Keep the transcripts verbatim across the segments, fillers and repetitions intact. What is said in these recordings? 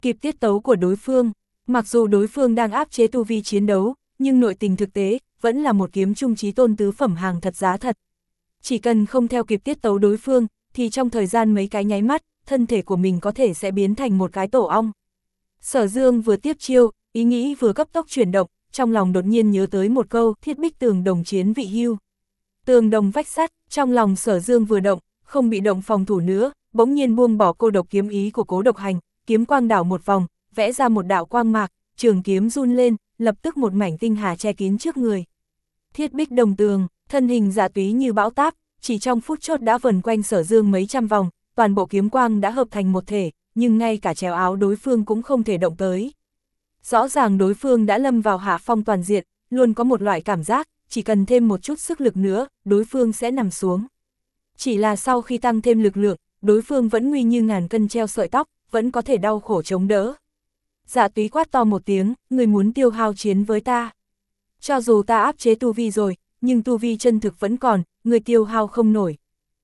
kịp tiết tấu của đối phương. Mặc dù đối phương đang áp chế tu vi chiến đấu, nhưng nội tình thực tế, vẫn là một kiếm trung chí tôn tứ phẩm hàng thật giá thật. Chỉ cần không theo kịp tiết tấu đối phương, thì trong thời gian mấy cái nháy mắt, thân thể của mình có thể sẽ biến thành một cái tổ ong. Sở Dương vừa tiếp chiêu, ý nghĩ vừa cấp tốc chuyển động, trong lòng đột nhiên nhớ tới một câu, thiết bích tường đồng chiến vị hưu. Tường đồng vách sắt, trong lòng Sở Dương vừa động, không bị động phòng thủ nữa, bỗng nhiên buông bỏ cô độc kiếm ý của Cố Độc Hành, kiếm quang đảo một vòng, vẽ ra một đạo quang mạc, trường kiếm run lên, lập tức một mảnh tinh hà che kín trước người. Thiết bích đồng tường, thân hình Dạ Túy như bão táp, chỉ trong phút chốc đã vần quanh Sở Dương mấy trăm vòng, toàn bộ kiếm quang đã hợp thành một thể, nhưng ngay cả chéo áo đối phương cũng không thể động tới. Rõ ràng đối phương đã lâm vào hạ phong toàn diện, luôn có một loại cảm giác, chỉ cần thêm một chút sức lực nữa, đối phương sẽ nằm xuống. Chỉ là sau khi tăng thêm lực lượng, đối phương vẫn nguy như ngàn cân treo sợi tóc, vẫn có thể đau khổ chống đỡ. Dạ Túy quát to một tiếng, người muốn tiêu hao chiến với ta. Cho dù ta áp chế tu vi rồi, nhưng tu vi chân thực vẫn còn, người tiêu hao không nổi.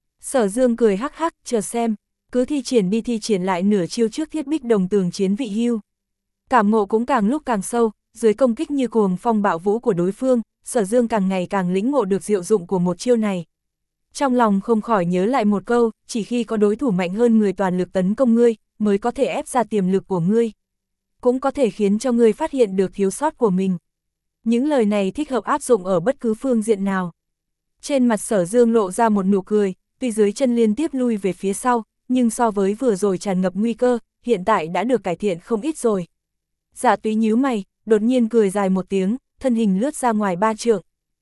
Sở Dương cười hắc hắc, chờ xem, cứ thi triển đi thi triển lại nửa chiêu trước thiết bích đồng tường chiến vị hưu. Cảm ngộ cũng càng lúc càng sâu, dưới công kích như cuồng phong bạo vũ của đối phương, Sở Dương càng ngày càng lĩnh ngộ được diệu dụng của một chiêu này. Trong lòng không khỏi nhớ lại một câu, chỉ khi có đối thủ mạnh hơn người toàn lực tấn công ngươi, mới có thể ép ra tiềm lực của ngươi. Cũng có thể khiến cho ngươi phát hiện được thiếu sót của mình. Những lời này thích hợp áp dụng ở bất cứ phương diện nào. Trên mặt Sở Dương lộ ra một nụ cười, tuy dưới chân liên tiếp lui về phía sau, nhưng so với vừa rồi tràn ngập nguy cơ, hiện tại đã được cải thiện không ít rồi. Dạ Túy nhíu mày, đột nhiên cười dài một tiếng, thân hình lướt ra ngoài ba trượng.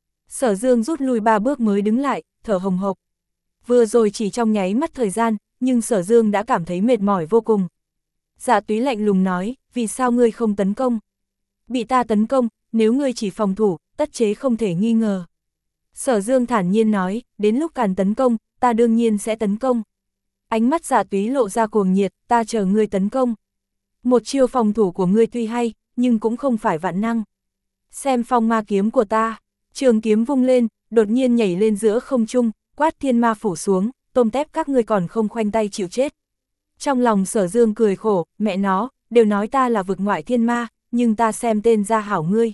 Sở Dương rút lui ba bước mới đứng lại, thở hồng hộc. Vừa rồi chỉ trong nháy mắt thời gian, nhưng Sở Dương đã cảm thấy mệt mỏi vô cùng. Dạ Túy lạnh lùng nói, vì sao ngươi không tấn công? Bị ta tấn công, nếu ngươi chỉ phòng thủ, tất chế không thể nghi ngờ. Sở Dương thản nhiên nói, đến lúc cần tấn công, ta đương nhiên sẽ tấn công. Ánh mắt Dạ Túy lộ ra cuồng nhiệt, ta chờ ngươi tấn công. Một chiêu phòng thủ của ngươi tuy hay, nhưng cũng không phải vạn năng. Xem phong ma kiếm của ta, trường kiếm vung lên, đột nhiên nhảy lên giữa không trung, quát thiên ma phủ xuống, tôm tép các ngươi còn không khoanh tay chịu chết. Trong lòng Sở Dương cười khổ, mẹ nó, đều nói ta là vực ngoại thiên ma, nhưng ta xem tên ra hảo ngươi.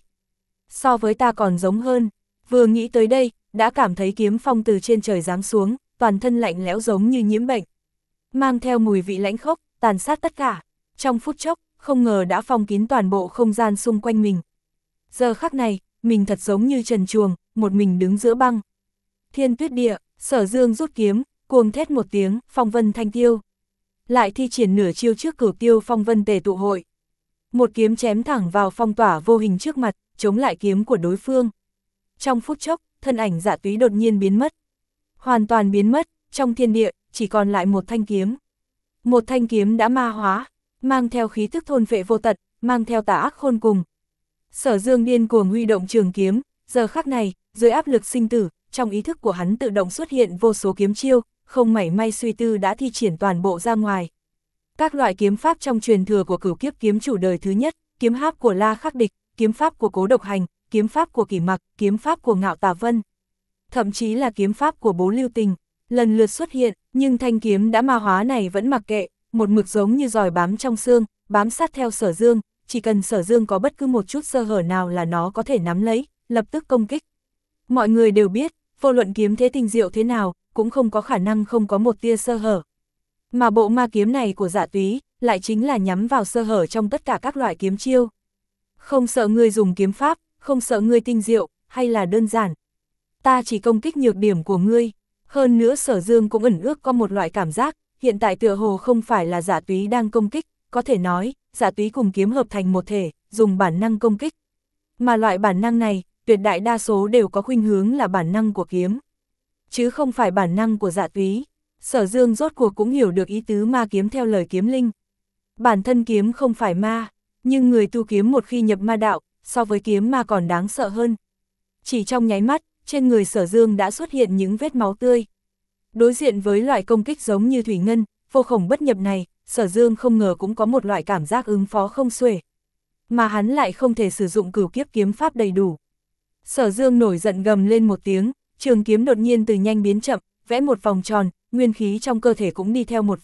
So với ta còn giống hơn, vừa nghĩ tới đây, đã cảm thấy kiếm phong từ trên trời giáng xuống, toàn thân lạnh lẽo giống như nhiễm bệnh. Mang theo mùi vị lãnh khốc, tàn sát tất cả. Trong phút chốc, không ngờ đã phong kín toàn bộ không gian xung quanh mình. Giờ khắc này, mình thật giống như trần truồng, một mình đứng giữa băng. Thiên tuyết địa, Sở Dương rút kiếm, cuồng thét một tiếng, phong vân thanh tiêu. Lại thi triển nửa chiêu trước cửu tiêu phong vân tề tụ hội. Một kiếm chém thẳng vào phong tỏa vô hình trước mặt, chống lại kiếm của đối phương. Trong phút chốc, thân ảnh Dạ Túy đột nhiên biến mất. Hoàn toàn biến mất, trong thiên địa, chỉ còn lại một thanh kiếm. Một thanh kiếm đã ma hóa, mang theo khí tức thôn phệ vô tận, mang theo tà ác khôn cùng. Sở Dương điên cuồng huy động trường kiếm, giờ khắc này, dưới áp lực sinh tử, trong ý thức của hắn tự động xuất hiện vô số kiếm chiêu, không mảy may suy tư đã thi triển toàn bộ ra ngoài. Các loại kiếm pháp trong truyền thừa của cửu kiếp kiếm chủ đời thứ nhất, kiếm pháp của La Khắc Địch, kiếm pháp của Cố Độc Hành, kiếm pháp của Kỷ Mặc, kiếm pháp của Ngạo Tà Vân. Thậm chí là kiếm pháp của Bố Lưu Tình, lần lượt xuất hiện, nhưng thanh kiếm đã ma hóa này vẫn mặc kệ, một mực giống như giòi bám trong xương, bám sát theo Sở Dương, chỉ cần Sở Dương có bất cứ một chút sơ hở nào là nó có thể nắm lấy, lập tức công kích. Mọi người đều biết, vô luận kiếm thế tinh diệu thế nào, cũng không có khả năng không có một tia sơ hở. Mà bộ ma kiếm này của Dạ Túy, lại chính là nhắm vào sơ hở trong tất cả các loại kiếm chiêu. Không sợ ngươi dùng kiếm pháp, không sợ ngươi tinh diệu, hay là đơn giản. Ta chỉ công kích nhược điểm của ngươi. Hơn nữa Sở Dương cũng ẩn ước có một loại cảm giác, hiện tại tựa hồ không phải là Dạ Túy đang công kích, có thể nói, Dạ Túy cùng kiếm hợp thành một thể, dùng bản năng công kích. Mà loại bản năng này, tuyệt đại đa số đều có khuynh hướng là bản năng của kiếm, chứ không phải bản năng của Dạ Túy. Sở Dương rốt cuộc cũng hiểu được ý tứ ma kiếm theo lời kiếm linh. Bản thân kiếm không phải ma, nhưng người tu kiếm một khi nhập ma đạo, so với kiếm ma còn đáng sợ hơn. Chỉ trong nháy mắt, trên người Sở Dương đã xuất hiện những vết máu tươi. Đối diện với loại công kích giống như thủy ngân, vô khổng bất nhập này, Sở Dương không ngờ cũng có một loại cảm giác ứng phó không xuể. Mà hắn lại không thể sử dụng cửu kiếp kiếm pháp đầy đủ. Sở Dương nổi giận gầm lên một tiếng, trường kiếm đột nhiên từ nhanh biến chậm, vẽ một vòng tròn, nguyên khí trong cơ thể cũng đi theo một vòng,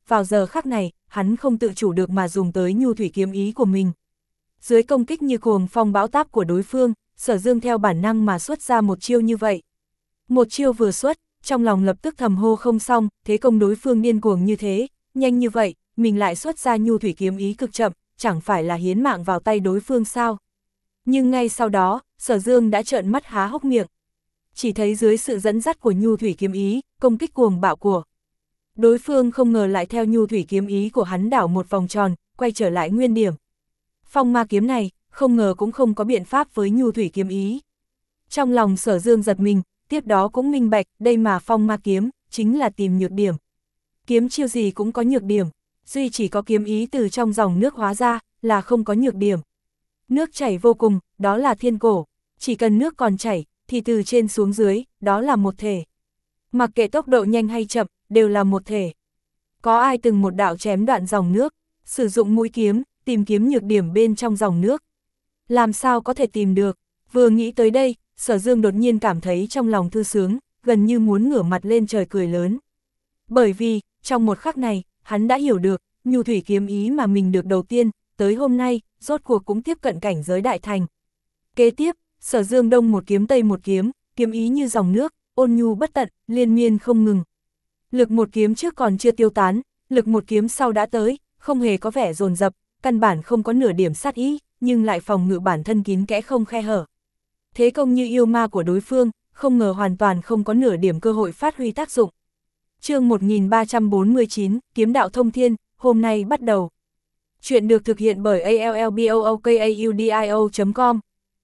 vào giờ khắc này, hắn không tự chủ được mà dùng tới nhu thủy kiếm ý của mình. Dưới công kích như cuồng phong bão táp của đối phương, Sở Dương theo bản năng mà xuất ra một chiêu như vậy. Một chiêu vừa xuất, trong lòng lập tức thầm hô không xong, thế công đối phương điên cuồng như thế, nhanh như vậy, mình lại xuất ra nhu thủy kiếm ý cực chậm, chẳng phải là hiến mạng vào tay đối phương sao. Nhưng ngay sau đó, Sở Dương đã trợn mắt há hốc miệng. Chỉ thấy dưới sự dẫn dắt của nhu thủy kiếm ý, công kích cuồng bạo của đối phương không ngờ lại theo nhu thủy kiếm ý của hắn đảo một vòng tròn, quay trở lại nguyên điểm. Phong ma kiếm này, không ngờ cũng không có biện pháp với nhu thủy kiếm ý. Trong lòng Sở Dương giật mình, tiếp đó cũng minh bạch, đây mà phong ma kiếm, chính là tìm nhược điểm. Kiếm chiêu gì cũng có nhược điểm, duy chỉ có kiếm ý từ trong dòng nước hóa ra, là không có nhược điểm. Nước chảy vô cùng, đó là thiên cổ, chỉ cần nước còn chảy, thì từ trên xuống dưới, đó là một thể. Mặc kệ tốc độ nhanh hay chậm, đều là một thể. Có ai từng một đạo chém đoạn dòng nước, sử dụng mũi kiếm, tìm kiếm nhược điểm bên trong dòng nước? Làm sao có thể tìm được? Vừa nghĩ tới đây, Sở Dương đột nhiên cảm thấy trong lòng thư sướng, gần như muốn ngửa mặt lên trời cười lớn. Bởi vì, trong một khắc này, hắn đã hiểu được, nhu thủy kiếm ý mà mình được đầu tiên, tới hôm nay, rốt cuộc cũng tiếp cận cảnh giới đại thành. Kế tiếp, Sở Dương đông một kiếm tây một kiếm, kiếm ý như dòng nước, ôn nhu bất tận, liên miên không ngừng. Lực một kiếm trước còn chưa tiêu tán, lực một kiếm sau đã tới, không hề có vẻ dồn dập, căn bản không có nửa điểm sát ý, nhưng lại phòng ngự bản thân kín kẽ không khe hở. Thế công như yêu ma của đối phương, không ngờ hoàn toàn không có nửa điểm cơ hội phát huy tác dụng. Chương một nghìn ba trăm bốn mươi chín, Kiếm đạo thông thiên, hôm nay bắt đầu. Chuyện được thực hiện bởi a l l b o o k a u d i o chấm com.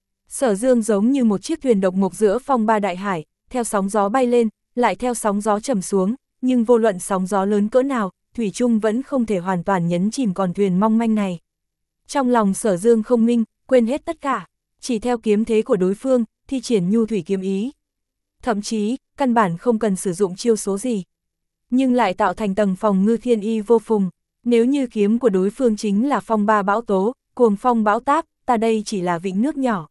Sở Dương giống như một chiếc thuyền độc mộc giữa phong ba đại hải, theo sóng gió bay lên, lại theo sóng gió trầm xuống, nhưng vô luận sóng gió lớn cỡ nào, thủy chung vẫn không thể hoàn toàn nhấn chìm con thuyền mong manh này. Trong lòng Sở Dương không minh, quên hết tất cả, chỉ theo kiếm thế của đối phương, thi triển nhu thủy kiếm ý. Thậm chí, căn bản không cần sử dụng chiêu số gì, nhưng lại tạo thành tầng phòng ngự thiên y vô phùng. Nếu như kiếm của đối phương chính là phong ba bão tố, cuồng phong bão táp, ta đây chỉ là vịnh nước nhỏ.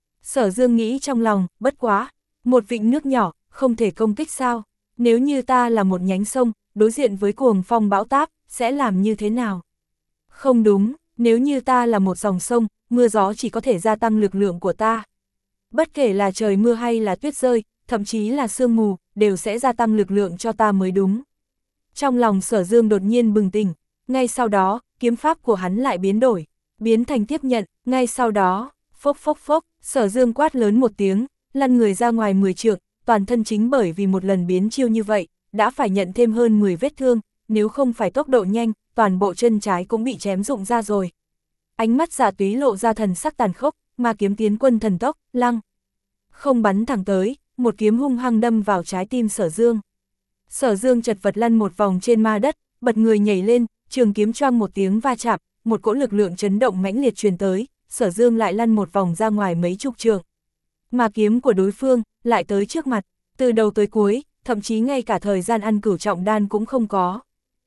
Sở Dương nghĩ trong lòng, bất quá, một vịnh nước nhỏ, không thể công kích sao? Nếu như ta là một nhánh sông, đối diện với cuồng phong bão táp, sẽ làm như thế nào? Không đúng, nếu như ta là một dòng sông, mưa gió chỉ có thể gia tăng lực lượng của ta. Bất kể là trời mưa hay là tuyết rơi, thậm chí là sương mù, đều sẽ gia tăng lực lượng cho ta mới đúng. Trong lòng Sở Dương đột nhiên bừng tỉnh, ngay sau đó, kiếm pháp của hắn lại biến đổi, biến thành tiếp nhận, ngay sau đó, phốc phốc phốc, Sở Dương quát lớn một tiếng, lăn người ra ngoài mười trượng, toàn thân chính bởi vì một lần biến chiêu như vậy, đã phải nhận thêm hơn mười vết thương, nếu không phải tốc độ nhanh, toàn bộ chân trái cũng bị chém rụng ra rồi. Ánh mắt Dạ Túy lộ ra thần sắc tàn khốc, mà kiếm tiến quân thần tốc, lăng. Không bắn thẳng tới, một kiếm hung hăng đâm vào trái tim Sở Dương. Sở Dương chật vật lăn một vòng trên ma đất, bật người nhảy lên, trường kiếm choang một tiếng va chạm, một cỗ lực lượng chấn động mãnh liệt truyền tới, Sở Dương lại lăn một vòng ra ngoài mấy chục trượng. Mà kiếm của đối phương lại tới trước mặt, từ đầu tới cuối, thậm chí ngay cả thời gian ăn cửu trọng đan cũng không có.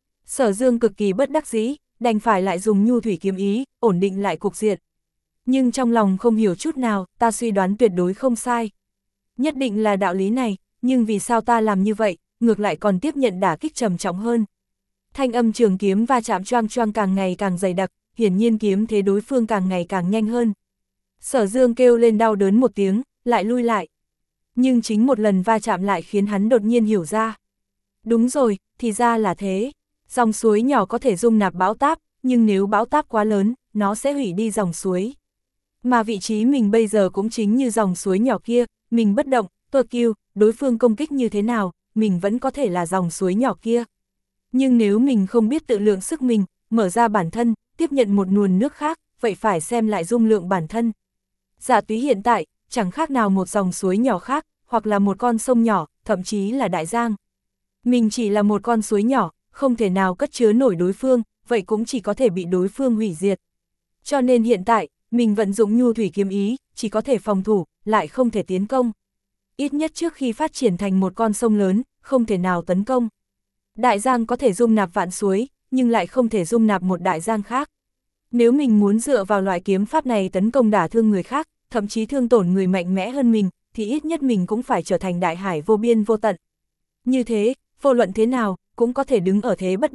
Sở Dương cực kỳ bất đắc dĩ, đành phải lại dùng nhu thủy kiếm ý, ổn định lại cục diện. Nhưng trong lòng không hiểu chút nào, ta suy đoán tuyệt đối không sai. Nhất định là đạo lý này, nhưng vì sao ta làm như vậy, ngược lại còn tiếp nhận đả kích trầm trọng hơn. Thanh âm trường kiếm va chạm choang choang càng ngày càng dày đặc, hiển nhiên kiếm thế đối phương càng ngày càng nhanh hơn. Sở Dương kêu lên đau đớn một tiếng, lại lui lại. Nhưng chính một lần va chạm lại khiến hắn đột nhiên hiểu ra. Đúng rồi, thì ra là thế. Dòng suối nhỏ có thể dung nạp bão táp, nhưng nếu bão táp quá lớn, nó sẽ hủy đi dòng suối. Mà vị trí mình bây giờ cũng chính như dòng suối nhỏ kia, mình bất động, tuột kiêu, đối phương công kích như thế nào, mình vẫn có thể là dòng suối nhỏ kia. Nhưng nếu mình không biết tự lượng sức mình, mở ra bản thân, tiếp nhận một nguồn nước khác, vậy phải xem lại dung lượng bản thân. Dạ Túy hiện tại, chẳng khác nào một dòng suối nhỏ khác, hoặc là một con sông nhỏ, thậm chí là đại giang. Mình chỉ là một con suối nhỏ, không thể nào cất chứa nổi đối phương, vậy cũng chỉ có thể bị đối phương hủy diệt. Cho nên hiện tại, mình vận dụng nhu thủy kiếm ý, chỉ có thể phòng thủ, lại không thể tiến công. Ít nhất trước khi phát triển thành một con sông lớn, không thể nào tấn công. Đại giang có thể dung nạp vạn suối, nhưng lại không thể dung nạp một đại giang khác. Nếu mình muốn dựa vào loại kiếm pháp này tấn công đả thương người khác, thậm chí thương tổn người mạnh mẽ hơn mình, thì ít nhất mình cũng phải trở thành đại hải vô biên vô tận. Như thế, vô luận thế nào, cũng có thể đứng ở thế bất bại,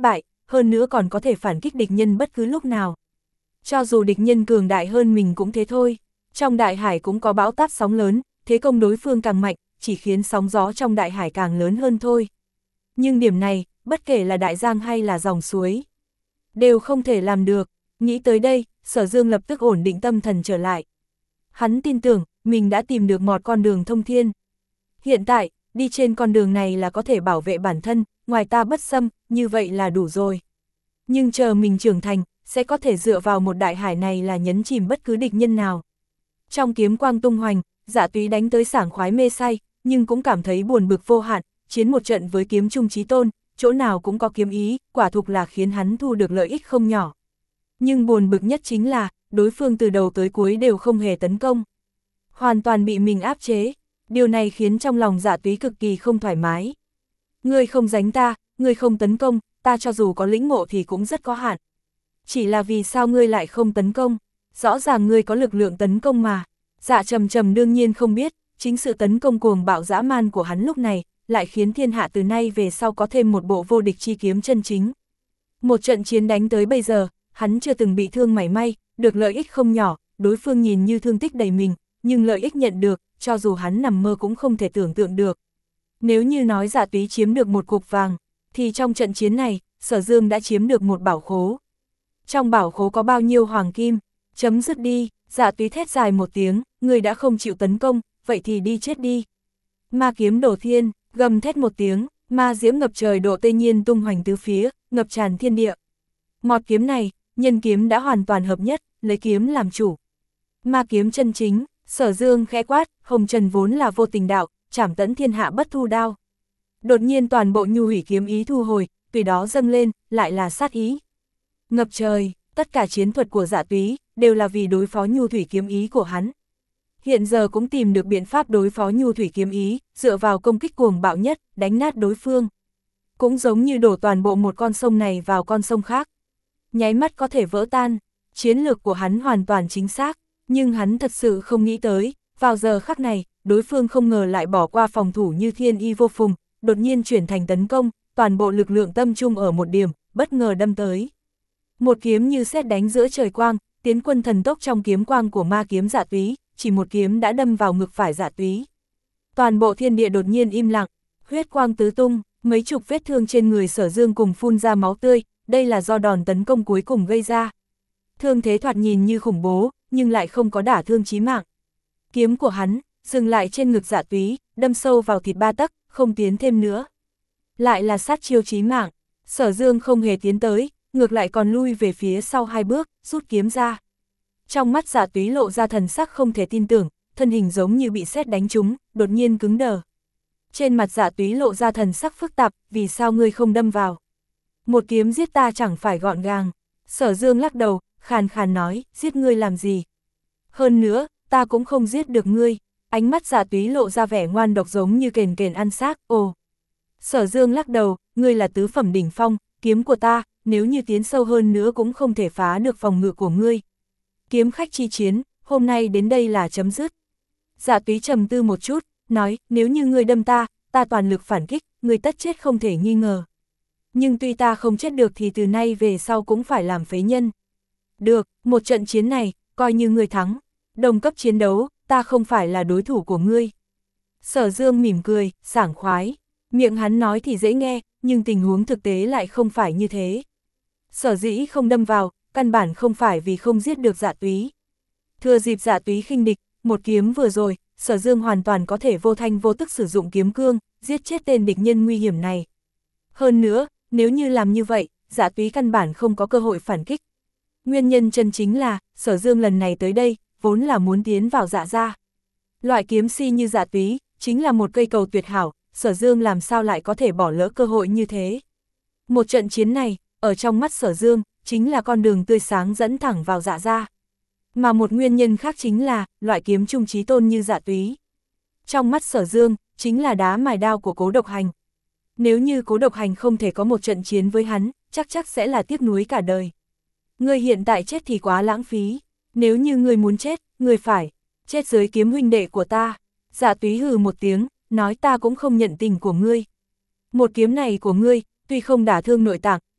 hơn nữa còn có thể phản kích địch nhân bất cứ lúc nào. Cho dù địch nhân cường đại hơn mình cũng thế thôi, trong đại hải cũng có bão táp sóng lớn, thế công đối phương càng mạnh, chỉ khiến sóng gió trong đại hải càng lớn hơn thôi. Nhưng điểm này, bất kể là đại giang hay là dòng suối, đều không thể làm được. Nghĩ tới đây, Sở Dương lập tức ổn định tâm thần trở lại. Hắn tin tưởng, mình đã tìm được một con đường thông thiên. Hiện tại, đi trên con đường này là có thể bảo vệ bản thân, ngoài ta bất xâm, như vậy là đủ rồi. Nhưng chờ mình trưởng thành, sẽ có thể dựa vào một đại hải này là nhấn chìm bất cứ địch nhân nào. Trong kiếm quang tung hoành, Dạ Túy đánh tới sảng khoái mê say, nhưng cũng cảm thấy buồn bực vô hạn, chiến một trận với kiếm trung chí tôn, chỗ nào cũng có kiếm ý, quả thực là khiến hắn thu được lợi ích không nhỏ. Nhưng buồn bực nhất chính là, đối phương từ đầu tới cuối đều không hề tấn công. Hoàn toàn bị mình áp chế, điều này khiến trong lòng Dạ Túy cực kỳ không thoải mái. Ngươi không đánh ta, ngươi không tấn công, ta cho dù có lĩnh ngộ thì cũng rất có hạn. Chỉ là vì sao ngươi lại không tấn công? Rõ ràng ngươi có lực lượng tấn công mà. Dạ Trầm Trầm đương nhiên không biết, chính sự tấn công cuồng bạo dã man của hắn lúc này, lại khiến thiên hạ từ nay về sau có thêm một bộ vô địch chi kiếm chân chính. Một trận chiến đánh tới bây giờ, hắn chưa từng bị thương mảy may, được lợi ích không nhỏ, đối phương nhìn như thương tích đầy mình, nhưng lợi ích nhận được, cho dù hắn nằm mơ cũng không thể tưởng tượng được. Nếu như nói Dạ Túy chiếm được một cục vàng, thì trong trận chiến này, Sở Dương đã chiếm được một bảo khố. Trong bảo khố có bao nhiêu hoàng kim? Chấm dứt đi, Dạ Túy thét dài một tiếng, người đã không chịu tấn công, vậy thì đi chết đi. Ma kiếm đổ thiên, gầm thét một tiếng, ma diễm ngập trời độ tây nhiên tung hoành tứ phía, ngập tràn thiên địa. Một kiếm này, nhân kiếm đã hoàn toàn hợp nhất, lấy kiếm làm chủ. Ma kiếm chân chính, Sở Dương khẽ quát, hồng trần vốn là vô tình đạo, trảm tẫn thiên hạ bất thu đao. Đột nhiên toàn bộ nhu hủy kiếm ý thu hồi, tùy đó dâng lên, lại là sát ý. Ngập trời, tất cả chiến thuật của Dạ Túy, đều là vì đối phó nhu thủy kiếm ý của hắn. Hiện giờ cũng tìm được biện pháp đối phó nhu thủy kiếm ý, dựa vào công kích cuồng bạo nhất, đánh nát đối phương. Cũng giống như đổ toàn bộ một con sông này vào con sông khác. Nháy mắt có thể vỡ tan, chiến lược của hắn hoàn toàn chính xác, nhưng hắn thật sự không nghĩ tới, vào giờ khắc này, đối phương không ngờ lại bỏ qua phòng thủ như thiên y vô phùng, đột nhiên chuyển thành tấn công, toàn bộ lực lượng tâm trung ở một điểm, bất ngờ đâm tới. Một kiếm như sét đánh giữa trời quang, tiến quân thần tốc trong kiếm quang của ma kiếm Dạ Túy, chỉ một kiếm đã đâm vào ngực phải Dạ Túy. Toàn bộ thiên địa đột nhiên im lặng, huyết quang tứ tung, mấy chục vết thương trên người Sở Dương cùng phun ra máu tươi, đây là do đòn tấn công cuối cùng gây ra. Thương thế thoạt nhìn như khủng bố, nhưng lại không có đả thương chí mạng. Kiếm của hắn dừng lại trên ngực Dạ Túy, đâm sâu vào thịt ba tấc, không tiến thêm nữa. Lại là sát chiêu chí mạng, Sở Dương không hề tiến tới, ngược lại còn lui về phía sau hai bước, rút kiếm ra. Trong mắt Dạ Túy lộ ra thần sắc không thể tin tưởng, thân hình giống như bị sét đánh trúng, đột nhiên cứng đờ. Trên mặt Dạ Túy lộ ra thần sắc phức tạp, vì sao ngươi không đâm vào? Một kiếm giết ta chẳng phải gọn gàng. Sở Dương lắc đầu, khàn khàn nói, giết ngươi làm gì? Hơn nữa, ta cũng không giết được ngươi. Ánh mắt Dạ Túy lộ ra vẻ ngoan độc giống như kền kền ăn xác, ồ. Sở Dương lắc đầu, ngươi là tứ phẩm đỉnh phong, kiếm của ta, nếu như tiến sâu hơn nữa cũng không thể phá được phòng ngự của ngươi. Kiếm khách chi chiến, hôm nay đến đây là chấm dứt. Dạ Túy trầm tư một chút, nói, nếu như ngươi đâm ta, ta toàn lực phản kích, ngươi tất chết không thể nghi ngờ. Nhưng tuy ta không chết được thì từ nay về sau cũng phải làm phế nhân. Được, một trận chiến này, coi như ngươi thắng. Đồng cấp chiến đấu, ta không phải là đối thủ của ngươi. Sở Dương mỉm cười, sảng khoái. Miệng hắn nói thì dễ nghe, nhưng tình huống thực tế lại không phải như thế. Sở dĩ không đâm vào, căn bản không phải vì không giết được Dạ Túy. Thừa dịp Dạ Túy khinh địch, một kiếm vừa rồi, Sở Dương hoàn toàn có thể vô thanh vô tức sử dụng kiếm cương, giết chết tên địch nhân nguy hiểm này. Hơn nữa, nếu như làm như vậy, Dạ Túy căn bản không có cơ hội phản kích. Nguyên nhân chân chính là, Sở Dương lần này tới đây, vốn là muốn tiến vào Dạ gia. Loại kiếm si như Dạ Túy, chính là một cây cầu tuyệt hảo, Sở Dương làm sao lại có thể bỏ lỡ cơ hội như thế. Một trận chiến này, ở trong mắt Sở Dương, chính là con đường tươi sáng dẫn thẳng vào Dạ gia. Mà một nguyên nhân khác chính là, loại kiếm trung chí tôn như Dạ Túy. Trong mắt Sở Dương, chính là đá mài đao của Cố Độc Hành. Nếu như Cố Độc Hành không thể có một trận chiến với hắn, chắc chắc sẽ là tiếc nuối cả đời. Ngươi hiện tại chết thì quá lãng phí. Nếu như ngươi muốn chết, ngươi phải chết dưới kiếm huynh đệ của ta. Dạ Túy hừ một tiếng, nói ta cũng không nhận tình của ngươi. Một kiếm này của ngươi, tuy không đả thương nội tạng,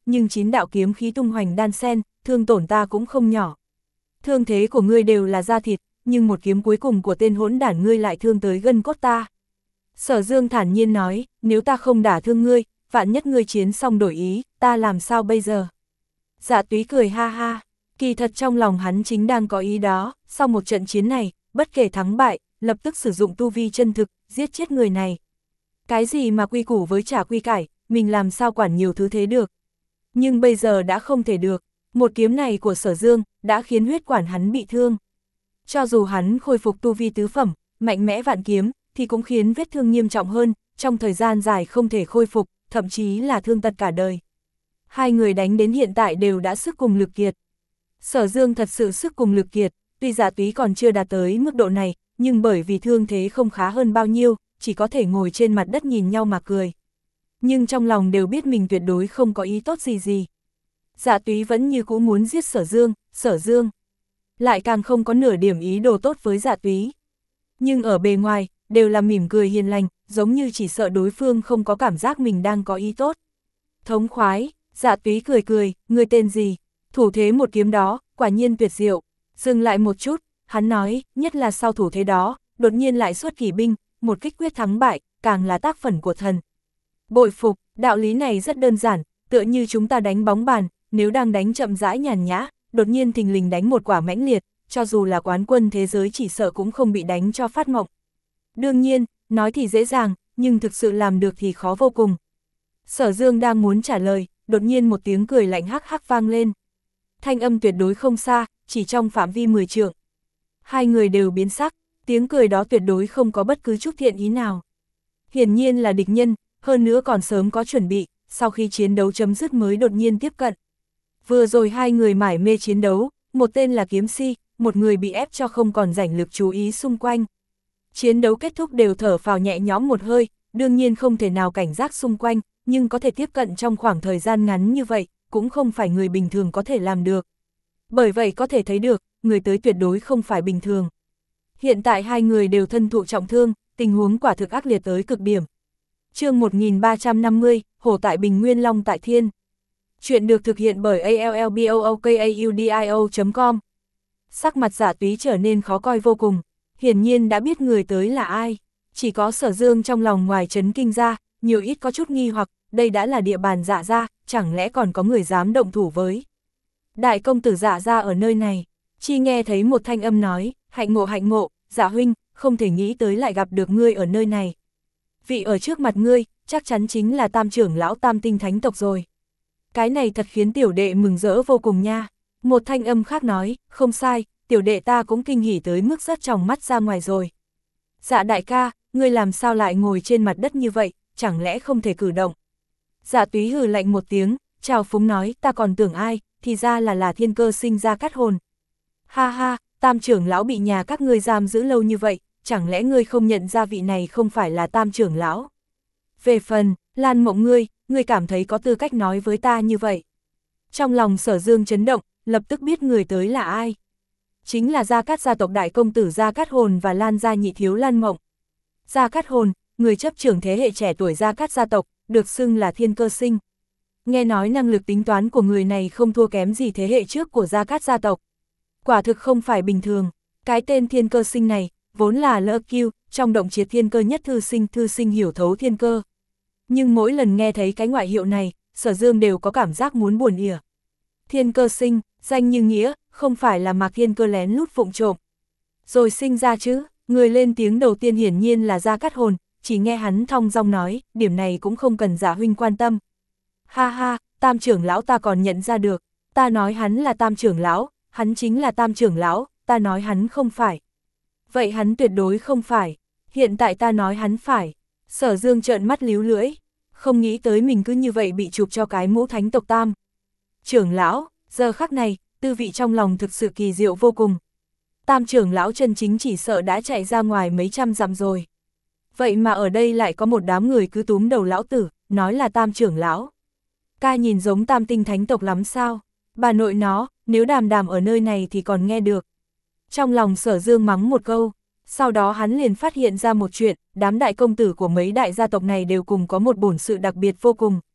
nhưng chín đạo kiếm khí tung hoành đan sen, thương tổn ta cũng không nhỏ. Thương thế của ngươi đều là da thịt, nhưng một kiếm cuối cùng của tên hỗn đản ngươi lại thương tới gân cốt ta. Sở Dương thản nhiên nói, nếu ta không đả thương ngươi, vạn nhất ngươi chiến xong đổi ý, ta làm sao bây giờ? Dạ Túy cười ha ha, kỳ thật trong lòng hắn chính đang có ý đó, sau một trận chiến này, bất kể thắng bại, lập tức sử dụng tu vi chân thực, giết chết người này. Cái gì mà quy củ với trả quy cải, mình làm sao quản nhiều thứ thế được. Nhưng bây giờ đã không thể được, một kiếm này của Sở Dương, đã khiến huyết quản hắn bị thương. Cho dù hắn khôi phục tu vi tứ phẩm, mạnh mẽ vạn kiếm, thì cũng khiến vết thương nghiêm trọng hơn, trong thời gian dài không thể khôi phục, thậm chí là thương tật cả đời. Hai người đánh đến hiện tại đều đã sức cùng lực kiệt. Sở Dương thật sự sức cùng lực kiệt, tuy Dạ Túy còn chưa đạt tới mức độ này, nhưng bởi vì thương thế không khá hơn bao nhiêu, chỉ có thể ngồi trên mặt đất nhìn nhau mà cười. Nhưng trong lòng đều biết mình tuyệt đối không có ý tốt gì gì. Dạ Túy vẫn như cũ muốn giết Sở Dương, Sở Dương lại càng không có nửa điểm ý đồ tốt với Dạ Túy. Nhưng ở bề ngoài, đều là mỉm cười hiền lành, giống như chỉ sợ đối phương không có cảm giác mình đang có ý tốt. Thống khoái, Dạ Túy cười cười, ngươi tên gì? Thủ thế một kiếm đó, quả nhiên tuyệt diệu. Dừng lại một chút, hắn nói, nhất là sau thủ thế đó, đột nhiên lại xuất kỳ binh, một kích quyết thắng bại, càng là tác phẩm của thần. Bội phục, đạo lý này rất đơn giản, tựa như chúng ta đánh bóng bàn, nếu đang đánh chậm rãi nhàn nhã, đột nhiên thình lình đánh một quả mãnh liệt, cho dù là quán quân thế giới chỉ sợ cũng không bị đánh cho phát mộng. Đương nhiên, nói thì dễ dàng, nhưng thực sự làm được thì khó vô cùng. Sở Dương đang muốn trả lời, đột nhiên một tiếng cười lạnh hắc hắc vang lên. Thanh âm tuyệt đối không xa, chỉ trong phạm vi mười trượng. Hai người đều biến sắc, tiếng cười đó tuyệt đối không có bất cứ chút thiện ý nào. Hiển nhiên là địch nhân, hơn nữa còn sớm có chuẩn bị, sau khi chiến đấu chấm dứt mới đột nhiên tiếp cận. Vừa rồi hai người mải mê chiến đấu, một tên là kiếm si, một người bị ép cho không còn rảnh lực chú ý xung quanh. Chiến đấu kết thúc đều thở phào nhẹ nhõm một hơi, đương nhiên không thể nào cảnh giác xung quanh, nhưng có thể tiếp cận trong khoảng thời gian ngắn như vậy, cũng không phải người bình thường có thể làm được. Bởi vậy có thể thấy được, người tới tuyệt đối không phải bình thường. Hiện tại hai người đều thân thụ trọng thương, tình huống quả thực ác liệt tới cực điểm. Chương một nghìn ba trăm năm mươi, Hổ tại Bình Nguyên Long tại Thiên. Chuyện được thực hiện bởi a l l b o o k a u d i o chấm com. Sắc mặt Dạ Túy trở nên khó coi vô cùng, hiển nhiên đã biết người tới là ai. Chỉ có Sở Dương trong lòng ngoài chấn kinh ra, nhiều ít có chút nghi hoặc, đây đã là địa bàn Dạ gia, chẳng lẽ còn có người dám động thủ với. Đại công tử Dạ gia ở nơi này, chi nghe thấy một thanh âm nói, hạnh ngộ hạnh ngộ, Dạ huynh, không thể nghĩ tới lại gặp được ngươi ở nơi này. Vị ở trước mặt ngươi, chắc chắn chính là tam trưởng lão Tam Tinh Thánh tộc rồi. Cái này thật khiến tiểu đệ mừng rỡ vô cùng nha. Một thanh âm khác nói, không sai, tiểu đệ ta cũng kinh hỉ tới mức rớt tròng mắt ra ngoài rồi. Dạ đại ca, ngươi làm sao lại ngồi trên mặt đất như vậy, chẳng lẽ không thể cử động? Dạ Túy hừ lạnh một tiếng, chào phúng nói, ta còn tưởng ai, thì ra là là Thiên Cơ Sinh Gia Cát Hồn. Ha ha, tam trưởng lão bị nhà các ngươi giam giữ lâu như vậy, chẳng lẽ ngươi không nhận ra vị này không phải là tam trưởng lão? Về phần, Lan Mộng ngươi, ngươi cảm thấy có tư cách nói với ta như vậy. Trong lòng Sở Dương chấn động, lập tức biết người tới là ai. Chính là Gia Cát gia tộc đại công tử Gia Cát Hồn và Lan gia nhị thiếu Lan Mộng. Gia Cát Hồn, người chấp trưởng thế hệ trẻ tuổi Gia Cát gia tộc, được xưng là Thiên Cơ Sinh. Nghe nói năng lực tính toán của người này không thua kém gì thế hệ trước của Gia Cát gia tộc. Quả thực không phải bình thường, cái tên Thiên Cơ Sinh này, vốn là lỡ kiêu, trong động triệt thiên cơ nhất thư sinh thư sinh hiểu thấu thiên cơ. Nhưng mỗi lần nghe thấy cái ngoại hiệu này, Sở Dương đều có cảm giác muốn buồn ỉa. Thiên Cơ Sinh, danh như nghĩa, không phải là Mạc Thiên Cơ lén lút vụng trộm. Rồi sinh ra chứ, người lên tiếng đầu tiên hiển nhiên là Gia Cát Hồn, chỉ nghe hắn thong dong nói, điểm này cũng không cần Dạ huynh quan tâm. Ha ha, tam trưởng lão ta còn nhận ra được, ta nói hắn là tam trưởng lão, hắn chính là tam trưởng lão, ta nói hắn không phải. Vậy hắn tuyệt đối không phải, hiện tại ta nói hắn phải. Sở Dương trợn mắt líu lưỡi, không nghĩ tới mình cứ như vậy bị chụp cho cái mũ thánh tộc tam. Trưởng lão, giờ khắc này, tư vị trong lòng thực sự kỳ diệu vô cùng. Tam trưởng lão chân chính chỉ sợ đã chạy ra ngoài mấy trăm dặm rồi. Vậy mà ở đây lại có một đám người cứ túm đầu lão tử, nói là tam trưởng lão. Ca nhìn giống Tam Tinh Thánh tộc lắm sao? Bà nội nó, nếu đàm đàm ở nơi này thì còn nghe được. Trong lòng Sở Dương mắng một câu, sau đó hắn liền phát hiện ra một chuyện, đám đại công tử của mấy đại gia tộc này đều cùng có một bổn sự đặc biệt vô cùng.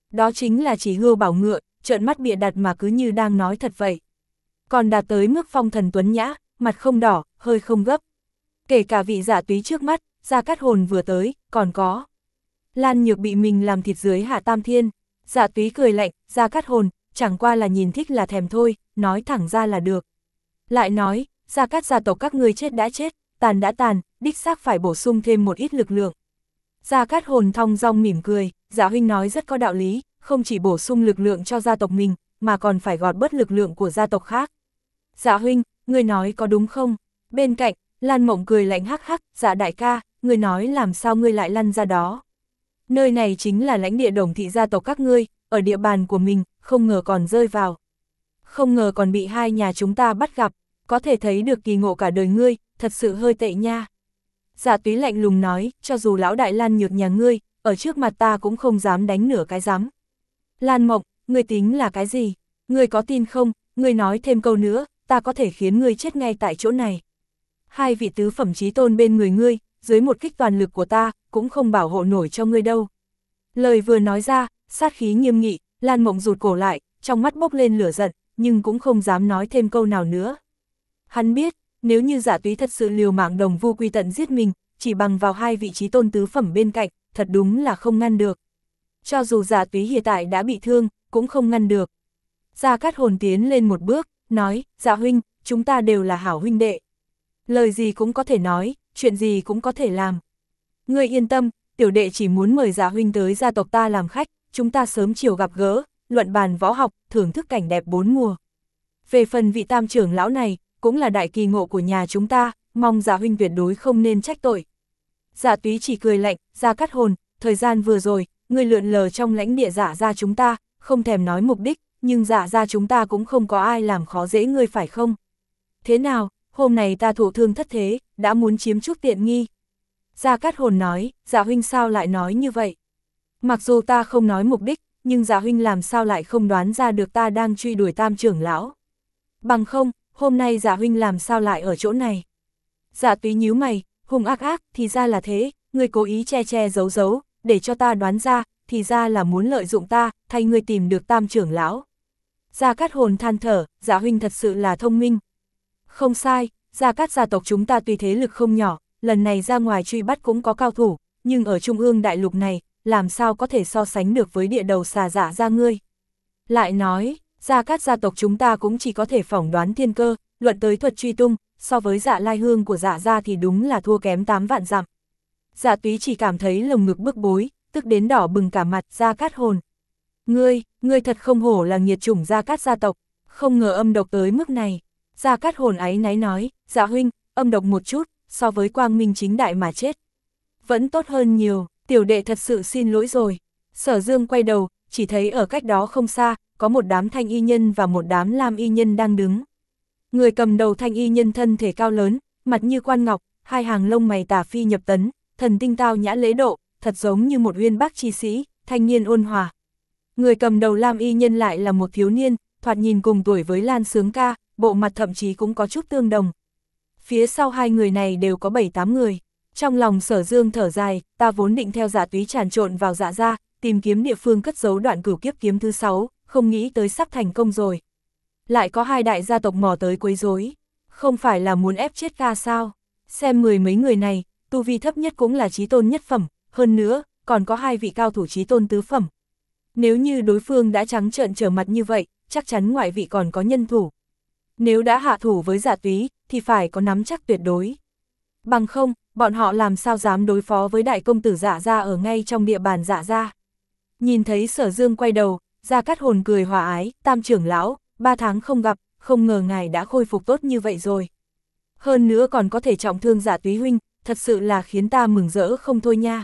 Đó chính là chỉ hươu bảo ngựa, trợn mắt bịa đặt mà cứ như đang nói thật vậy. Còn đạt tới mức phong thần tuấn nhã, mặt không đỏ, hơi không gấp. Kể cả vị Dạ Túy trước mắt, Gia Cát Hồn vừa tới, còn có. Lan Nhược bị mình làm thịt dưới Hạ Tam Thiên. Dạ Túy cười lạnh, Gia Cát Hồn, chẳng qua là nhìn thích là thèm thôi, nói thẳng ra là được. Lại nói, Gia Cát gia tộc các ngươi chết đã chết, tàn đã tàn, đích xác phải bổ sung thêm một ít lực lượng. Gia Cát Hồn thong dong mỉm cười, Dạ huynh nói rất có đạo lý, không chỉ bổ sung lực lượng cho gia tộc mình, mà còn phải gọt bớt lực lượng của gia tộc khác. Dạ huynh, ngươi nói có đúng không? Bên cạnh, Lan Mộng cười lạnh hắc hắc, Dạ đại ca, ngươi nói làm sao ngươi lại lăn ra đó? Nơi này chính là lãnh địa Đồng thị gia tộc các ngươi, ở địa bàn của mình, không ngờ còn rơi vào. Không ngờ còn bị hai nhà chúng ta bắt gặp, có thể thấy được kỳ ngộ cả đời ngươi, thật sự hơi tệ nha. Dạ Túy lạnh lùng nói, cho dù lão đại Lan Nhược nhà ngươi, ở trước mặt ta cũng không dám đánh nửa cái dám. Lan Mộng, ngươi tính là cái gì? Ngươi có tin không, ngươi nói thêm câu nữa, ta có thể khiến ngươi chết ngay tại chỗ này. Hai vị tứ phẩm chí tôn bên người ngươi, dưới một kích toàn lực của ta, cũng không bảo hộ nổi cho ngươi đâu. Lời vừa nói ra, sát khí nghiêm nghị, Lan Mộng rụt cổ lại, trong mắt bốc lên lửa giận, nhưng cũng không dám nói thêm câu nào nữa. Hắn biết, nếu như Dạ Túy thật sự liều mạng đồng vu quy tận giết mình, chỉ bằng vào hai vị chí tôn tứ phẩm bên cạnh, thật đúng là không ngăn được. Cho dù Dạ Túy hiện tại đã bị thương, cũng không ngăn được. Gia Cát Hồn tiến lên một bước, nói, Dạ huynh, chúng ta đều là hảo huynh đệ. Lời gì cũng có thể nói, chuyện gì cũng có thể làm. Ngươi yên tâm, tiểu đệ chỉ muốn mời Dạ huynh tới gia tộc ta làm khách, chúng ta sớm chiều gặp gỡ, luận bàn võ học, thưởng thức cảnh đẹp bốn mùa. Về phần vị tam trưởng lão này, cũng là đại kỳ ngộ của nhà chúng ta, mong Dạ huynh tuyệt đối không nên trách tội. Dạ Túy chỉ cười lạnh, Gia Cát Hồn, thời gian vừa rồi, ngươi lượn lờ trong lãnh địa Dạ gia chúng ta, không thèm nói mục đích, nhưng Dạ gia chúng ta cũng không có ai làm khó dễ ngươi phải không? Thế nào, hôm nay ta thụ thương thất thế, đã muốn chiếm chút tiện nghi. Gia Cát Hồn nói, Dạ huynh sao lại nói như vậy? Mặc dù ta không nói mục đích, nhưng Dạ huynh làm sao lại không đoán ra được ta đang truy đuổi tam trưởng lão? Bằng không, hôm nay Dạ huynh làm sao lại ở chỗ này? Dạ Túy nhíu mày, hung ác ác, thì ra là thế, ngươi cố ý che che giấu giấu, để cho ta đoán ra, thì ra là muốn lợi dụng ta, thay ngươi tìm được tam trưởng lão. Gia Cát Hồn than thở, Dạ huynh thật sự là thông minh. Không sai, Gia Cát gia tộc chúng ta tuy thế lực không nhỏ, lần này ra ngoài truy bắt cũng có cao thủ, nhưng ở trung ương đại lục này, làm sao có thể so sánh được với địa đầu xà Dạ gia ngươi. Lại nói, Gia Cát gia tộc chúng ta cũng chỉ có thể phỏng đoán thiên cơ, luận tới thuật truy tung, so với Dạ Lai Hương của Dạ gia thì đúng là thua kém tám vạn dặm. Dạ Túy chỉ cảm thấy lồng ngực bức bối, tức đến đỏ bừng cả mặt. Gia Cát Hồn. Ngươi, ngươi thật không hổ là nghiệt chủng Gia Cát gia tộc, không ngờ âm độc tới mức này. Gia Cát Hồn áy náy nói, Dạ huynh, âm độc một chút, so với quang minh chính đại mà chết. Vẫn tốt hơn nhiều, tiểu đệ thật sự xin lỗi rồi. Sở Dương quay đầu, chỉ thấy ở cách đó không xa, có một đám thanh y nhân và một đám lam y nhân đang đứng. Người cầm đầu thanh y nhân thân thể cao lớn, mặt như quan ngọc, hai hàng lông mày tà phi nhập tấn, thần tinh tao nhã lễ độ, thật giống như một uyên bác chi sĩ, thanh niên ôn hòa. Người cầm đầu lam y nhân lại là một thiếu niên, thoạt nhìn cùng tuổi với Lan Sướng ca, bộ mặt thậm chí cũng có chút tương đồng. Phía sau hai người này đều có bảy tám người. Trong lòng Sở Dương thở dài, ta vốn định theo Dạ Túy tràn trộn vào Dạ gia, tìm kiếm địa phương cất giấu đoạn cửu kiếp kiếm thứ sáu, không nghĩ tới sắp thành công rồi. Lại có hai đại gia tộc mò tới quấy rối, không phải là muốn ép chết ca sao? Xem mười mấy người này, tu vi thấp nhất cũng là chí tôn nhất phẩm, hơn nữa, còn có hai vị cao thủ chí tôn tứ phẩm. Nếu như đối phương đã trắng trợn trở mặt như vậy, chắc chắn ngoại vị còn có nhân thủ. Nếu đã hạ thủ với Dạ Túy, thì phải có nắm chắc tuyệt đối. Bằng không, bọn họ làm sao dám đối phó với đại công tử Dạ gia ở ngay trong địa bàn Dạ gia. Nhìn thấy Sở Dương quay đầu, Gia Cát Hồn cười hòa ái, tam trưởng lão, ba tháng không gặp, không ngờ ngài đã khôi phục tốt như vậy rồi. Hơn nữa còn có thể trọng thương Dạ Túy huynh, thật sự là khiến ta mừng rỡ không thôi nha.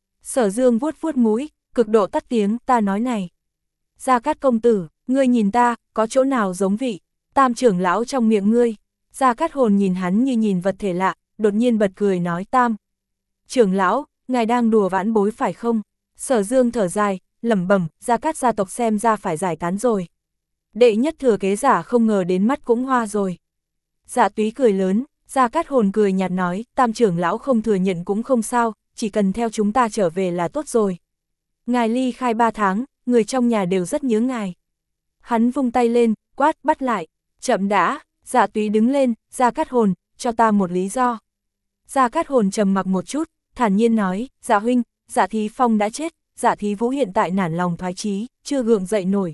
Sở Dương vuốt vuốt mũi, cực độ tắt tiếng, ta nói này. Gia Cát công tử, ngươi nhìn ta, có chỗ nào giống vị tam trưởng lão trong miệng ngươi? Gia Cát Hồn nhìn hắn như nhìn vật thể lạ, đột nhiên bật cười nói, tam trưởng lão, ngài đang đùa vãn bối phải không? Sở Dương thở dài, lẩm bẩm, Gia Cát gia tộc xem ra phải giải tán rồi. Đệ nhất thừa kế giả không ngờ đến mắt cũng hoa rồi. Dạ Túy cười lớn, Gia Cát Hồn cười nhạt nói, tam trưởng lão không thừa nhận cũng không sao, chỉ cần theo chúng ta trở về là tốt rồi. Ngài ly khai ba tháng, người trong nhà đều rất nhớ ngài. Hắn vung tay lên, quát, bắt lại, chậm đã. Dạ Túy đứng lên, Gia Cát Hồn, cho ta một lý do. Gia Cát Hồn trầm mặc một chút, thản nhiên nói, Dạ huynh, Dạ Thí Phong đã chết, Dạ Thí Vũ hiện tại nản lòng thoái chí, chưa gượng dậy nổi.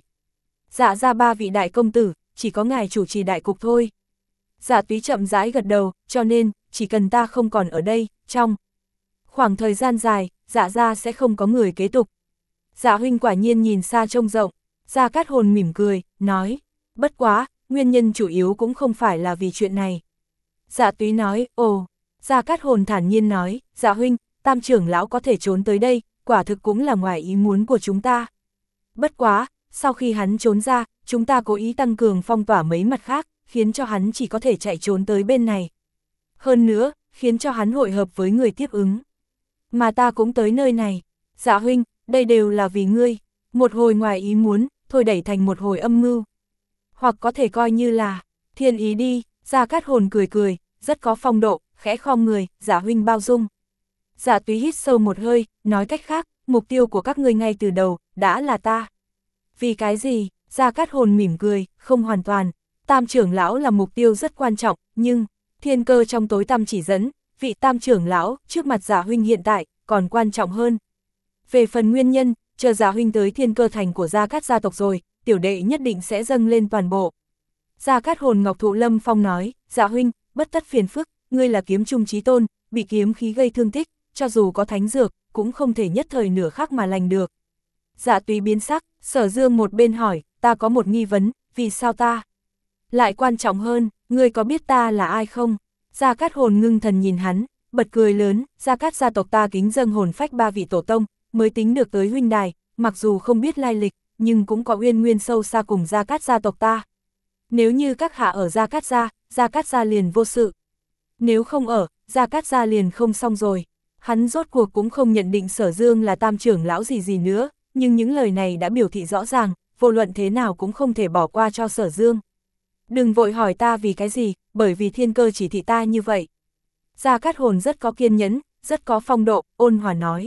Dạ ra ba vị đại công tử, chỉ có ngài chủ trì đại cục thôi. Dạ Túy chậm rãi gật đầu, cho nên, chỉ cần ta không còn ở đây, trong khoảng thời gian dài, Dạ ra sẽ không có người kế tục. Dạ huynh quả nhiên nhìn xa trông rộng. Gia Cát Hồn mỉm cười, nói, bất quá, nguyên nhân chủ yếu cũng không phải là vì chuyện này. Dạ Túy nói, ồ. Gia Cát Hồn thản nhiên nói, Dạ huynh, Tam trưởng lão có thể trốn tới đây, quả thực cũng là ngoài ý muốn của chúng ta. Bất quá, sau khi hắn trốn ra, chúng ta cố ý tăng cường phong tỏa mấy mặt khác, khiến cho hắn chỉ có thể chạy trốn tới bên này. Hơn nữa, khiến cho hắn hội hợp với người tiếp ứng. Mà ta cũng tới nơi này. Dạ huynh, đây đều là vì ngươi. Một hồi ngoài ý muốn, thôi đẩy thành một hồi âm mưu. Hoặc có thể coi như là thiên ý đi. Gia Cát Hồn cười cười, rất có phong độ, khẽ khom người, Dạ huynh bao dung. Dạ Túy hít sâu một hơi, nói cách khác, mục tiêu của các ngươi ngay từ đầu, đã là ta. Vì cái gì? Gia Cát Hồn mỉm cười, không hoàn toàn. Tam trưởng lão là mục tiêu rất quan trọng, nhưng thiên cơ trong tối tăm chỉ dẫn, vị Tam trưởng lão trước mặt Dạ huynh hiện tại còn quan trọng hơn. Về phần nguyên nhân, chờ Dạ huynh tới thiên cơ thành của Gia Cát gia tộc rồi, tiểu đệ nhất định sẽ dâng lên toàn bộ. Gia Cát Hồn Ngọc Thụ Lâm Phong nói, Dạ huynh, bất tất phiền phức, ngươi là kiếm trung chí tôn, bị kiếm khí gây thương tích, cho dù có thánh dược, cũng không thể nhất thời nửa khắc mà lành được. Dạ Túy biến sắc, Sở Dương một bên hỏi, ta có một nghi vấn, vì sao ta? Lại quan trọng hơn, ngươi có biết ta là ai không? Gia Cát Hồn ngưng thần nhìn hắn, bật cười lớn, Gia Cát gia tộc ta kính dâng hồn phách ba vị tổ tông, mới tính được tới huynh đài, mặc dù không biết lai lịch, nhưng cũng có uyên nguyên sâu xa cùng Gia Cát gia tộc ta. Nếu như các hạ ở Gia Cát gia, Gia Cát gia liền vô sự. Nếu không ở, Gia Cát gia liền không xong rồi. Hắn rốt cuộc cũng không nhận định Sở Dương là tam trưởng lão gì gì nữa, nhưng những lời này đã biểu thị rõ ràng, vô luận thế nào cũng không thể bỏ qua cho Sở Dương. Đừng vội hỏi ta vì cái gì, bởi vì thiên cơ chỉ thị ta như vậy. Gia Cát Hồn rất có kiên nhẫn, rất có phong độ, ôn hòa nói.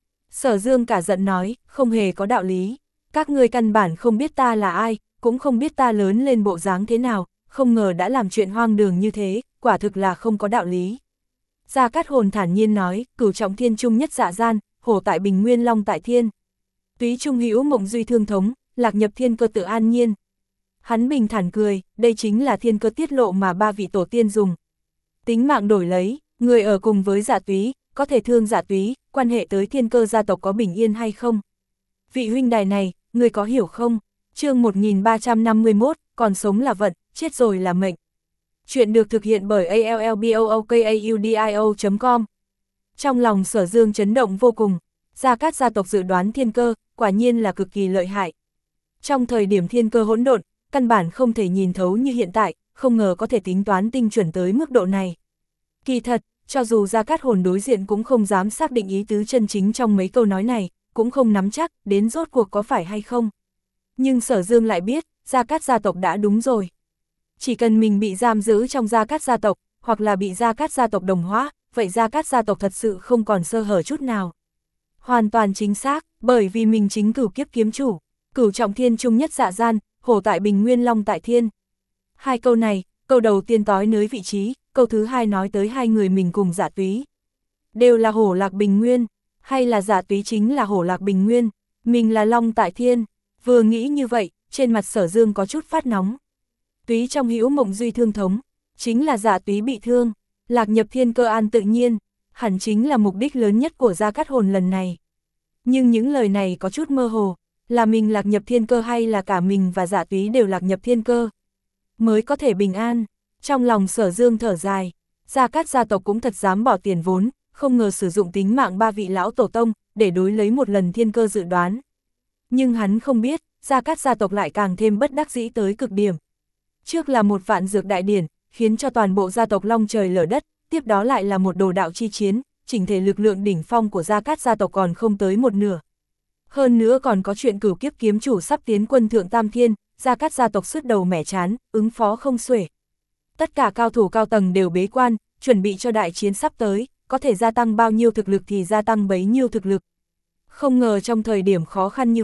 Sở Dương cả giận nói, không hề có đạo lý. Các ngươi căn bản không biết ta là ai, cũng không biết ta lớn lên bộ dáng thế nào, không ngờ đã làm chuyện hoang đường như thế, quả thực là không có đạo lý. Gia Cát Hồn thản nhiên nói, cửu trọng thiên trung nhất dạ gian, hổ tại bình nguyên long tại thiên. Túy trung hữu mộng duy thương thống, lạc nhập thiên cơ tự an nhiên. Hắn bình thản cười, đây chính là thiên cơ tiết lộ mà ba vị tổ tiên dùng. Tính mạng đổi lấy, người ở cùng với Dạ Túy, có thể thương Dạ Túy, quan hệ tới thiên cơ gia tộc có bình yên hay không? Vị huynh đài này, người có hiểu không? Chương một nghìn ba trăm năm mươi mốt, còn sống là vận, chết rồi là mệnh. Chuyện được thực hiện bởi a l l b o o k a u d i o chấm com. Trong lòng Sở Dương chấn động vô cùng, Gia Cát gia tộc dự đoán thiên cơ, quả nhiên là cực kỳ lợi hại. Trong thời điểm thiên cơ hỗn độn, căn bản không thể nhìn thấu như hiện tại, không ngờ có thể tính toán tinh chuẩn tới mức độ này. Kỳ thật, cho dù Gia Cát Hồn đối diện cũng không dám xác định ý tứ chân chính trong mấy câu nói này, cũng không nắm chắc đến rốt cuộc có phải hay không. Nhưng Sở Dương lại biết, Gia Cát gia tộc đã đúng rồi. Chỉ cần mình bị giam giữ trong Gia Cát gia tộc, hoặc là bị Gia Cát gia tộc đồng hóa, vậy Gia Cát gia tộc thật sự không còn sơ hở chút nào. Hoàn toàn chính xác, bởi vì mình chính cửu kiếp kiếm chủ, cửu trọng thiên trung nhất dạ gian, hổ tại bình nguyên long tại thiên. Hai câu này, câu đầu tiên nói tới vị trí, câu thứ hai nói tới hai người mình cùng Dạ Túy. Đều là hổ lạc bình nguyên, hay là Dạ Túy chính là hổ lạc bình nguyên, mình là long tại thiên. Vừa nghĩ như vậy, trên mặt Sở Dương có chút phát nóng. Túy trong hữu mộng duy thương thống, chính là Dạ Túy bị thương, lạc nhập thiên cơ an tự nhiên, hẳn chính là mục đích lớn nhất của Gia Cát Hồn lần này. Nhưng những lời này có chút mơ hồ, là mình lạc nhập thiên cơ hay là cả mình và Dạ Túy đều lạc nhập thiên cơ, mới có thể bình an. Trong lòng Sở Dương thở dài, Gia Cát gia tộc cũng thật dám bỏ tiền vốn, không ngờ sử dụng tính mạng ba vị lão tổ tông, để đối lấy một lần thiên cơ dự đoán. Nhưng hắn không biết, Gia Cát gia tộc lại càng thêm bất đắc dĩ tới cực điểm. Trước là một vạn dược đại điển, khiến cho toàn bộ gia tộc long trời lở đất, tiếp đó lại là một đồ đạo chi chiến, chỉnh thể lực lượng đỉnh phong của Gia Cát gia tộc còn không tới một nửa. Hơn nữa còn có chuyện cửu kiếp kiếm chủ sắp tiến quân thượng tam thiên, Gia Cát gia tộc sứt đầu mẻ chán, ứng phó không xuể. Tất cả cao thủ cao tầng đều bế quan, chuẩn bị cho đại chiến sắp tới, có thể gia tăng bao nhiêu thực lực thì gia tăng bấy nhiêu thực lực. Không ngờ trong thời điểm khó khăn như vậy,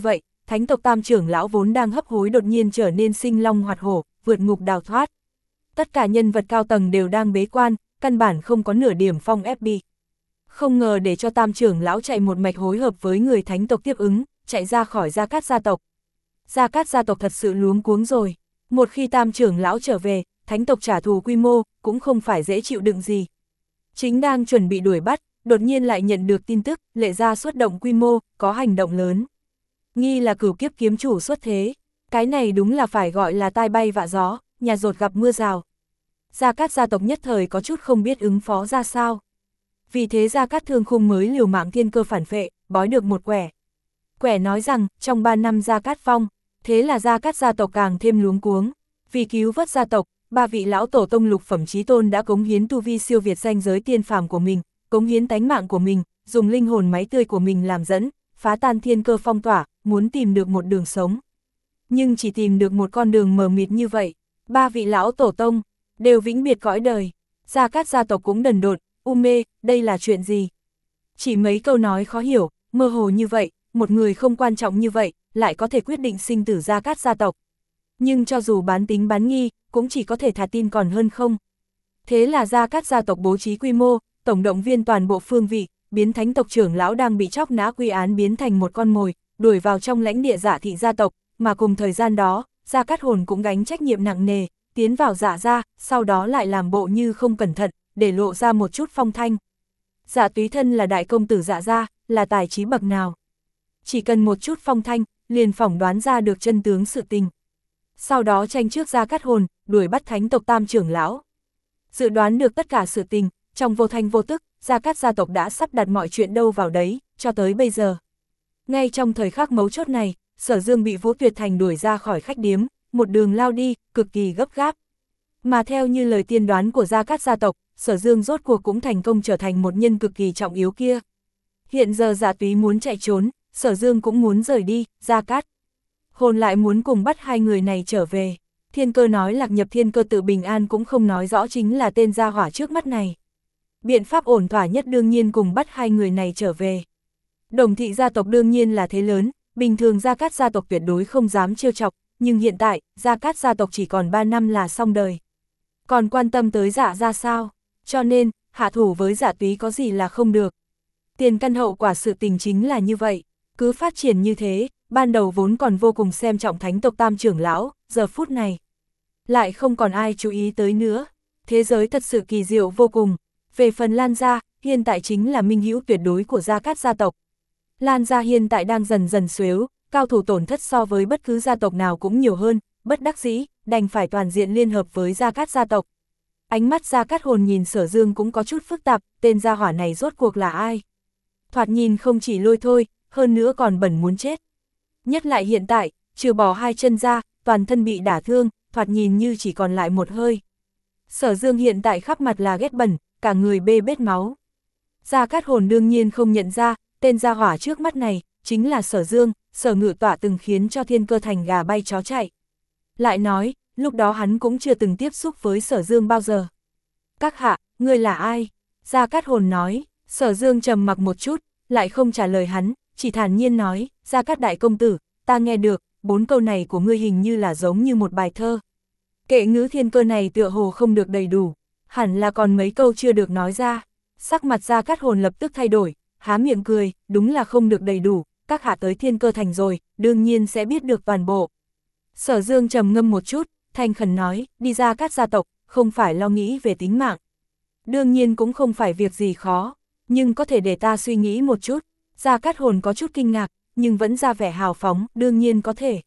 thánh tộc tam trưởng lão vốn đang hấp hối đột nhiên trở nên sinh long hoạt hổ, vượt ngục đào thoát. Tất cả nhân vật cao tầng đều đang bế quan, căn bản không có nửa điểm phong ép bị. Không ngờ để cho tam trưởng lão chạy một mạch hối hợp với người thánh tộc tiếp ứng, chạy ra khỏi Gia Cát gia tộc. Gia Cát gia tộc thật sự luống cuống rồi. Một khi tam trưởng lão trở về, thánh tộc trả thù quy mô, cũng không phải dễ chịu đựng gì. Chính đang chuẩn bị đuổi bắt, đột nhiên lại nhận được tin tức, Lệ gia xuất động quy mô, có hành động lớn. Nghi là cửu kiếp kiếm chủ xuất thế. Cái này đúng là phải gọi là tai bay vạ gió, nhà dột gặp mưa rào. Gia Cát gia tộc nhất thời có chút không biết ứng phó ra sao. Vì thế Gia Cát Thương Khung mới liều mạng thiên cơ phản phệ, bói được một quẻ. Quẻ nói rằng, trong ba năm Gia Cát phong, thế là Gia Cát gia tộc càng thêm luống cuống. Vì cứu vớt gia tộc, ba vị lão tổ tông lục phẩm chí tôn đã cống hiến tu vi siêu việt danh giới tiên phàm của mình, cống hiến tánh mạng của mình, dùng linh hồn máy tươi của mình làm dẫn, phá tan thiên cơ phong tỏa, muốn tìm được một đường sống. Nhưng chỉ tìm được một con đường mờ mịt như vậy, ba vị lão tổ tông đều vĩnh biệt cõi đời. Gia Cát gia tộc cũng đần độn, u mê, đây là chuyện gì? Chỉ mấy câu nói khó hiểu, mơ hồ như vậy, một người không quan trọng như vậy, lại có thể quyết định sinh tử Gia Cát gia tộc. Nhưng cho dù bán tính bán nghi, cũng chỉ có thể thà tin còn hơn không. Thế là Gia Cát gia tộc bố trí quy mô, tổng động viên toàn bộ phương vị, biến thánh tộc trưởng lão đang bị chóc nã quy án biến thành một con mồi, đuổi vào trong lãnh địa Dạ thị gia tộc, mà cùng thời gian đó, Gia Cát Hồn cũng gánh trách nhiệm nặng nề, tiến vào Dạ gia, sau đó lại làm bộ như không cẩn thận, để lộ ra một chút phong thanh. Dạ Túy thân là đại công tử Dạ gia, là tài trí bậc nào. Chỉ cần một chút phong thanh, liền phỏng đoán ra được chân tướng sự tình. Sau đó tranh trước Gia Cát Hồn, đuổi bắt thánh tộc tam trưởng lão. Dự đoán được tất cả sự tình, trong vô thanh vô tức, Gia Cát gia tộc đã sắp đặt mọi chuyện đâu vào đấy, cho tới bây giờ. Ngay trong thời khắc mấu chốt này, Sở Dương bị Vũ Tuyệt Thành đuổi ra khỏi khách điếm, một đường lao đi, cực kỳ gấp gáp. Mà theo như lời tiên đoán của Gia Cát gia tộc, Sở Dương rốt cuộc cũng thành công trở thành một nhân cực kỳ trọng yếu kia. Hiện giờ Dạ Túy muốn chạy trốn, Sở Dương cũng muốn rời đi, Gia Cát Hồn lại muốn cùng bắt hai người này trở về. Thiên Cơ nói Lạc Nhập Thiên Cơ tự bình an cũng không nói rõ chính là tên gia hỏa trước mắt này. Biện pháp ổn thỏa nhất đương nhiên cùng bắt hai người này trở về. Đồng thị gia tộc đương nhiên là thế lớn, bình thường Gia Cát gia tộc tuyệt đối không dám trêu chọc, nhưng hiện tại, Gia Cát gia tộc chỉ còn ba năm là xong đời. Còn quan tâm tới Dạ gia sao? Cho nên, hạ thủ với Dạ Túy có gì là không được. Tiền căn hậu quả sự tình chính là như vậy, cứ phát triển như thế, ban đầu vốn còn vô cùng xem trọng thánh tộc tam trưởng lão, giờ phút này lại không còn ai chú ý tới nữa. Thế giới thật sự kỳ diệu vô cùng. Về phần Lan gia, hiện tại chính là minh hữu tuyệt đối của Gia Cát gia tộc. Lan gia hiện tại đang dần dần xếu, cao thủ tổn thất so với bất cứ gia tộc nào cũng nhiều hơn, bất đắc dĩ, đành phải toàn diện liên hợp với Gia Cát gia tộc. Ánh mắt Gia Cát Hồn nhìn Sở Dương cũng có chút phức tạp, tên gia hỏa này rốt cuộc là ai? Thoạt nhìn không chỉ lôi thôi, hơn nữa còn bẩn muốn chết. Nhất lại hiện tại, trừ bỏ hai chân ra, toàn thân bị đả thương, thoạt nhìn như chỉ còn lại một hơi. Sở Dương hiện tại khắp mặt là ghét bẩn, cả người bê bết máu. Gia Cát Hồn đương nhiên không nhận ra, tên gia hỏa trước mắt này, chính là Sở Dương, Sở Ngự Tọa từng khiến cho Thiên Cơ thành gà bay chó chạy. Lại nói, lúc đó hắn cũng chưa từng tiếp xúc với Sở Dương bao giờ. Các hạ, ngươi là ai? Gia Cát Hồn nói. Sở Dương trầm mặc một chút, lại không trả lời hắn, chỉ thản nhiên nói, Gia Cát đại công tử, ta nghe được, bốn câu này của ngươi hình như là giống như một bài thơ. Kệ ngữ thiên cơ này tựa hồ không được đầy đủ, hẳn là còn mấy câu chưa được nói ra. Sắc mặt Gia Cát Hồn lập tức thay đổi, há miệng cười, đúng là không được đầy đủ, các hạ tới Thiên Cơ thành rồi, đương nhiên sẽ biết được toàn bộ. Sở Dương trầm ngâm một chút, thành khẩn nói, đi Gia Cát gia tộc, không phải lo nghĩ về tính mạng. Đương nhiên cũng không phải việc gì khó, nhưng có thể để ta suy nghĩ một chút. Gia Cát Hồn có chút kinh ngạc, nhưng vẫn ra vẻ hào phóng, đương nhiên có thể.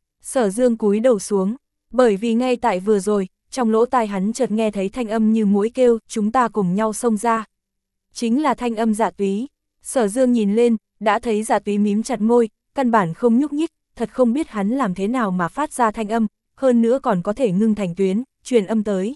Sở Dương cúi đầu xuống, bởi vì ngay tại vừa rồi, trong lỗ tai hắn chợt nghe thấy thanh âm như muỗi kêu, chúng ta cùng nhau xông ra. Chính là thanh âm Dạ Túy. Sở Dương nhìn lên, đã thấy Dạ Túy mím chặt môi, căn bản không nhúc nhích, thật không biết hắn làm thế nào mà phát ra thanh âm, hơn nữa còn có thể ngưng thành tuyến, truyền âm tới.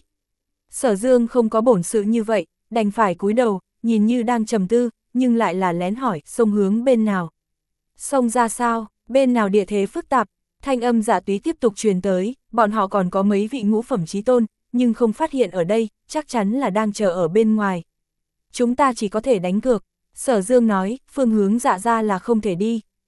Sở Dương không có bổn sự như vậy, đành phải cúi đầu, nhìn như đang trầm tư, nhưng lại là lén hỏi, xông hướng bên nào? Xông ra sao? Bên nào địa thế phức tạp? Thanh âm Dạ Túy tiếp tục truyền tới, bọn họ còn có mấy vị ngũ phẩm chí tôn, nhưng không phát hiện ở đây, chắc chắn là đang chờ ở bên ngoài. Chúng ta chỉ có thể đánh cược. Sở Dương nói, phương hướng Dạ gia là không thể đi.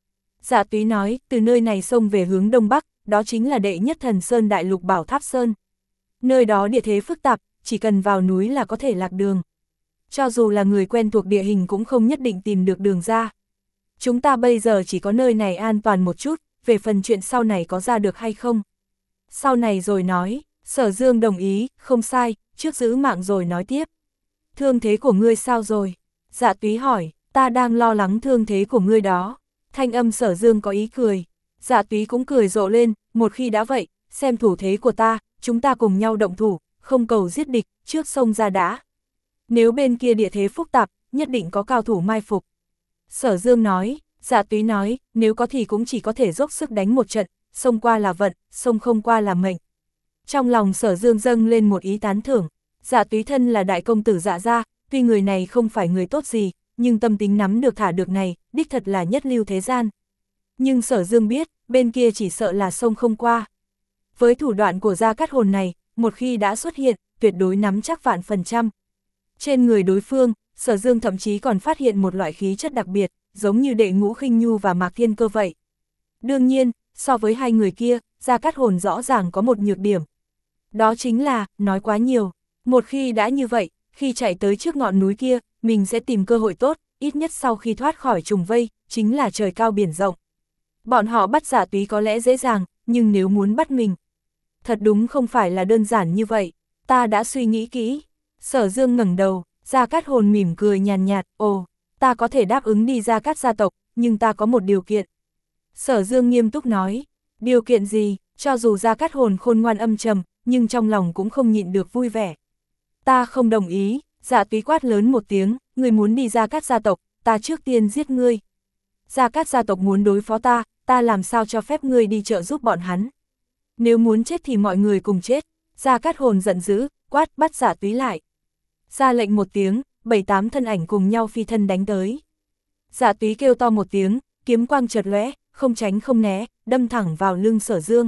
Dạ Túy nói, từ nơi này xông về hướng đông bắc, đó chính là đệ nhất thần sơn đại lục Bảo Tháp Sơn. Nơi đó địa thế phức tạp, chỉ cần vào núi là có thể lạc đường. Cho dù là người quen thuộc địa hình cũng không nhất định tìm được đường ra. Chúng ta bây giờ chỉ có nơi này an toàn một chút, về phần chuyện sau này có ra được hay không. Sau này rồi nói, Sở Dương đồng ý, không sai, trước giữ mạng rồi nói tiếp. Thương thế của ngươi sao rồi? Dạ Túy hỏi, ta đang lo lắng thương thế của ngươi đó. Thanh âm Sở Dương có ý cười. Dạ Túy cũng cười rộ lên, một khi đã vậy, xem thủ thế của ta, chúng ta cùng nhau động thủ, không cầu giết địch, trước sông ra đã. Nếu bên kia địa thế phức tạp, nhất định có cao thủ mai phục. Sở Dương nói, Dạ Túy nói, nếu có thì cũng chỉ có thể dốc sức đánh một trận, sông qua là vận, sông không qua là mệnh. Trong lòng Sở Dương dâng lên một ý tán thưởng. Dạ Túy thân là đại công tử Dạ gia, tuy người này không phải người tốt gì, nhưng tâm tính nắm được thả được này, đích thật là nhất lưu thế gian. Nhưng Sở Dương biết, bên kia chỉ sợ là sông không qua. Với thủ đoạn của Gia Cát Hồn này, một khi đã xuất hiện, tuyệt đối nắm chắc vạn phần trăm. Trên người đối phương, Sở Dương thậm chí còn phát hiện một loại khí chất đặc biệt, giống như Đệ Ngũ Khinh Nhu và Mạc Thiên Cơ vậy. Đương nhiên, so với hai người kia, Gia Cát Hồn rõ ràng có một nhược điểm. Đó chính là, nói quá nhiều. Một khi đã như vậy, khi chạy tới trước ngọn núi kia, mình sẽ tìm cơ hội tốt, ít nhất sau khi thoát khỏi trùng vây, chính là trời cao biển rộng. Bọn họ bắt Dạ Túy có lẽ dễ dàng, nhưng nếu muốn bắt mình, thật đúng không phải là đơn giản như vậy. Ta đã suy nghĩ kỹ. Sở Dương ngẩng đầu, Gia Cát Hồn mỉm cười nhàn nhạt, ồ, ta có thể đáp ứng đi Gia Cát gia tộc, nhưng ta có một điều kiện. Sở Dương nghiêm túc nói, điều kiện gì? Cho dù Gia Cát Hồn khôn ngoan âm trầm, nhưng trong lòng cũng không nhịn được vui vẻ. Ta không đồng ý. Dạ Túy quát lớn một tiếng, ngươi muốn đi Gia Cát gia tộc, ta trước tiên giết ngươi. Gia Cát gia tộc muốn đối phó ta, ta làm sao cho phép ngươi đi trợ giúp bọn hắn. Nếu muốn chết thì mọi người cùng chết. Gia Cát Hồn giận dữ, quát bắt Dạ Túy lại. Ra lệnh một tiếng, bảy tám thân ảnh cùng nhau phi thân đánh tới. Dạ Túy kêu to một tiếng, kiếm quang chợt lóe, không tránh không né, đâm thẳng vào lưng Sở Dương.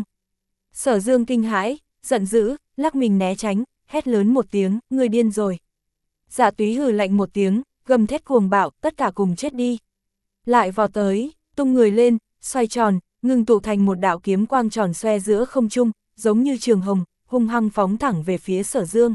Sở Dương kinh hãi, giận dữ, lắc mình né tránh, hét lớn một tiếng, ngươi điên rồi. Dạ Túy hừ lạnh một tiếng, gầm thét cuồng bạo, tất cả cùng chết đi. Lại vào tới, tung người lên, xoay tròn, ngưng tụ thành một đạo kiếm quang tròn xoe giữa không trung, giống như trường hồng, hung hăng phóng thẳng về phía Sở Dương.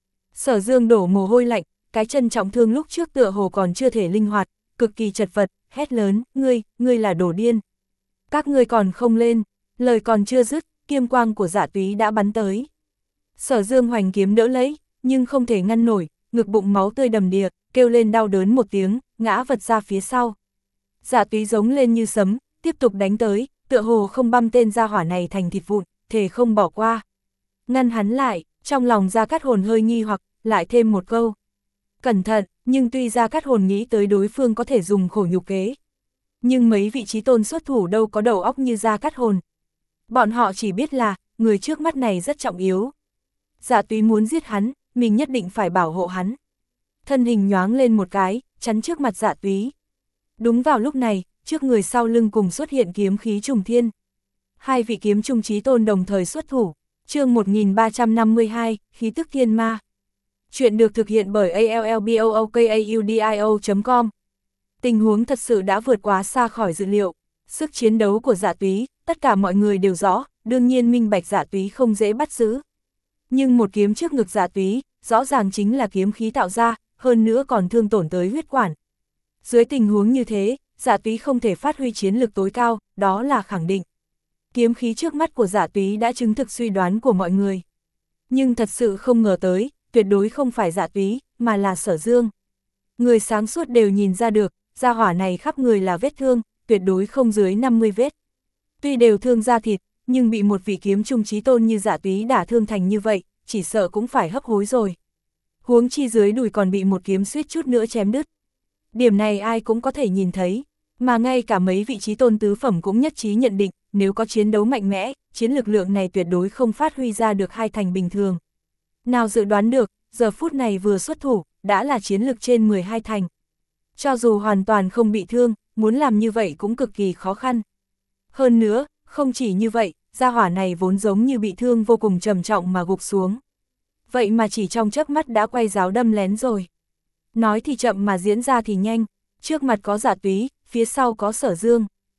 Sở Dương đổ mồ hôi lạnh, cái chân trọng thương lúc trước tựa hồ còn chưa thể linh hoạt, cực kỳ chật vật, hét lớn, ngươi, ngươi là đồ điên. Các ngươi còn không lên, lời còn chưa dứt, kiếm quang của Dạ Túy đã bắn tới. Sở Dương hoành kiếm đỡ lấy, nhưng không thể ngăn nổi, ngực bụng máu tươi đầm đìa, kêu lên đau đớn một tiếng, ngã vật ra phía sau. Dạ Túy giống lên như sấm, tiếp tục đánh tới, tựa hồ không băm tên gia hỏa này thành thịt vụn, thề không bỏ qua. Ngăn hắn lại, trong lòng Gia Cát Hồn hơi nghi hoặc, lại thêm một câu. Cẩn thận, nhưng tuy Gia Cát Hồn nghĩ tới đối phương có thể dùng khổ nhục kế. Nhưng mấy vị trí tôn xuất thủ đâu có đầu óc như Gia Cát Hồn. Bọn họ chỉ biết là, người trước mắt này rất trọng yếu. Dạ Túy muốn giết hắn, mình nhất định phải bảo hộ hắn. Thân hình nhoáng lên một cái, chắn trước mặt Dạ Túy. Đúng vào lúc này, trước người sau lưng cùng xuất hiện kiếm khí trùng thiên. Hai vị kiếm trung chí tôn đồng thời xuất thủ. Chương một nghìn ba trăm năm mươi hai, khí tức thiên ma. Chuyện được thực hiện bởi a l l b o o k a u d i o chấm com. Tình huống thật sự đã vượt quá xa khỏi dự liệu. Sức chiến đấu của Dạ Túy, tất cả mọi người đều rõ, đương nhiên minh bạch Dạ Túy không dễ bắt giữ. Nhưng một kiếm trước ngực Dạ Túy, rõ ràng chính là kiếm khí tạo ra, hơn nữa còn thương tổn tới huyết quản. Dưới tình huống như thế, Dạ Túy không thể phát huy chiến lực tối cao, đó là khẳng định. Kiếm khí trước mắt của Dạ Túy đã chứng thực suy đoán của mọi người. Nhưng thật sự không ngờ tới, tuyệt đối không phải Dạ Túy, mà là Sở Dương. Người sáng suốt đều nhìn ra được, gia hỏa này khắp người là vết thương, tuyệt đối không dưới năm mươi vết. Tuy đều thương da thịt, nhưng bị một vị kiếm trung chí tôn như Dạ Túy đả thương thành như vậy, chỉ sợ cũng phải hấp hối rồi. Huống chi dưới đùi còn bị một kiếm suýt chút nữa chém đứt. Điểm này ai cũng có thể nhìn thấy, mà ngay cả mấy vị chí tôn tứ phẩm cũng nhất trí nhận định, nếu có chiến đấu mạnh mẽ, chiến lực lượng này tuyệt đối không phát huy ra được hai thành bình thường. Nào dự đoán được, giờ phút này vừa xuất thủ, đã là chiến lực trên mười hai thành. Cho dù hoàn toàn không bị thương, muốn làm như vậy cũng cực kỳ khó khăn. Hơn nữa, không chỉ như vậy, gia hỏa này vốn giống như bị thương vô cùng trầm trọng mà gục xuống. Vậy mà chỉ trong chớp mắt đã quay giáo đâm lén rồi. Nói thì chậm mà diễn ra thì nhanh, trước mặt có Dạ Túy, phía sau có Sở Dương.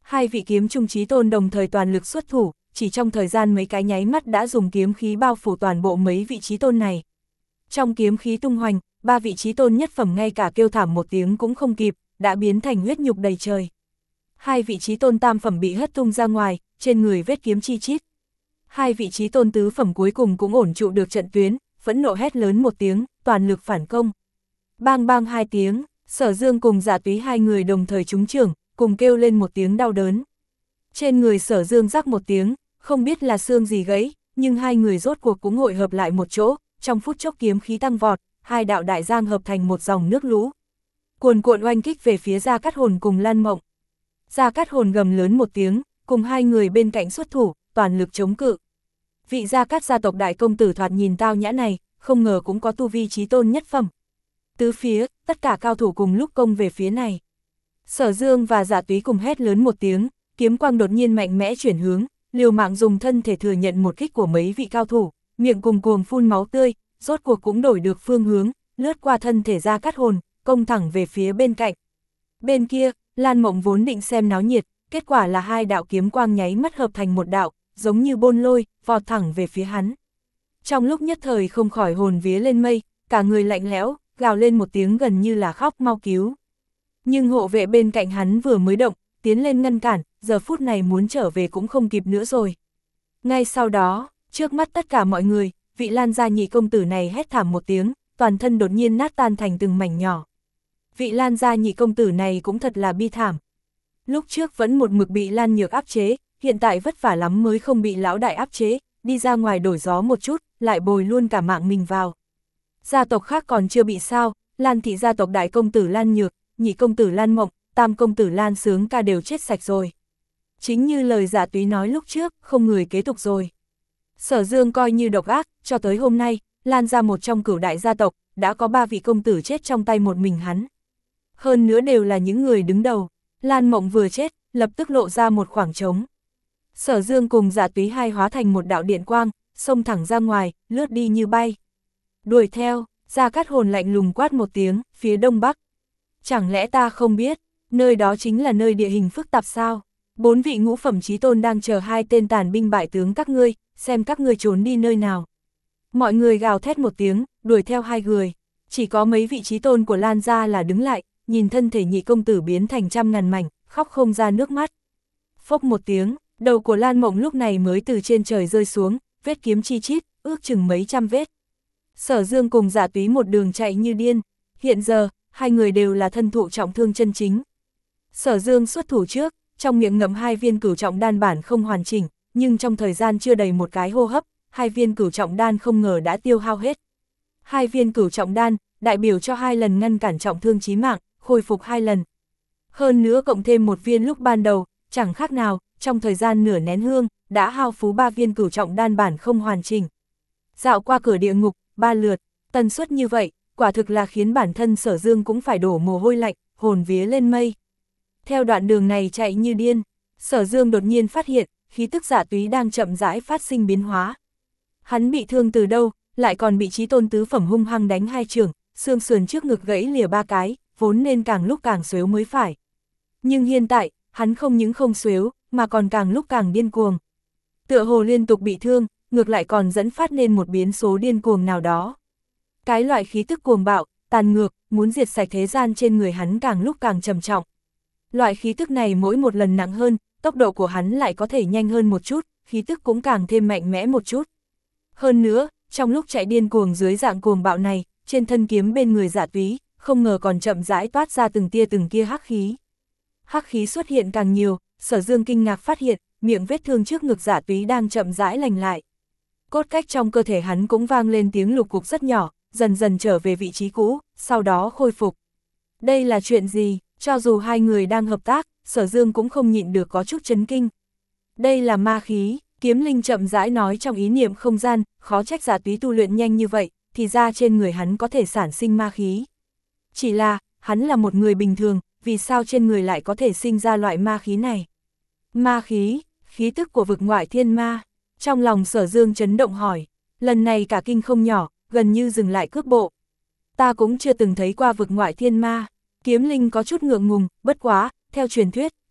Hai vị kiếm trung chí tôn đồng thời toàn lực xuất thủ, chỉ trong thời gian mấy cái nháy mắt đã dùng kiếm khí bao phủ toàn bộ mấy vị chí tôn này. Trong kiếm khí tung hoành, ba vị chí tôn nhất phẩm ngay cả kêu thảm một tiếng cũng không kịp, đã biến thành huyết nhục đầy trời. Hai vị chí tôn tam phẩm bị hất tung ra ngoài, trên người vết kiếm chi chít. Hai vị chí tôn tứ phẩm cuối cùng cũng ổn trụ được trận tuyến, phẫn nộ hét lớn một tiếng, toàn lực phản công. Bang bang hai tiếng, Sở Dương cùng Dạ Túy hai người đồng thời trúng chưởng, cùng kêu lên một tiếng đau đớn. Trên người Sở Dương rắc một tiếng, không biết là xương gì gãy, nhưng hai người rốt cuộc cũng hội hợp lại một chỗ, trong phút chốc kiếm khí tăng vọt, hai đạo đại giang hợp thành một dòng nước lũ. Cuồn cuộn oanh kích về phía Gia Cát Hồn cùng Lan Mộng. Gia Cát Hồn gầm lớn một tiếng, cùng hai người bên cạnh xuất thủ, toàn lực chống cự. Vị Gia Cát gia tộc đại công tử thoạt nhìn tao nhã này, không ngờ cũng có tu vi chí tôn nhất phẩm. Tứ phía, tất cả cao thủ cùng lúc công về phía này. Sở Dương và Dạ Túy cùng hét lớn một tiếng, kiếm quang đột nhiên mạnh mẽ chuyển hướng, liều mạng dùng thân thể thừa nhận một kích của mấy vị cao thủ, miệng cùng cuồng phun máu tươi, rốt cuộc cũng đổi được phương hướng, lướt qua thân thể Gia Cát Hồn, công thẳng về phía bên cạnh. Bên kia, Lan Mộng vốn định xem náo nhiệt, kết quả là hai đạo kiếm quang nháy mắt hợp thành một đạo, giống như bôn lôi, vọt thẳng về phía hắn. Trong lúc nhất thời không khỏi hồn vía lên mây, cả người lạnh lẽo, gào lên một tiếng gần như là khóc mau cứu. Nhưng hộ vệ bên cạnh hắn vừa mới động, tiến lên ngăn cản, giờ phút này muốn trở về cũng không kịp nữa rồi. Ngay sau đó, trước mắt tất cả mọi người, vị Lan gia nhị công tử này hét thảm một tiếng, toàn thân đột nhiên nát tan thành từng mảnh nhỏ. Vị Lan gia nhị công tử này cũng thật là bi thảm. Lúc trước vẫn một mực bị Lan Nhược áp chế, hiện tại vất vả lắm mới không bị lão đại áp chế, đi ra ngoài đổi gió một chút, lại bồi luôn cả mạng mình vào. Gia tộc khác còn chưa bị sao, Lan thị gia tộc đại công tử Lan Nhược, nhị công tử Lan Mộng, tam công tử Lan Sướng ca đều chết sạch rồi. Chính như lời Dạ Túy nói lúc trước, không người kế tục rồi. Sở Dương coi như độc ác, cho tới hôm nay, Lan ra một trong cửu đại gia tộc, đã có ba vị công tử chết trong tay một mình hắn. Hơn nữa đều là những người đứng đầu. Lan Mộng vừa chết, lập tức lộ ra một khoảng trống. Sở Dương cùng Dạ Túy hai hóa thành một đạo điện quang, xông thẳng ra ngoài, lướt đi như bay. Đuổi theo, Gia Cát Hồn lạnh lùng quát một tiếng, phía đông bắc. Chẳng lẽ ta không biết, nơi đó chính là nơi địa hình phức tạp sao? Bốn vị ngũ phẩm chí tôn đang chờ hai tên tàn binh bại tướng các ngươi, xem các ngươi trốn đi nơi nào. Mọi người gào thét một tiếng, đuổi theo hai người. Chỉ có mấy vị chí tôn của Lan gia là đứng lại, nhìn thân thể nhị công tử biến thành trăm ngàn mảnh, khóc không ra nước mắt. Phốc một tiếng, đầu của Lan Mộng lúc này mới từ trên trời rơi xuống, vết kiếm chi chít, ước chừng mấy trăm vết. Sở Dương cùng Dạ Túy một đường chạy như điên, hiện giờ, hai người đều là thân thụ trọng thương chân chính. Sở Dương xuất thủ trước, trong miệng ngậm hai viên cửu trọng đan bản không hoàn chỉnh, nhưng trong thời gian chưa đầy một cái hô hấp, hai viên cửu trọng đan không ngờ đã tiêu hao hết. Hai viên cửu trọng đan, đại biểu cho hai lần ngăn cản trọng thương chí mạng, khôi phục hai lần. Hơn nữa cộng thêm một viên lúc ban đầu, chẳng khác nào, trong thời gian nửa nén hương, đã hao phú ba viên cửu trọng đan bản không hoàn chỉnh. Dạo qua cửa địa ngục, ba lượt, tần suất như vậy, quả thực là khiến bản thân Sở Dương cũng phải đổ mồ hôi lạnh, hồn vía lên mây. Theo đoạn đường này chạy như điên, Sở Dương đột nhiên phát hiện, khí tức Dạ Túy đang chậm rãi phát sinh biến hóa. Hắn bị thương từ đâu, lại còn bị chí tôn tứ phẩm hung hăng đánh hai chưởng, xương sườn trước ngực gãy lìa ba cái, vốn nên càng lúc càng xuếu mới phải. Nhưng hiện tại, hắn không những không xuếu, mà còn càng lúc càng điên cuồng. Tựa hồ liên tục bị thương, ngược lại còn dẫn phát nên một biến số điên cuồng nào đó. Cái loại khí tức cuồng bạo, tàn ngược, muốn diệt sạch thế gian trên người hắn càng lúc càng trầm trọng. Loại khí tức này mỗi một lần nặng hơn, tốc độ của hắn lại có thể nhanh hơn một chút, khí tức cũng càng thêm mạnh mẽ một chút. Hơn nữa, trong lúc chạy điên cuồng dưới dạng cuồng bạo này, trên thân kiếm bên người Dạ Túy, không ngờ còn chậm rãi toát ra từng tia từng kia hắc khí. Hắc khí xuất hiện càng nhiều, Sở Dương kinh ngạc phát hiện, miệng vết thương trước ngực Dạ Túy đang chậm rãi lành lại. Cốt cách trong cơ thể hắn cũng vang lên tiếng lục cục rất nhỏ, dần dần trở về vị trí cũ, sau đó khôi phục. Đây là chuyện gì? Cho dù hai người đang hợp tác, Sở Dương cũng không nhịn được có chút chấn kinh. Đây là ma khí, Kiếm Linh chậm rãi nói trong ý niệm không gian, khó trách Dạ Túy tu luyện nhanh như vậy, thì ra trên người hắn có thể sản sinh ma khí. Chỉ là, hắn là một người bình thường, vì sao trên người lại có thể sinh ra loại ma khí này? Ma khí, khí tức của vực ngoại thiên ma. Trong lòng Sở Dương chấn động hỏi, lần này cả kinh không nhỏ, gần như dừng lại cước bộ. Ta cũng chưa từng thấy qua vực ngoại thiên ma. Kiếm Linh có chút ngượng ngùng, bất quá, theo truyền thuyết,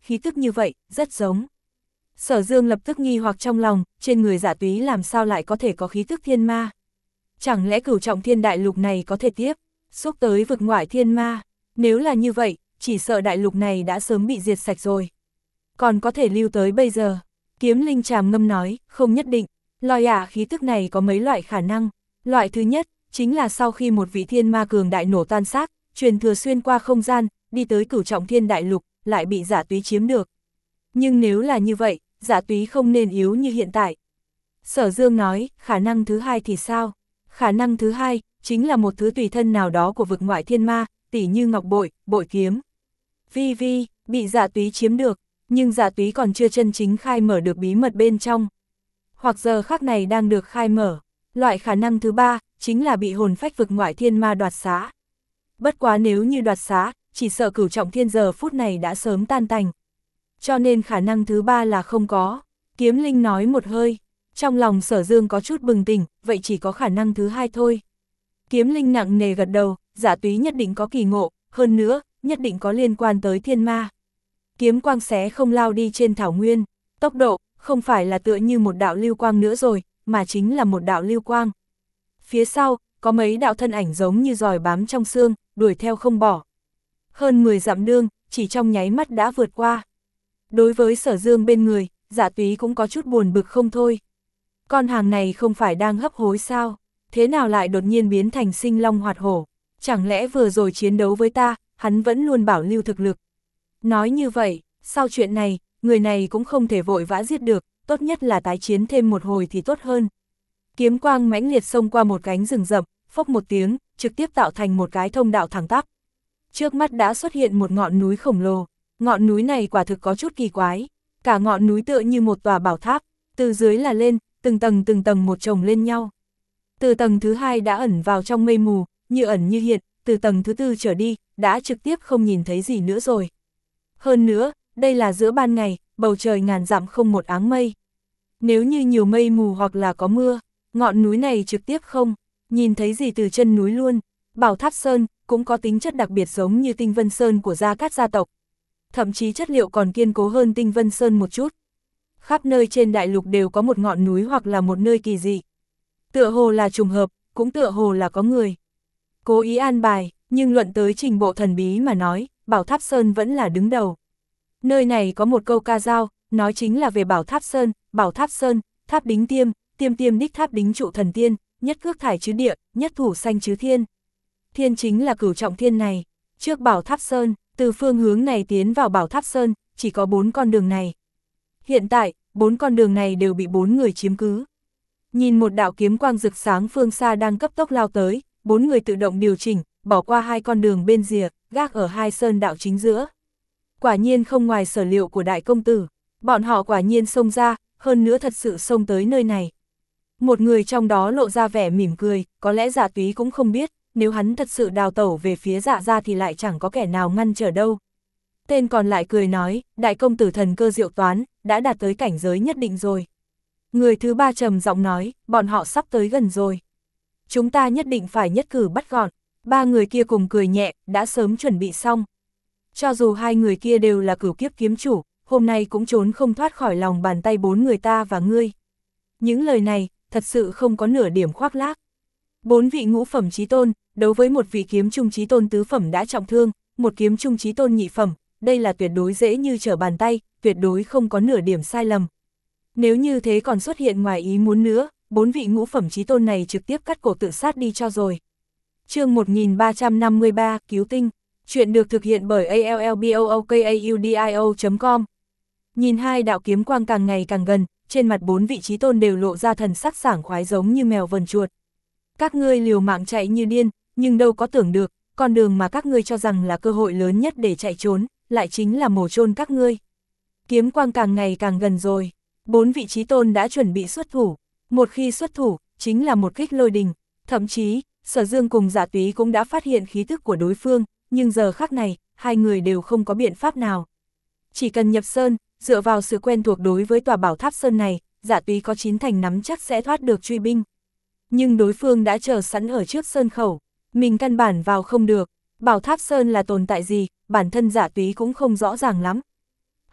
khí tức như vậy, rất giống. Sở Dương lập tức nghi hoặc trong lòng, trên người Dạ Túy làm sao lại có thể có khí tức thiên ma? Chẳng lẽ cửu trọng thiên đại lục này có thể tiếp xúc tới vực ngoại thiên ma? Nếu là như vậy, chỉ sợ đại lục này đã sớm bị diệt sạch rồi. Còn có thể lưu tới bây giờ? Kiếm Linh tràm ngâm nói, không nhất định. Lòi ả khí tức này có mấy loại khả năng. Loại thứ nhất, chính là sau khi một vị thiên ma cường đại nổ tan xác, truyền thừa xuyên qua không gian, đi tới cửu trọng thiên đại lục, lại bị Dạ Túy chiếm được. Nhưng nếu là như vậy, Dạ Túy không nên yếu như hiện tại. Sở Dương nói, khả năng thứ hai thì sao? Khả năng thứ hai, chính là một thứ tùy thân nào đó của vực ngoại thiên ma, tỉ như ngọc bội, bội kiếm. Vi Vi, bị Dạ Túy chiếm được, nhưng Dạ Túy còn chưa chân chính khai mở được bí mật bên trong. Hoặc giờ khắc này đang được khai mở. Loại khả năng thứ ba, chính là bị hồn phách vực ngoại thiên ma đoạt xá. Bất quá nếu như đoạt xá, chỉ sợ cửu trọng thiên giờ phút này đã sớm tan tành. Cho nên khả năng thứ ba là không có. Kiếm Linh nói một hơi. Trong lòng Sở Dương có chút bừng tỉnh, vậy chỉ có khả năng thứ hai thôi. Kiếm Linh nặng nề gật đầu, Dạ Túy nhất định có kỳ ngộ, hơn nữa, nhất định có liên quan tới thiên ma. Kiếm quang xé không lao đi trên thảo nguyên, tốc độ, không phải là tựa như một đạo lưu quang nữa rồi, mà chính là một đạo lưu quang. Phía sau, có mấy đạo thân ảnh giống như giòi bám trong xương, đuổi theo không bỏ. Hơn mười dặm đường, chỉ trong nháy mắt đã vượt qua. Đối với Sở Dương bên người, Dạ Túy cũng có chút buồn bực không thôi. Con hàng này không phải đang hấp hối sao? Thế nào lại đột nhiên biến thành sinh long hoạt hổ? Chẳng lẽ vừa rồi chiến đấu với ta, hắn vẫn luôn bảo lưu thực lực? Nói như vậy, sau chuyện này, người này cũng không thể vội vã giết được, tốt nhất là tái chiến thêm một hồi thì tốt hơn. Kiếm quang mãnh liệt xông qua một cánh rừng rậm, phốc một tiếng, trực tiếp tạo thành một cái thông đạo thẳng tắp. Trước mắt đã xuất hiện một ngọn núi khổng lồ, ngọn núi này quả thực có chút kỳ quái, cả ngọn núi tựa như một tòa bảo tháp, từ dưới là lên, từng tầng từng tầng một chồng lên nhau. Từ tầng thứ hai đã ẩn vào trong mây mù, như ẩn như hiện, từ tầng thứ tư trở đi, đã trực tiếp không nhìn thấy gì nữa rồi. Hơn nữa, đây là giữa ban ngày, bầu trời ngàn dặm không một áng mây. Nếu như nhiều mây mù hoặc là có mưa, ngọn núi này trực tiếp không nhìn thấy gì từ chân núi luôn. Bảo Tháp Sơn cũng có tính chất đặc biệt giống như Tinh Vân Sơn của Gia Cát gia tộc. Thậm chí chất liệu còn kiên cố hơn Tinh Vân Sơn một chút. Khắp nơi trên đại lục đều có một ngọn núi hoặc là một nơi kỳ dị. Tựa hồ là trùng hợp, cũng tựa hồ là có người cố ý an bài, nhưng luận tới trình bộ thần bí mà nói, Bảo Tháp Sơn vẫn là đứng đầu. Nơi này có một câu ca dao, nói chính là về Bảo Tháp Sơn, Bảo Tháp Sơn, tháp đính tiêm, tiêm tiêm đích tháp đính trụ thần tiên, nhất cước thải chứ địa, nhất thủ sanh chứ thiên. Thiên chính là cửu trọng thiên này. Trước Bảo Tháp Sơn, từ phương hướng này tiến vào Bảo Tháp Sơn, chỉ có bốn con đường này. Hiện tại, bốn con đường này đều bị bốn người chiếm cứ. Nhìn một đạo kiếm quang rực sáng phương xa đang cấp tốc lao tới, bốn người tự động điều chỉnh, bỏ qua hai con đường bên rìa, gác ở hai sơn đạo chính giữa. Quả nhiên không ngoài sở liệu của đại công tử, bọn họ quả nhiên xông ra, hơn nữa thật sự xông tới nơi này. Một người trong đó lộ ra vẻ mỉm cười, có lẽ Dạ Túy cũng không biết, nếu hắn thật sự đào tẩu về phía Dạ gia thì lại chẳng có kẻ nào ngăn trở đâu. Tên còn lại cười nói, đại công tử thần cơ diệu toán, đã đạt tới cảnh giới nhất định rồi. Người thứ ba trầm giọng nói, bọn họ sắp tới gần rồi. Chúng ta nhất định phải nhất cử bắt gọn. Ba người kia cùng cười nhẹ, đã sớm chuẩn bị xong. Cho dù hai người kia đều là cửu kiếp kiếm chủ, hôm nay cũng trốn không thoát khỏi lòng bàn tay bốn người ta và ngươi. Những lời này, thật sự không có nửa điểm khoác lác. Bốn vị ngũ phẩm chí tôn, đấu với một vị kiếm trung chí tôn tứ phẩm đã trọng thương, một kiếm trung chí tôn nhị phẩm, đây là tuyệt đối dễ như trở bàn tay, tuyệt đối không có nửa điểm sai lầm. Nếu như thế còn xuất hiện ngoài ý muốn nữa, bốn vị ngũ phẩm chí tôn này trực tiếp cắt cổ tự sát đi cho rồi. Chương một nghìn ba trăm năm mươi ba, Cứu tinh. Chuyện được thực hiện bởi a l l b o o k a u d i o chấm com. Nhìn hai đạo kiếm quang càng ngày càng gần, trên mặt bốn vị chí tôn đều lộ ra thần sắc sảng khoái giống như mèo vờn chuột. Các ngươi liều mạng chạy như điên, nhưng đâu có tưởng được, con đường mà các ngươi cho rằng là cơ hội lớn nhất để chạy trốn, lại chính là mổ chôn các ngươi. Kiếm quang càng ngày càng gần rồi, bốn vị chí tôn đã chuẩn bị xuất thủ, một khi xuất thủ, chính là một kích lôi đình, thậm chí, Sở Dương cùng Dạ Túy cũng đã phát hiện khí tức của đối phương, nhưng giờ khắc này, hai người đều không có biện pháp nào. Chỉ cần nhập sơn, dựa vào sự quen thuộc đối với tòa Bảo Tháp Sơn này, Dạ Túy có chín thành nắm chắc sẽ thoát được truy binh. Nhưng đối phương đã chờ sẵn ở trước sơn khẩu, mình căn bản vào không được. Bảo Tháp Sơn là tồn tại gì, bản thân Dạ Túy cũng không rõ ràng lắm.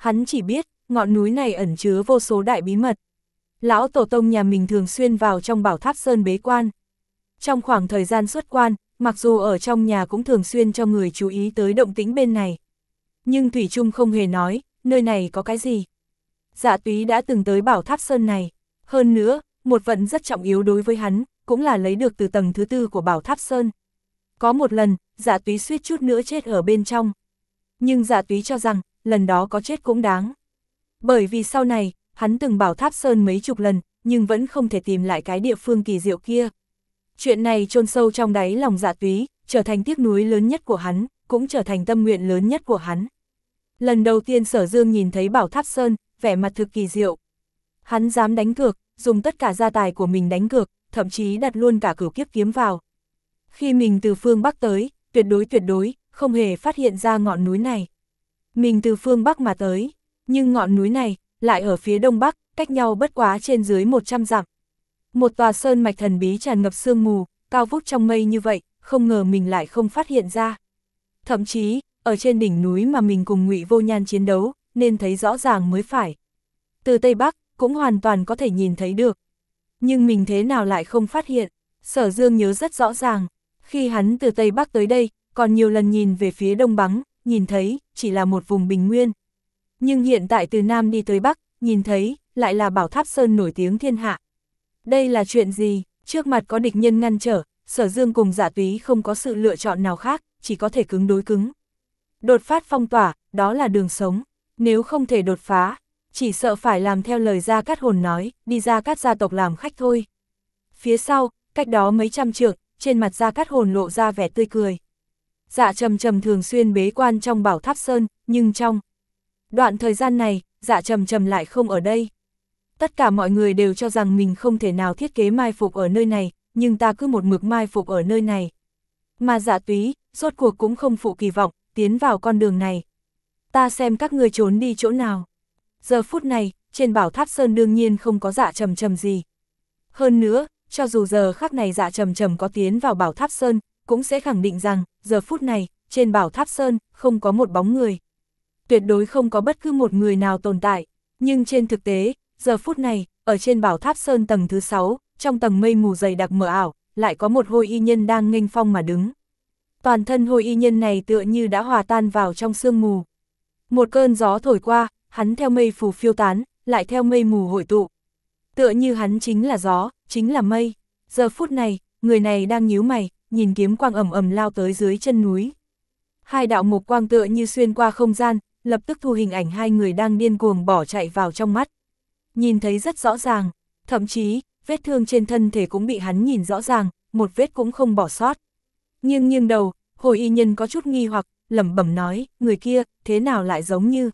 Hắn chỉ biết, ngọn núi này ẩn chứa vô số đại bí mật. Lão tổ tông nhà mình thường xuyên vào trong Bảo Tháp Sơn bế quan. Trong khoảng thời gian xuất quan, mặc dù ở trong nhà cũng thường xuyên cho người chú ý tới động tĩnh bên này. Nhưng Thủy Trung không hề nói, nơi này có cái gì. Dạ Túy đã từng tới Bảo Tháp Sơn này. Hơn nữa, một vận rất trọng yếu đối với hắn, cũng là lấy được từ tầng thứ tư của Bảo Tháp Sơn. Có một lần, Dạ Túy suýt chút nữa chết ở bên trong. Nhưng Dạ Túy cho rằng, lần đó có chết cũng đáng. Bởi vì sau này, hắn từng Bảo Tháp Sơn mấy chục lần, nhưng vẫn không thể tìm lại cái địa phương kỳ diệu kia. Chuyện này chôn sâu trong đáy lòng Dạ Túy, trở thành tiếc nuối lớn nhất của hắn, cũng trở thành tâm nguyện lớn nhất của hắn. Lần đầu tiên Sở Dương nhìn thấy Bảo Tháp Sơn, vẻ mặt thực kỳ diệu. Hắn dám đánh cược, dùng tất cả gia tài của mình đánh cược, thậm chí đặt luôn cả Cửu Kiếp kiếm vào. Khi mình từ phương Bắc tới, tuyệt đối tuyệt đối, không hề phát hiện ra ngọn núi này. Mình từ phương Bắc mà tới, nhưng ngọn núi này, lại ở phía đông bắc, cách nhau bất quá trên dưới một trăm dặm. Một tòa sơn mạch thần bí tràn ngập sương mù, cao vút trong mây như vậy, không ngờ mình lại không phát hiện ra. Thậm chí, ở trên đỉnh núi mà mình cùng Ngụy Vô Nhan chiến đấu, nên thấy rõ ràng mới phải. Từ Tây Bắc, cũng hoàn toàn có thể nhìn thấy được. Nhưng mình thế nào lại không phát hiện? Sở Dương nhớ rất rõ ràng, khi hắn từ Tây Bắc tới đây, còn nhiều lần nhìn về phía đông bắn, nhìn thấy, chỉ là một vùng bình nguyên. Nhưng hiện tại từ Nam đi tới Bắc, nhìn thấy, lại là Bảo Tháp Sơn nổi tiếng thiên hạ. Đây là chuyện gì? Trước mặt có địch nhân ngăn trở, Sở Dương cùng Dạ Túy không có sự lựa chọn nào khác, chỉ có thể cứng đối cứng. Đột phát phong tỏa, đó là đường sống. Nếu không thể đột phá, chỉ sợ phải làm theo lời Gia Cát Hồn nói, đi Gia Cát gia tộc làm khách thôi. Phía sau, cách đó mấy trăm trượng, trên mặt Gia Cát Hồn lộ ra vẻ tươi cười. Dạ Trầm Trầm thường xuyên bế quan trong Bảo Tháp Sơn, nhưng trong đoạn thời gian này, Dạ Trầm Trầm lại không ở đây. Tất cả mọi người đều cho rằng mình không thể nào thiết kế mai phục ở nơi này, nhưng ta cứ một mực mai phục ở nơi này. Mà Dạ Túy, rốt cuộc cũng không phụ kỳ vọng, tiến vào con đường này. Ta xem các ngươi trốn đi chỗ nào. Giờ phút này, trên Bảo Tháp Sơn đương nhiên không có Dạ Trầm Trầm gì. Hơn nữa, cho dù giờ khắc này Dạ Trầm Trầm có tiến vào Bảo Tháp Sơn, cũng sẽ khẳng định rằng, giờ phút này, trên Bảo Tháp Sơn, không có một bóng người. Tuyệt đối không có bất cứ một người nào tồn tại. Nhưng trên thực tế, giờ phút này, ở trên Bảo Tháp Sơn tầng thứ sáu, trong tầng mây mù dày đặc mờ ảo, lại có một hôi y nhân đang nghênh phong mà đứng. Toàn thân hôi y nhân này tựa như đã hòa tan vào trong sương mù. Một cơn gió thổi qua, hắn theo mây phù phiêu tán, lại theo mây mù hội tụ. Tựa như hắn chính là gió, chính là mây. Giờ phút này, người này đang nhíu mày, nhìn kiếm quang ầm ầm lao tới dưới chân núi. Hai đạo mục quang tựa như xuyên qua không gian, lập tức thu hình ảnh hai người đang điên cuồng bỏ chạy vào trong mắt. Nhìn thấy rất rõ ràng, thậm chí, vết thương trên thân thể cũng bị hắn nhìn rõ ràng, một vết cũng không bỏ sót. Nghiêng nghiêng đầu, hồi y nhân có chút nghi hoặc, lẩm bẩm nói, người kia, thế nào lại giống như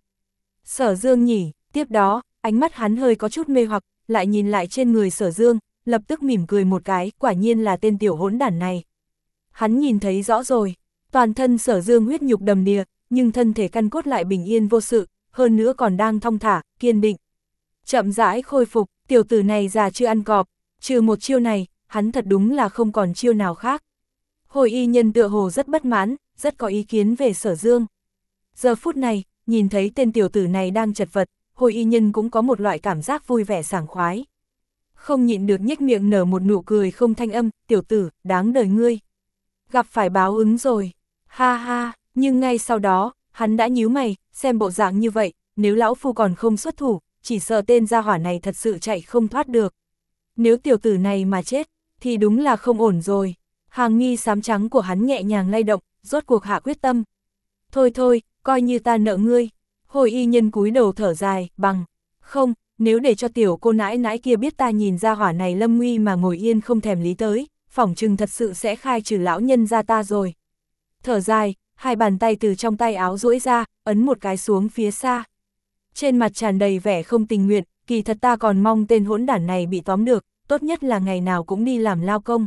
Sở Dương nhỉ? Tiếp đó, ánh mắt hắn hơi có chút mê hoặc, lại nhìn lại trên người Sở Dương, lập tức mỉm cười một cái, quả nhiên là tên tiểu hỗn đản này. Hắn nhìn thấy rõ rồi, toàn thân Sở Dương huyết nhục đầm đìa, nhưng thân thể căn cốt lại bình yên vô sự, hơn nữa còn đang thong thả, kiên định. Chậm rãi khôi phục, tiểu tử này già chưa ăn cọp, trừ một chiêu này, hắn thật đúng là không còn chiêu nào khác. Hồi y nhân tựa hồ rất bất mãn, rất có ý kiến về Sở Dương. Giờ phút này, nhìn thấy tên tiểu tử này đang chật vật, hồi y nhân cũng có một loại cảm giác vui vẻ sảng khoái. Không nhịn được nhếch miệng nở một nụ cười không thanh âm, tiểu tử, đáng đời ngươi. Gặp phải báo ứng rồi, ha ha, nhưng ngay sau đó, hắn đã nhíu mày, xem bộ dạng như vậy, nếu lão phu còn không xuất thủ, chỉ sợ tên gia hỏa này thật sự chạy không thoát được. Nếu tiểu tử này mà chết, thì đúng là không ổn rồi. Hàng mi xám trắng của hắn nhẹ nhàng lay động, rốt cuộc hạ quyết tâm. Thôi thôi, coi như ta nợ ngươi. Hồi y nhân cúi đầu thở dài, bằng. Không, nếu để cho tiểu cô nãi nãi kia biết ta nhìn ra hỏa này lâm nguy mà ngồi yên không thèm lý tới, phỏng chừng thật sự sẽ khai trừ lão nhân ra ta rồi. Thở dài, hai bàn tay từ trong tay áo duỗi ra, ấn một cái xuống phía xa. Trên mặt tràn đầy vẻ không tình nguyện, kỳ thật ta còn mong tên hỗn đản này bị tóm được, tốt nhất là ngày nào cũng đi làm lao công.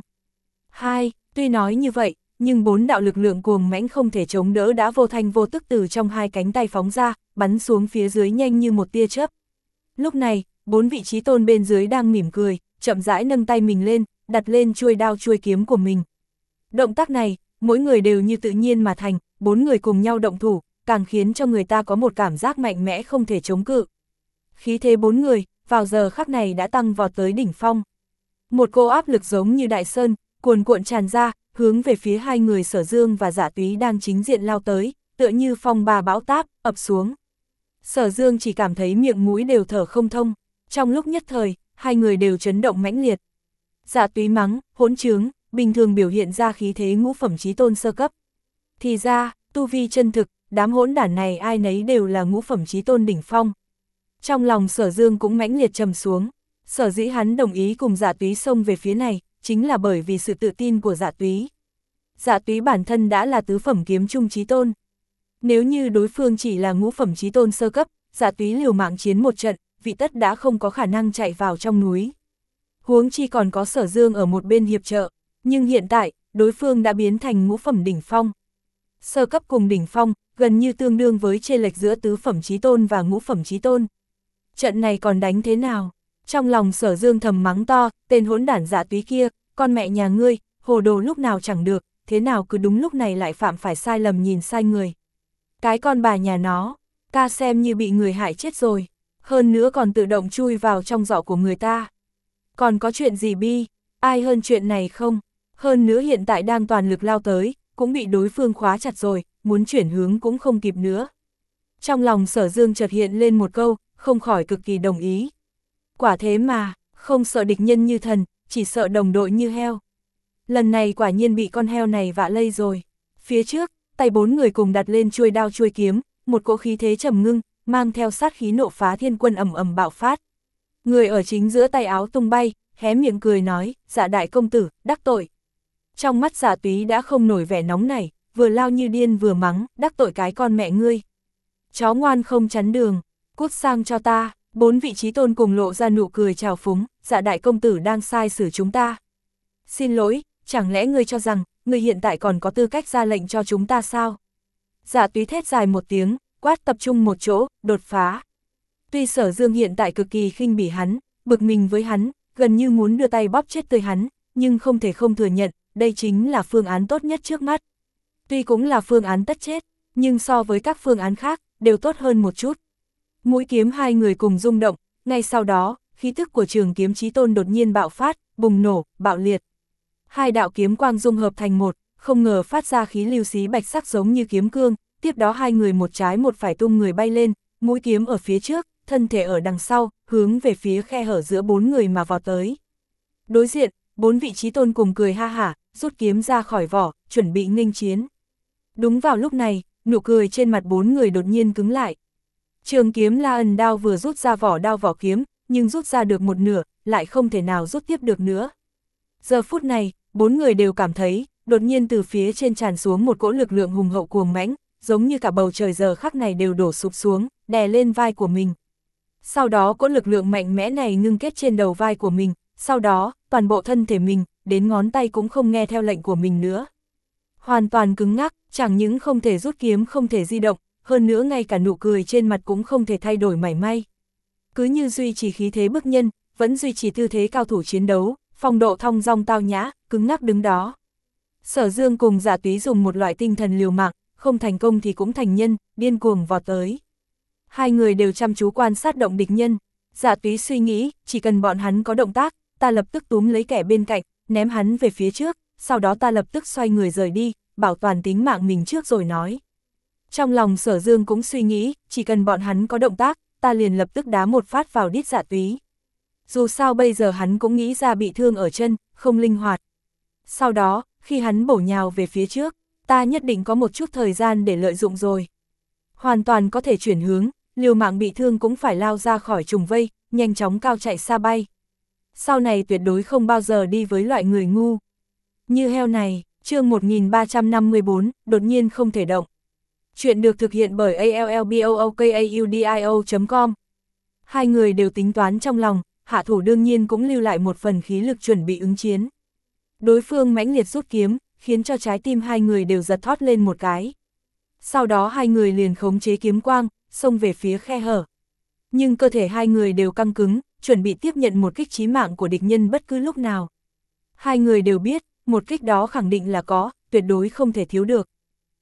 Hai, tuy nói như vậy, nhưng bốn đạo lực lượng cuồng mãnh không thể chống đỡ đã vô thanh vô tức từ trong hai cánh tay phóng ra, bắn xuống phía dưới nhanh như một tia chớp. Lúc này, bốn vị trí tôn bên dưới đang mỉm cười, chậm rãi nâng tay mình lên, đặt lên chuôi đao chuôi kiếm của mình. Động tác này, mỗi người đều như tự nhiên mà thành, bốn người cùng nhau động thủ, càng khiến cho người ta có một cảm giác mạnh mẽ không thể chống cự. Khí thế bốn người, vào giờ khắc này đã tăng vọt tới đỉnh phong. Một cỗ áp lực giống như đại sơn, cuồn cuộn tràn ra, hướng về phía hai người Sở Dương và Dạ Túy đang chính diện lao tới, tựa như phong ba bão táp, ập xuống. Sở Dương chỉ cảm thấy miệng mũi đều thở không thông, trong lúc nhất thời, hai người đều chấn động mãnh liệt. Dạ Túy mắng, hỗn trướng, bình thường biểu hiện ra khí thế ngũ phẩm chí tôn sơ cấp. Thì ra, tu vi chân thực, đám hỗn đản này ai nấy đều là ngũ phẩm chí tôn đỉnh phong. Trong lòng Sở Dương cũng mãnh liệt trầm xuống, sở dĩ hắn đồng ý cùng Dạ Túy xông về phía này, chính là bởi vì sự tự tin của Dạ Túy. Dạ Túy bản thân đã là tứ phẩm kiếm trung chí tôn. Nếu như đối phương chỉ là ngũ phẩm chí tôn sơ cấp, Dạ Túy liều mạng chiến một trận, vị tất đã không có khả năng chạy vào trong núi. Huống chi còn có Sở Dương ở một bên hiệp trợ, nhưng hiện tại, đối phương đã biến thành ngũ phẩm đỉnh phong. Sơ cấp cùng đỉnh phong, gần như tương đương với chênh lệch giữa tứ phẩm chí tôn và ngũ phẩm chí tôn. Trận này còn đánh thế nào? Trong lòng Sở Dương thầm mắng to, tên hỗn đản Dạ Túy kia, con mẹ nhà ngươi, hồ đồ lúc nào chẳng được, thế nào cứ đúng lúc này lại phạm phải sai lầm nhìn sai người. Cái con bà nhà nó, ca xem như bị người hại chết rồi, hơn nữa còn tự động chui vào trong giỏ của người ta. Còn có chuyện gì bi, ai hơn chuyện này không? Hơn nữa hiện tại đang toàn lực lao tới, cũng bị đối phương khóa chặt rồi, muốn chuyển hướng cũng không kịp nữa. Trong lòng Sở Dương chợt hiện lên một câu, không khỏi cực kỳ đồng ý. Quả thế mà, không sợ địch nhân như thần, chỉ sợ đồng đội như heo. Lần này quả nhiên bị con heo này vạ lây rồi. Phía trước, tay bốn người cùng đặt lên chuôi đao chuôi kiếm, một cỗ khí thế trầm ngưng, mang theo sát khí nộ phá thiên quân ầm ầm bạo phát. Người ở chính giữa tay áo tung bay, hé miệng cười nói, Dạ đại công tử, đắc tội. Trong mắt Dạ Túy đã không nổi vẻ nóng nảy, vừa lao như điên vừa mắng, đắc tội cái con mẹ ngươi. Chó ngoan không chắn đường, cút sang cho ta. Bốn vị chí tôn cùng lộ ra nụ cười chào phúng, Dạ đại công tử đang sai xử chúng ta. Xin lỗi, chẳng lẽ ngươi cho rằng, ngươi hiện tại còn có tư cách ra lệnh cho chúng ta sao? Dạ Túy thét dài một tiếng, quát tập trung một chỗ, đột phá. Tuy Sở Dương hiện tại cực kỳ khinh bỉ hắn, bực mình với hắn, gần như muốn đưa tay bóp chết tươi hắn, nhưng không thể không thừa nhận, đây chính là phương án tốt nhất trước mắt. Tuy cũng là phương án tất chết, nhưng so với các phương án khác, đều tốt hơn một chút. Mũi kiếm hai người cùng rung động, ngay sau đó, khí tức của Trường Kiếm Chí Tôn đột nhiên bạo phát, bùng nổ, bạo liệt. Hai đạo kiếm quang dung hợp thành một, không ngờ phát ra khí lưu xí bạch sắc giống như kiếm cương, tiếp đó hai người một trái một phải tung người bay lên, mũi kiếm ở phía trước, thân thể ở đằng sau, hướng về phía khe hở giữa bốn người mà vào tới. Đối diện, bốn vị chí tôn cùng cười ha hả, rút kiếm ra khỏi vỏ, chuẩn bị nghênh chiến. Đúng vào lúc này, nụ cười trên mặt bốn người đột nhiên cứng lại. Trường kiếm La Ân đao vừa rút ra vỏ đao vỏ kiếm, nhưng rút ra được một nửa, lại không thể nào rút tiếp được nữa. Giờ phút này, bốn người đều cảm thấy, đột nhiên từ phía trên tràn xuống một cỗ lực lượng hùng hậu cuồng mãnh, giống như cả bầu trời giờ khắc này đều đổ sụp xuống, đè lên vai của mình. Sau đó cỗ lực lượng mạnh mẽ này ngưng kết trên đầu vai của mình, sau đó, toàn bộ thân thể mình, đến ngón tay cũng không nghe theo lệnh của mình nữa. Hoàn toàn cứng ngắc, chẳng những không thể rút kiếm không thể di động, hơn nữa ngay cả nụ cười trên mặt cũng không thể thay đổi mảy may. Cứ như duy trì khí thế bức nhân, vẫn duy trì tư thế cao thủ chiến đấu, phong độ thong dong tao nhã, cứng ngắc đứng đó. Sở Dương cùng Dạ Túy dùng một loại tinh thần liều mạng, không thành công thì cũng thành nhân, điên cuồng vọt tới. Hai người đều chăm chú quan sát động địch nhân. Dạ Túy suy nghĩ, chỉ cần bọn hắn có động tác, ta lập tức túm lấy kẻ bên cạnh, ném hắn về phía trước, sau đó ta lập tức xoay người rời đi, bảo toàn tính mạng mình trước rồi nói. Trong lòng Sở Dương cũng suy nghĩ, chỉ cần bọn hắn có động tác, ta liền lập tức đá một phát vào đít Dạ Túy. Dù sao bây giờ hắn cũng nghĩ ra bị thương ở chân, không linh hoạt. Sau đó, khi hắn bổ nhào về phía trước, ta nhất định có một chút thời gian để lợi dụng rồi. Hoàn toàn có thể chuyển hướng, liều mạng bị thương cũng phải lao ra khỏi trùng vây, nhanh chóng cao chạy xa bay. Sau này tuyệt đối không bao giờ đi với loại người ngu. Như heo này, chương một nghìn ba trăm năm mươi tư, đột nhiên không thể động. Chuyện được thực hiện bởi a l l b o o k a u d i o chấm com. Hai người đều tính toán trong lòng, hạ thủ đương nhiên cũng lưu lại một phần khí lực chuẩn bị ứng chiến. Đối phương mãnh liệt rút kiếm, khiến cho trái tim hai người đều giật thót lên một cái. Sau đó hai người liền khống chế kiếm quang, xông về phía khe hở. Nhưng cơ thể hai người đều căng cứng, chuẩn bị tiếp nhận một kích chí mạng của địch nhân bất cứ lúc nào. Hai người đều biết, một kích đó khẳng định là có, tuyệt đối không thể thiếu được.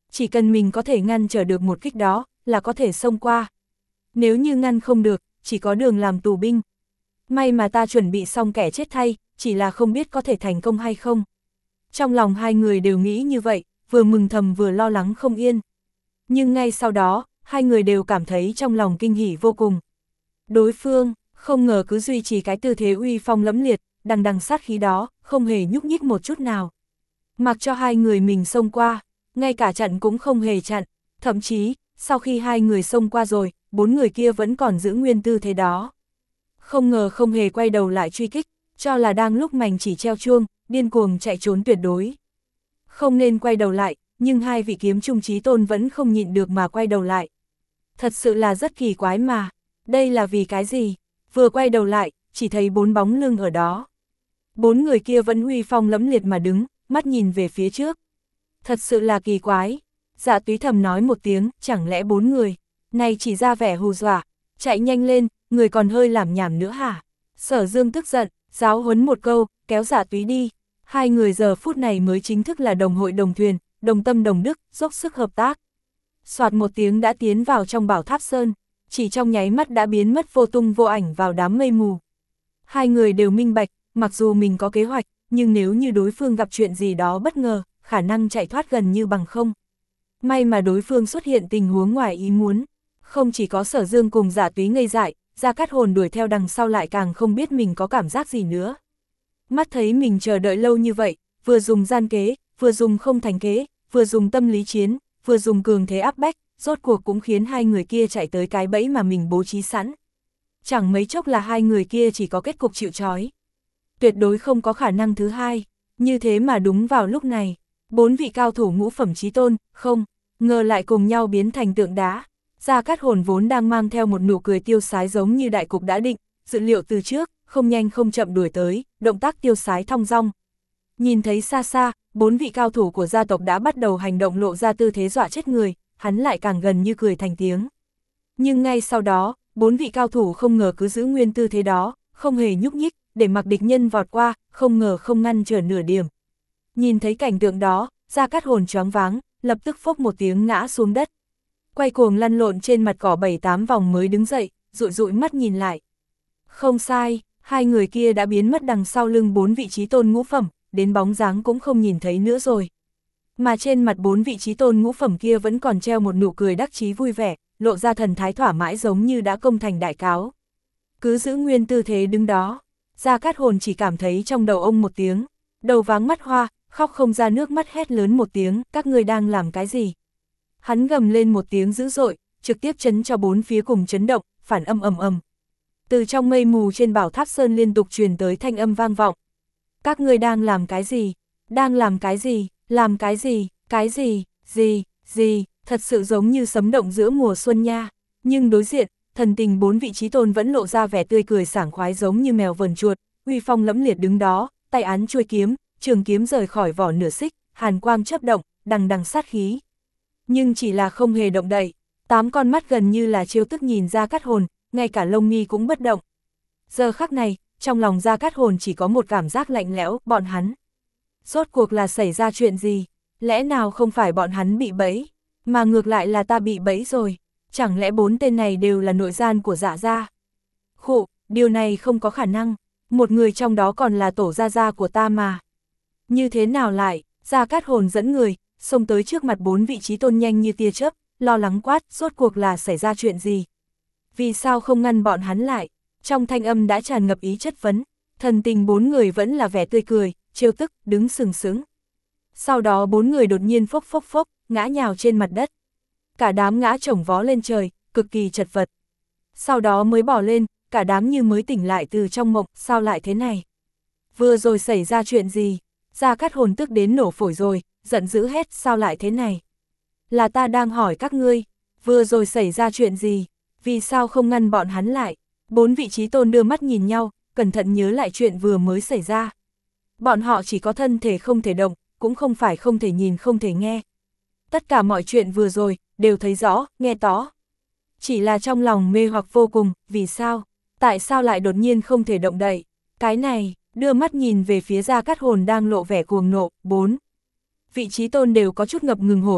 Chỉ cần mình có thể ngăn trở được một kích đó, là có thể xông qua. Nếu như ngăn không được, chỉ có đường làm tù binh. May mà ta chuẩn bị xong kẻ chết thay, chỉ là không biết có thể thành công hay không. Trong lòng hai người đều nghĩ như vậy, vừa mừng thầm vừa lo lắng không yên. Nhưng ngay sau đó, hai người đều cảm thấy trong lòng kinh hỉ vô cùng. Đối phương, không ngờ cứ duy trì cái tư thế uy phong lẫm liệt, đằng đằng sát khí đó, không hề nhúc nhích một chút nào. Mặc cho hai người mình xông qua, ngay cả chặn cũng không hề chặn, thậm chí, sau khi hai người xông qua rồi, bốn người kia vẫn còn giữ nguyên tư thế đó. Không ngờ không hề quay đầu lại truy kích, cho là đang lúc mảnh chỉ treo chuông, điên cuồng chạy trốn tuyệt đối. Không nên quay đầu lại, nhưng hai vị kiếm trung chí tôn vẫn không nhịn được mà quay đầu lại. Thật sự là rất kỳ quái mà, đây là vì cái gì? Vừa quay đầu lại, chỉ thấy bốn bóng lưng ở đó. Bốn người kia vẫn uy phong lẫm liệt mà đứng, mắt nhìn về phía trước. Thật sự là kỳ quái. Dạ Túy thầm nói một tiếng, chẳng lẽ bốn người này chỉ ra vẻ hù dọa, chạy nhanh lên, người còn hơi làm nhảm nữa hả? Sở Dương tức giận, giáo huấn một câu, kéo Dạ Túy đi. Hai người giờ phút này mới chính thức là đồng hội đồng thuyền, đồng tâm đồng đức, dốc sức hợp tác. Soạt một tiếng đã tiến vào trong Bảo Tháp Sơn, chỉ trong nháy mắt đã biến mất vô tung vô ảnh vào đám mây mù. Hai người đều minh bạch, mặc dù mình có kế hoạch, nhưng nếu như đối phương gặp chuyện gì đó bất ngờ, khả năng chạy thoát gần như bằng không. May mà đối phương xuất hiện tình huống ngoài ý muốn, không chỉ có Sở Dương cùng Dạ Túy ngây dại, Gia Cát Hồn đuổi theo đằng sau lại càng không biết mình có cảm giác gì nữa. Mắt thấy mình chờ đợi lâu như vậy, vừa dùng gian kế, vừa dùng không thành kế, vừa dùng tâm lý chiến, vừa dùng cường thế áp bách, rốt cuộc cũng khiến hai người kia chạy tới cái bẫy mà mình bố trí sẵn. Chẳng mấy chốc là hai người kia chỉ có kết cục chịu trói. Tuyệt đối không có khả năng thứ hai, như thế mà đúng vào lúc này, bốn vị cao thủ ngũ phẩm chí tôn, không, ngờ lại cùng nhau biến thành tượng đá. Gia Cát Hồn vốn đang mang theo một nụ cười tiêu sái giống như đại cục đã định, dự liệu từ trước, không nhanh không chậm đuổi tới, động tác tiêu sái thong dong. Nhìn thấy xa xa, bốn vị cao thủ của gia tộc đã bắt đầu hành động lộ ra tư thế dọa chết người, hắn lại càng gần như cười thành tiếng. Nhưng ngay sau đó, bốn vị cao thủ không ngờ cứ giữ nguyên tư thế đó, không hề nhúc nhích, để mặc địch nhân vọt qua, không ngờ không ngăn trở nửa điểm. Nhìn thấy cảnh tượng đó, Gia Cát Hồn choáng váng, lập tức phốc một tiếng ngã xuống đất. Quay cuồng lăn lộn trên mặt cỏ bảy tám vòng mới đứng dậy, dụi dụi mắt nhìn lại. Không sai, hai người kia đã biến mất đằng sau lưng bốn vị chí tôn ngũ phẩm, đến bóng dáng cũng không nhìn thấy nữa rồi. Mà trên mặt bốn vị chí tôn ngũ phẩm kia vẫn còn treo một nụ cười đắc chí vui vẻ, lộ ra thần thái thỏa mãn giống như đã công thành đại cáo. Cứ giữ nguyên tư thế đứng đó, Gia Cát Hồn chỉ cảm thấy trong đầu ông một tiếng, đầu váng mắt hoa, khóc không ra nước mắt, hét lớn một tiếng, các ngươi đang làm cái gì? Hắn gầm lên một tiếng dữ dội, trực tiếp chấn cho bốn phía cùng chấn động, phản âm ầm ầm. Từ trong mây mù trên Bảo Tháp Sơn liên tục truyền tới thanh âm vang vọng. Các ngươi đang làm cái gì? Đang làm cái gì? Làm cái gì? Cái gì? Gì? Gì? Thật sự giống như sấm động giữa mùa xuân nha. Nhưng đối diện, thần tình bốn vị chí tôn vẫn lộ ra vẻ tươi cười sảng khoái giống như mèo vờn chuột, uy phong lẫm liệt đứng đó, tay án chuôi kiếm, trường kiếm rời khỏi vỏ nửa xích, hàn quang chớp động, đằng đằng sát khí. Nhưng chỉ là không hề động đậy, tám con mắt gần như là trêu tức nhìn Gia Cát Hồn, ngay cả lông mi cũng bất động. Giờ khắc này, trong lòng Gia Cát Hồn chỉ có một cảm giác lạnh lẽo, bọn hắn. Rốt cuộc là xảy ra chuyện gì? Lẽ nào không phải bọn hắn bị bẫy, mà ngược lại là ta bị bẫy rồi? Chẳng lẽ bốn tên này đều là nội gian của Dạ gia? Khụ, điều này không có khả năng, một người trong đó còn là tổ gia gia của ta mà. Như thế nào lại? Gia Cát Hồn dẫn người, xông tới trước mặt bốn vị chí tôn nhanh như tia chớp, lo lắng quát, rốt cuộc là xảy ra chuyện gì? Vì sao không ngăn bọn hắn lại? Trong thanh âm đã tràn ngập ý chất vấn, thần tình bốn người vẫn là vẻ tươi cười, trêu tức, đứng sừng sững. Sau đó bốn người đột nhiên phốc phốc phốc, ngã nhào trên mặt đất. Cả đám ngã chồng vó lên trời, cực kỳ chật vật. Sau đó mới bỏ lên, cả đám như mới tỉnh lại từ trong mộng, sao lại thế này? Vừa rồi xảy ra chuyện gì? Gia Cát Hồn tức đến nổ phổi rồi, giận dữ hét, sao lại thế này? Là ta đang hỏi các ngươi, vừa rồi xảy ra chuyện gì? Vì sao không ngăn bọn hắn lại? Bốn vị chí tôn đưa mắt nhìn nhau, cẩn thận nhớ lại chuyện vừa mới xảy ra. Bọn họ chỉ có thân thể không thể động, cũng không phải không thể nhìn không thể nghe. Tất cả mọi chuyện vừa rồi, đều thấy rõ, nghe rõ. Chỉ là trong lòng mê hoặc vô cùng, vì sao? Tại sao lại đột nhiên không thể động đậy? Cái này, đưa mắt nhìn về phía Gia Cát Hồn đang lộ vẻ cuồng nộ, bốn vị chí tôn đều có chút ngập ngừng hổ thẹn,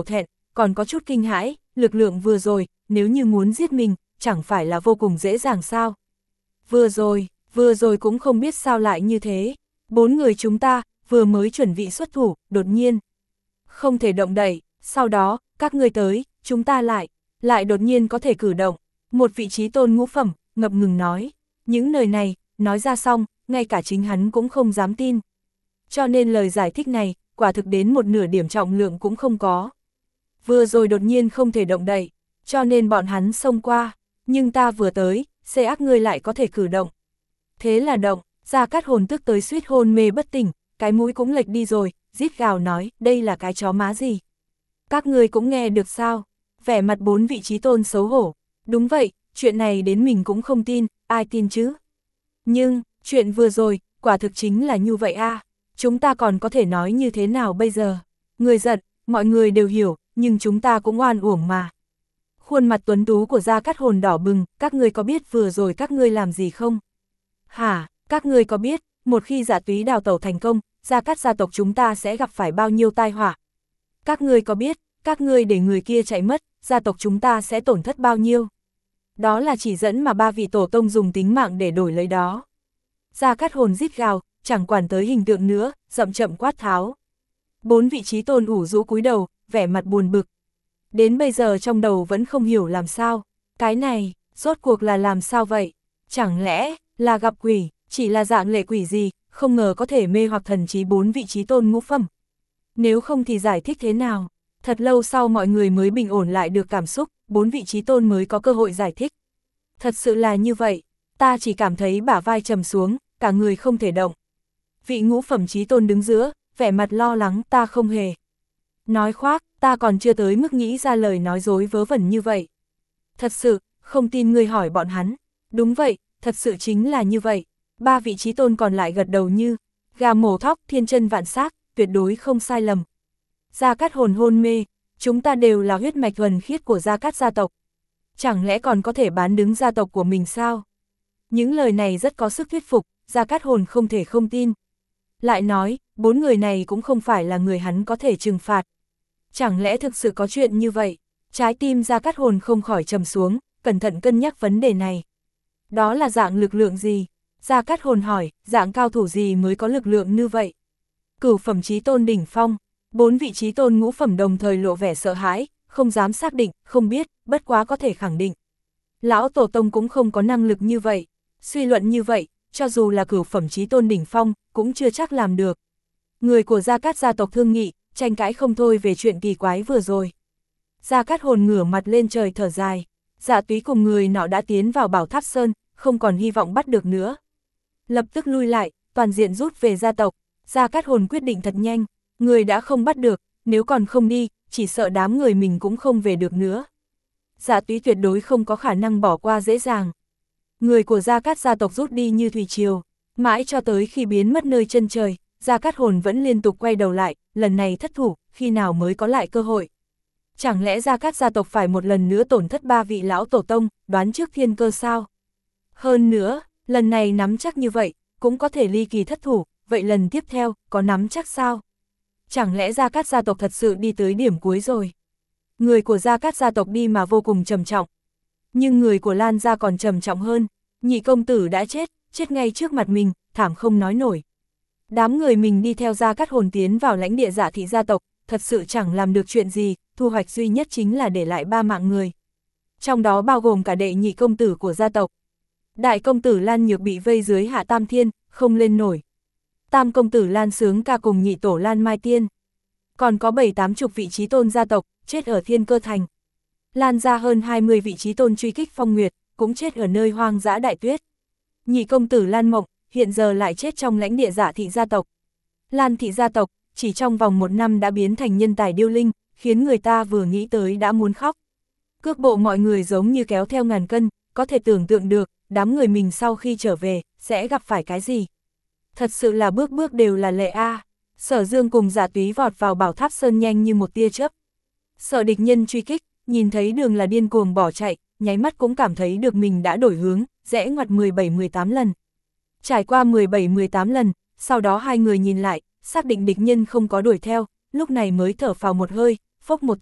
còn có chút kinh hãi, lực lượng vừa rồi, nếu như muốn giết mình, chẳng phải là vô cùng dễ dàng sao. Vừa rồi, vừa rồi cũng không biết sao lại như thế. Bốn người chúng ta, vừa mới chuẩn bị xuất thủ, đột nhiên. Không thể động đậy, sau đó, các ngươi tới, chúng ta lại, lại đột nhiên có thể cử động. Một vị trí tôn ngũ phẩm, ngập ngừng nói. Những lời này, nói ra xong, ngay cả chính hắn cũng không dám tin. Cho nên lời giải thích này, quả thực đến một nửa điểm trọng lượng cũng không có. Vừa rồi đột nhiên không thể động đậy, cho nên bọn hắn xông qua, nhưng ta vừa tới, xê ác ngươi lại có thể cử động. Thế là động, Gia Cát Hồn tức tới suýt hôn mê bất tỉnh, cái mũi cũng lệch đi rồi, rít gào nói, đây là cái chó má gì? Các ngươi cũng nghe được sao? Vẻ mặt bốn vị trí tôn xấu hổ. Đúng vậy, chuyện này đến mình cũng không tin, ai tin chứ? Nhưng, chuyện vừa rồi, quả thực chính là như vậy a. À. Chúng ta còn có thể nói như thế nào bây giờ? Người giận, mọi người đều hiểu, nhưng chúng ta cũng oan uổng mà. Khuôn mặt tuấn tú của Gia Cát Hồn đỏ bừng, các ngươi có biết vừa rồi các ngươi làm gì không? Hả, các ngươi có biết, một khi Dạ Túy đào tẩu thành công, Gia Cát gia tộc chúng ta sẽ gặp phải bao nhiêu tai họa? Các ngươi có biết, các ngươi để người kia chạy mất, gia tộc chúng ta sẽ tổn thất bao nhiêu? Đó là chỉ dẫn mà ba vị tổ tông dùng tính mạng để đổi lấy đó. Gia Cát Hồn rít gào, chẳng quản tới hình tượng nữa, rậm chậm quát tháo. Bốn vị trí tôn ủ rũ cúi đầu, vẻ mặt buồn bực. Đến bây giờ trong đầu vẫn không hiểu làm sao, cái này, rốt cuộc là làm sao vậy? Chẳng lẽ, là gặp quỷ, chỉ là dạng lệ quỷ gì, không ngờ có thể mê hoặc thần trí bốn vị trí tôn ngũ phẩm. Nếu không thì giải thích thế nào? Thật lâu sau mọi người mới bình ổn lại được cảm xúc, bốn vị trí tôn mới có cơ hội giải thích. Thật sự là như vậy, ta chỉ cảm thấy bả vai trầm xuống, cả người không thể động. Vị ngũ phẩm trí tôn đứng giữa, vẻ mặt lo lắng, ta không hề nói khoác, ta còn chưa tới mức nghĩ ra lời nói dối vớ vẩn như vậy. Thật sự, không tin ngươi hỏi bọn hắn. Đúng vậy, thật sự chính là như vậy. Ba vị trí tôn còn lại gật đầu như gà mổ thóc, thiên chân vạn xác, tuyệt đối không sai lầm. Gia Cát Hồn hôn mê, chúng ta đều là huyết mạch thuần khiết của Gia Cát gia tộc. Chẳng lẽ còn có thể bán đứng gia tộc của mình sao? Những lời này rất có sức thuyết phục, Gia Cát Hồn không thể không tin. Lại nói, bốn người này cũng không phải là người hắn có thể trừng phạt. Chẳng lẽ thực sự có chuyện như vậy? Trái tim Gia Cát Hồn không khỏi trầm xuống, cẩn thận cân nhắc vấn đề này. Đó là dạng lực lượng gì? Gia Cát Hồn hỏi, dạng cao thủ gì mới có lực lượng như vậy? Cửu phẩm chí tôn đỉnh phong, bốn vị chí tôn ngũ phẩm đồng thời lộ vẻ sợ hãi, không dám xác định, không biết, bất quá có thể khẳng định. Lão Tổ Tông cũng không có năng lực như vậy, suy luận như vậy, cho dù là cửu phẩm chí tôn đỉnh phong, cũng chưa chắc làm được. Người của Gia Cát gia tộc thương nghị, tranh cãi không thôi về chuyện kỳ quái vừa rồi. Gia Cát Hồn ngửa mặt lên trời thở dài, Dạ Túy cùng người nọ đã tiến vào Bảo Tháp Sơn, không còn hy vọng bắt được nữa. Lập tức lui lại, toàn diện rút về gia tộc. Gia Cát Hồn quyết định thật nhanh, người đã không bắt được, nếu còn không đi, chỉ sợ đám người mình cũng không về được nữa. Dạ Túy tuyệt đối không có khả năng bỏ qua dễ dàng. Người của Gia Cát gia tộc rút đi như thủy triều, mãi cho tới khi biến mất nơi chân trời, Gia Cát Hồn vẫn liên tục quay đầu lại, lần này thất thủ, khi nào mới có lại cơ hội. Chẳng lẽ Gia Cát gia tộc phải một lần nữa tổn thất ba vị lão tổ tông, đoán trước thiên cơ sao? Hơn nữa, lần này nắm chắc như vậy, cũng có thể ly kỳ thất thủ, vậy lần tiếp theo, có nắm chắc sao? Chẳng lẽ Gia Cát gia tộc thật sự đi tới điểm cuối rồi? Người của Gia Cát gia tộc đi mà vô cùng trầm trọng. Nhưng người của Lan gia còn trầm trọng hơn, nhị công tử đã chết, chết ngay trước mặt mình, thảm không nói nổi. Đám người mình đi theo Gia Cát Hồn tiến vào lãnh địa Dạ thị gia tộc, thật sự chẳng làm được chuyện gì, thu hoạch duy nhất chính là để lại ba mạng người. Trong đó bao gồm cả đệ nhị công tử của gia tộc. Đại công tử Lan Nhược bị vây dưới Hạ Tam Thiên, không lên nổi. Tam công tử Lan Sướng Ca cùng nhị tổ Lan Mai Tiên. Còn có bảy tám chục vị trí tôn gia tộc, chết ở Thiên Cơ Thành. Lan ra hơn hai mươi vị trí tôn truy kích Phong Nguyệt, cũng chết ở nơi hoang dã đại tuyết. Nhị công tử Lan Mộng, hiện giờ lại chết trong lãnh địa Dạ thị gia tộc. Lan thị gia tộc, chỉ trong vòng một năm đã biến thành nhân tài điêu linh, khiến người ta vừa nghĩ tới đã muốn khóc. Cước bộ mọi người giống như kéo theo ngàn cân, có thể tưởng tượng được, đám người mình sau khi trở về, sẽ gặp phải cái gì. Thật sự là bước bước đều là lệ a. À. Sở Dương cùng Dạ Túy vọt vào Bảo Tháp Sơn nhanh như một tia chớp. Sợ địch nhân truy kích, nhìn thấy đường là điên cuồng bỏ chạy, nháy mắt cũng cảm thấy được mình đã đổi hướng, rẽ ngoặt mười bảy mười tám lần. Trải qua mười bảy mười tám lần, sau đó hai người nhìn lại, xác định địch nhân không có đuổi theo, lúc này mới thở phào một hơi, phốc một tiếng,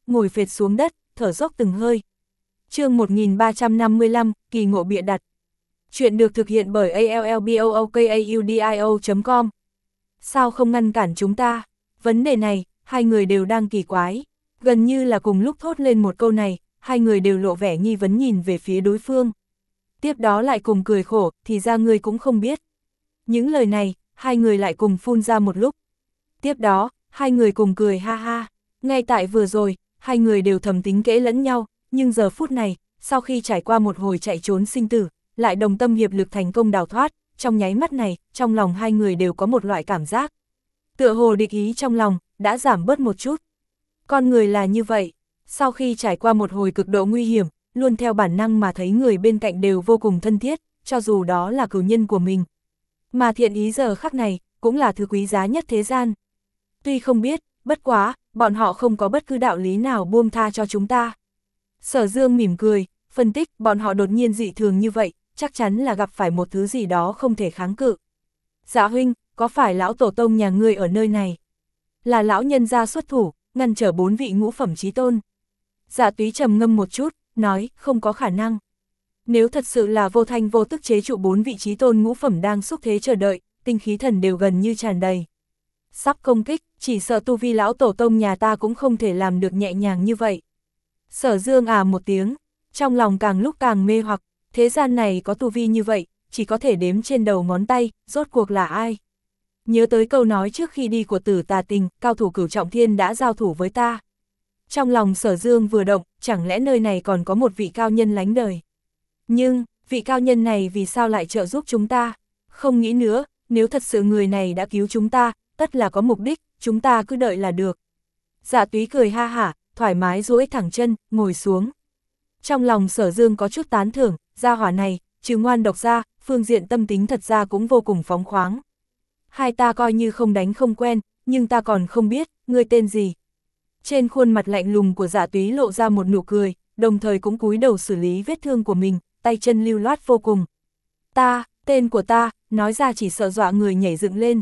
ngồi phệt xuống đất, thở dốc từng hơi. Chương một nghìn ba trăm năm mươi lăm, kỳ ngộ bịa đặt. Chuyện được thực hiện bởi a l l b o o k a u d i o chấm com. Sao không ngăn cản chúng ta? Vấn đề này, hai người đều đang kỳ quái. Gần như là cùng lúc thốt lên một câu này, hai người đều lộ vẻ nghi vấn nhìn về phía đối phương. Tiếp đó lại cùng cười khổ, thì ra ngươi cũng không biết. Những lời này, hai người lại cùng phun ra một lúc. Tiếp đó, hai người cùng cười ha ha. Ngay tại vừa rồi, hai người đều thầm tính kẽ lẫn nhau, nhưng giờ phút này, sau khi trải qua một hồi chạy trốn sinh tử, lại đồng tâm hiệp lực thành công đào thoát, trong nháy mắt này, trong lòng hai người đều có một loại cảm giác. Tựa hồ địch ý trong lòng, đã giảm bớt một chút. Con người là như vậy, sau khi trải qua một hồi cực độ nguy hiểm, luôn theo bản năng mà thấy người bên cạnh đều vô cùng thân thiết, cho dù đó là cửu nhân của mình. Mà thiện ý giờ khắc này, cũng là thứ quý giá nhất thế gian. Tuy không biết, bất quá, bọn họ không có bất cứ đạo lý nào buông tha cho chúng ta. Sở Dương mỉm cười, phân tích bọn họ đột nhiên dị thường như vậy, chắc chắn là gặp phải một thứ gì đó không thể kháng cự. Dạ huynh, có phải lão tổ tông nhà ngươi ở nơi này? Là lão nhân gia xuất thủ, ngăn trở bốn vị ngũ phẩm chí tôn. Dạ Túy trầm ngâm một chút, nói, không có khả năng. Nếu thật sự là vô thanh vô tức chế trụ bốn vị chí tôn ngũ phẩm đang xúc thế chờ đợi, tinh khí thần đều gần như tràn đầy. Sắp công kích, chỉ sợ tu vi lão tổ tông nhà ta cũng không thể làm được nhẹ nhàng như vậy. Sở Dương à một tiếng, trong lòng càng lúc càng mê hoặc, thế gian này có tu vi như vậy, chỉ có thể đếm trên đầu ngón tay, rốt cuộc là ai? Nhớ tới câu nói trước khi đi của Tử Tà Tình, cao thủ cửu trọng thiên đã giao thủ với ta. Trong lòng Sở Dương vừa động, chẳng lẽ nơi này còn có một vị cao nhân lánh đời? Nhưng, vị cao nhân này vì sao lại trợ giúp chúng ta? Không nghĩ nữa, nếu thật sự người này đã cứu chúng ta, tất là có mục đích, chúng ta cứ đợi là được. Dạ Túy cười ha hả, thoải mái duỗi thẳng chân, ngồi xuống. Trong lòng Sở Dương có chút tán thưởng, gia hỏa này, trừ ngoan độc ra, phương diện tâm tính thật ra cũng vô cùng phóng khoáng. Hai ta coi như không đánh không quen, nhưng ta còn không biết, ngươi tên gì. Trên khuôn mặt lạnh lùng của Dạ Túy lộ ra một nụ cười, đồng thời cũng cúi đầu xử lý vết thương của mình, tay chân lưu loát vô cùng. Ta, tên của ta, nói ra chỉ sợ dọa người nhảy dựng lên.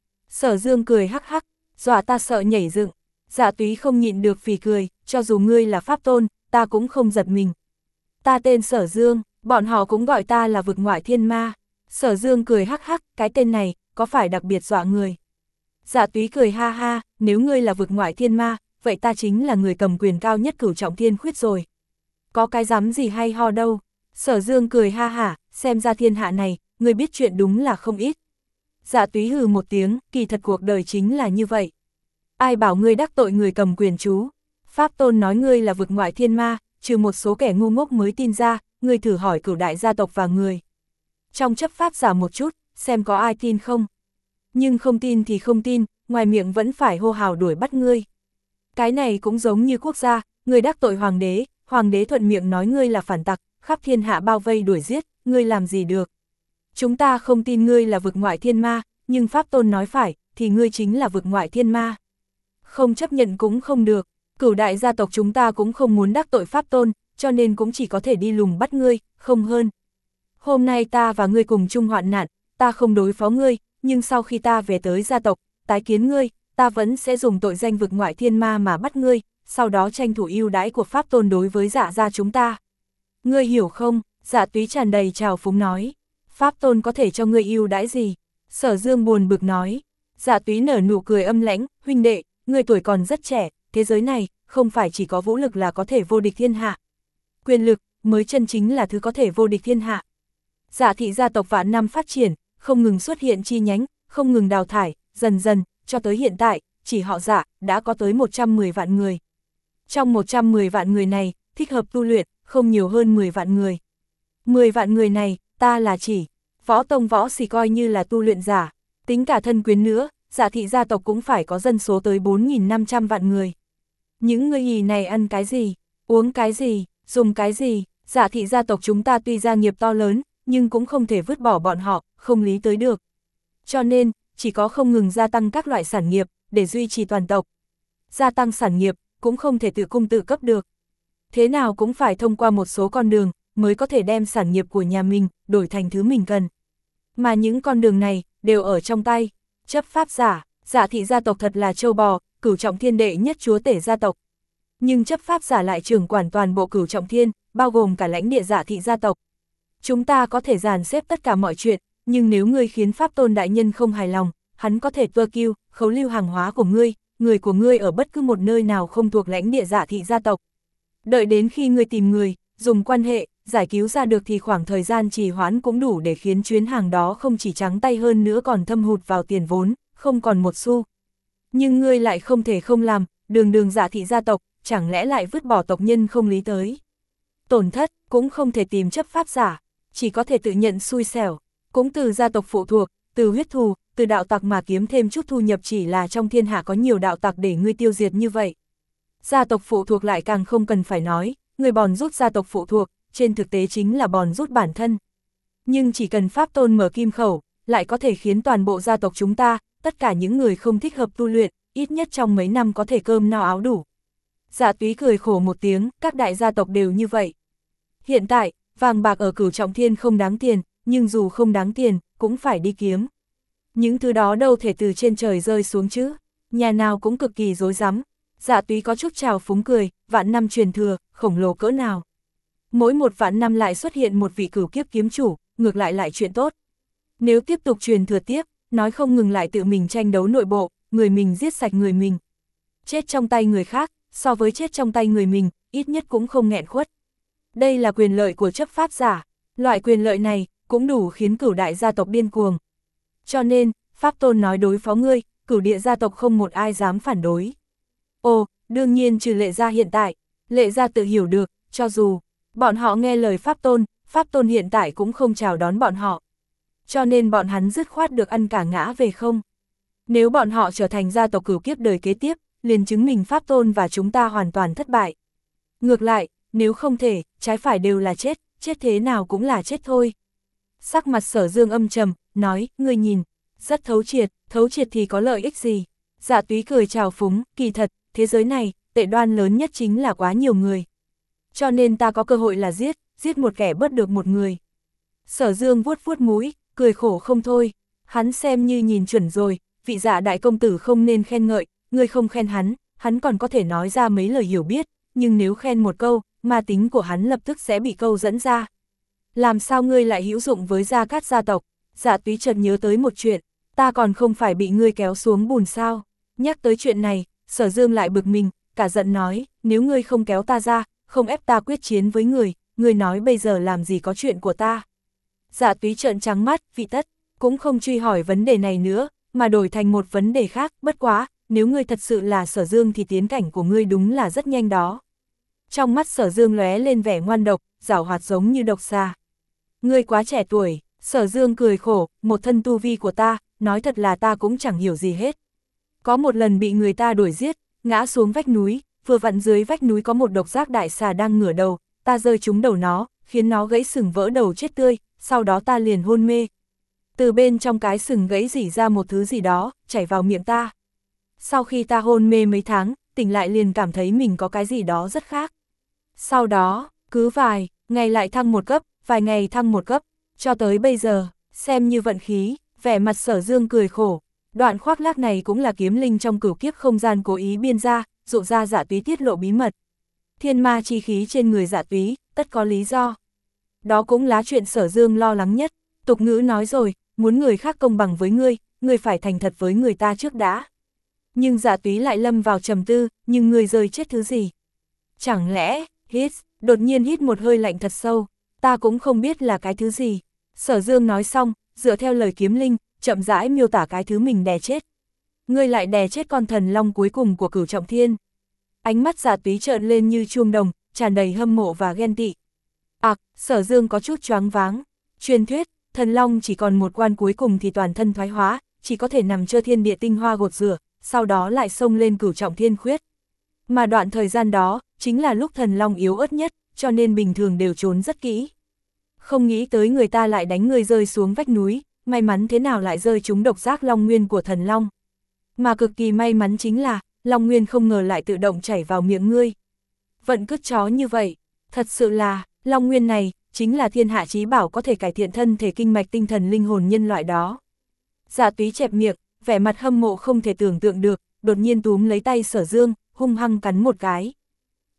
Sở Dương cười hắc hắc, dọa ta sợ nhảy dựng. Dạ Túy không nhịn được phì cười, cho dù ngươi là pháp tôn, ta cũng không giật mình. Ta tên Sở Dương, bọn họ cũng gọi ta là vực ngoại thiên ma. Sở Dương cười hắc hắc, cái tên này, có phải đặc biệt dọa người? Dạ Túy cười ha ha, nếu ngươi là vực ngoại thiên ma, vậy ta chính là người cầm quyền cao nhất cửu trọng thiên khuyết rồi. Có cái dám gì hay ho đâu. Sở Dương cười ha hả, xem ra thiên hạ này, ngươi biết chuyện đúng là không ít. Dạ Túy hừ một tiếng, kỳ thật cuộc đời chính là như vậy. Ai bảo ngươi đắc tội người cầm quyền chú? Pháp tôn nói ngươi là vực ngoại thiên ma, trừ một số kẻ ngu ngốc mới tin ra, ngươi thử hỏi cửu đại gia tộc và người. Trong chấp pháp giả một chút, xem có ai tin không. Nhưng không tin thì không tin, ngoài miệng vẫn phải hô hào đuổi bắt ngươi. Cái này cũng giống như quốc gia, ngươi đắc tội hoàng đế, hoàng đế thuận miệng nói ngươi là phản tặc, khắp thiên hạ bao vây đuổi giết, ngươi làm gì được. Chúng ta không tin ngươi là vực ngoại thiên ma, nhưng pháp tôn nói phải, thì ngươi chính là vực ngoại thiên ma. Không chấp nhận cũng không được, cửu đại gia tộc chúng ta cũng không muốn đắc tội pháp tôn, cho nên cũng chỉ có thể đi lùng bắt ngươi, không hơn. Hôm nay ta và ngươi cùng chung hoạn nạn, ta không đối phó ngươi, nhưng sau khi ta về tới gia tộc, tái kiến ngươi, ta vẫn sẽ dùng tội danh vực ngoại thiên ma mà bắt ngươi, sau đó tranh thủ ưu đãi của pháp tôn đối với Dạ gia chúng ta. Ngươi hiểu không? Dạ Túy tràn đầy trào phúng nói. Pháp tôn có thể cho ngươi ưu đãi gì? Sở Dương buồn bực nói. Dạ Túy nở nụ cười âm lãnh, huynh đệ, ngươi tuổi còn rất trẻ, thế giới này, không phải chỉ có vũ lực là có thể vô địch thiên hạ. Quyền lực, mới chân chính là thứ có thể vô địch thiên hạ. Dạ thị gia tộc vạn năm phát triển, không ngừng xuất hiện chi nhánh, không ngừng đào thải, dần dần, cho tới hiện tại, chỉ họ Dạ, đã có tới một trăm mười vạn người. Trong một trăm mười vạn người này, thích hợp tu luyện, không nhiều hơn mười vạn người. mười vạn người này, ta là chỉ, võ tông võ sĩ coi như là tu luyện giả, tính cả thân quyến nữa, Dạ thị gia tộc cũng phải có dân số tới bốn nghìn năm trăm vạn người. Những người nhì này ăn cái gì, uống cái gì, dùng cái gì, Dạ thị gia tộc chúng ta tuy gia nghiệp to lớn, nhưng cũng không thể vứt bỏ bọn họ, không lý tới được. Cho nên, chỉ có không ngừng gia tăng các loại sản nghiệp, để duy trì toàn tộc. Gia tăng sản nghiệp, cũng không thể tự cung tự cấp được. Thế nào cũng phải thông qua một số con đường, mới có thể đem sản nghiệp của nhà mình, đổi thành thứ mình cần. Mà những con đường này, đều ở trong tay, chấp pháp giả, Dạ thị gia tộc thật là châu bò, cửu trọng thiên đệ nhất chúa tể gia tộc. Nhưng chấp pháp giả lại trưởng quản toàn bộ Cửu Trọng Thiên, bao gồm cả lãnh địa Dạ thị gia tộc. Chúng ta có thể dàn xếp tất cả mọi chuyện, nhưng nếu ngươi khiến Pháp Tôn đại nhân không hài lòng, hắn có thể tuơ kiêu, khấu lưu hàng hóa của ngươi, người của ngươi ở bất cứ một nơi nào không thuộc lãnh địa Dạ thị gia tộc. Đợi đến khi ngươi tìm người, dùng quan hệ, giải cứu ra được thì khoảng thời gian trì hoãn cũng đủ để khiến chuyến hàng đó không chỉ trắng tay hơn nữa còn thâm hụt vào tiền vốn, không còn một xu. Nhưng ngươi lại không thể không làm, đường đường Dạ thị gia tộc, chẳng lẽ lại vứt bỏ tộc nhân không lý tới. Tổn thất, cũng không thể tìm chấp pháp giả, chỉ có thể tự nhận xui xẻo, cũng từ gia tộc phụ thuộc, từ huyết thù, từ đạo tặc mà kiếm thêm chút thu nhập, chỉ là trong thiên hạ có nhiều đạo tặc để ngươi tiêu diệt như vậy. Gia tộc phụ thuộc lại càng không cần phải nói, người bòn rút gia tộc phụ thuộc, trên thực tế chính là bòn rút bản thân. Nhưng chỉ cần Pháp Tôn mở kim khẩu, lại có thể khiến toàn bộ gia tộc chúng ta, tất cả những người không thích hợp tu luyện, ít nhất trong mấy năm có thể cơm no áo đủ. Dạ Túy cười khổ một tiếng, các đại gia tộc đều như vậy. Hiện tại, vàng bạc ở Cửu Trọng Thiên không đáng tiền, nhưng dù không đáng tiền, cũng phải đi kiếm. Những thứ đó đâu thể từ trên trời rơi xuống chứ, nhà nào cũng cực kỳ rối rắm. Dạ Túy có chút trào phúng cười, vạn năm truyền thừa, khổng lồ cỡ nào. Mỗi một vạn năm lại xuất hiện một vị cửu kiếp kiếm chủ, ngược lại lại chuyện tốt. Nếu tiếp tục truyền thừa tiếp, nói không ngừng lại tự mình tranh đấu nội bộ, người mình giết sạch người mình. Chết trong tay người khác, so với chết trong tay người mình, ít nhất cũng không nghẹn khuất. Đây là quyền lợi của chấp pháp giả, loại quyền lợi này cũng đủ khiến cửu đại gia tộc điên cuồng. Cho nên, Pháp Tôn nói đối phó ngươi, cửu địa gia tộc không một ai dám phản đối. Ồ, đương nhiên trừ Lệ gia hiện tại, Lệ gia tự hiểu được, cho dù bọn họ nghe lời Pháp Tôn, Pháp Tôn hiện tại cũng không chào đón bọn họ. Cho nên bọn hắn dứt khoát được ăn cả ngã về không. Nếu bọn họ trở thành gia tộc cửu kiếp đời kế tiếp, liền chứng minh Pháp Tôn và chúng ta hoàn toàn thất bại. Ngược lại, nếu không thể, trái phải đều là chết, chết thế nào cũng là chết thôi. Sắc mặt Sở Dương âm trầm, nói, ngươi nhìn, rất thấu triệt, thấu triệt thì có lợi ích gì? Dạ Túy cười trào phúng, kỳ thật, thế giới này, tệ đoan lớn nhất chính là quá nhiều người. Cho nên ta có cơ hội là giết, giết một kẻ bớt được một người. Sở Dương vuốt vuốt mũi, cười khổ không thôi, hắn xem như nhìn chuẩn rồi, vị Dạ đại công tử không nên khen ngợi, ngươi không khen hắn, hắn còn có thể nói ra mấy lời hiểu biết, nhưng nếu khen một câu, ma tính của hắn lập tức sẽ bị câu dẫn ra. Làm sao ngươi lại hữu dụng với Gia Cát gia tộc? Dạ Túy chợt nhớ tới một chuyện, ta còn không phải bị ngươi kéo xuống bùn sao? Nhắc tới chuyện này, Sở Dương lại bực mình, cả giận nói, nếu ngươi không kéo ta ra, không ép ta quyết chiến với người, ngươi nói bây giờ làm gì có chuyện của ta. Dạ Túy trợn trắng mắt, vị tất, cũng không truy hỏi vấn đề này nữa, mà đổi thành một vấn đề khác, bất quá, nếu ngươi thật sự là Sở Dương thì tiến cảnh của ngươi đúng là rất nhanh đó. Trong mắt Sở Dương lóe lên vẻ ngoan độc, giảo hoạt giống như độc xà. Ngươi quá trẻ tuổi, Sở Dương cười khổ, một thân tu vi của ta, nói thật là ta cũng chẳng hiểu gì hết. Có một lần bị người ta đuổi giết, ngã xuống vách núi, vừa vặn dưới vách núi có một độc giác đại xà đang ngửa đầu, ta rơi trúng đầu nó, khiến nó gãy sừng vỡ đầu chết tươi, sau đó ta liền hôn mê. Từ bên trong cái sừng gãy rỉ ra một thứ gì đó, chảy vào miệng ta. Sau khi ta hôn mê mấy tháng, tỉnh lại liền cảm thấy mình có cái gì đó rất khác. Sau đó, cứ vài ngày lại thăng một cấp, vài ngày thăng một cấp, cho tới bây giờ, xem như vận khí, vẻ mặt Sở Dương cười khổ. Đoạn khoác lác này cũng là kiếm linh trong cửu kiếp không gian cố ý biên ra, dụ ra Dạ Túy tiết lộ bí mật. Thiên ma chi khí trên người Dạ Túy, tất có lý do. Đó cũng là chuyện Sở Dương lo lắng nhất. Tục ngữ nói rồi, muốn người khác công bằng với ngươi, ngươi phải thành thật với người ta trước đã. Nhưng Dạ Túy lại lâm vào trầm tư, nhưng ngươi rơi chết thứ gì? Chẳng lẽ, hít, đột nhiên hít một hơi lạnh thật sâu, ta cũng không biết là cái thứ gì. Sở Dương nói xong, dựa theo lời kiếm linh, chậm rãi miêu tả cái thứ mình đè chết. Ngươi lại đè chết con thần long cuối cùng của Cửu Trọng Thiên. Ánh mắt Dạ Túy trợn lên như chuông đồng, tràn đầy hâm mộ và ghen tị. Ặc, à, Sở Dương có chút choáng váng. Truyền thuyết, thần long chỉ còn một quan cuối cùng thì toàn thân thoái hóa, chỉ có thể nằm chơ thiên địa tinh hoa gột rửa, sau đó lại xông lên Cửu Trọng Thiên khuyết. Mà đoạn thời gian đó, chính là lúc thần long yếu ớt nhất, cho nên bình thường đều trốn rất kỹ. Không nghĩ tới người ta lại đánh người rơi xuống vách núi, may mắn thế nào lại rơi trúng độc giác long nguyên của thần long. Mà cực kỳ may mắn chính là, long nguyên không ngờ lại tự động chảy vào miệng ngươi. Vận cứt chó như vậy, thật sự là, long nguyên này, chính là thiên hạ chí bảo có thể cải thiện thân thể kinh mạch tinh thần linh hồn nhân loại đó. Dạ Túy chẹp miệng, vẻ mặt hâm mộ không thể tưởng tượng được, đột nhiên túm lấy tay Sở Dương, hung hăng cắn một cái.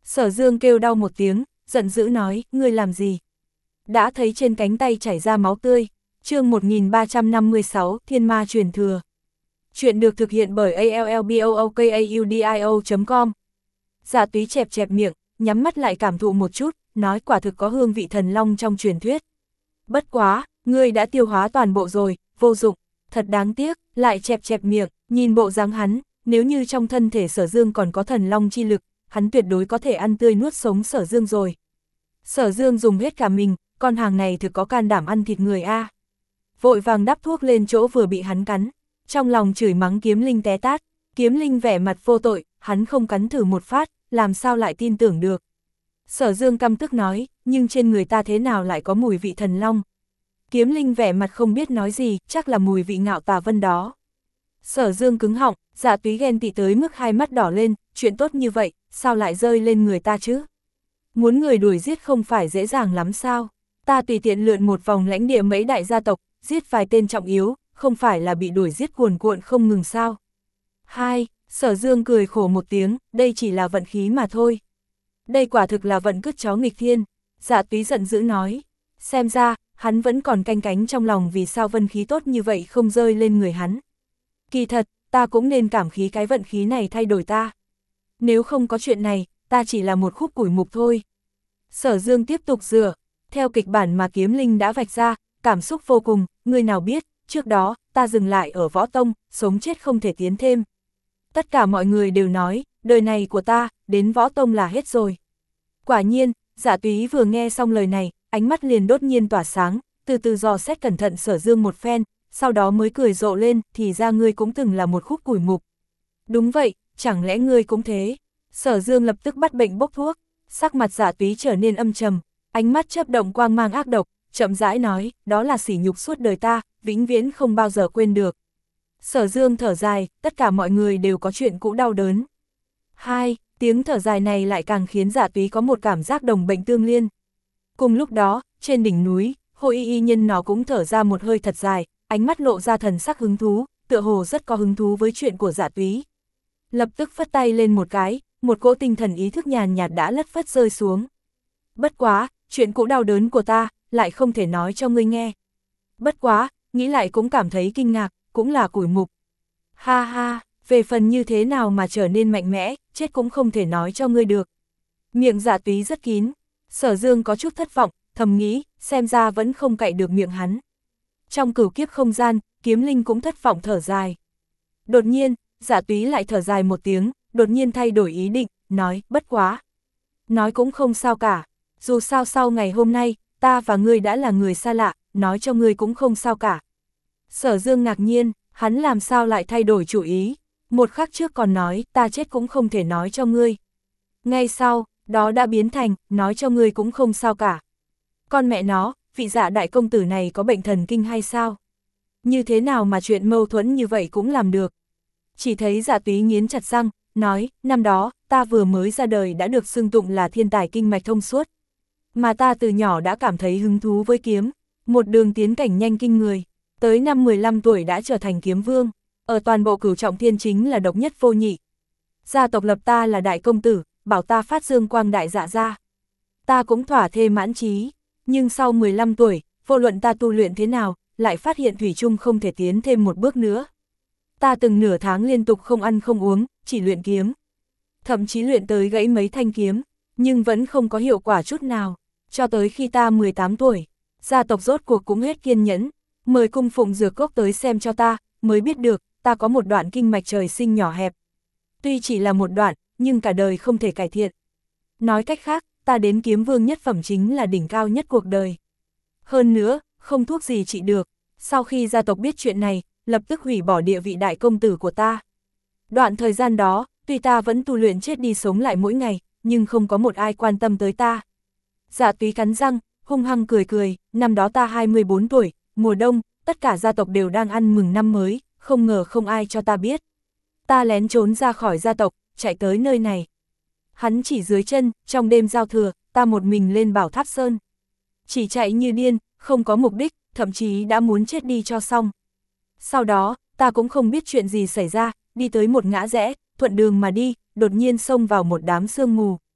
Sở Dương kêu đau một tiếng, giận dữ nói, ngươi làm gì? Đã thấy trên cánh tay chảy ra máu tươi. Chương một nghìn ba trăm năm mươi sáu, Thiên Ma truyền thừa. Chuyện được thực hiện bởi a l l b o o k a u d i o chấm com. Dạ Túy chẹp chẹp miệng, nhắm mắt lại cảm thụ một chút, nói quả thực có hương vị thần long trong truyền thuyết. Bất quá, ngươi đã tiêu hóa toàn bộ rồi, vô dụng, thật đáng tiếc, lại chẹp chẹp miệng, nhìn bộ dáng hắn, nếu như trong thân thể Sở Dương còn có thần long chi lực, hắn tuyệt đối có thể ăn tươi nuốt sống Sở Dương rồi. Sở Dương dùng hết cả mình, con hàng này thực có can đảm ăn thịt người a. Vội vàng đắp thuốc lên chỗ vừa bị hắn cắn, trong lòng chửi mắng Kiếm Linh té tát. Kiếm Linh vẻ mặt vô tội, hắn không cắn thử một phát, làm sao lại tin tưởng được. Sở Dương căm tức nói, nhưng trên người ta thế nào lại có mùi vị thần long. Kiếm Linh vẻ mặt không biết nói gì, chắc là mùi vị Ngạo Tà Vân đó. Sở Dương cứng họng, Dạ Túy ghen tị tới mức hai mắt đỏ lên, chuyện tốt như vậy, sao lại rơi lên người ta chứ? Muốn người đuổi giết không phải dễ dàng lắm sao? Ta tùy tiện lượn một vòng lãnh địa mấy đại gia tộc, giết vài tên trọng yếu, không phải là bị đuổi giết cuồn cuộn không ngừng sao? Hai, Sở Dương cười khổ một tiếng, đây chỉ là vận khí mà thôi. Đây quả thực là vận cứt chó nghịch thiên. Dạ Túy giận dữ nói, xem ra, hắn vẫn còn canh cánh trong lòng vì sao vận khí tốt như vậy không rơi lên người hắn. Kỳ thật, ta cũng nên cảm khí cái vận khí này thay đổi ta. Nếu không có chuyện này, ta chỉ là một khúc củi mục thôi. Sở Dương tiếp tục dựa, theo kịch bản mà Kiếm Linh đã vạch ra, cảm xúc vô cùng, người nào biết, trước đó, ta dừng lại ở võ tông, sống chết không thể tiến thêm. Tất cả mọi người đều nói, đời này của ta, đến võ tông là hết rồi. Quả nhiên, Dạ Túy vừa nghe xong lời này, ánh mắt liền đột nhiên tỏa sáng, từ từ dò xét cẩn thận Sở Dương một phen, sau đó mới cười rộ lên, thì ra ngươi cũng từng là một khúc củi mục. Đúng vậy, chẳng lẽ ngươi cũng thế? Sở Dương lập tức bắt bệnh bốc thuốc, sắc mặt Dạ Túy trở nên âm trầm, ánh mắt chớp động quang mang ác độc, chậm rãi nói, đó là sỉ nhục suốt đời ta, vĩnh viễn không bao giờ quên được. Sở Dương thở dài, tất cả mọi người đều có chuyện cũ đau đớn. Hai, tiếng thở dài này lại càng khiến Dạ Túy có một cảm giác đồng bệnh tương liên. Cùng lúc đó, trên đỉnh núi, Hồ Y Y Nhân nó cũng thở ra một hơi thật dài, ánh mắt lộ ra thần sắc hứng thú, tựa hồ rất có hứng thú với chuyện của Dạ Túy. Lập tức phất tay lên một cái, một cỗ tinh thần ý thức nhàn nhạt đã lất phất rơi xuống. Bất quá, chuyện cũ đau đớn của ta, lại không thể nói cho ngươi nghe. Bất quá, nghĩ lại cũng cảm thấy kinh ngạc, cũng là củi mục. Ha ha, về phần như thế nào mà trở nên mạnh mẽ, chết cũng không thể nói cho ngươi được. Miệng Dạ Túy rất kín, Sở Dương có chút thất vọng, thầm nghĩ, xem ra vẫn không cậy được miệng hắn. Trong cửu kiếp không gian, Kiếm Linh cũng thất vọng thở dài. Đột nhiên, Dạ Túy lại thở dài một tiếng, đột nhiên thay đổi ý định, nói, bất quá. Nói cũng không sao cả, dù sao sau ngày hôm nay, ta và ngươi đã là người xa lạ, nói cho ngươi cũng không sao cả. Sở Dương ngạc nhiên, hắn làm sao lại thay đổi chủ ý, một khắc trước còn nói, ta chết cũng không thể nói cho ngươi. Ngay sau, đó đã biến thành, nói cho ngươi cũng không sao cả. Con mẹ nó, vị Dạ đại công tử này có bệnh thần kinh hay sao? Như thế nào mà chuyện mâu thuẫn như vậy cũng làm được? Chỉ thấy Dạ Túy nghiến chặt răng, nói, năm đó, ta vừa mới ra đời đã được xưng tụng là thiên tài kinh mạch thông suốt. Mà ta từ nhỏ đã cảm thấy hứng thú với kiếm, một đường tiến cảnh nhanh kinh người, tới năm mười lăm tuổi đã trở thành kiếm vương, ở toàn bộ Cửu Trọng Thiên chính là độc nhất vô nhị. Gia tộc lập ta là đại công tử, bảo ta phát dương quang đại Dạ gia. Ta cũng thỏa thê mãn chí, nhưng sau mười lăm tuổi, vô luận ta tu luyện thế nào, lại phát hiện thủy chung không thể tiến thêm một bước nữa. Ta từng nửa tháng liên tục không ăn không uống, chỉ luyện kiếm. Thậm chí luyện tới gãy mấy thanh kiếm, nhưng vẫn không có hiệu quả chút nào. Cho tới khi ta mười tám tuổi, gia tộc rốt cuộc cũng hết kiên nhẫn, mời cung phụng dược cốc tới xem cho ta, mới biết được, ta có một đoạn kinh mạch trời sinh nhỏ hẹp. Tuy chỉ là một đoạn, nhưng cả đời không thể cải thiện. Nói cách khác, ta đến kiếm vương nhất phẩm chính là đỉnh cao nhất cuộc đời. Hơn nữa, không thuốc gì trị được, sau khi gia tộc biết chuyện này, lập tức hủy bỏ địa vị đại công tử của ta. Đoạn thời gian đó, tuy ta vẫn tu luyện chết đi sống lại mỗi ngày, nhưng không có một ai quan tâm tới ta. Dạ Túy cắn răng, hung hăng cười cười, năm đó ta hai mươi bốn tuổi, mùa đông, tất cả gia tộc đều đang ăn mừng năm mới, không ngờ không ai cho ta biết. Ta lén trốn ra khỏi gia tộc, chạy tới nơi này. Hắn chỉ dưới chân, trong đêm giao thừa, ta một mình lên Bảo Tháp Sơn. Chỉ chạy như điên, không có mục đích, thậm chí đã muốn chết đi cho xong. Sau đó, ta cũng không biết chuyện gì xảy ra, đi tới một ngã rẽ, thuận đường mà đi, đột nhiên xông vào một đám sương mù.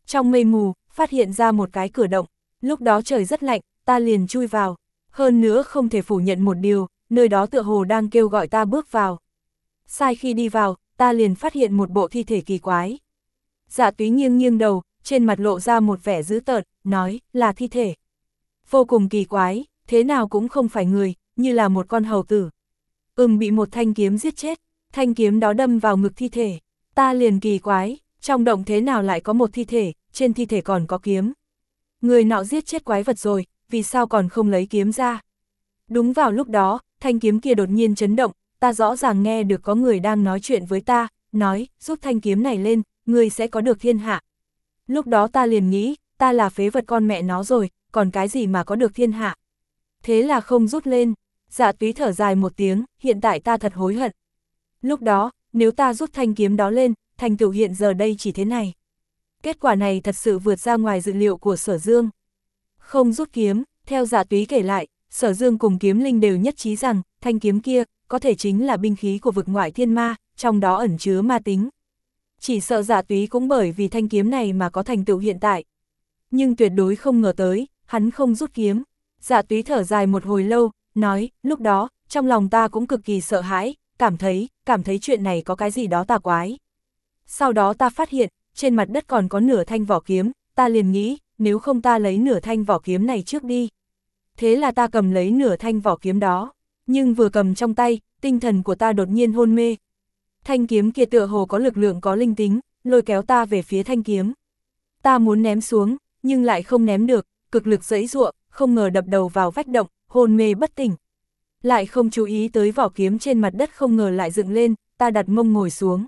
Trong mây mù, phát hiện ra một cái cửa động, lúc đó trời rất lạnh, ta liền chui vào. Hơn nữa không thể phủ nhận một điều, nơi đó tựa hồ đang kêu gọi ta bước vào. Sai khi đi vào, ta liền phát hiện một bộ thi thể kỳ quái. Dạ Túy nghiêng nghiêng đầu, trên mặt lộ ra một vẻ dữ tợn, nói, là thi thể. Vô cùng kỳ quái, thế nào cũng không phải người, như là một con hầu tử. Ừm bị một thanh kiếm giết chết, thanh kiếm đó đâm vào ngực thi thể. Ta liền kỳ quái, trong động thế nào lại có một thi thể, trên thi thể còn có kiếm. Người nọ giết chết quái vật rồi, vì sao còn không lấy kiếm ra? Đúng vào lúc đó, thanh kiếm kia đột nhiên chấn động, ta rõ ràng nghe được có người đang nói chuyện với ta, nói, rút thanh kiếm này lên, người sẽ có được thiên hạ. Lúc đó ta liền nghĩ, ta là phế vật con mẹ nó rồi, còn cái gì mà có được thiên hạ. Thế là không rút lên. Dạ Túy thở dài một tiếng, hiện tại ta thật hối hận. Lúc đó, nếu ta rút thanh kiếm đó lên, thành tựu hiện giờ đây chỉ thế này. Kết quả này thật sự vượt ra ngoài dự liệu của Sở Dương. Không rút kiếm, theo Dạ Túy kể lại, Sở Dương cùng kiếm linh đều nhất trí rằng, thanh kiếm kia, có thể chính là binh khí của vực ngoại thiên ma, trong đó ẩn chứa ma tính. Chỉ sợ Dạ Túy cũng bởi vì thanh kiếm này mà có thành tựu hiện tại. Nhưng tuyệt đối không ngờ tới, hắn không rút kiếm. Dạ Túy thở dài một hồi lâu, nói, lúc đó, trong lòng ta cũng cực kỳ sợ hãi, cảm thấy, cảm thấy chuyện này có cái gì đó tà quái. Sau đó ta phát hiện, trên mặt đất còn có nửa thanh vỏ kiếm, ta liền nghĩ, nếu không ta lấy nửa thanh vỏ kiếm này trước đi. Thế là ta cầm lấy nửa thanh vỏ kiếm đó, nhưng vừa cầm trong tay, tinh thần của ta đột nhiên hôn mê. Thanh kiếm kia tựa hồ có lực lượng có linh tính, lôi kéo ta về phía thanh kiếm. Ta muốn ném xuống, nhưng lại không ném được, cực lực giãy giụa, không ngờ đập đầu vào vách động, hôn mê bất tỉnh. Lại không chú ý tới vỏ kiếm trên mặt đất không ngờ lại dựng lên, ta đặt mông ngồi xuống.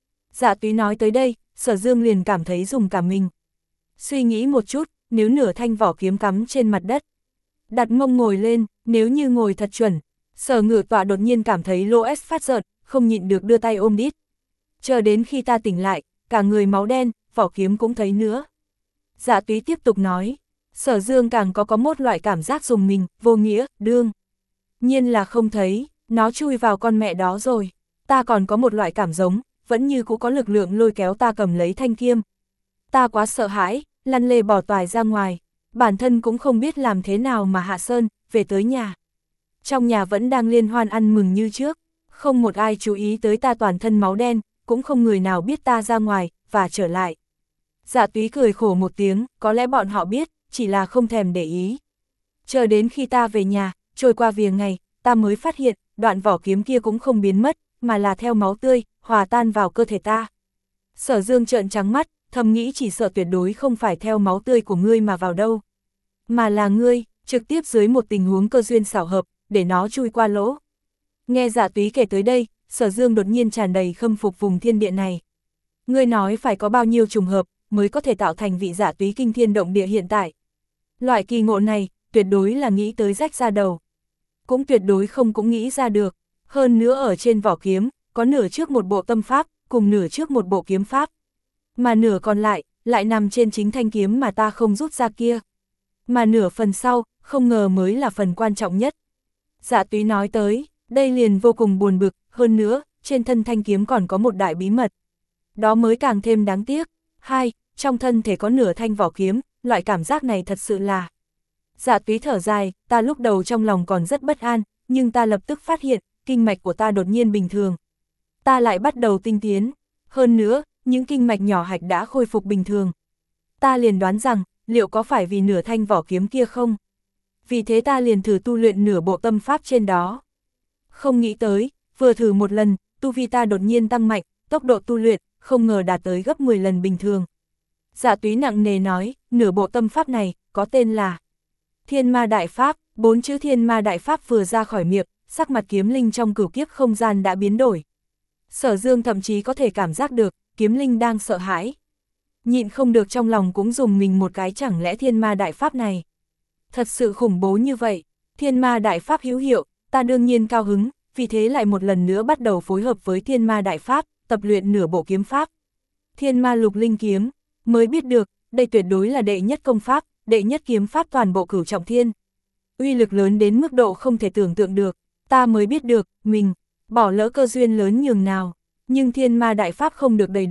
Dạ Túy nói tới đây, Sở Dương liền cảm thấy rùng cả mình. Suy nghĩ một chút, nếu nửa thanh vỏ kiếm cắm trên mặt đất, đặt mông ngồi lên, nếu như ngồi thật chuẩn, Sở Ngự Tọa đột nhiên cảm thấy lỗ S phát giận, không nhịn được đưa tay ôm đít. Chờ đến khi ta tỉnh lại, cả người máu đen, vỏ kiếm cũng thấy nữa. Dạ Túy tiếp tục nói, Sở Dương càng có có một loại cảm giác dùng mình, vô nghĩa, đương nhiên là không thấy, nó chui vào con mẹ đó rồi. Ta còn có một loại cảm giống, vẫn như cũng có lực lượng lôi kéo ta cầm lấy thanh kiếm. Ta quá sợ hãi, lăn lê bỏ toài ra ngoài, bản thân cũng không biết làm thế nào mà hạ sơn, về tới nhà. Trong nhà vẫn đang liên hoan ăn mừng như trước, không một ai chú ý tới ta toàn thân máu đen, cũng không người nào biết ta ra ngoài, và trở lại. Dạ Túy cười khổ một tiếng, có lẽ bọn họ biết, chỉ là không thèm để ý. Chờ đến khi ta về nhà, trôi qua vài ngày, ta mới phát hiện, đoạn vỏ kiếm kia cũng không biến mất, mà là theo máu tươi, hòa tan vào cơ thể ta. Sở Dương trợn trắng mắt, thầm nghĩ chỉ sợ tuyệt đối không phải theo máu tươi của ngươi mà vào đâu. Mà là ngươi, trực tiếp dưới một tình huống cơ duyên xảo hợp, để nó chui qua lỗ. Nghe Dạ Túy kể tới đây, Sở Dương đột nhiên tràn đầy khâm phục vùng thiên địa này. Ngươi nói phải có bao nhiêu trùng hợp, mới có thể tạo thành vị Dạ Túy kinh thiên động địa hiện tại. Loại kỳ ngộ này, tuyệt đối là nghĩ tới rách ra đầu. Cũng tuyệt đối không cũng nghĩ ra được. Hơn nữa ở trên vỏ kiếm, có nửa trước một bộ tâm pháp, cùng nửa trước một bộ kiếm pháp. Mà nửa còn lại, lại nằm trên chính thanh kiếm mà ta không rút ra kia. Mà nửa phần sau, không ngờ mới là phần quan trọng nhất. Dạ Túy nói tới, đây liền vô cùng buồn bực, hơn nữa, trên thân thanh kiếm còn có một đại bí mật. Đó mới càng thêm đáng tiếc. Hai, trong thân thể có nửa thanh vỏ kiếm, loại cảm giác này thật sự là... Dạ Túy thở dài, ta lúc đầu trong lòng còn rất bất an, nhưng ta lập tức phát hiện, kinh mạch của ta đột nhiên bình thường. Ta lại bắt đầu tinh tiến. Hơn nữa, những kinh mạch nhỏ hạch đã khôi phục bình thường. Ta liền đoán rằng, liệu có phải vì nửa thanh vỏ kiếm kia không? Vì thế ta liền thử tu luyện nửa bộ tâm pháp trên đó. Không nghĩ tới, vừa thử một lần, tu vi ta đột nhiên tăng mạnh, tốc độ tu luyện, không ngờ đạt tới gấp mười lần bình thường. Dạ Túy nặng nề nói, nửa bộ tâm pháp này, có tên là Thiên Ma Đại Pháp. Bốn chữ Thiên Ma Đại Pháp vừa ra khỏi miệng, sắc mặt kiếm linh trong cửu kiếp không gian đã biến đổi. Sở Dương thậm chí có thể cảm giác được, kiếm linh đang sợ hãi. Nhịn không được trong lòng cũng dùng mình một cái, chẳng lẽ Thiên Ma Đại Pháp này thật sự khủng bố như vậy. Thiên Ma Đại Pháp hữu hiệu, ta đương nhiên cao hứng, vì thế lại một lần nữa bắt đầu phối hợp với Thiên Ma Đại Pháp, tập luyện nửa bộ kiếm pháp. Thiên Ma Lục Linh Kiếm, mới biết được, đây tuyệt đối là đệ nhất công pháp, đệ nhất kiếm pháp toàn bộ cửu trọng thiên. Uy lực lớn đến mức độ không thể tưởng tượng được, ta mới biết được, mình bỏ lỡ cơ duyên lớn nhường nào. Nhưng Thiên Ma Đại Pháp không được đầy đủ,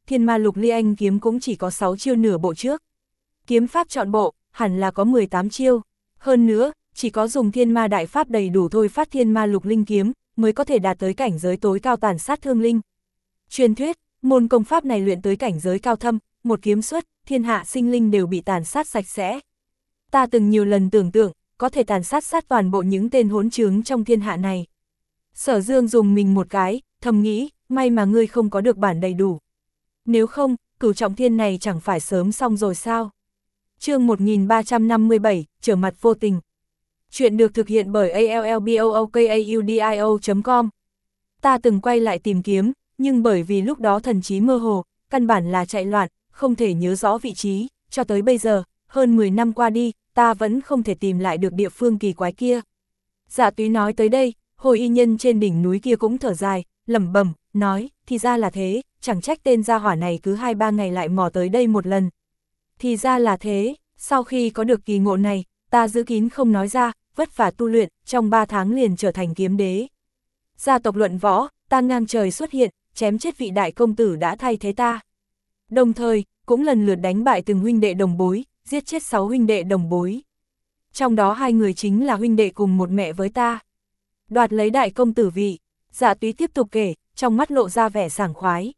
Thiên Ma Lục Ly Anh kiếm cũng chỉ có sáu chiêu nửa bộ trước. Kiếm pháp trọn bộ, hẳn là có mười tám chiêu. Hơn nữa, chỉ có dùng Thiên Ma Đại Pháp đầy đủ thôi phát Thiên Ma Lục Linh kiếm, mới có thể đạt tới cảnh giới tối cao tàn sát thương linh. Truyền thuyết, môn công pháp này luyện tới cảnh giới cao thâm, một kiếm xuất, thiên hạ sinh linh đều bị tàn sát sạch sẽ. Ta từng nhiều lần tưởng tượng, có thể tàn sát sát toàn bộ những tên hỗn trướng trong thiên hạ này. Sở Dương dùng mình một cái, thầm nghĩ, may mà ngươi không có được bản đầy đủ. Nếu không, Cửu Trọng Thiên này chẳng phải sớm xong rồi sao? Chương một nghìn ba trăm năm mươi bảy, trở mặt vô tình. Chuyện được thực hiện bởi a l l b o o k a u d i o chấm com. Ta từng quay lại tìm kiếm, nhưng bởi vì lúc đó thần trí mơ hồ, căn bản là chạy loạn, không thể nhớ rõ vị trí, cho tới bây giờ, hơn mười năm qua đi, ta vẫn không thể tìm lại được địa phương kỳ quái kia. Dạ Túy nói tới đây, Hồi Y Nhân trên đỉnh núi kia cũng thở dài, lẩm bẩm, nói, thì ra là thế, chẳng trách tên gia hỏa này cứ hai ba ngày lại mò tới đây một lần. Thì ra là thế, sau khi có được kỳ ngộ này, ta giữ kín không nói ra, vất vả tu luyện, trong ba tháng liền trở thành kiếm đế. Gia tộc luận võ, ta ngang trời xuất hiện, chém chết vị đại công tử đã thay thế ta. Đồng thời, cũng lần lượt đánh bại từng huynh đệ đồng bối, giết chết sáu huynh đệ đồng bối. Trong đó hai người chính là huynh đệ cùng một mẹ với ta. Đoạt lấy đại công tử vị, Dạ Túy tiếp tục kể, trong mắt lộ ra vẻ sảng khoái.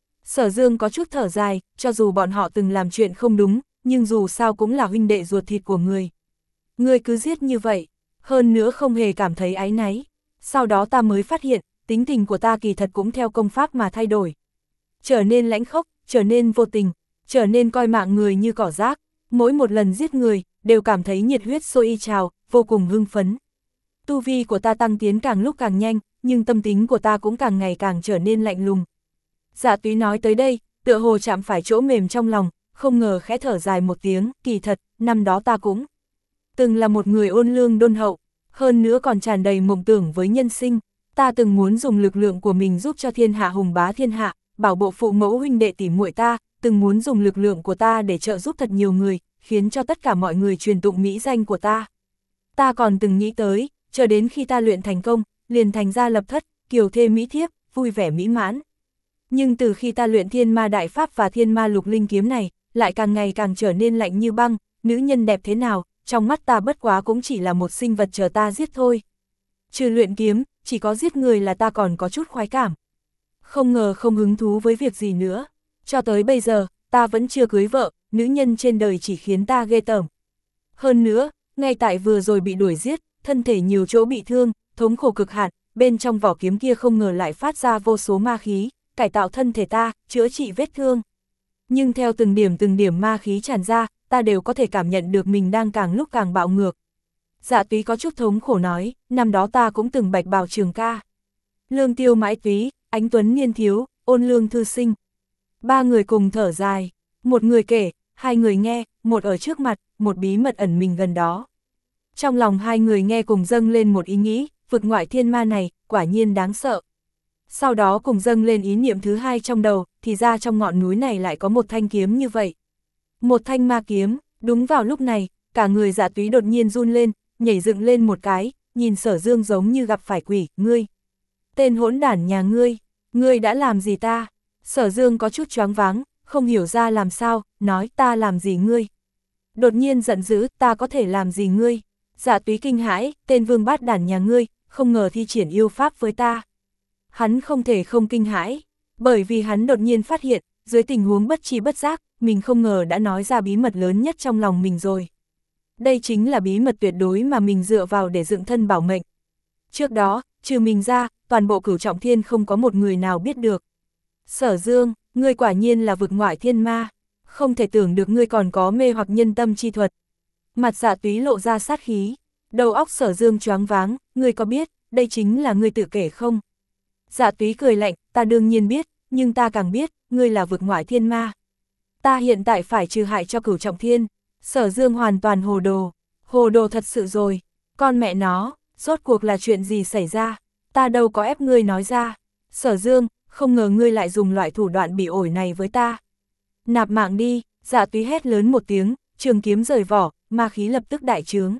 Sở Dương có chút thở dài, cho dù bọn họ từng làm chuyện không đúng, nhưng dù sao cũng là huynh đệ ruột thịt của người. Người cứ giết như vậy, hơn nữa không hề cảm thấy áy náy. Sau đó ta mới phát hiện, tính tình của ta kỳ thật cũng theo công pháp mà thay đổi. Trở nên lãnh khốc, trở nên vô tình, trở nên coi mạng người như cỏ rác. Mỗi một lần giết người, đều cảm thấy nhiệt huyết sôi y trào, vô cùng hưng phấn. Tu vi của ta tăng tiến càng lúc càng nhanh, nhưng tâm tính của ta cũng càng ngày càng trở nên lạnh lùng. Dạ Túy nói tới đây, tựa hồ chạm phải chỗ mềm trong lòng, không ngờ khẽ thở dài một tiếng, kỳ thật, năm đó ta cũng từng là một người ôn lương đôn hậu, hơn nữa còn tràn đầy mộng tưởng với nhân sinh. Ta từng muốn dùng lực lượng của mình giúp cho thiên hạ hùng bá thiên hạ, bảo bộ phụ mẫu huynh đệ tỉ muội ta, từng muốn dùng lực lượng của ta để trợ giúp thật nhiều người, khiến cho tất cả mọi người truyền tụng mỹ danh của ta. Ta còn từng nghĩ tới, chờ đến khi ta luyện thành công, liền thành ra lập thất, kiều thê mỹ thiếp, vui vẻ mỹ mãn. Nhưng từ khi ta luyện Thiên Ma Đại Pháp và Thiên Ma Lục Linh kiếm này, lại càng ngày càng trở nên lạnh như băng, nữ nhân đẹp thế nào, trong mắt ta bất quá cũng chỉ là một sinh vật chờ ta giết thôi. Trừ luyện kiếm, chỉ có giết người là ta còn có chút khoái cảm. Không ngờ không hứng thú với việc gì nữa. Cho tới bây giờ, ta vẫn chưa cưới vợ, nữ nhân trên đời chỉ khiến ta ghê tởm. Hơn nữa, ngay tại vừa rồi bị đuổi giết, thân thể nhiều chỗ bị thương, thống khổ cực hạn, bên trong vỏ kiếm kia không ngờ lại phát ra vô số ma khí, cải tạo thân thể ta, chữa trị vết thương. Nhưng theo từng điểm từng điểm ma khí tràn ra, ta đều có thể cảm nhận được mình đang càng lúc càng bạo ngược. Dạ Túy có chút thống khổ nói, năm đó ta cũng từng bạch bào trường ca. Lương Tiêu Mãi Túy, Ánh Tuấn Niên Thiếu, Ôn Lương Thư Sinh. Ba người cùng thở dài, một người kể, hai người nghe, một ở trước mặt, một bí mật ẩn mình gần đó. Trong lòng hai người nghe cùng dâng lên một ý nghĩ, vực ngoại thiên ma này, quả nhiên đáng sợ. Sau đó cùng dâng lên ý niệm thứ hai trong đầu, thì ra trong ngọn núi này lại có một thanh kiếm như vậy. Một thanh ma kiếm, đúng vào lúc này, cả người Dạ Túy đột nhiên run lên, nhảy dựng lên một cái, nhìn Sở Dương giống như gặp phải quỷ, ngươi. Tên hỗn đản nhà ngươi, ngươi đã làm gì ta? Sở Dương có chút choáng váng, không hiểu ra làm sao, nói ta làm gì ngươi? Đột nhiên giận dữ, ta có thể làm gì ngươi? Dạ Túy kinh hãi, tên vương bát đản nhà ngươi, không ngờ thi triển yêu pháp với ta. Hắn không thể không kinh hãi, bởi vì hắn đột nhiên phát hiện, dưới tình huống bất tri bất giác, mình không ngờ đã nói ra bí mật lớn nhất trong lòng mình rồi. Đây chính là bí mật tuyệt đối mà mình dựa vào để dựng thân bảo mệnh. Trước đó, trừ mình ra, toàn bộ Cửu Trọng Thiên không có một người nào biết được. Sở Dương, ngươi quả nhiên là vực ngoại thiên ma, không thể tưởng được ngươi còn có mê hoặc nhân tâm chi thuật. Mặt Dạ Túy lộ ra sát khí, đầu óc Sở Dương choáng váng, ngươi có biết, đây chính là ngươi tự kể không? Dạ Túy cười lạnh, ta đương nhiên biết, nhưng ta càng biết, ngươi là vực ngoại thiên ma. Ta hiện tại phải trừ hại cho Cửu Trọng Thiên. Sở Dương hoàn toàn hồ đồ, hồ đồ thật sự rồi, con mẹ nó, rốt cuộc là chuyện gì xảy ra, ta đâu có ép ngươi nói ra. Sở Dương, không ngờ ngươi lại dùng loại thủ đoạn bị ổi này với ta. Nạp mạng đi, Dạ Túy hét lớn một tiếng, trường kiếm rời vỏ, ma khí lập tức đại trướng.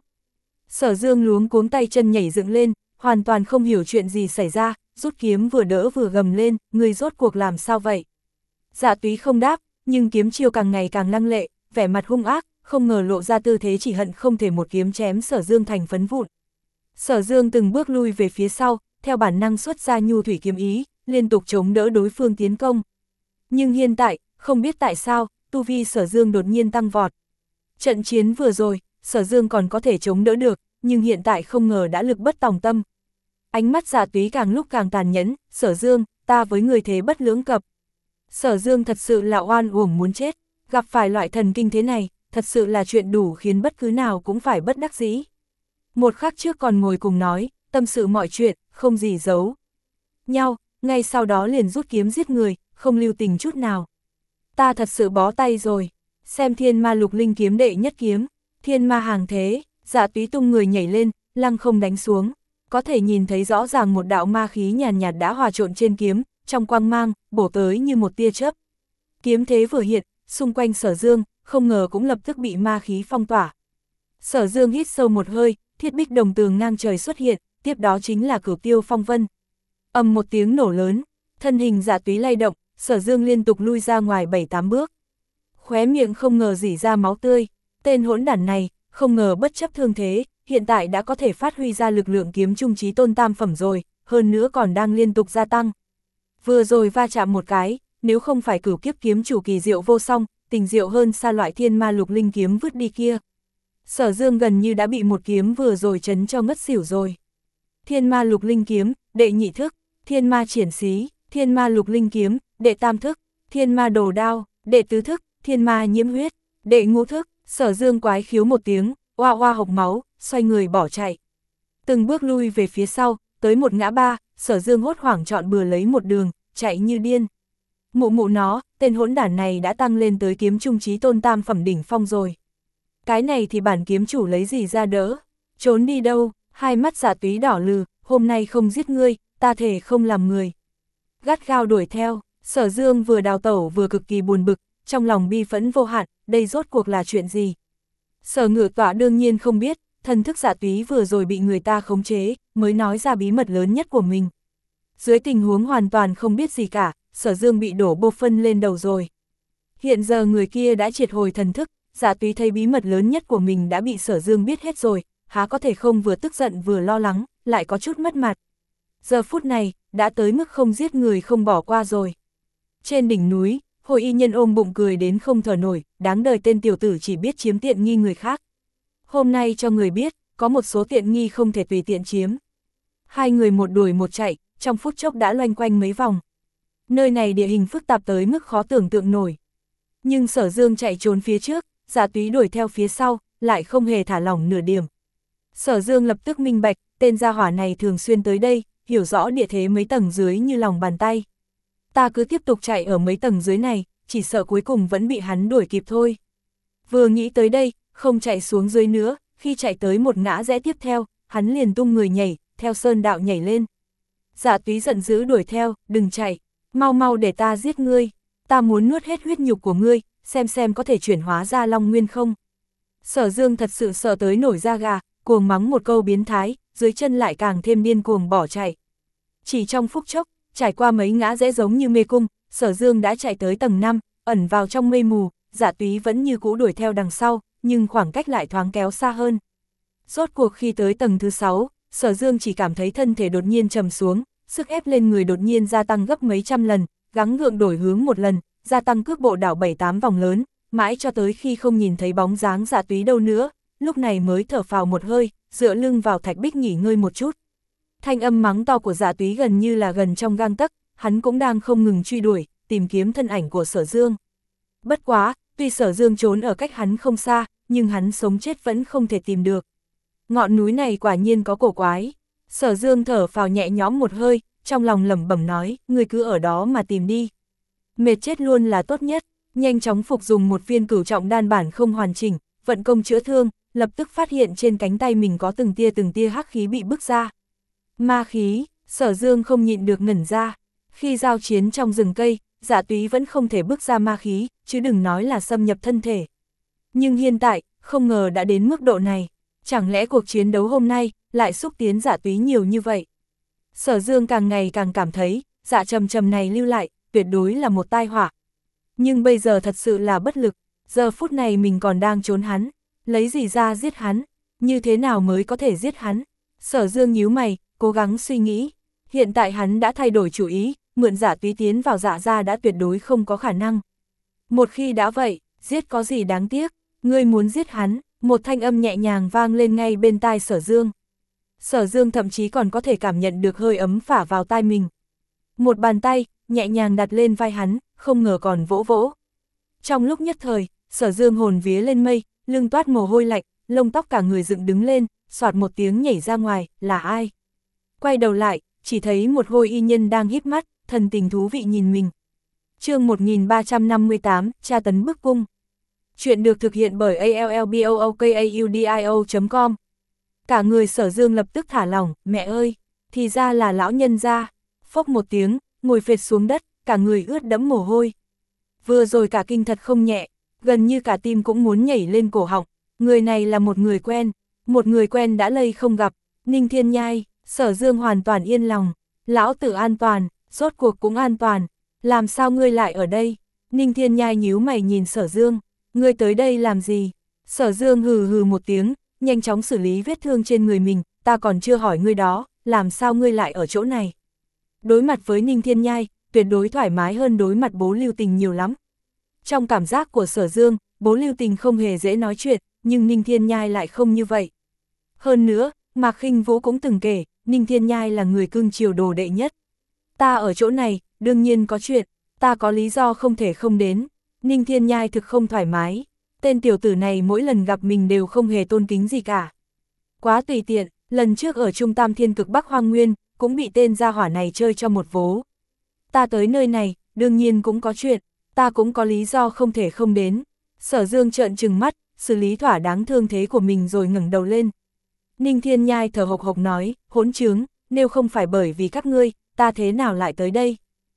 Sở Dương luống cuống tay chân nhảy dựng lên, hoàn toàn không hiểu chuyện gì xảy ra, rút kiếm vừa đỡ vừa gầm lên, ngươi rốt cuộc làm sao vậy? Dạ túy không đáp, nhưng kiếm chiêu càng ngày càng lăng lệ, vẻ mặt hung ác, không ngờ lộ ra tư thế chỉ hận không thể một kiếm chém Sở Dương thành phấn vụn. Sở Dương từng bước lui về phía sau, theo bản năng xuất ra nhu thủy kiếm ý, liên tục chống đỡ đối phương tiến công. Nhưng hiện tại, không biết tại sao, tu vi Sở Dương đột nhiên tăng vọt. Trận chiến vừa rồi, Sở Dương còn có thể chống đỡ được, nhưng hiện tại không ngờ đã lực bất tòng tâm. Ánh mắt Dạ túy càng lúc càng tàn nhẫn, Sở Dương, ta với người thế bất lưỡng cập. Sở Dương thật sự là oan uổng muốn chết, gặp phải loại thần kinh thế này, thật sự là chuyện đủ khiến bất cứ nào cũng phải bất đắc dĩ. Một khắc trước còn ngồi cùng nói, tâm sự mọi chuyện, không gì giấu nhau, ngay sau đó liền rút kiếm giết người, không lưu tình chút nào. Ta thật sự bó tay rồi, xem Thiên Ma Lục Linh kiếm đệ nhất kiếm, thiên ma hàng thế, Dạ túy tung người nhảy lên, lăng không đánh xuống, có thể nhìn thấy rõ ràng một đạo ma khí nhàn nhạt đã hòa trộn trên kiếm, trong quang mang, bổ tới như một tia chớp. Kiếm thế vừa hiện, xung quanh Sở Dương, không ngờ cũng lập tức bị ma khí phong tỏa. Sở Dương hít sâu một hơi, thiết bích đồng tường ngang trời xuất hiện, tiếp đó chính là Cửu Tiêu Phong Vân. Ầm một tiếng nổ lớn, thân hình Dạ túy lay động, Sở Dương liên tục lui ra ngoài bảy tám bước. Khóe miệng không ngờ rỉ ra máu tươi, tên hỗn đản này, không ngờ bất chấp thương thế, hiện tại đã có thể phát huy ra lực lượng kiếm trung chí tôn tam phẩm rồi, hơn nữa còn đang liên tục gia tăng. Vừa rồi va chạm một cái, nếu không phải Cửu Kiếp kiếm chủ kỳ diệu vô song, tình diệu hơn xa loại Thiên Ma Lục Linh kiếm vứt đi kia. Sở Dương gần như đã bị một kiếm vừa rồi chấn cho ngất xỉu rồi. Thiên Ma Lục Linh kiếm, đệ nhị thức, Thiên Ma triển xí, Thiên Ma Lục Linh kiếm, đệ tam thức, Thiên Ma đồ đao, đệ tứ thức, Thiên Ma nhiễm huyết, đệ ngũ thức. Sở Dương quái khiếu một tiếng, oa oa hộc máu, xoay người bỏ chạy. Từng bước lui về phía sau, tới một ngã ba, Sở Dương hốt hoảng chọn bừa lấy một đường, chạy như điên. Mụ mụ nó, tên hỗn đản này đã tăng lên tới kiếm trung chí tôn tam phẩm đỉnh phong rồi. Cái này thì bản kiếm chủ lấy gì ra đỡ, trốn đi đâu, hai mắt Dạ túy đỏ lừ, hôm nay không giết ngươi, ta thể không làm người. Gắt gao đuổi theo, Sở Dương vừa đào tẩu vừa cực kỳ buồn bực, trong lòng bi phẫn vô hạn, đây rốt cuộc là chuyện gì? Sở Ngự Tọa đương nhiên không biết, thần thức Dạ túy vừa rồi bị người ta khống chế, mới nói ra bí mật lớn nhất của mình. Dưới tình huống hoàn toàn không biết gì cả, Sở Dương bị đổ bô phân lên đầu rồi. Hiện giờ người kia đã triệt hồi thần thức, Dạ túy thấy bí mật lớn nhất của mình đã bị Sở Dương biết hết rồi, há có thể không vừa tức giận vừa lo lắng, lại có chút mất mặt. Giờ phút này, đã tới mức không giết người không bỏ qua rồi. Trên đỉnh núi, Hồi Y Nhân ôm bụng cười đến không thở nổi, đáng đời tên tiểu tử chỉ biết chiếm tiện nghi người khác. Hôm nay cho người biết, có một số tiện nghi không thể tùy tiện chiếm. Hai người một đuổi một chạy, trong phút chốc đã loanh quanh mấy vòng. Nơi này địa hình phức tạp tới mức khó tưởng tượng nổi. Nhưng Sở Dương chạy trốn phía trước, Dạ túy đuổi theo phía sau, lại không hề thả lỏng nửa điểm. Sở Dương lập tức minh bạch, tên gia hỏa này thường xuyên tới đây, hiểu rõ địa thế mấy tầng dưới như lòng bàn tay. Ta cứ tiếp tục chạy ở mấy tầng dưới này, chỉ sợ cuối cùng vẫn bị hắn đuổi kịp thôi. Vừa nghĩ tới đây, không chạy xuống dưới nữa, khi chạy tới một ngã rẽ tiếp theo, hắn liền tung người nhảy, theo sơn đạo nhảy lên. Dạ túy giận dữ đuổi theo, đừng chạy, mau mau để ta giết ngươi, ta muốn nuốt hết huyết nhục của ngươi, xem xem có thể chuyển hóa ra Long Nguyên không. Sở Dương thật sự sợ tới nổi da gà, cuồng mắng một câu biến thái, dưới chân lại càng thêm điên cuồng bỏ chạy. Chỉ trong phút chốc, trải qua mấy ngã rẽ giống như mê cung, Sở Dương đã chạy tới tầng năm, ẩn vào trong mây mù, Dạ túy vẫn như cũ đuổi theo đằng sau, nhưng khoảng cách lại thoáng kéo xa hơn. Rốt cuộc khi tới tầng thứ sáu, Sở Dương chỉ cảm thấy thân thể đột nhiên trầm xuống, sức ép lên người đột nhiên gia tăng gấp mấy trăm lần, gắng gượng đổi hướng một lần, gia tăng cước bộ đảo bảy tám vòng lớn, mãi cho tới khi không nhìn thấy bóng dáng Dạ túy đâu nữa, lúc này mới thở phào một hơi, dựa lưng vào thạch bích nghỉ ngơi một chút. Thanh âm mắng to của Dạ túy gần như là gần trong gang tấc, hắn cũng đang không ngừng truy đuổi, tìm kiếm thân ảnh của Sở Dương. Bất quá, tuy Sở Dương trốn ở cách hắn không xa, nhưng hắn sống chết vẫn không thể tìm được. Ngọn núi này quả nhiên có cổ quái. Sở Dương thở phào nhẹ nhõm một hơi, trong lòng lẩm bẩm nói, ngươi cứ ở đó mà tìm đi. Mệt chết luôn là tốt nhất, nhanh chóng phục dùng một viên cửu trọng đan bản không hoàn chỉnh, vận công chữa thương, lập tức phát hiện trên cánh tay mình có từng tia từng tia hắc khí bị bức ra. Ma khí, Sở Dương không nhịn được ngẩn ra. Khi giao chiến trong rừng cây, Dạ túy vẫn không thể bức ra ma khí, chứ đừng nói là xâm nhập thân thể. Nhưng hiện tại, không ngờ đã đến mức độ này. Chẳng lẽ cuộc chiến đấu hôm nay lại xúc tiến Dạ túy nhiều như vậy? Sở Dương càng ngày càng cảm thấy, Dạ trầm trầm này lưu lại, tuyệt đối là một tai họa. Nhưng bây giờ thật sự là bất lực, giờ phút này mình còn đang trốn hắn, lấy gì ra giết hắn, như thế nào mới có thể giết hắn. Sở Dương nhíu mày, cố gắng suy nghĩ, hiện tại hắn đã thay đổi chủ ý, mượn Dạ Túy tiến vào Dạ gia đã tuyệt đối không có khả năng. Một khi đã vậy, giết có gì đáng tiếc, ngươi muốn giết hắn, một thanh âm nhẹ nhàng vang lên ngay bên tai Sở Dương. Sở Dương thậm chí còn có thể cảm nhận được hơi ấm phả vào tai mình. Một bàn tay, nhẹ nhàng đặt lên vai hắn, không ngờ còn vỗ vỗ. Trong lúc nhất thời, Sở Dương hồn vía lên mây, lưng toát mồ hôi lạnh, lông tóc cả người dựng đứng lên, xoạt một tiếng nhảy ra ngoài, là ai? Quay đầu lại, chỉ thấy một hôi y nhân đang híp mắt, thần tình thú vị nhìn mình. Chương một nghìn ba trăm năm mươi tám, tra tấn bức cung. Chuyện được thực hiện bởi a l l b o o k a u d i o chấm com. Cả người Sở Dương lập tức thả lỏng, mẹ ơi, thì ra là lão nhân gia. Phốc một tiếng, ngồi phệt xuống đất, cả người ướt đẫm mồ hôi. Vừa rồi cả kinh thật không nhẹ, gần như cả tim cũng muốn nhảy lên cổ họng. Người này là một người quen, một người quen đã lây không gặp, Ninh Thiên Nhai. Sở Dương hoàn toàn yên lòng, lão tử an toàn, rốt cuộc cũng an toàn, làm sao ngươi lại ở đây? Ninh Thiên Nhai nhíu mày nhìn Sở Dương, ngươi tới đây làm gì? Sở Dương hừ hừ một tiếng, nhanh chóng xử lý vết thương trên người mình, ta còn chưa hỏi ngươi đó, làm sao ngươi lại ở chỗ này? Đối mặt với Ninh Thiên Nhai, tuyệt đối thoải mái hơn đối mặt Bố Lưu Tình nhiều lắm. Trong cảm giác của Sở Dương, Bố Lưu Tình không hề dễ nói chuyện, nhưng Ninh Thiên Nhai lại không như vậy. Hơn nữa, Mạc Khinh Vũ cũng từng kể, Ninh Thiên Nhai là người cưng chiều đồ đệ nhất. Ta ở chỗ này, đương nhiên có chuyện, ta có lý do không thể không đến. Ninh Thiên Nhai thực không thoải mái, tên tiểu tử này mỗi lần gặp mình đều không hề tôn kính gì cả. Quá tùy tiện, lần trước ở Trung Tam Thiên Cực Bắc Hoang Nguyên, cũng bị tên gia hỏa này chơi cho một vố. Ta tới nơi này, đương nhiên cũng có chuyện, ta cũng có lý do không thể không đến. Sở Dương trợn trừng mắt, xử lý thỏa đáng thương thế của mình rồi ngẩng đầu lên. Ninh Thiên Nhai thở hộc hộc nói, hỗn trướng, nếu không phải bởi vì các ngươi, ta thế nào lại tới đây?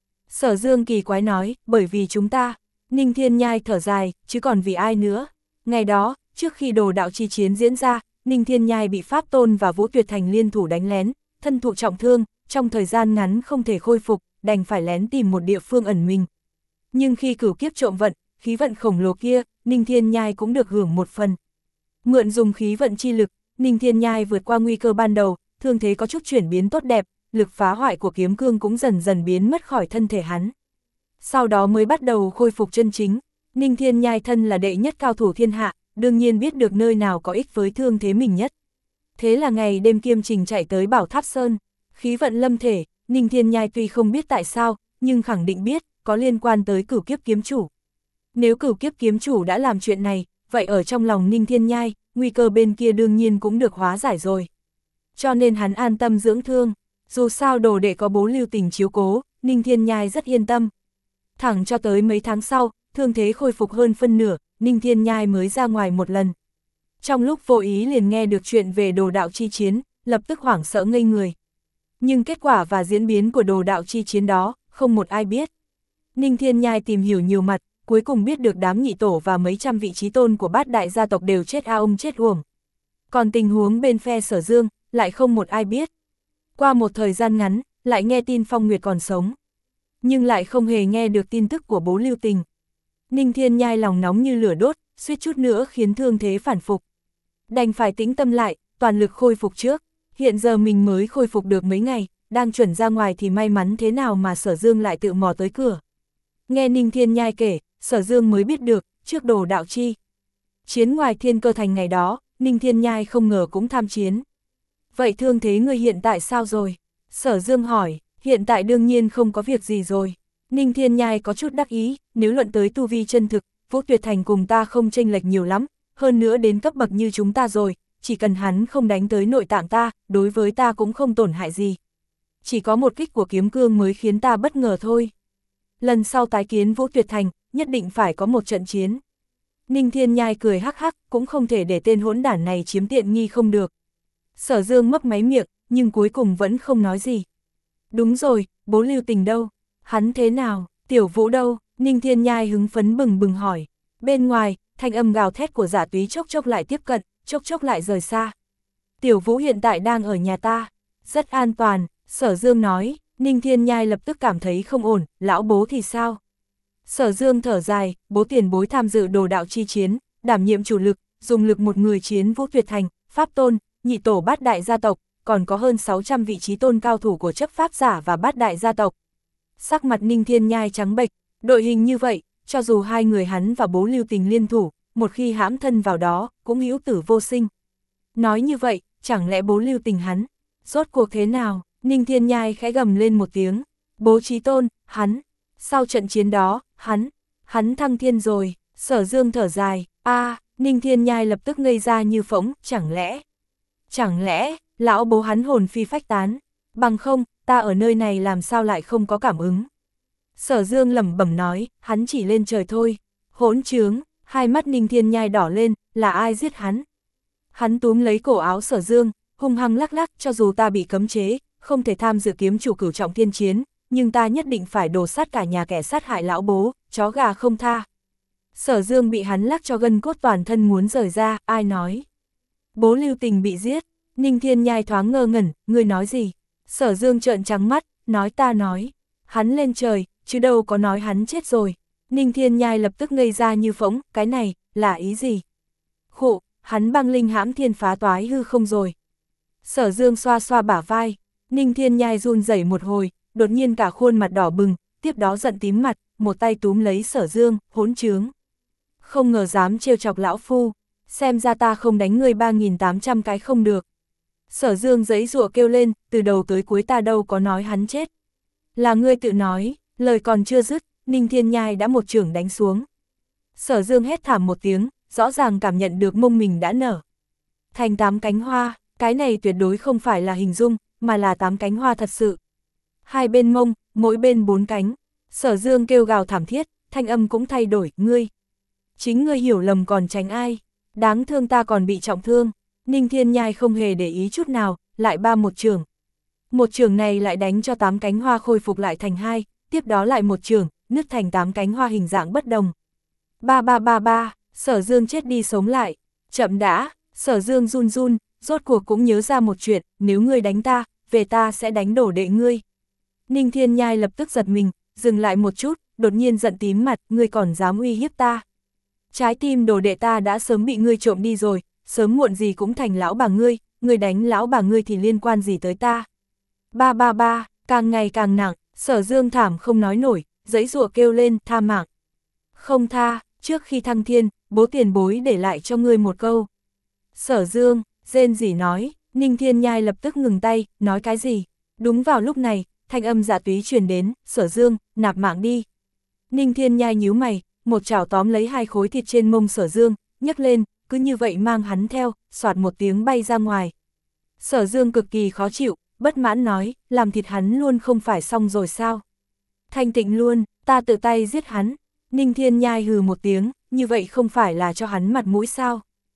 Sở Dương kỳ quái nói, bởi vì chúng ta. Ninh Thiên Nhai thở dài, chứ còn vì ai nữa? Ngày đó, trước khi đồ đạo chi chiến diễn ra, Ninh Thiên Nhai bị Pháp Tôn và Vũ Tuyệt Thành liên thủ đánh lén, thân thụ trọng thương, trong thời gian ngắn không thể khôi phục, đành phải lén tìm một địa phương ẩn mình. Nhưng khi cửu kiếp trộm vận, khí vận khổng lồ kia, Ninh Thiên Nhai cũng được hưởng một phần. Mượn dùng khí vận chi lực, Ninh Thiên Nhai vượt qua nguy cơ ban đầu, thương thế có chút chuyển biến tốt đẹp, lực phá hoại của kiếm cương cũng dần dần biến mất khỏi thân thể hắn. Sau đó mới bắt đầu khôi phục chân chính, Ninh Thiên Nhai thân là đệ nhất cao thủ thiên hạ, đương nhiên biết được nơi nào có ích với thương thế mình nhất. Thế là ngày đêm kiêm trình chạy tới Bảo Tháp Sơn, khí vận lâm thể, Ninh Thiên Nhai tuy không biết tại sao, nhưng khẳng định biết, có liên quan tới cửu kiếp kiếm chủ. Nếu cửu kiếp kiếm chủ đã làm chuyện này, vậy ở trong lòng Ninh Thiên Nhai, nguy cơ bên kia đương nhiên cũng được hóa giải rồi. Cho nên hắn an tâm dưỡng thương, dù sao đồ đệ có Bố Lưu Tình chiếu cố, Ninh Thiên Nhai rất yên tâm. Thẳng cho tới mấy tháng sau, thương thế khôi phục hơn phân nửa, Ninh Thiên Nhai mới ra ngoài một lần. Trong lúc vô ý liền nghe được chuyện về đồ đạo chi chiến, lập tức hoảng sợ ngây người. Nhưng kết quả và diễn biến của đồ đạo chi chiến đó, không một ai biết. Ninh Thiên Nhai tìm hiểu nhiều mặt, cuối cùng biết được đám nhị tổ và mấy trăm vị trí tôn của bát đại gia tộc đều chết a ông chết uổng. Còn tình huống bên phe Sở Dương, lại không một ai biết. Qua một thời gian ngắn, lại nghe tin Phong Nguyệt còn sống. Nhưng lại không hề nghe được tin tức của Bố Lưu Tình. Ninh Thiên Nhai lòng nóng như lửa đốt, suýt chút nữa khiến thương thế phản phục. Đành phải tĩnh tâm lại, toàn lực khôi phục trước. Hiện giờ mình mới khôi phục được mấy ngày, đang chuẩn ra ngoài thì may mắn thế nào mà Sở Dương lại tự mò tới cửa. Nghe Ninh Thiên Nhai kể, Sở Dương mới biết được, trước đồ đạo chi chiến ngoài Thiên Cơ Thành ngày đó, Ninh Thiên Nhai không ngờ cũng tham chiến. Vậy thương thế người hiện tại sao rồi? Sở Dương hỏi, hiện tại đương nhiên không có việc gì rồi. Ninh Thiên Nhai có chút đắc ý, nếu luận tới tu vi chân thực, Vũ Tuyệt Thành cùng ta không chênh lệch nhiều lắm, hơn nữa đến cấp bậc như chúng ta rồi, chỉ cần hắn không đánh tới nội tạng ta, đối với ta cũng không tổn hại gì. Chỉ có một kích của kiếm cương mới khiến ta bất ngờ thôi. Lần sau tái kiến Vũ Tuyệt Thành, nhất định phải có một trận chiến. Ninh Thiên Nhai cười hắc hắc, cũng không thể để tên hỗn đản này chiếm tiện nghi không được. Sở Dương mấp máy miệng, nhưng cuối cùng vẫn không nói gì. Đúng rồi, Bố Lưu Tình đâu? Hắn thế nào? Tiểu Vũ đâu? Ninh Thiên Nhai hứng phấn bừng bừng hỏi. Bên ngoài, thanh âm gào thét của Dạ Túy chốc chốc lại tiếp cận, chốc chốc lại rời xa. Tiểu Vũ hiện tại đang ở nhà ta, rất an toàn, Sở Dương nói. Ninh Thiên Nhai lập tức cảm thấy không ổn, lão Bố thì sao? Sở Dương thở dài, bố tiền bối tham dự đồ đạo chi chiến, đảm nhiệm chủ lực, dùng lực một người chiến Vũ Tuyệt Thành, Pháp Tôn, nhị tổ bát đại gia tộc, còn có hơn sáu trăm vị trí tôn cao thủ của chấp pháp giả và bát đại gia tộc. Sắc mặt Ninh Thiên Nhai trắng bệch, đội hình như vậy, cho dù hai người hắn và bố Lưu Tình liên thủ, một khi hãm thân vào đó, cũng hữu tử vô sinh. Nói như vậy, chẳng lẽ bố Lưu Tình hắn, rốt cuộc thế nào? Ninh Thiên Nhai khẽ gầm lên một tiếng, bố Chí Tôn, hắn, sau trận chiến đó, hắn, hắn thăng thiên rồi. Sở Dương thở dài, a, Ninh Thiên Nhai lập tức ngây ra như phỗng, chẳng lẽ, chẳng lẽ, lão bố hắn hồn phi phách tán, bằng không, ta ở nơi này làm sao lại không có cảm ứng. Sở Dương lẩm bẩm nói, hắn chỉ lên trời thôi, hỗn trướng, hai mắt Ninh Thiên Nhai đỏ lên, là ai giết hắn? Hắn túm lấy cổ áo Sở Dương, hung hăng lắc lắc, cho dù ta bị cấm chế, không thể tham dự kiếm chủ cửu trọng thiên chiến, nhưng ta nhất định phải đổ sát cả nhà kẻ sát hại lão bố, chó gà không tha. Sở Dương bị hắn lắc cho gân cốt toàn thân muốn rời ra, ai nói? Bố Lưu Tình bị giết. Ninh Thiên Nhai thoáng ngơ ngẩn, ngươi nói gì? Sở Dương trợn trắng mắt, nói ta nói. Hắn lên trời, chứ đâu có nói hắn chết rồi. Ninh Thiên Nhai lập tức ngây ra như phỗng, cái này, là ý gì? Khụ, hắn băng linh hãm thiên phá toái hư không rồi. Sở Dương xoa xoa bả vai, Ninh Thiên Nhai run rẩy một hồi, đột nhiên cả khuôn mặt đỏ bừng, tiếp đó giận tím mặt, một tay túm lấy Sở Dương, hỗn trướng. Không ngờ dám trêu chọc lão phu, xem ra ta không đánh ngươi ba nghìn tám trăm cái không được. Sở Dương giãy giụa kêu lên, từ đầu tới cuối ta đâu có nói hắn chết. Là ngươi tự nói, lời còn chưa dứt, Ninh Thiên Nhai đã một chưởng đánh xuống. Sở Dương hét thảm một tiếng, rõ ràng cảm nhận được mông mình đã nở thành tám cánh hoa, cái này tuyệt đối không phải là hình dung, mà là tám cánh hoa thật sự. Hai bên mông, mỗi bên bốn cánh. Sở Dương kêu gào thảm thiết, thanh âm cũng thay đổi, ngươi. Chính ngươi hiểu lầm còn tránh ai, đáng thương ta còn bị trọng thương. Ninh Thiên Nhai không hề để ý chút nào, lại ba một chưởng. Một chưởng này lại đánh cho tám cánh hoa khôi phục lại thành hai, tiếp đó lại một chưởng, nứt thành tám cánh hoa hình dạng bất đồng. Ba ba ba ba, Sở Dương chết đi sống lại. Chậm đã, Sở Dương run run, rốt cuộc cũng nhớ ra một chuyện, nếu ngươi đánh ta, về ta sẽ đánh đổ đệ ngươi. Ninh Thiên Nhai lập tức giật mình, dừng lại một chút, đột nhiên giận tím mặt, ngươi còn dám uy hiếp ta. Trái tim đồ đệ ta đã sớm bị ngươi trộm đi rồi, sớm muộn gì cũng thành lão bà ngươi, ngươi đánh lão bà ngươi thì liên quan gì tới ta. Ba ba ba, càng ngày càng nặng, Sở Dương thảm không nói nổi, giãy giụa kêu lên, tha mạng. Không tha, trước khi thăng thiên, bố tiền bối để lại cho ngươi một câu. Sở Dương, rên rỉ nói, Ninh Thiên Nhai lập tức ngừng tay, nói cái gì? Đúng vào lúc này, thanh âm Dạ Túy truyền đến, Sở Dương, nạp mạng đi. Ninh Thiên Nhai nhíu mày, một chảo tóm lấy hai khối thịt trên mông Sở Dương, nhấc lên, cứ như vậy mang hắn theo, soạt một tiếng bay ra ngoài. Sở Dương cực kỳ khó chịu, bất mãn nói, làm thịt hắn luôn không phải xong rồi sao? Thanh tịnh luôn, ta tự tay giết hắn. Ninh Thiên Nhai hừ một tiếng, như vậy không phải là cho hắn mặt mũi sao?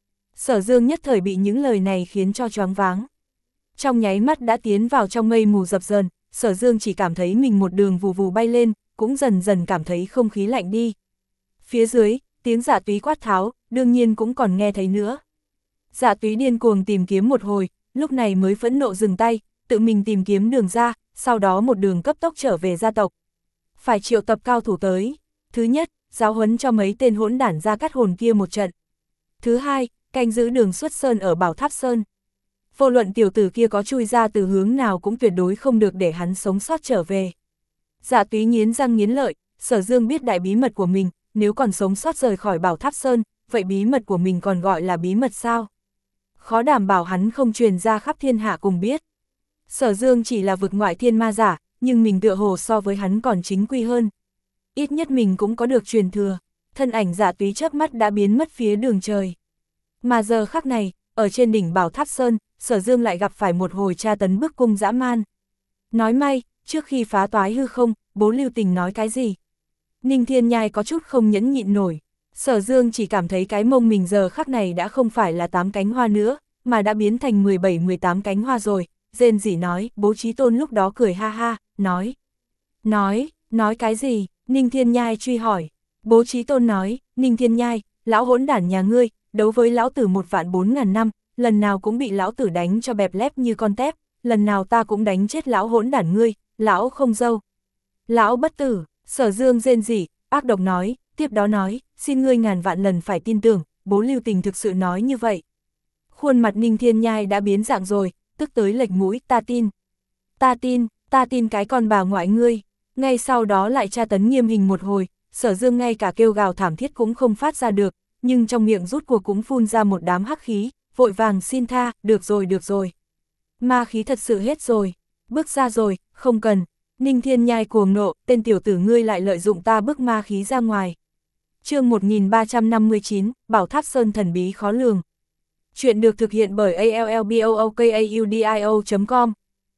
Sở Dương nhất thời bị những lời này khiến cho choáng váng. Trong nháy mắt đã tiến vào trong mây mù dập dờn, Sở Dương chỉ cảm thấy mình một đường vù vù bay lên, cũng dần dần cảm thấy không khí lạnh đi. Phía dưới, tiếng Dạ Túy quát tháo, đương nhiên cũng còn nghe thấy nữa. Dạ Túy điên cuồng tìm kiếm một hồi, lúc này mới phẫn nộ dừng tay, tự mình tìm kiếm đường ra, sau đó một đường cấp tốc trở về gia tộc. Phải triệu tập cao thủ tới. Thứ nhất, giáo huấn cho mấy tên hỗn đản ra cắt hồn kia một trận. Thứ hai, canh giữ đường xuất sơn ở Bảo Tháp Sơn. Vô luận tiểu tử kia có chui ra từ hướng nào cũng tuyệt đối không được để hắn sống sót trở về. Dạ Túy nghiến răng nghiến lợi, Sở Dương biết đại bí mật của mình, nếu còn sống sót rời khỏi Bảo Tháp Sơn, vậy bí mật của mình còn gọi là bí mật sao? Khó đảm bảo hắn không truyền ra khắp thiên hạ cùng biết. Sở Dương chỉ là vực ngoại thiên ma giả, nhưng mình tựa hồ so với hắn còn chính quy hơn. Ít nhất mình cũng có được truyền thừa, thân ảnh Dạ Túy chớp mắt đã biến mất phía đường trời. Mà giờ khắc này, ở trên đỉnh Bảo Tháp Sơn, Sở Dương lại gặp phải một hồi tra tấn bức cung dã man. Nói may, trước khi phá toái hư không, bố Lưu Tình nói cái gì? Ninh Thiên Nhai có chút không nhẫn nhịn nổi. Sở Dương chỉ cảm thấy cái mông mình giờ khắc này đã không phải là tám cánh hoa nữa, mà đã biến thành mười bảy mười tám cánh hoa rồi. Rên rỉ nói, bố Chí Tôn lúc đó cười ha ha, nói. Nói, nói cái gì? Ninh Thiên Nhai truy hỏi. Bố Chí Tôn nói, Ninh Thiên Nhai, lão hỗn đản nhà ngươi, đấu với lão tử một vạn bốn ngàn năm, lần nào cũng bị lão tử đánh cho bẹp lép như con tép, lần nào ta cũng đánh chết lão hỗn đản ngươi, lão không dâu. Lão bất tử, Sở Dương rên rỉ, ác độc nói, tiếp đó nói, xin ngươi ngàn vạn lần phải tin tưởng, bố Lưu Tình thực sự nói như vậy. Khuôn mặt Ninh Thiên Nhai đã biến dạng rồi, tức tới lệch mũi, ta tin. Ta tin, ta tin cái con bà ngoại ngươi. Ngay sau đó lại tra tấn nghiêm hình một hồi, Sở Dương ngay cả kêu gào thảm thiết cũng không phát ra được, nhưng trong miệng rút cuộc cũng phun ra một đám hắc khí, vội vàng xin tha, được rồi được rồi. Ma khí thật sự hết rồi, bước ra rồi, không cần. Ninh Thiên Nhai cuồng nộ, tên tiểu tử ngươi lại lợi dụng ta bức ma khí ra ngoài. Chương một nghìn ba trăm năm mươi chín, Bảo Tháp Sơn thần bí khó lường. Chuyện được thực hiện bởi a l l b o o k a u d i o chấm com.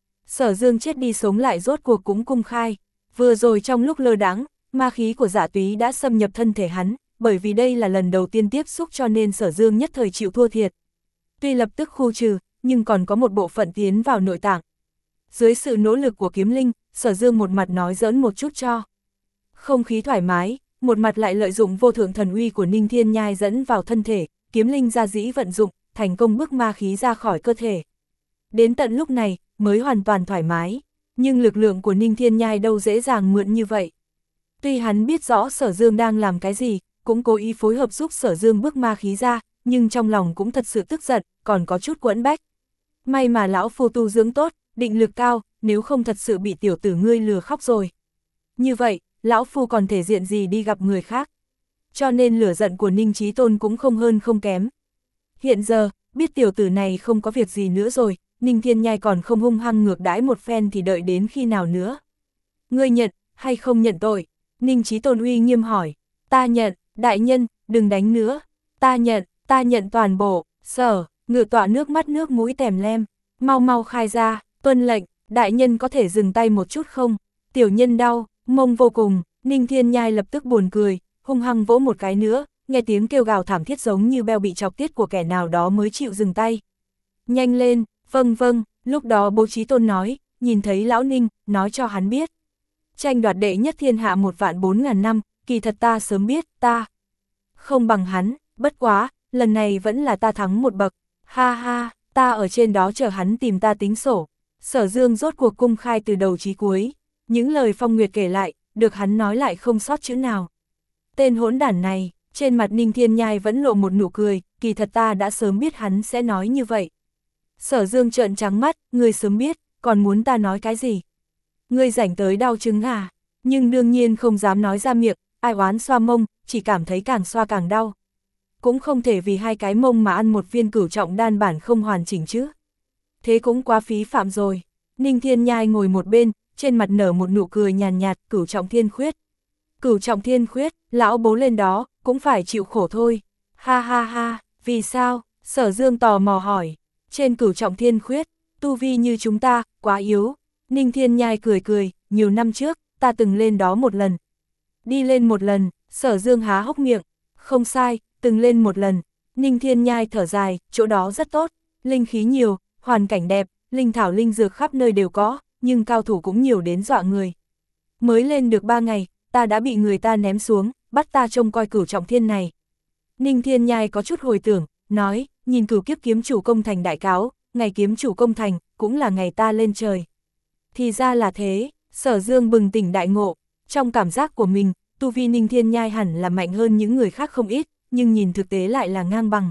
Sở Dương chết đi sống lại rốt cuộc cũng cung khai. Vừa rồi trong lúc lơ đãng, ma khí của Dạ Túy đã xâm nhập thân thể hắn, bởi vì đây là lần đầu tiên tiếp xúc cho nên Sở Dương nhất thời chịu thua thiệt. Tuy lập tức khu trừ, nhưng còn có một bộ phận tiến vào nội tạng. Dưới sự nỗ lực của kiếm linh, Sở Dương một mặt nói giỡn một chút cho không khí thoải mái, một mặt lại lợi dụng vô thượng thần uy của Ninh Thiên Nhai dẫn vào thân thể, kiếm linh ra dĩ vận dụng, thành công bức ma khí ra khỏi cơ thể. Đến tận lúc này, mới hoàn toàn thoải mái, nhưng lực lượng của Ninh Thiên Nhai đâu dễ dàng mượn như vậy. Tuy hắn biết rõ Sở Dương đang làm cái gì, cũng cố ý phối hợp giúp Sở Dương bức ma khí ra, nhưng trong lòng cũng thật sự tức giận, còn có chút quẫn bách. May mà lão phu tu dưỡng tốt, định lực cao, nếu không thật sự bị tiểu tử ngươi lừa khóc rồi. Như vậy, lão phu còn thể diện gì đi gặp người khác. Cho nên lửa giận của Ninh Chí Tôn cũng không hơn không kém. Hiện giờ, biết tiểu tử này không có việc gì nữa rồi, Ninh Thiên Nhai còn không hung hăng ngược đãi một phen thì đợi đến khi nào nữa. Ngươi nhận, hay không nhận tội? Ninh Chí Tôn uy nghiêm hỏi. Ta nhận, đại nhân, đừng đánh nữa. Ta nhận, ta nhận toàn bộ. Sở, ngự tọa nước mắt nước mũi tèm lem. Mau mau khai ra, tuân lệnh, đại nhân có thể dừng tay một chút không? Tiểu nhân đau, mông vô cùng. Ninh Thiên Nhai lập tức buồn cười, hung hăng vỗ một cái nữa, nghe tiếng kêu gào thảm thiết giống như beo bị chọc tiết của kẻ nào đó mới chịu dừng tay. Nhanh lên, vâng vâng, lúc đó Bố Chí Tôn nói, nhìn thấy lão Ninh, nói cho hắn biết. Tranh đoạt đệ nhất thiên hạ một vạn bốn ngàn năm, kỳ thật ta sớm biết, ta không bằng hắn, bất quá, lần này vẫn là ta thắng một bậc, ha ha, ta ở trên đó chờ hắn tìm ta tính sổ. Sở Dương rốt cuộc cung khai từ đầu chí cuối, những lời Phong Nguyệt kể lại, được hắn nói lại không sót chữ nào. Tên hỗn đản này, trên mặt Ninh Thiên Nhai vẫn lộ một nụ cười, kỳ thật ta đã sớm biết hắn sẽ nói như vậy. Sở Dương trợn trắng mắt, ngươi sớm biết, còn muốn ta nói cái gì? Ngươi rảnh tới đau trứng à? Nhưng đương nhiên không dám nói ra miệng, ai oán xoa mông, chỉ cảm thấy càng xoa càng đau. Cũng không thể vì hai cái mông mà ăn một viên cửu trọng đan bản không hoàn chỉnh chứ. Thế cũng quá phí phạm rồi. Ninh Thiên Nhai ngồi một bên, trên mặt nở một nụ cười nhàn nhạt, cửu trọng thiên khuyết. Cửu trọng thiên khuyết, lão bố lên đó, cũng phải chịu khổ thôi. Ha ha ha, vì sao? Sở Dương tò mò hỏi. Trên cửu trọng thiên khuyết, tu vi như chúng ta, quá yếu. Ninh Thiên Nhai cười cười, nhiều năm trước, ta từng lên đó một lần. Đi lên một lần, Sở Dương há hốc miệng. Không sai, từng lên một lần. Ninh Thiên Nhai thở dài, chỗ đó rất tốt, linh khí nhiều, hoàn cảnh đẹp, linh thảo linh dược khắp nơi đều có, nhưng cao thủ cũng nhiều đến dọa người. Mới lên được ba ngày, ta đã bị người ta ném xuống, bắt ta trông coi cửu trọng thiên này. Ninh Thiên Nhai có chút hồi tưởng, nói, nhìn cửu kiếp kiếm chủ công thành đại cáo, ngày kiếm chủ công thành, cũng là ngày ta lên trời. Thì ra là thế, Sở Dương bừng tỉnh đại ngộ, trong cảm giác của mình, tu vi Ninh Thiên Nhai hẳn là mạnh hơn những người khác không ít, nhưng nhìn thực tế lại là ngang bằng.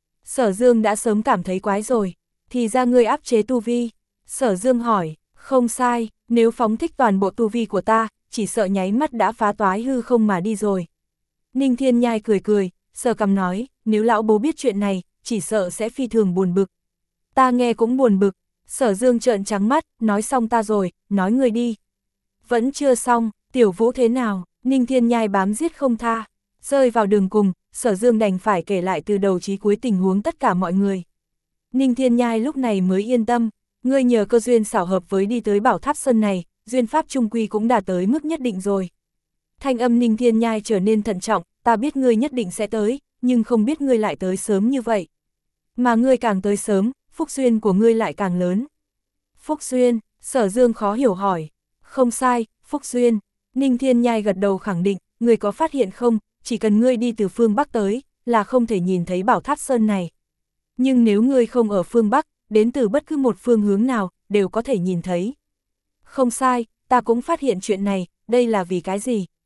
Sở Dương đã sớm cảm thấy quái rồi, thì ra ngươi áp chế tu vi. Sở Dương hỏi, không sai, nếu phóng thích toàn bộ tu vi của ta, chỉ sợ nháy mắt đã phá toái hư không mà đi rồi. Ninh Thiên Nhai cười cười, Sở Cầm nói, nếu lão bố biết chuyện này, chỉ sợ sẽ phi thường buồn bực. Ta nghe cũng buồn bực. Sở Dương trợn trắng mắt, nói xong ta rồi, nói người đi. Vẫn chưa xong, Tiểu Vũ thế nào? Ninh Thiên Nhai bám giết không tha. Rơi vào đường cùng, Sở Dương đành phải kể lại từ đầu chí cuối tình huống tất cả mọi người. Ninh Thiên Nhai lúc này mới yên tâm, ngươi nhờ cơ duyên xảo hợp với đi tới Bảo Tháp Sơn này, duyên pháp trung quy cũng đạt tới mức nhất định rồi. Thanh âm Ninh Thiên Nhai trở nên thận trọng, ta biết ngươi nhất định sẽ tới, nhưng không biết ngươi lại tới sớm như vậy. Mà ngươi càng tới sớm, phúc duyên của ngươi lại càng lớn. Phúc duyên, Sở Dương khó hiểu hỏi. Không sai, phúc duyên. Ninh Thiên Nhai gật đầu khẳng định, ngươi có phát hiện không, chỉ cần ngươi đi từ phương Bắc tới, là không thể nhìn thấy Bảo Tháp Sơn này. Nhưng nếu ngươi không ở phương Bắc, đến từ bất cứ một phương hướng nào, đều có thể nhìn thấy. Không sai, ta cũng phát hiện chuyện này, đây là vì cái gì?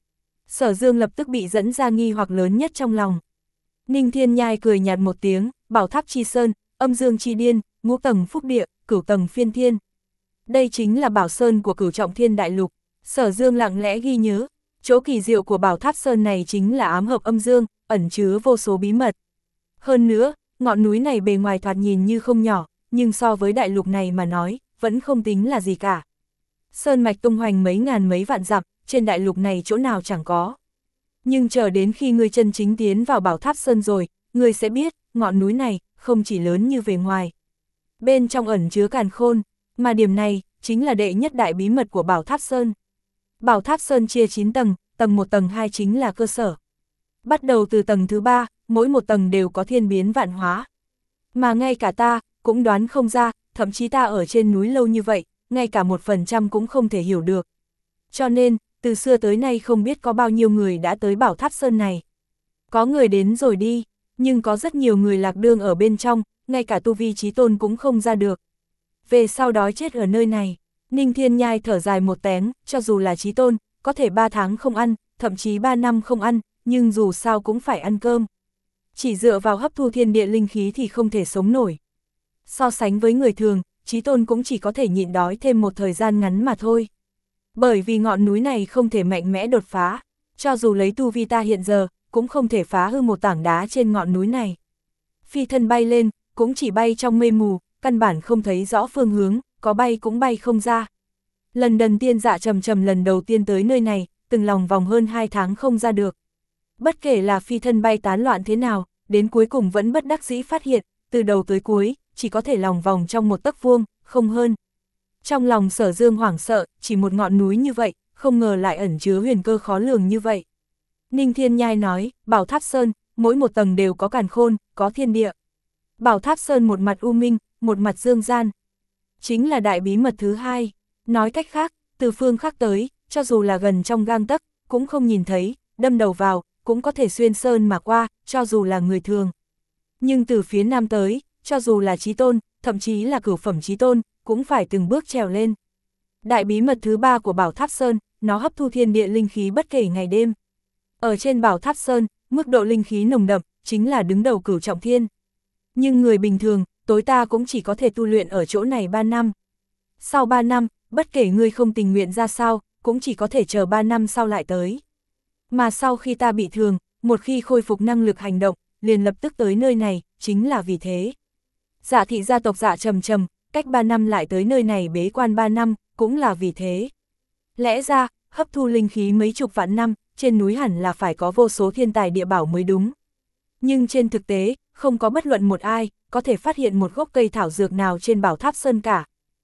Sở Dương lập tức bị dẫn ra nghi hoặc lớn nhất trong lòng. Ninh Thiên Nhai cười nhạt một tiếng, bảo tháp chi sơn, âm dương chi điên, ngũ tầng phúc địa, cửu tầng phiên thiên. Đây chính là bảo sơn của cửu trọng thiên đại lục. Sở Dương lặng lẽ ghi nhớ, chỗ kỳ diệu của bảo tháp sơn này chính là ám hợp âm dương, ẩn chứa vô số bí mật. Hơn nữa, ngọn núi này bề ngoài thoạt nhìn như không nhỏ, nhưng so với đại lục này mà nói, vẫn không tính là gì cả. Sơn mạch tung hoành mấy ngàn mấy vạn dặm, trên đại lục này chỗ nào chẳng có. Nhưng chờ đến khi ngươi chân chính tiến vào bảo tháp sơn rồi, ngươi sẽ biết, ngọn núi này không chỉ lớn như về ngoài. Bên trong ẩn chứa càn khôn, mà điểm này chính là đệ nhất đại bí mật của bảo tháp sơn. Bảo tháp sơn chia chín tầng, tầng một tầng hai chính là cơ sở. Bắt đầu từ tầng thứ ba, mỗi một tầng đều có thiên biến vạn hóa. Mà ngay cả ta, cũng đoán không ra, thậm chí ta ở trên núi lâu như vậy, ngay cả một phần trăm cũng không thể hiểu được. Cho nên, từ xưa tới nay không biết có bao nhiêu người đã tới bảo tháp sơn này. Có người đến rồi đi, nhưng có rất nhiều người lạc đương ở bên trong, ngay cả tu vi chí tôn cũng không ra được. Về sau đói chết ở nơi này, Ninh Thiên Nhai thở dài một tiếng, cho dù là chí tôn, có thể ba tháng không ăn, thậm chí ba năm không ăn, nhưng dù sao cũng phải ăn cơm. Chỉ dựa vào hấp thu thiên địa linh khí thì không thể sống nổi. So sánh với người thường, chí tôn cũng chỉ có thể nhịn đói thêm một thời gian ngắn mà thôi. Bởi vì ngọn núi này không thể mạnh mẽ đột phá, cho dù lấy tu vi ta hiện giờ, cũng không thể phá hư một tảng đá trên ngọn núi này. Phi thân bay lên, cũng chỉ bay trong mây mù, căn bản không thấy rõ phương hướng, có bay cũng bay không ra. Lần đần tiên dạ trầm trầm lần đầu tiên tới nơi này, từng lòng vòng hơn hai tháng không ra được. Bất kể là phi thân bay tán loạn thế nào, đến cuối cùng vẫn bất đắc dĩ phát hiện, từ đầu tới cuối, chỉ có thể lòng vòng trong một tấc vuông, không hơn. Trong lòng Sở Dương hoảng sợ, chỉ một ngọn núi như vậy, không ngờ lại ẩn chứa huyền cơ khó lường như vậy. Ninh Thiên Nhai nói, bảo tháp sơn, mỗi một tầng đều có càn khôn, có thiên địa. Bảo tháp sơn một mặt u minh, một mặt dương gian. Chính là đại bí mật thứ hai. Nói cách khác, từ phương khác tới, cho dù là gần trong gang tấc, cũng không nhìn thấy, đâm đầu vào, cũng có thể xuyên sơn mà qua, cho dù là người thường. Nhưng từ phía nam tới, cho dù là chí tôn, thậm chí là cửu phẩm chí tôn, cũng phải từng bước trèo lên. Đại bí mật thứ ba của bảo tháp sơn, nó hấp thu thiên địa linh khí bất kể ngày đêm. Ở trên bảo tháp sơn, mức độ linh khí nồng đậm, chính là đứng đầu cửu trọng thiên. Nhưng người bình thường, tối ta cũng chỉ có thể tu luyện ở chỗ này ba năm. Sau ba năm, bất kể ngươi không tình nguyện ra sao, cũng chỉ có thể chờ ba năm sau lại tới. Mà sau khi ta bị thương, một khi khôi phục năng lực hành động, liền lập tức tới nơi này, chính là vì thế. Dạ thị gia tộc Dạ Trầm Trầm, cách ba năm lại tới nơi này bế quan ba năm, cũng là vì thế. Lẽ ra, hấp thu linh khí mấy chục vạn năm, trên núi hẳn là phải có vô số thiên tài địa bảo mới đúng. Nhưng trên thực tế, không có bất luận một ai, có thể phát hiện một gốc cây thảo dược nào trên bảo tháp sơn cả.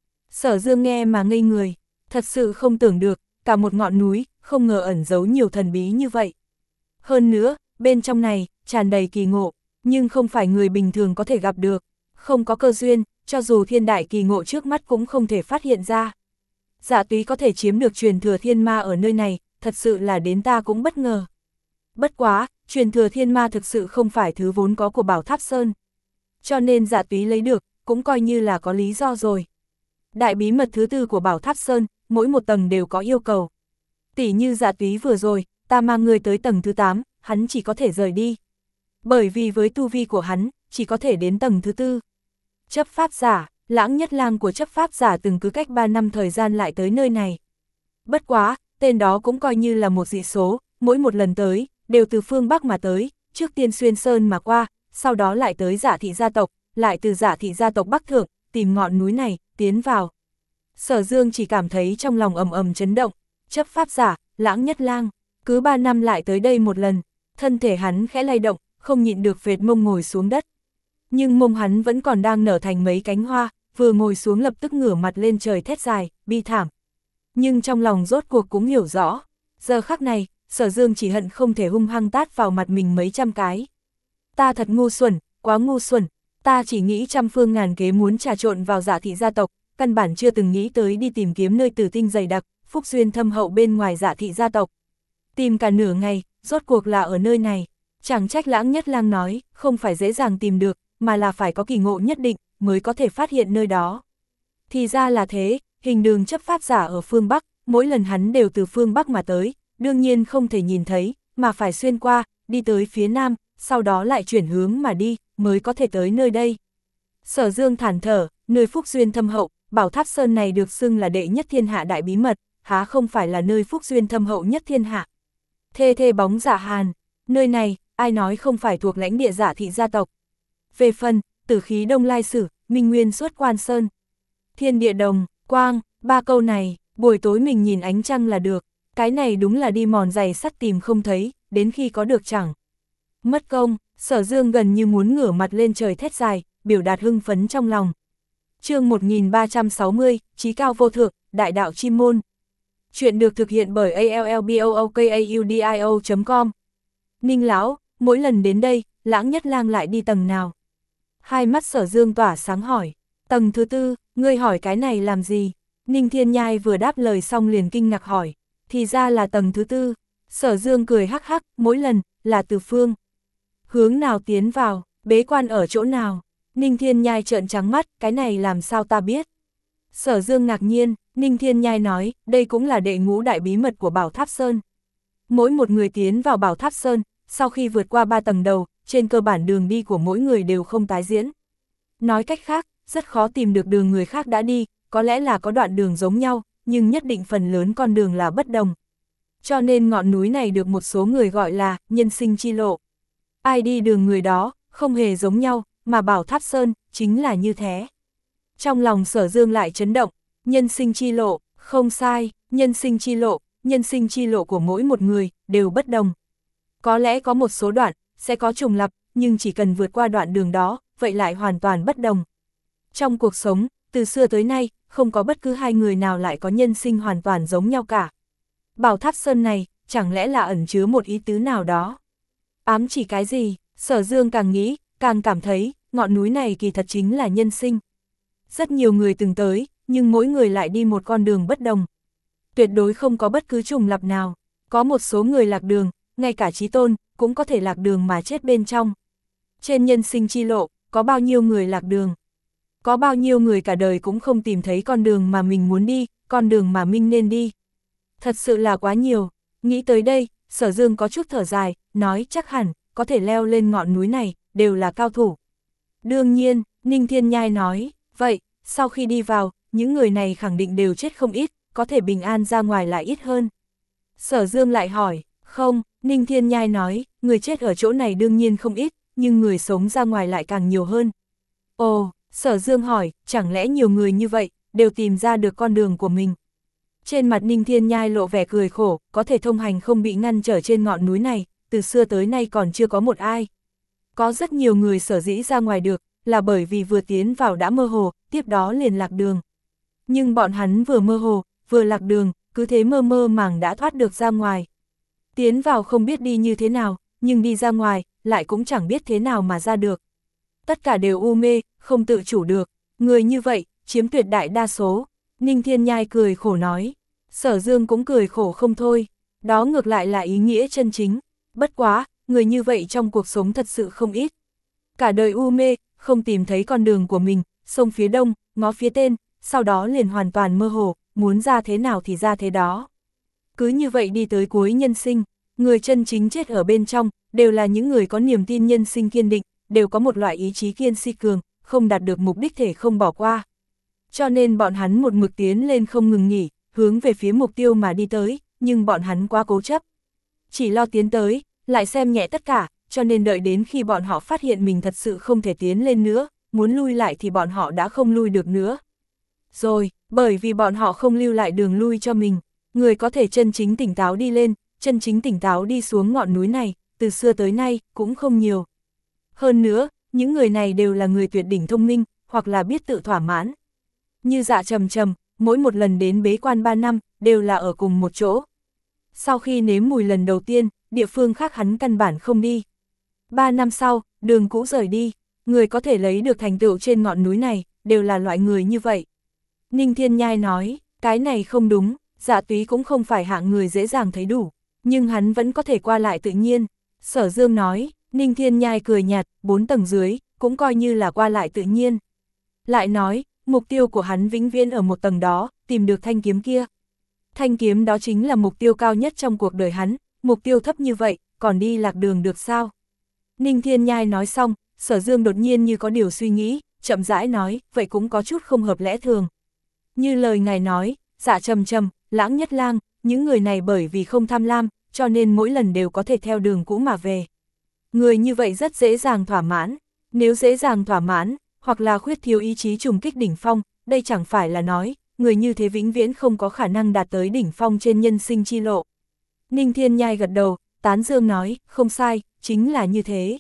Sở Dương nghe mà ngây người, thật sự không tưởng được, cả một ngọn núi, không ngờ ẩn giấu nhiều thần bí như vậy. Hơn nữa, bên trong này, tràn đầy kỳ ngộ, nhưng không phải người bình thường có thể gặp được, không có cơ duyên, cho dù thiên đại kỳ ngộ trước mắt cũng không thể phát hiện ra. Dạ Túy có thể chiếm được truyền thừa thiên ma ở nơi này, thật sự là đến ta cũng bất ngờ. Bất quá, truyền thừa thiên ma thực sự không phải thứ vốn có của bảo tháp sơn. Cho nên Dạ Túy lấy được, cũng coi như là có lý do rồi. Đại bí mật thứ tư của bảo tháp sơn, mỗi một tầng đều có yêu cầu. Tỉ như Dạ Túy vừa rồi, ta mang người tới tầng thứ tám, hắn chỉ có thể rời đi. Bởi vì với tu vi của hắn, chỉ có thể đến tầng thứ tư. Chấp pháp giả, Lãng Nhất Lang của chấp pháp giả từng cứ cách ba năm thời gian lại tới nơi này. Bất quá, tên đó cũng coi như là một dị số, mỗi một lần tới, đều từ phương Bắc mà tới, trước tiên xuyên sơn mà qua, sau đó lại tới Dạ thị gia tộc, lại từ Dạ thị gia tộc Bắc Thượng, tìm ngọn núi này, tiến vào. Sở Dương chỉ cảm thấy trong lòng ầm ầm chấn động, chấp pháp giả, Lãng Nhất Lang, cứ ba năm lại tới đây một lần, thân thể hắn khẽ lay động, không nhịn được phệt mông ngồi xuống đất. Nhưng mông hắn vẫn còn đang nở thành mấy cánh hoa, vừa ngồi xuống lập tức ngửa mặt lên trời thét dài, bi thảm. Nhưng trong lòng rốt cuộc cũng hiểu rõ, giờ khắc này, Sở Dương chỉ hận không thể hung hăng tát vào mặt mình mấy trăm cái. Ta thật ngu xuẩn, quá ngu xuẩn, ta chỉ nghĩ trăm phương ngàn kế muốn trà trộn vào Dạ thị gia tộc, căn bản chưa từng nghĩ tới đi tìm kiếm nơi tử tinh dày đặc, phúc duyên thâm hậu bên ngoài Dạ thị gia tộc. Tìm cả nửa ngày, rốt cuộc là ở nơi này. Chẳng trách Lãng Nhất Lang nói, không phải dễ dàng tìm được, mà là phải có kỳ ngộ nhất định, mới có thể phát hiện nơi đó. Thì ra là thế, hình đường chấp pháp giả ở phương Bắc, mỗi lần hắn đều từ phương Bắc mà tới, đương nhiên không thể nhìn thấy, mà phải xuyên qua, đi tới phía nam, sau đó lại chuyển hướng mà đi, mới có thể tới nơi đây. Sở Dương thản thở, nơi phúc duyên thâm hậu, Bảo Tháp Sơn này được xưng là đệ nhất thiên hạ đại bí mật, há không phải là nơi phúc duyên thâm hậu nhất thiên hạ. Thê thê bóng Dạ Hàn, nơi này, ai nói không phải thuộc lãnh địa Dạ thị gia tộc. Về phần, tử khí Đông Lai Sử, Minh Nguyên Xuất Quan Sơn, Thiên Địa Đồng, Quang, ba câu này, buổi tối mình nhìn ánh trăng là được, cái này đúng là đi mòn giày sắt tìm không thấy, đến khi có được chẳng. Mất công, Sở Dương gần như muốn ngửa mặt lên trời thét dài, biểu đạt hưng phấn trong lòng. Chương một nghìn ba trăm sáu mươi, Chí cao vô thượng, Đại đạo Chim Môn. Chuyện được thực hiện bởi a l l b o o k a u d i o chấm com. Ninh lão, mỗi lần đến đây, Lãng Nhất Lang lại đi tầng nào? Hai mắt Sở Dương tỏa sáng hỏi. Tầng thứ tư, ngươi hỏi cái này làm gì? Ninh Thiên Nhai vừa đáp lời xong liền kinh ngạc hỏi. Thì ra là tầng thứ tư. Sở Dương cười hắc hắc, mỗi lần, là từ phương. Hướng nào tiến vào, bế quan ở chỗ nào? Ninh Thiên Nhai trợn trắng mắt, cái này làm sao ta biết? Sở Dương ngạc nhiên, Ninh Thiên Nhai nói, đây cũng là đệ ngũ đại bí mật của Bảo Tháp Sơn. Mỗi một người tiến vào Bảo Tháp Sơn, sau khi vượt qua ba tầng đầu, trên cơ bản đường đi của mỗi người đều không tái diễn. Nói cách khác, rất khó tìm được đường người khác đã đi, có lẽ là có đoạn đường giống nhau, nhưng nhất định phần lớn con đường là bất đồng. Cho nên ngọn núi này được một số người gọi là nhân sinh chi lộ. Ai đi đường người đó, không hề giống nhau, mà Bảo Tháp Sơn, chính là như thế. Trong lòng Sở Dương lại chấn động, nhân sinh chi lộ, không sai, nhân sinh chi lộ, nhân sinh chi lộ của mỗi một người, đều bất đồng. Có lẽ có một số đoạn, sẽ có trùng lặp, nhưng chỉ cần vượt qua đoạn đường đó, vậy lại hoàn toàn bất đồng. Trong cuộc sống, từ xưa tới nay, không có bất cứ hai người nào lại có nhân sinh hoàn toàn giống nhau cả. Bảo Tháp Sơn này, chẳng lẽ là ẩn chứa một ý tứ nào đó? Ám chỉ cái gì? Sở Dương càng nghĩ, càng cảm thấy, ngọn núi này kỳ thật chính là nhân sinh. Rất nhiều người từng tới, nhưng mỗi người lại đi một con đường bất đồng. Tuyệt đối không có bất cứ trùng lặp nào. Có một số người lạc đường, ngay cả Chí Tôn, cũng có thể lạc đường mà chết bên trong. Trên nhân sinh chi lộ, có bao nhiêu người lạc đường? Có bao nhiêu người cả đời cũng không tìm thấy con đường mà mình muốn đi, con đường mà mình nên đi? Thật sự là quá nhiều. Nghĩ tới đây, Sở Dương có chút thở dài, nói chắc hẳn, có thể leo lên ngọn núi này, đều là cao thủ. Đương nhiên, Ninh Thiên Nhai nói, vậy, sau khi đi vào, những người này khẳng định đều chết không ít, có thể bình an ra ngoài lại ít hơn. Sở Dương lại hỏi, không, Ninh Thiên Nhai nói, người chết ở chỗ này đương nhiên không ít, nhưng người sống ra ngoài lại càng nhiều hơn. Ồ, Sở Dương hỏi, chẳng lẽ nhiều người như vậy, đều tìm ra được con đường của mình? Trên mặt Ninh Thiên Nhai lộ vẻ cười khổ, có thể thông hành không bị ngăn trở trên ngọn núi này, từ xưa tới nay còn chưa có một ai. Có rất nhiều người sở dĩ ra ngoài được, là bởi vì vừa tiến vào đã mơ hồ, tiếp đó liền lạc đường. Nhưng bọn hắn vừa mơ hồ, vừa lạc đường, cứ thế mơ mơ màng đã thoát được ra ngoài. Tiến vào không biết đi như thế nào, nhưng đi ra ngoài, lại cũng chẳng biết thế nào mà ra được. Tất cả đều u mê, không tự chủ được, người như vậy, chiếm tuyệt đại đa số. Ninh Thiên Nhai cười khổ nói, Sở Dương cũng cười khổ không thôi, đó ngược lại là ý nghĩa chân chính. Bất quá, người như vậy trong cuộc sống thật sự không ít. Cả đời u mê, không tìm thấy con đường của mình, sông phía đông, ngó phía tên, sau đó liền hoàn toàn mơ hồ, muốn ra thế nào thì ra thế đó. Cứ như vậy đi tới cuối nhân sinh, người chân chính chết ở bên trong, đều là những người có niềm tin nhân sinh kiên định, đều có một loại ý chí kiên si cường, không đạt được mục đích thể không bỏ qua. Cho nên bọn hắn một mực tiến lên không ngừng nghỉ, hướng về phía mục tiêu mà đi tới, nhưng bọn hắn quá cố chấp. Chỉ lo tiến tới, lại xem nhẹ tất cả, cho nên đợi đến khi bọn họ phát hiện mình thật sự không thể tiến lên nữa, muốn lui lại thì bọn họ đã không lui được nữa. Rồi, bởi vì bọn họ không lưu lại đường lui cho mình, người có thể chân chính tỉnh táo đi lên, chân chính tỉnh táo đi xuống ngọn núi này, từ xưa tới nay, cũng không nhiều. Hơn nữa, những người này đều là người tuyệt đỉnh thông minh, hoặc là biết tự thỏa mãn. Như Dạ Trầm Trầm, mỗi một lần đến bế quan ba năm, đều là ở cùng một chỗ. Sau khi nếm mùi lần đầu tiên, địa phương khác hắn căn bản không đi. Ba năm sau, đường cũ rời đi, người có thể lấy được thành tựu trên ngọn núi này, đều là loại người như vậy. Ninh Thiên Nhai nói, cái này không đúng, Dạ Túy cũng không phải hạng người dễ dàng thấy đủ, nhưng hắn vẫn có thể qua lại tự nhiên. Sở Dương nói, Ninh Thiên Nhai cười nhạt, bốn tầng dưới, cũng coi như là qua lại tự nhiên. Lại nói, mục tiêu của hắn vĩnh viễn ở một tầng đó, tìm được thanh kiếm kia. Thanh kiếm đó chính là mục tiêu cao nhất trong cuộc đời hắn, mục tiêu thấp như vậy, còn đi lạc đường được sao? Ninh Thiên Nhai nói xong, Sở Dương đột nhiên như có điều suy nghĩ, chậm rãi nói, vậy cũng có chút không hợp lẽ thường. Như lời ngài nói, Dạ Trầm Trầm, Lãng Nhất Lang, những người này bởi vì không tham lam, cho nên mỗi lần đều có thể theo đường cũ mà về. Người như vậy rất dễ dàng thỏa mãn, nếu dễ dàng thỏa mãn, hoặc là khuyết thiếu ý chí trùng kích đỉnh phong, đây chẳng phải là nói, người như thế vĩnh viễn không có khả năng đạt tới đỉnh phong trên nhân sinh chi lộ. Ninh Thiên Nhai gật đầu, tán dương nói, không sai, chính là như thế.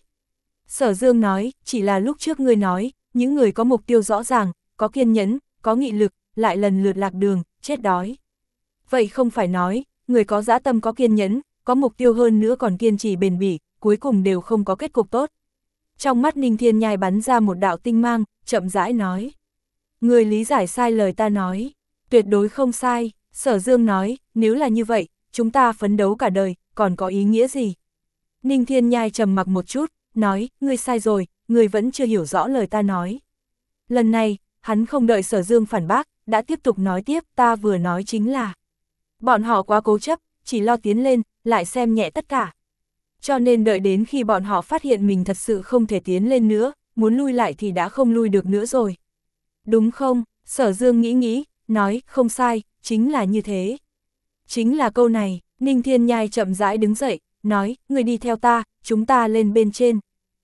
Sở Dương nói, chỉ là lúc trước ngươi nói, những người có mục tiêu rõ ràng, có kiên nhẫn, có nghị lực, lại lần lượt lạc đường, chết đói. Vậy không phải nói, người có dã tâm có kiên nhẫn, có mục tiêu hơn nữa còn kiên trì bền bỉ, cuối cùng đều không có kết cục tốt. Trong mắt Ninh Thiên Nhai bắn ra một đạo tinh mang, chậm rãi nói. Người lý giải sai lời ta nói, tuyệt đối không sai. Sở Dương nói, nếu là như vậy, chúng ta phấn đấu cả đời, còn có ý nghĩa gì? Ninh Thiên Nhai trầm mặc một chút, nói, ngươi sai rồi, ngươi vẫn chưa hiểu rõ lời ta nói. Lần này, hắn không đợi Sở Dương phản bác, đã tiếp tục nói tiếp, ta vừa nói chính là bọn họ quá cố chấp, chỉ lo tiến lên, lại xem nhẹ tất cả. Cho nên đợi đến khi bọn họ phát hiện mình thật sự không thể tiến lên nữa, muốn lui lại thì đã không lui được nữa rồi. Đúng không? Sở Dương nghĩ nghĩ, nói, không sai, chính là như thế. Chính là câu này, Ninh Thiên Nhai chậm rãi đứng dậy, nói, người đi theo ta, chúng ta lên bên trên.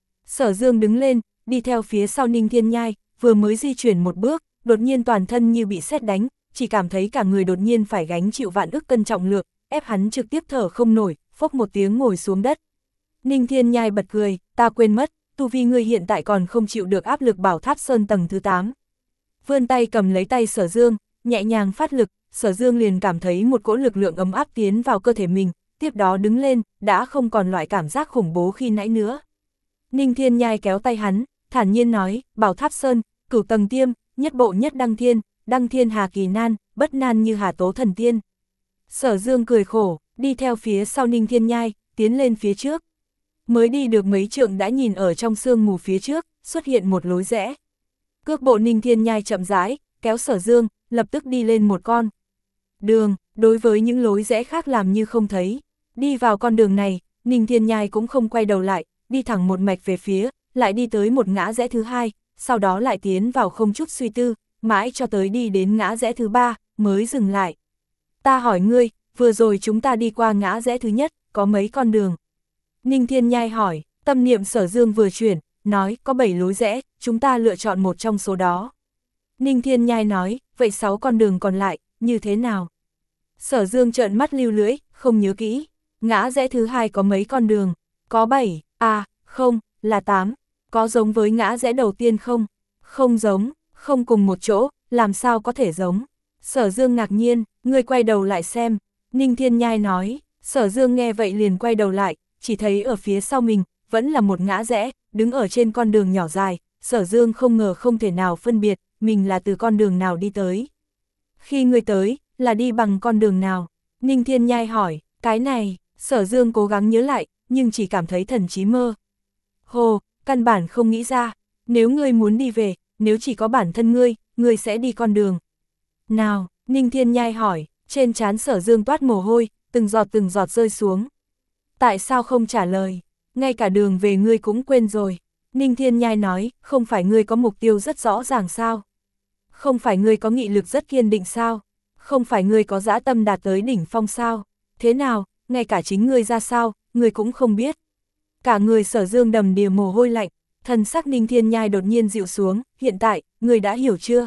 Sở Dương đứng lên, đi theo phía sau Ninh Thiên Nhai, vừa mới di chuyển một bước, đột nhiên toàn thân như bị sét đánh, chỉ cảm thấy cả người đột nhiên phải gánh chịu vạn ức cân trọng lượng, ép hắn trực tiếp thở không nổi, phốc một tiếng ngồi xuống đất. Ninh Thiên Nhai bật cười, ta quên mất, tu vi ngươi hiện tại còn không chịu được áp lực Bảo Tháp Sơn tầng thứ tám. Vươn tay cầm lấy tay Sở Dương, nhẹ nhàng phát lực, Sở Dương liền cảm thấy một cỗ lực lượng ấm áp tiến vào cơ thể mình, tiếp đó đứng lên, đã không còn loại cảm giác khủng bố khi nãy nữa. Ninh Thiên Nhai kéo tay hắn, thản nhiên nói, Bảo Tháp Sơn, cửu tầng tiêm, nhất bộ nhất đăng thiên, đăng thiên hà kỳ nan, bất nan như hà tố thần tiên. Sở Dương cười khổ, đi theo phía sau Ninh Thiên Nhai, tiến lên phía trước. Mới đi được mấy trượng đã nhìn ở trong sương mù phía trước, xuất hiện một lối rẽ. Cước bộ Ninh Thiên Nhai chậm rãi, kéo Sở Dương, lập tức đi lên một con đường, đối với những lối rẽ khác làm như không thấy. Đi vào con đường này, Ninh Thiên Nhai cũng không quay đầu lại, đi thẳng một mạch về phía, lại đi tới một ngã rẽ thứ hai, sau đó lại tiến vào không chút suy tư, mãi cho tới đi đến ngã rẽ thứ ba, mới dừng lại. Ta hỏi ngươi, vừa rồi chúng ta đi qua ngã rẽ thứ nhất, có mấy con đường? Ninh Thiên Nhai hỏi, tâm niệm Sở Dương vừa chuyển, nói, có bảy lối rẽ, chúng ta lựa chọn một trong số đó. Ninh Thiên Nhai nói, vậy sáu con đường còn lại, như thế nào? Sở Dương trợn mắt lưu lưỡi, không nhớ kỹ. Ngã rẽ thứ hai có mấy con đường? Có bảy, à, không, là tám. Có giống với ngã rẽ đầu tiên không? Không giống, không cùng một chỗ, làm sao có thể giống? Sở Dương ngạc nhiên, ngươi quay đầu lại xem. Ninh Thiên Nhai nói, Sở Dương nghe vậy liền quay đầu lại, chỉ thấy ở phía sau mình, vẫn là một ngã rẽ, đứng ở trên con đường nhỏ dài. Sở Dương không ngờ không thể nào phân biệt, mình là từ con đường nào đi tới. Khi ngươi tới, là đi bằng con đường nào? Ninh Thiên Nhai hỏi, cái này, Sở Dương cố gắng nhớ lại, nhưng chỉ cảm thấy thần trí mơ. Hồ, căn bản không nghĩ ra, nếu ngươi muốn đi về, nếu chỉ có bản thân ngươi, ngươi sẽ đi con đường nào? Ninh Thiên Nhai hỏi, trên trán Sở Dương toát mồ hôi, từng giọt từng giọt rơi xuống. Tại sao không trả lời? Ngay cả đường về ngươi cũng quên rồi. Ninh Thiên Nhai nói, không phải ngươi có mục tiêu rất rõ ràng sao? Không phải ngươi có nghị lực rất kiên định sao? Không phải ngươi có dã tâm đạt tới đỉnh phong sao? Thế nào, ngay cả chính ngươi ra sao, ngươi cũng không biết. Cả người Sở Dương đầm đìa mồ hôi lạnh, thần sắc Ninh Thiên Nhai đột nhiên dịu xuống, hiện tại, ngươi đã hiểu chưa?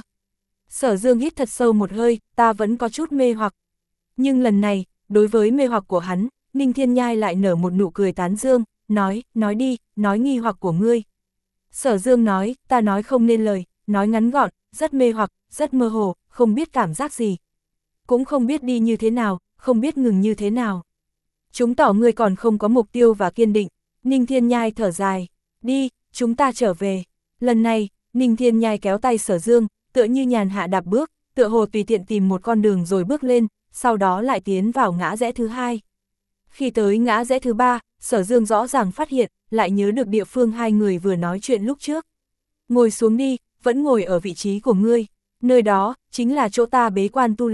Sở Dương hít thật sâu một hơi, ta vẫn có chút mê hoặc. Nhưng lần này, đối với mê hoặc của hắn, Ninh Thiên Nhai lại nở một nụ cười tán dương, nói, nói đi, nói nghi hoặc của ngươi. Sở Dương nói, ta nói không nên lời, nói ngắn gọn, rất mê hoặc, rất mơ hồ, không biết cảm giác gì. Cũng không biết đi như thế nào, không biết ngừng như thế nào. Chúng tỏ ngươi còn không có mục tiêu và kiên định. Ninh Thiên Nhai thở dài, đi, chúng ta trở về. Lần này, Ninh Thiên Nhai kéo tay Sở Dương, tựa như nhàn hạ đạp bước, tựa hồ tùy tiện tìm một con đường rồi bước lên, sau đó lại tiến vào ngã rẽ thứ hai. Khi tới ngã rẽ thứ ba, Sở Dương rõ ràng phát hiện, lại nhớ được địa phương hai người vừa nói chuyện lúc trước. Ngồi xuống đi, vẫn ngồi ở vị trí của ngươi, nơi đó, chính là chỗ ta bế quan tu luyện.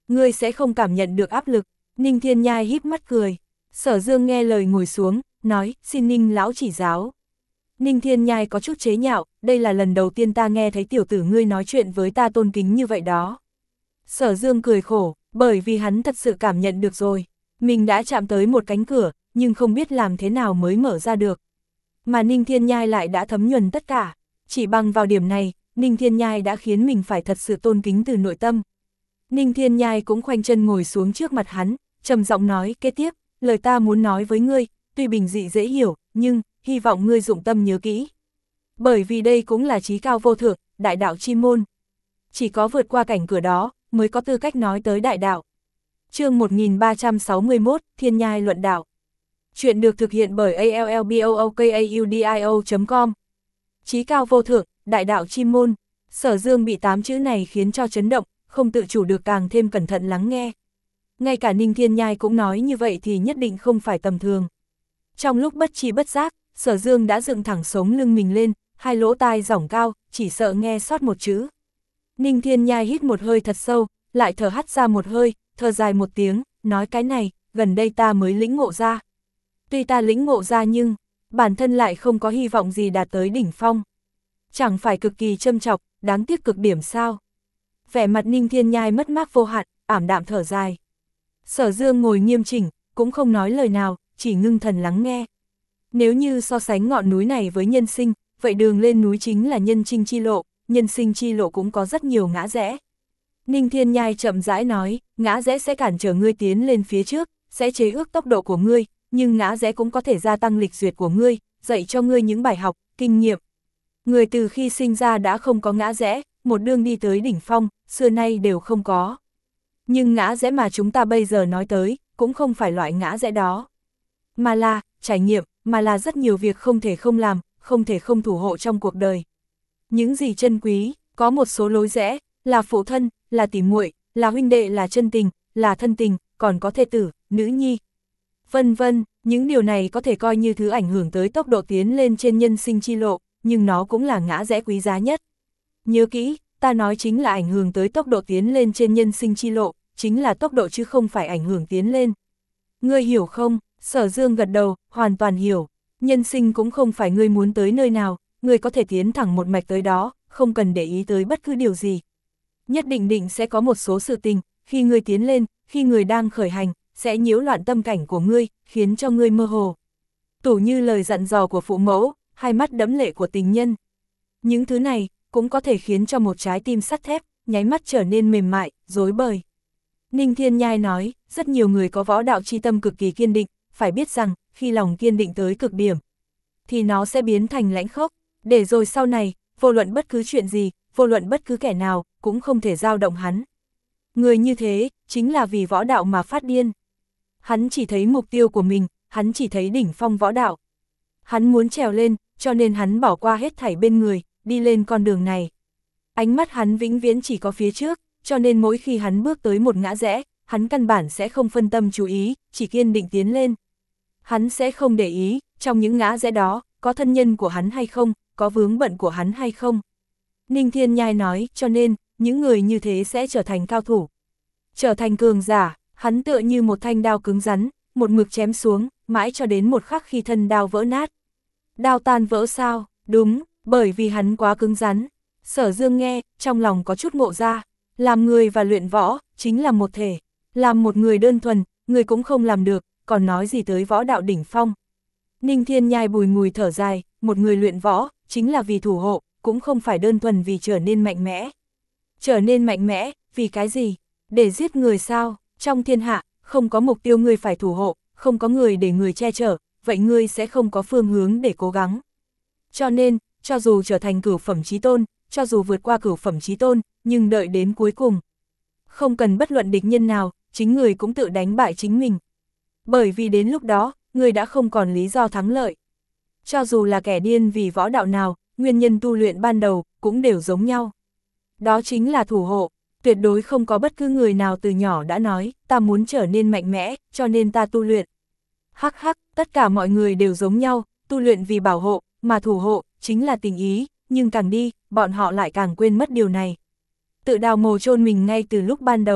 ngươi sẽ không cảm nhận được áp lực. Ninh Thiên Nhai híp mắt cười. Sở Dương nghe lời ngồi xuống, nói, xin Ninh lão chỉ giáo. Ninh Thiên Nhai có chút chế nhạo, đây là lần đầu tiên ta nghe thấy tiểu tử ngươi nói chuyện với ta tôn kính như vậy đó. Sở Dương cười khổ, bởi vì hắn thật sự cảm nhận được rồi. Mình đã chạm tới một cánh cửa, nhưng không biết làm thế nào mới mở ra được. Mà Ninh Thiên Nhai lại đã thấm nhuần tất cả. Chỉ bằng vào điểm này, Ninh Thiên Nhai đã khiến mình phải thật sự tôn kính từ nội tâm. Ninh Thiên Nhai cũng khoanh chân ngồi xuống trước mặt hắn, trầm giọng nói, kế tiếp, lời ta muốn nói với ngươi, tuy bình dị dễ hiểu, nhưng, hy vọng ngươi dụng tâm nhớ kỹ. Bởi vì đây cũng là chí cao vô thượng, đại đạo chi môn. Chỉ có vượt qua cảnh cửa đó, mới có tư cách nói tới đại đạo. Chương một nghìn ba trăm sáu mươi mốt, Thiên Nhai luận đạo. Chuyện được thực hiện bởi a l l b o o k a u d i o chấm com. Chí cao vô thượng, đại đạo chi môn. Sở Dương bị tám chữ này khiến cho chấn động, không tự chủ được càng thêm cẩn thận lắng nghe. Ngay cả Ninh Thiên Nhai cũng nói như vậy thì nhất định không phải tầm thường. Trong lúc bất tri bất giác, Sở Dương đã dựng thẳng sống lưng mình lên, hai lỗ tai giỏng cao, chỉ sợ nghe sót một chữ. Ninh Thiên Nhai hít một hơi thật sâu, lại thở hắt ra một hơi, thở dài một tiếng, nói cái này, gần đây ta mới lĩnh ngộ ra. Tuy ta lĩnh ngộ ra nhưng, bản thân lại không có hy vọng gì đạt tới đỉnh phong. Chẳng phải cực kỳ châm chọc, đáng tiếc cực điểm sao. Vẻ mặt Ninh Thiên Nhai mất mát vô hạn, ảm đạm thở dài. Sở Dương ngồi nghiêm chỉnh, cũng không nói lời nào, chỉ ngưng thần lắng nghe. Nếu như so sánh ngọn núi này với nhân sinh, vậy đường lên núi chính là nhân sinh chi lộ, nhân sinh chi lộ cũng có rất nhiều ngã rẽ. Ninh Thiên Nhai chậm rãi nói, ngã rẽ sẽ cản trở ngươi tiến lên phía trước, sẽ chế ước tốc độ của ngươi, nhưng ngã rẽ cũng có thể gia tăng lịch duyệt của ngươi, dạy cho ngươi những bài học, kinh nghiệm. Người từ khi sinh ra đã không có ngã rẽ, một đường đi tới đỉnh phong, xưa nay đều không có. Nhưng ngã rẽ mà chúng ta bây giờ nói tới, cũng không phải loại ngã rẽ đó. Mà là, trải nghiệm, mà là rất nhiều việc không thể không làm, không thể không thủ hộ trong cuộc đời. Những gì chân quý, có một số lối rẽ, là phụ thân, là tỉ muội, là huynh đệ, là chân tình, là thân tình, còn có thê tử, nữ nhi. Vân vân, những điều này có thể coi như thứ ảnh hưởng tới tốc độ tiến lên trên nhân sinh chi lộ, nhưng nó cũng là ngã rẽ quý giá nhất. Nhớ kỹ, ta nói chính là ảnh hưởng tới tốc độ tiến lên trên nhân sinh chi lộ, chính là tốc độ chứ không phải ảnh hưởng tiến lên. Ngươi hiểu không? Sở Dương gật đầu, hoàn toàn hiểu. Nhân sinh cũng không phải ngươi muốn tới nơi nào, ngươi có thể tiến thẳng một mạch tới đó, không cần để ý tới bất cứ điều gì. Nhất định định sẽ có một số sự tình, khi ngươi tiến lên, khi ngươi đang khởi hành, sẽ nhiễu loạn tâm cảnh của ngươi, khiến cho ngươi mơ hồ. Tủ như lời dặn dò của phụ mẫu, hai mắt đẫm lệ của tình nhân. Những thứ này, cũng có thể khiến cho một trái tim sắt thép, nháy mắt trở nên mềm mại, rối bời. Ninh Thiên Nhai nói, rất nhiều người có võ đạo chi tâm cực kỳ kiên định, phải biết rằng, khi lòng kiên định tới cực điểm, thì nó sẽ biến thành lãnh khốc, để rồi sau này, vô luận bất cứ chuyện gì, vô luận bất cứ kẻ nào, cũng không thể dao động hắn. Người như thế, chính là vì võ đạo mà phát điên. Hắn chỉ thấy mục tiêu của mình, hắn chỉ thấy đỉnh phong võ đạo. Hắn muốn trèo lên, cho nên hắn bỏ qua hết thảy bên người, đi lên con đường này. Ánh mắt hắn vĩnh viễn chỉ có phía trước, cho nên mỗi khi hắn bước tới một ngã rẽ, hắn căn bản sẽ không phân tâm chú ý, chỉ kiên định tiến lên. Hắn sẽ không để ý, trong những ngã rẽ đó, có thân nhân của hắn hay không, có vướng bận của hắn hay không. Ninh Thiên Nhai nói, cho nên, những người như thế sẽ trở thành cao thủ. Trở thành cường giả, hắn tựa như một thanh đao cứng rắn, một mực chém xuống, mãi cho đến một khắc khi thân đao vỡ nát. Đao tan vỡ sao? Đúng, bởi vì hắn quá cứng rắn. Sở Dương nghe, trong lòng có chút ngộ ra. Làm người và luyện võ, chính là một thể. Làm một người đơn thuần, người cũng không làm được, còn nói gì tới võ đạo đỉnh phong. Ninh Thiên Nhai bùi ngùi thở dài, một người luyện võ, chính là vì thủ hộ, cũng không phải đơn thuần vì trở nên mạnh mẽ. Trở nên mạnh mẽ, vì cái gì? Để giết người sao? Trong thiên hạ, không có mục tiêu người phải thủ hộ, không có người để người che chở, vậy ngươi sẽ không có phương hướng để cố gắng. Cho nên, cho dù trở thành cửu phẩm chí tôn, cho dù vượt qua cửu phẩm chí tôn, nhưng đợi đến cuối cùng. Không cần bất luận địch nhân nào, chính người cũng tự đánh bại chính mình. Bởi vì đến lúc đó, người đã không còn lý do thắng lợi. Cho dù là kẻ điên vì võ đạo nào, nguyên nhân tu luyện ban đầu, cũng đều giống nhau. Đó chính là thủ hộ, tuyệt đối không có bất cứ người nào từ nhỏ đã nói, ta muốn trở nên mạnh mẽ, cho nên ta tu luyện. Hắc hắc, tất cả mọi người đều giống nhau, tu luyện vì bảo hộ, mà thủ hộ, chính là tình ý, nhưng càng đi, bọn họ lại càng quên mất điều này. Tự đào mồ chôn mình ngay từ lúc ban đầu.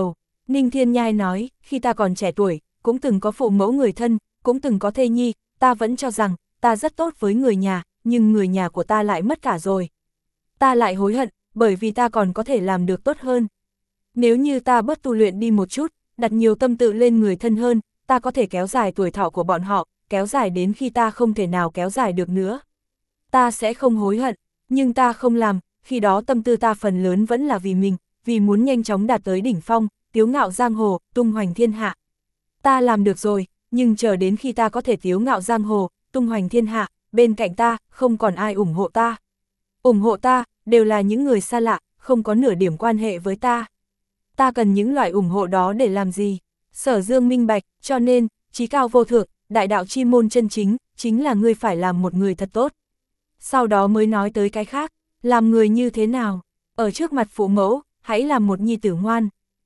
Ninh Thiên Nhai nói, khi ta còn trẻ tuổi, cũng từng có phụ mẫu người thân, cũng từng có thê nhi, ta vẫn cho rằng, ta rất tốt với người nhà, nhưng người nhà của ta lại mất cả rồi. Ta lại hối hận, bởi vì ta còn có thể làm được tốt hơn. Nếu như ta bớt tu luyện đi một chút, đặt nhiều tâm tự lên người thân hơn, ta có thể kéo dài tuổi thọ của bọn họ, kéo dài đến khi ta không thể nào kéo dài được nữa. Ta sẽ không hối hận, nhưng ta không làm, khi đó tâm tư ta phần lớn vẫn là vì mình, vì muốn nhanh chóng đạt tới đỉnh phong, tiếu ngạo giang hồ, tung hoành thiên hạ. Ta làm được rồi, nhưng chờ đến khi ta có thể tiếu ngạo giang hồ, tung hoành thiên hạ, bên cạnh ta, không còn ai ủng hộ ta. Ủng hộ ta, đều là những người xa lạ, không có nửa điểm quan hệ với ta. Ta cần những loại ủng hộ đó để làm gì? Sở Dương minh bạch, cho nên, chí cao vô thượng, đại đạo chi môn chân chính, chính là ngươi phải làm một người thật tốt. Sau đó mới nói tới cái khác, làm người như thế nào? Ở trước mặt phụ mẫu, hãy làm một nhi tử ngoan.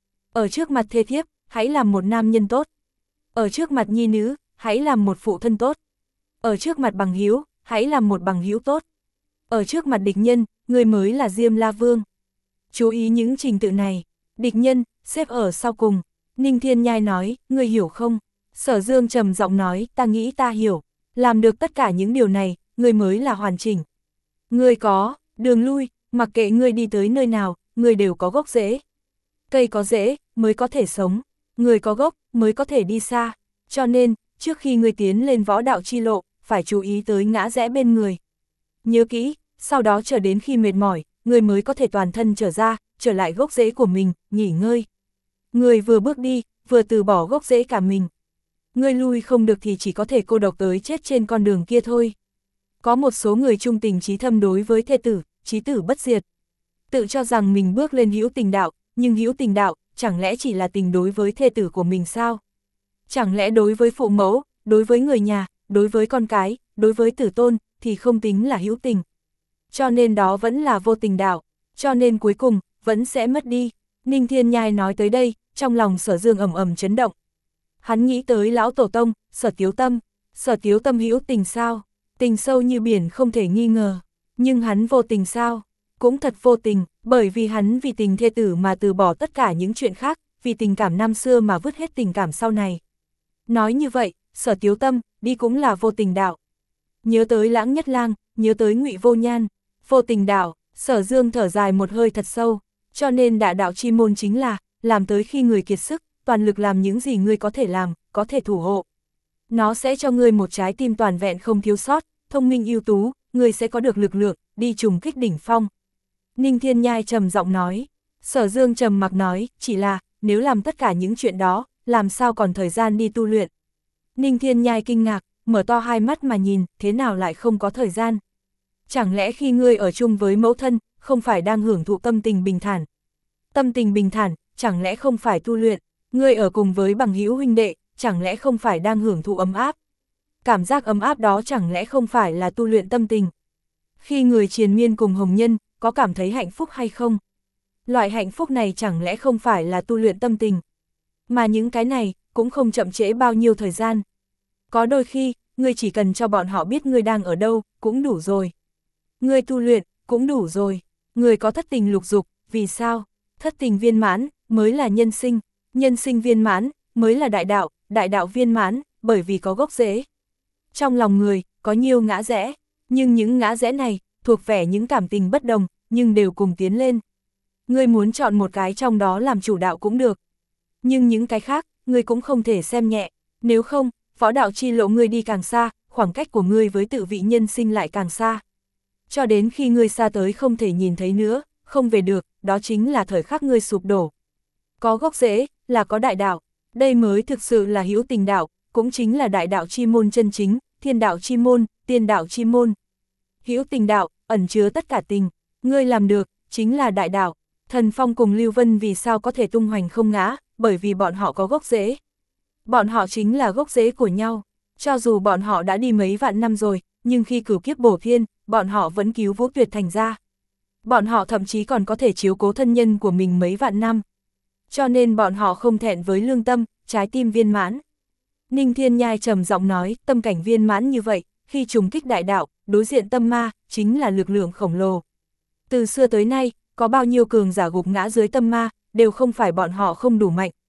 Ở trước mặt thê thiếp, hãy làm một nam nhân tốt. Ở trước mặt nhi nữ, hãy làm một phụ thân tốt. Ở trước mặt bằng hữu, hãy làm một bằng hữu tốt. Ở trước mặt địch nhân, ngươi mới là Diêm La Vương. Chú ý những trình tự này, địch nhân, xếp ở sau cùng. Ninh Thiên Nhai nói, ngươi hiểu không? Sở Dương trầm giọng nói, ta nghĩ ta hiểu. Làm được tất cả những điều này, ngươi mới là hoàn chỉnh. Ngươi có đường lui, mặc kệ ngươi đi tới nơi nào, ngươi đều có gốc rễ. Cây có rễ, mới có thể sống. Người có gốc, mới có thể đi xa. Cho nên, trước khi ngươi tiến lên võ đạo chi lộ, phải chú ý tới ngã rẽ bên người. Nhớ kỹ, sau đó chờ đến khi mệt mỏi, ngươi mới có thể toàn thân trở ra, trở lại gốc rễ của mình, nghỉ ngơi. Ngươi vừa bước đi, vừa từ bỏ gốc rễ cả mình. Ngươi lui không được thì chỉ có thể cô độc tới chết trên con đường kia thôi. Có một số người trung tình chí thâm đối với thê tử, chí tử bất diệt. Tự cho rằng mình bước lên hữu tình đạo, nhưng hữu tình đạo, chẳng lẽ chỉ là tình đối với thê tử của mình sao? Chẳng lẽ đối với phụ mẫu, đối với người nhà, đối với con cái, đối với tử tôn, thì không tính là hữu tình. Cho nên đó vẫn là vô tình đạo, cho nên cuối cùng, vẫn sẽ mất đi. Ninh Thiên Nhai nói tới đây, trong lòng Sở Dương ầm ầm chấn động. Hắn nghĩ tới lão tổ tông, Sở Tiếu Tâm. Sở Tiếu Tâm hữu tình sao? Tình sâu như biển không thể nghi ngờ. Nhưng hắn vô tình sao? Cũng thật vô tình, bởi vì hắn vì tình thê tử mà từ bỏ tất cả những chuyện khác, vì tình cảm năm xưa mà vứt hết tình cảm sau này. Nói như vậy, Sở Tiếu Tâm, đi cũng là vô tình đạo. Nhớ tới Lãng Nhất Lang, nhớ tới Ngụy Vô Nhan, vô tình đạo, Sở Dương thở dài một hơi thật sâu, cho nên đại đạo chi môn chính là, làm tới khi người kiệt sức, toàn lực làm những gì ngươi có thể làm, có thể thủ hộ. Nó sẽ cho ngươi một trái tim toàn vẹn không thiếu sót, thông minh ưu tú, ngươi sẽ có được lực lượng, đi trùng kích đỉnh phong. Ninh Thiên Nhai trầm giọng nói, Sở Dương trầm mặc nói, chỉ là, nếu làm tất cả những chuyện đó, làm sao còn thời gian đi tu luyện. Ninh Thiên Nhai kinh ngạc, mở to hai mắt mà nhìn, thế nào lại không có thời gian. Chẳng lẽ khi ngươi ở chung với mẫu thân, không phải đang hưởng thụ tâm tình bình thản. Tâm tình bình thản, chẳng lẽ không phải tu luyện, ngươi ở cùng với bằng hữu huynh đệ, chẳng lẽ không phải đang hưởng thụ ấm áp. Cảm giác ấm áp đó chẳng lẽ không phải là tu luyện tâm tình. Khi người triền miên cùng hồng nhân, có cảm thấy hạnh phúc hay không? Loại hạnh phúc này chẳng lẽ không phải là tu luyện tâm tình. Mà những cái này, cũng không chậm trễ bao nhiêu thời gian. Có đôi khi, ngươi chỉ cần cho bọn họ biết ngươi đang ở đâu, cũng đủ rồi. Ngươi tu luyện, cũng đủ rồi. Ngươi có thất tình lục dục, vì sao? Thất tình viên mãn, mới là nhân sinh. Nhân sinh viên mãn, mới là đại đạo, đại đạo viên mãn, bởi vì có gốc rễ. Trong lòng người, có nhiều ngã rẽ, nhưng những ngã rẽ này, thuộc về những cảm tình bất đồng, nhưng đều cùng tiến lên. Ngươi muốn chọn một cái trong đó làm chủ đạo cũng được. Nhưng những cái khác, ngươi cũng không thể xem nhẹ. Nếu không, võ đạo chi lộ ngươi đi càng xa, khoảng cách của ngươi với tự vị nhân sinh lại càng xa. Cho đến khi ngươi xa tới không thể nhìn thấy nữa, không về được, đó chính là thời khắc ngươi sụp đổ. Có gốc rễ, là có đại đạo, đây mới thực sự là hữu tình đạo, cũng chính là đại đạo chi môn chân chính, thiên đạo chi môn, tiên đạo chi môn. Hữu tình đạo, ẩn chứa tất cả tình, ngươi làm được, chính là đại đạo. Thần Phong cùng Lưu Vân vì sao có thể tung hoành không ngã, bởi vì bọn họ có gốc rễ. Bọn họ chính là gốc rễ của nhau, cho dù bọn họ đã đi mấy vạn năm rồi, nhưng khi cửu kiếp bổ thiên, bọn họ vẫn cứu Vũ Tuyệt Thành ra. Bọn họ thậm chí còn có thể chiếu cố thân nhân của mình mấy vạn năm. Cho nên bọn họ không thẹn với lương tâm, trái tim viên mãn. Ninh Thiên Nhai trầm giọng nói, tâm cảnh viên mãn như vậy, khi trùng kích đại đạo, đối diện tâm ma, chính là lực lượng khổng lồ. Từ xưa tới nay, có bao nhiêu cường giả gục ngã dưới tâm ma, đều không phải bọn họ không đủ mạnh,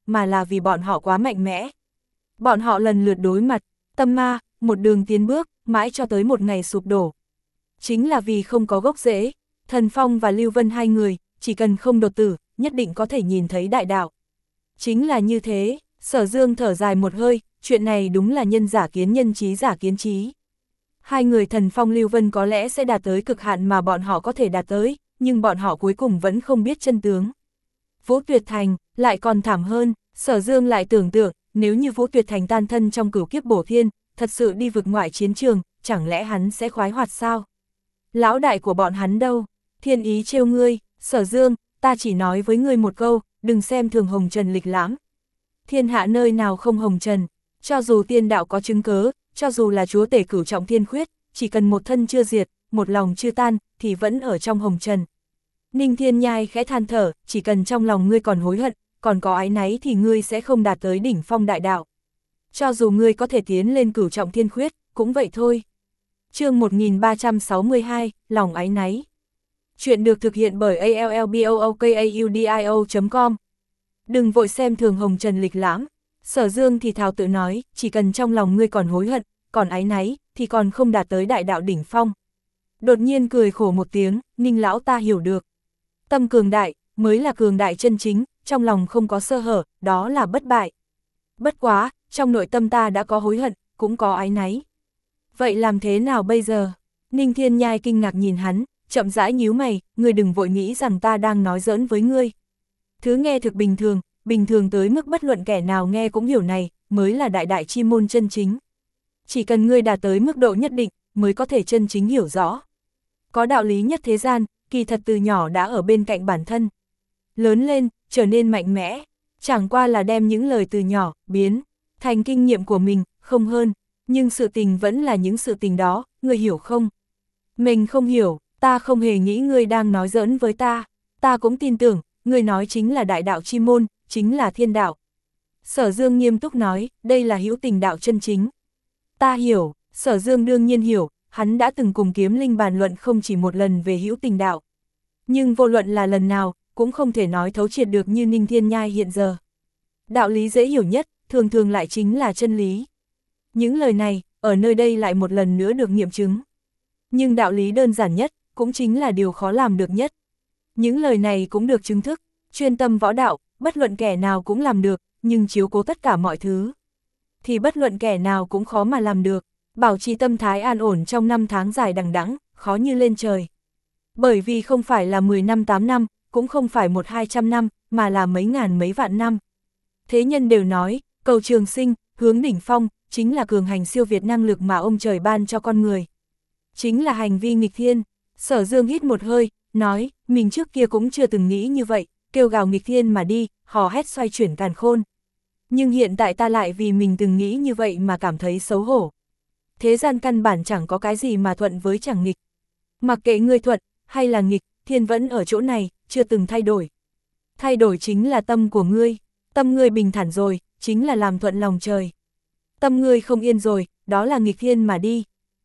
mà là vì bọn họ quá mạnh mẽ. Bọn họ lần lượt đối mặt, tâm ma, một đường tiến bước, mãi cho tới một ngày sụp đổ. Chính là vì không có gốc rễ, Thần Phong và Lưu Vân hai người, chỉ cần không đột tử, nhất định có thể nhìn thấy đại đạo. Chính là như thế, Sở Dương thở dài một hơi, chuyện này đúng là nhân giả kiến nhân trí giả kiến trí. Hai người Thần Phong Lưu Vân có lẽ sẽ đạt tới cực hạn mà bọn họ có thể đạt tới, nhưng bọn họ cuối cùng vẫn không biết chân tướng. Vũ Tuyệt Thành, lại còn thảm hơn, Sở Dương lại tưởng tượng, nếu như Vũ Tuyệt Thành tan thân trong cửu kiếp bổ thiên, thật sự đi vực ngoại chiến trường, chẳng lẽ hắn sẽ khoái hoạt sao? Lão đại của bọn hắn đâu? Thiên ý trêu ngươi, Sở Dương, ta chỉ nói với ngươi một câu, đừng xem thường hồng trần lịch lãm. Thiên hạ nơi nào không hồng trần, cho dù tiên đạo có chứng cớ, cho dù là chúa tể cửu trọng thiên khuyết, chỉ cần một thân chưa diệt, một lòng chưa tan, thì vẫn ở trong hồng trần. Ninh Thiên Nhai khẽ than thở, chỉ cần trong lòng ngươi còn hối hận, còn có áy náy thì ngươi sẽ không đạt tới đỉnh phong đại đạo. Cho dù ngươi có thể tiến lên cửu trọng thiên khuyết, cũng vậy thôi. Chương một nghìn ba trăm sáu mươi hai, lòng áy náy. Chuyện được thực hiện bởi a l l b o o k a u d i o chấm com. Đừng vội xem thường hồng trần lịch lãm. Sở Dương thì thào tự nói, chỉ cần trong lòng ngươi còn hối hận, còn áy náy, thì còn không đạt tới đại đạo đỉnh phong. Đột nhiên cười khổ một tiếng, Ninh lão ta hiểu được. Tâm cường đại, mới là cường đại chân chính, trong lòng không có sơ hở, đó là bất bại. Bất quá, trong nội tâm ta đã có hối hận, cũng có áy náy. Vậy làm thế nào bây giờ? Ninh Thiên Nhai kinh ngạc nhìn hắn, chậm rãi nhíu mày, ngươi đừng vội nghĩ rằng ta đang nói giỡn với ngươi. Thứ nghe thực bình thường, bình thường tới mức bất luận kẻ nào nghe cũng hiểu này, mới là đại đại chi môn chân chính. Chỉ cần ngươi đạt tới mức độ nhất định, mới có thể chân chính hiểu rõ. Có đạo lý nhất thế gian, kỳ thật từ nhỏ đã ở bên cạnh bản thân. Lớn lên, trở nên mạnh mẽ, chẳng qua là đem những lời từ nhỏ, biến, thành kinh nghiệm của mình, không hơn. Nhưng sự tình vẫn là những sự tình đó, ngươi hiểu không? Mình không hiểu, ta không hề nghĩ ngươi đang nói giỡn với ta. Ta cũng tin tưởng, ngươi nói chính là đại đạo chi môn, chính là thiên đạo. Sở Dương nghiêm túc nói, đây là hữu tình đạo chân chính. Ta hiểu, Sở Dương đương nhiên hiểu, hắn đã từng cùng Kiếm Linh bàn luận không chỉ một lần về hữu tình đạo. Nhưng vô luận là lần nào, cũng không thể nói thấu triệt được như Ninh Thiên Nhai hiện giờ. Đạo lý dễ hiểu nhất, thường thường lại chính là chân lý. Những lời này, ở nơi đây lại một lần nữa được nghiệm chứng. Nhưng đạo lý đơn giản nhất, cũng chính là điều khó làm được nhất. Những lời này cũng được chứng thức, chuyên tâm võ đạo, bất luận kẻ nào cũng làm được, nhưng chiếu cố tất cả mọi thứ. Thì bất luận kẻ nào cũng khó mà làm được, bảo trì tâm thái an ổn trong năm tháng dài đằng đẵng, khó như lên trời. Bởi vì không phải là mười năm tám năm, cũng không phải một hai trăm năm, mà là mấy ngàn mấy vạn năm. Thế nhân đều nói, cầu trường sinh, hướng đỉnh phong, chính là cường hành siêu việt năng lực mà ông trời ban cho con người. Chính là hành vi nghịch thiên. Sở Dương hít một hơi, nói, mình trước kia cũng chưa từng nghĩ như vậy, kêu gào nghịch thiên mà đi, hò hét xoay chuyển càn khôn. Nhưng hiện tại ta lại vì mình từng nghĩ như vậy mà cảm thấy xấu hổ. Thế gian căn bản chẳng có cái gì mà thuận với chẳng nghịch. Mặc kệ ngươi thuận, hay là nghịch, thiên vẫn ở chỗ này, chưa từng thay đổi. Thay đổi chính là tâm của ngươi, tâm ngươi bình thản rồi, chính là làm thuận lòng trời. Tâm ngươi không yên rồi, đó là nghịch thiên mà đi.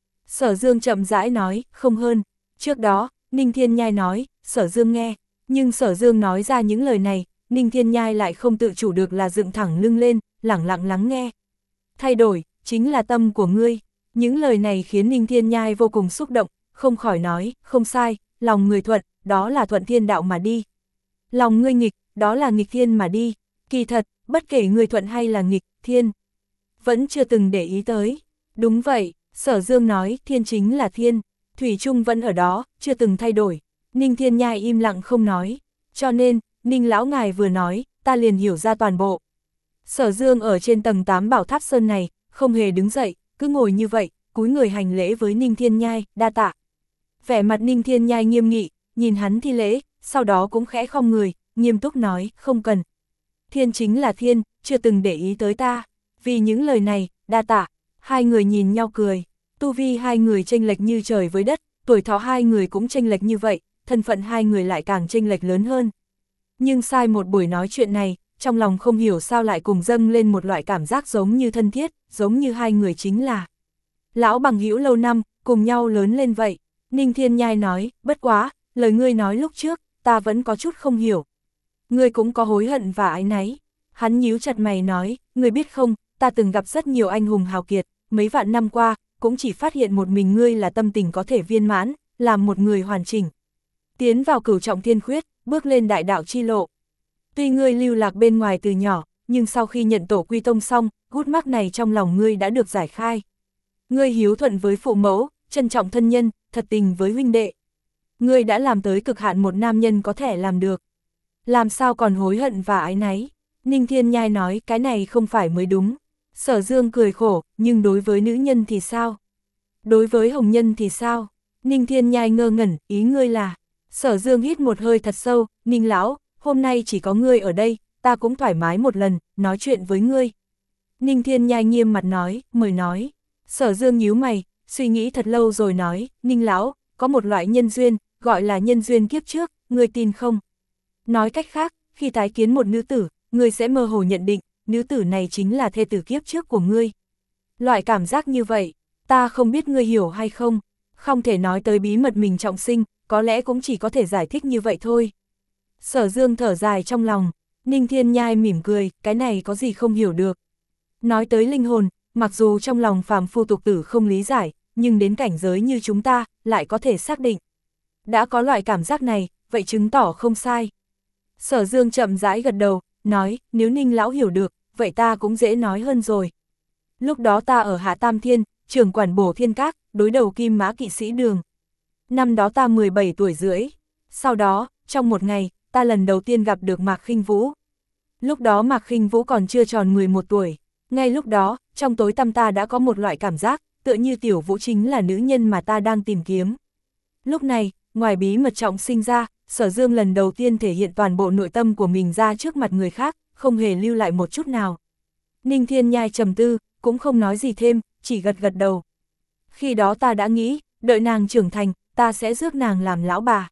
Sở Dương chậm rãi nói, không hơn. Trước đó, Ninh Thiên Nhai nói, Sở Dương nghe, nhưng Sở Dương nói ra những lời này, Ninh Thiên Nhai lại không tự chủ được là dựng thẳng lưng lên, lẳng lặng lắng nghe. Thay đổi, chính là tâm của ngươi. Những lời này khiến Ninh Thiên Nhai vô cùng xúc động, không khỏi nói, không sai, lòng người thuận, đó là thuận thiên đạo mà đi. Lòng ngươi nghịch, đó là nghịch thiên mà đi. Kỳ thật, bất kể người thuận hay là nghịch, thiên vẫn chưa từng để ý tới. Đúng vậy, Sở Dương nói, thiên chính là thiên, thủy chung vẫn ở đó, chưa từng thay đổi. Ninh Thiên Nhai im lặng không nói. Cho nên, Ninh lão ngài vừa nói, ta liền hiểu ra toàn bộ. Sở Dương ở trên tầng tám bảo tháp sơn này, không hề đứng dậy, cứ ngồi như vậy, cúi người hành lễ với Ninh Thiên Nhai, đa tạ. Vẻ mặt Ninh Thiên Nhai nghiêm nghị, nhìn hắn thi lễ, sau đó cũng khẽ khom người, nghiêm túc nói, không cần. Thiên chính là thiên, chưa từng để ý tới ta. Vì những lời này, đa tạ. Hai người nhìn nhau cười, tu vi hai người chênh lệch như trời với đất, tuổi thọ hai người cũng chênh lệch như vậy, thân phận hai người lại càng chênh lệch lớn hơn. Nhưng sai một buổi nói chuyện này, trong lòng không hiểu sao lại cùng dâng lên một loại cảm giác giống như thân thiết, giống như hai người chính là lão bằng hữu lâu năm, cùng nhau lớn lên vậy. Ninh Thiên Nhai nói, bất quá, lời ngươi nói lúc trước, ta vẫn có chút không hiểu. Ngươi cũng có hối hận và áy náy. Hắn nhíu chặt mày nói, ngươi biết không, ta từng gặp rất nhiều anh hùng hào kiệt, mấy vạn năm qua, cũng chỉ phát hiện một mình ngươi là tâm tình có thể viên mãn, làm một người hoàn chỉnh. Tiến vào cửu trọng thiên khuyết, bước lên đại đạo chi lộ. Tuy ngươi lưu lạc bên ngoài từ nhỏ, nhưng sau khi nhận tổ quy tông xong, gút mắc này trong lòng ngươi đã được giải khai. Ngươi hiếu thuận với phụ mẫu, trân trọng thân nhân, thật tình với huynh đệ. Ngươi đã làm tới cực hạn một nam nhân có thể làm được. Làm sao còn hối hận và áy náy? Ninh Thiên Nhai nói cái này không phải mới đúng. Sở Dương cười khổ, nhưng đối với nữ nhân thì sao? Đối với hồng nhân thì sao? Ninh Thiên Nhai ngơ ngẩn, ý ngươi là... Sở Dương hít một hơi thật sâu, Ninh lão, hôm nay chỉ có ngươi ở đây, ta cũng thoải mái một lần, nói chuyện với ngươi. Ninh Thiên Nhai nghiêm mặt nói, mời nói. Sở Dương nhíu mày, suy nghĩ thật lâu rồi nói, Ninh lão, có một loại nhân duyên, gọi là nhân duyên kiếp trước, ngươi tin không? Nói cách khác, khi tái kiến một nữ tử, ngươi sẽ mơ hồ nhận định, nữ tử này chính là thê tử kiếp trước của ngươi. Loại cảm giác như vậy, ta không biết ngươi hiểu hay không, không thể nói tới bí mật mình trọng sinh, có lẽ cũng chỉ có thể giải thích như vậy thôi. Sở Dương thở dài trong lòng, Ninh Thiên Nhai mỉm cười, cái này có gì không hiểu được. Nói tới linh hồn, mặc dù trong lòng phàm phu tục tử không lý giải, nhưng đến cảnh giới như chúng ta, lại có thể xác định. Đã có loại cảm giác này, vậy chứng tỏ không sai. Sở Dương chậm rãi gật đầu, nói, nếu Ninh lão hiểu được, vậy ta cũng dễ nói hơn rồi. Lúc đó ta ở Hạ Tam Thiên, trưởng quản Bổ Thiên Các, đối đầu Kim Mã Kỵ Sĩ Đường. Năm đó ta mười bảy tuổi rưỡi. Sau đó, trong một ngày, ta lần đầu tiên gặp được Mạc Khinh Vũ. Lúc đó Mạc Khinh Vũ còn chưa tròn mười một tuổi. Ngay lúc đó, trong tối tăm ta đã có một loại cảm giác, tựa như Tiểu Vũ chính là nữ nhân mà ta đang tìm kiếm. Lúc này, ngoài bí mật trọng sinh ra, Sở Dương lần đầu tiên thể hiện toàn bộ nội tâm của mình ra trước mặt người khác, không hề lưu lại một chút nào. Ninh Thiên Nhai trầm tư, cũng không nói gì thêm, chỉ gật gật đầu. Khi đó ta đã nghĩ, đợi nàng trưởng thành, ta sẽ rước nàng làm lão bà.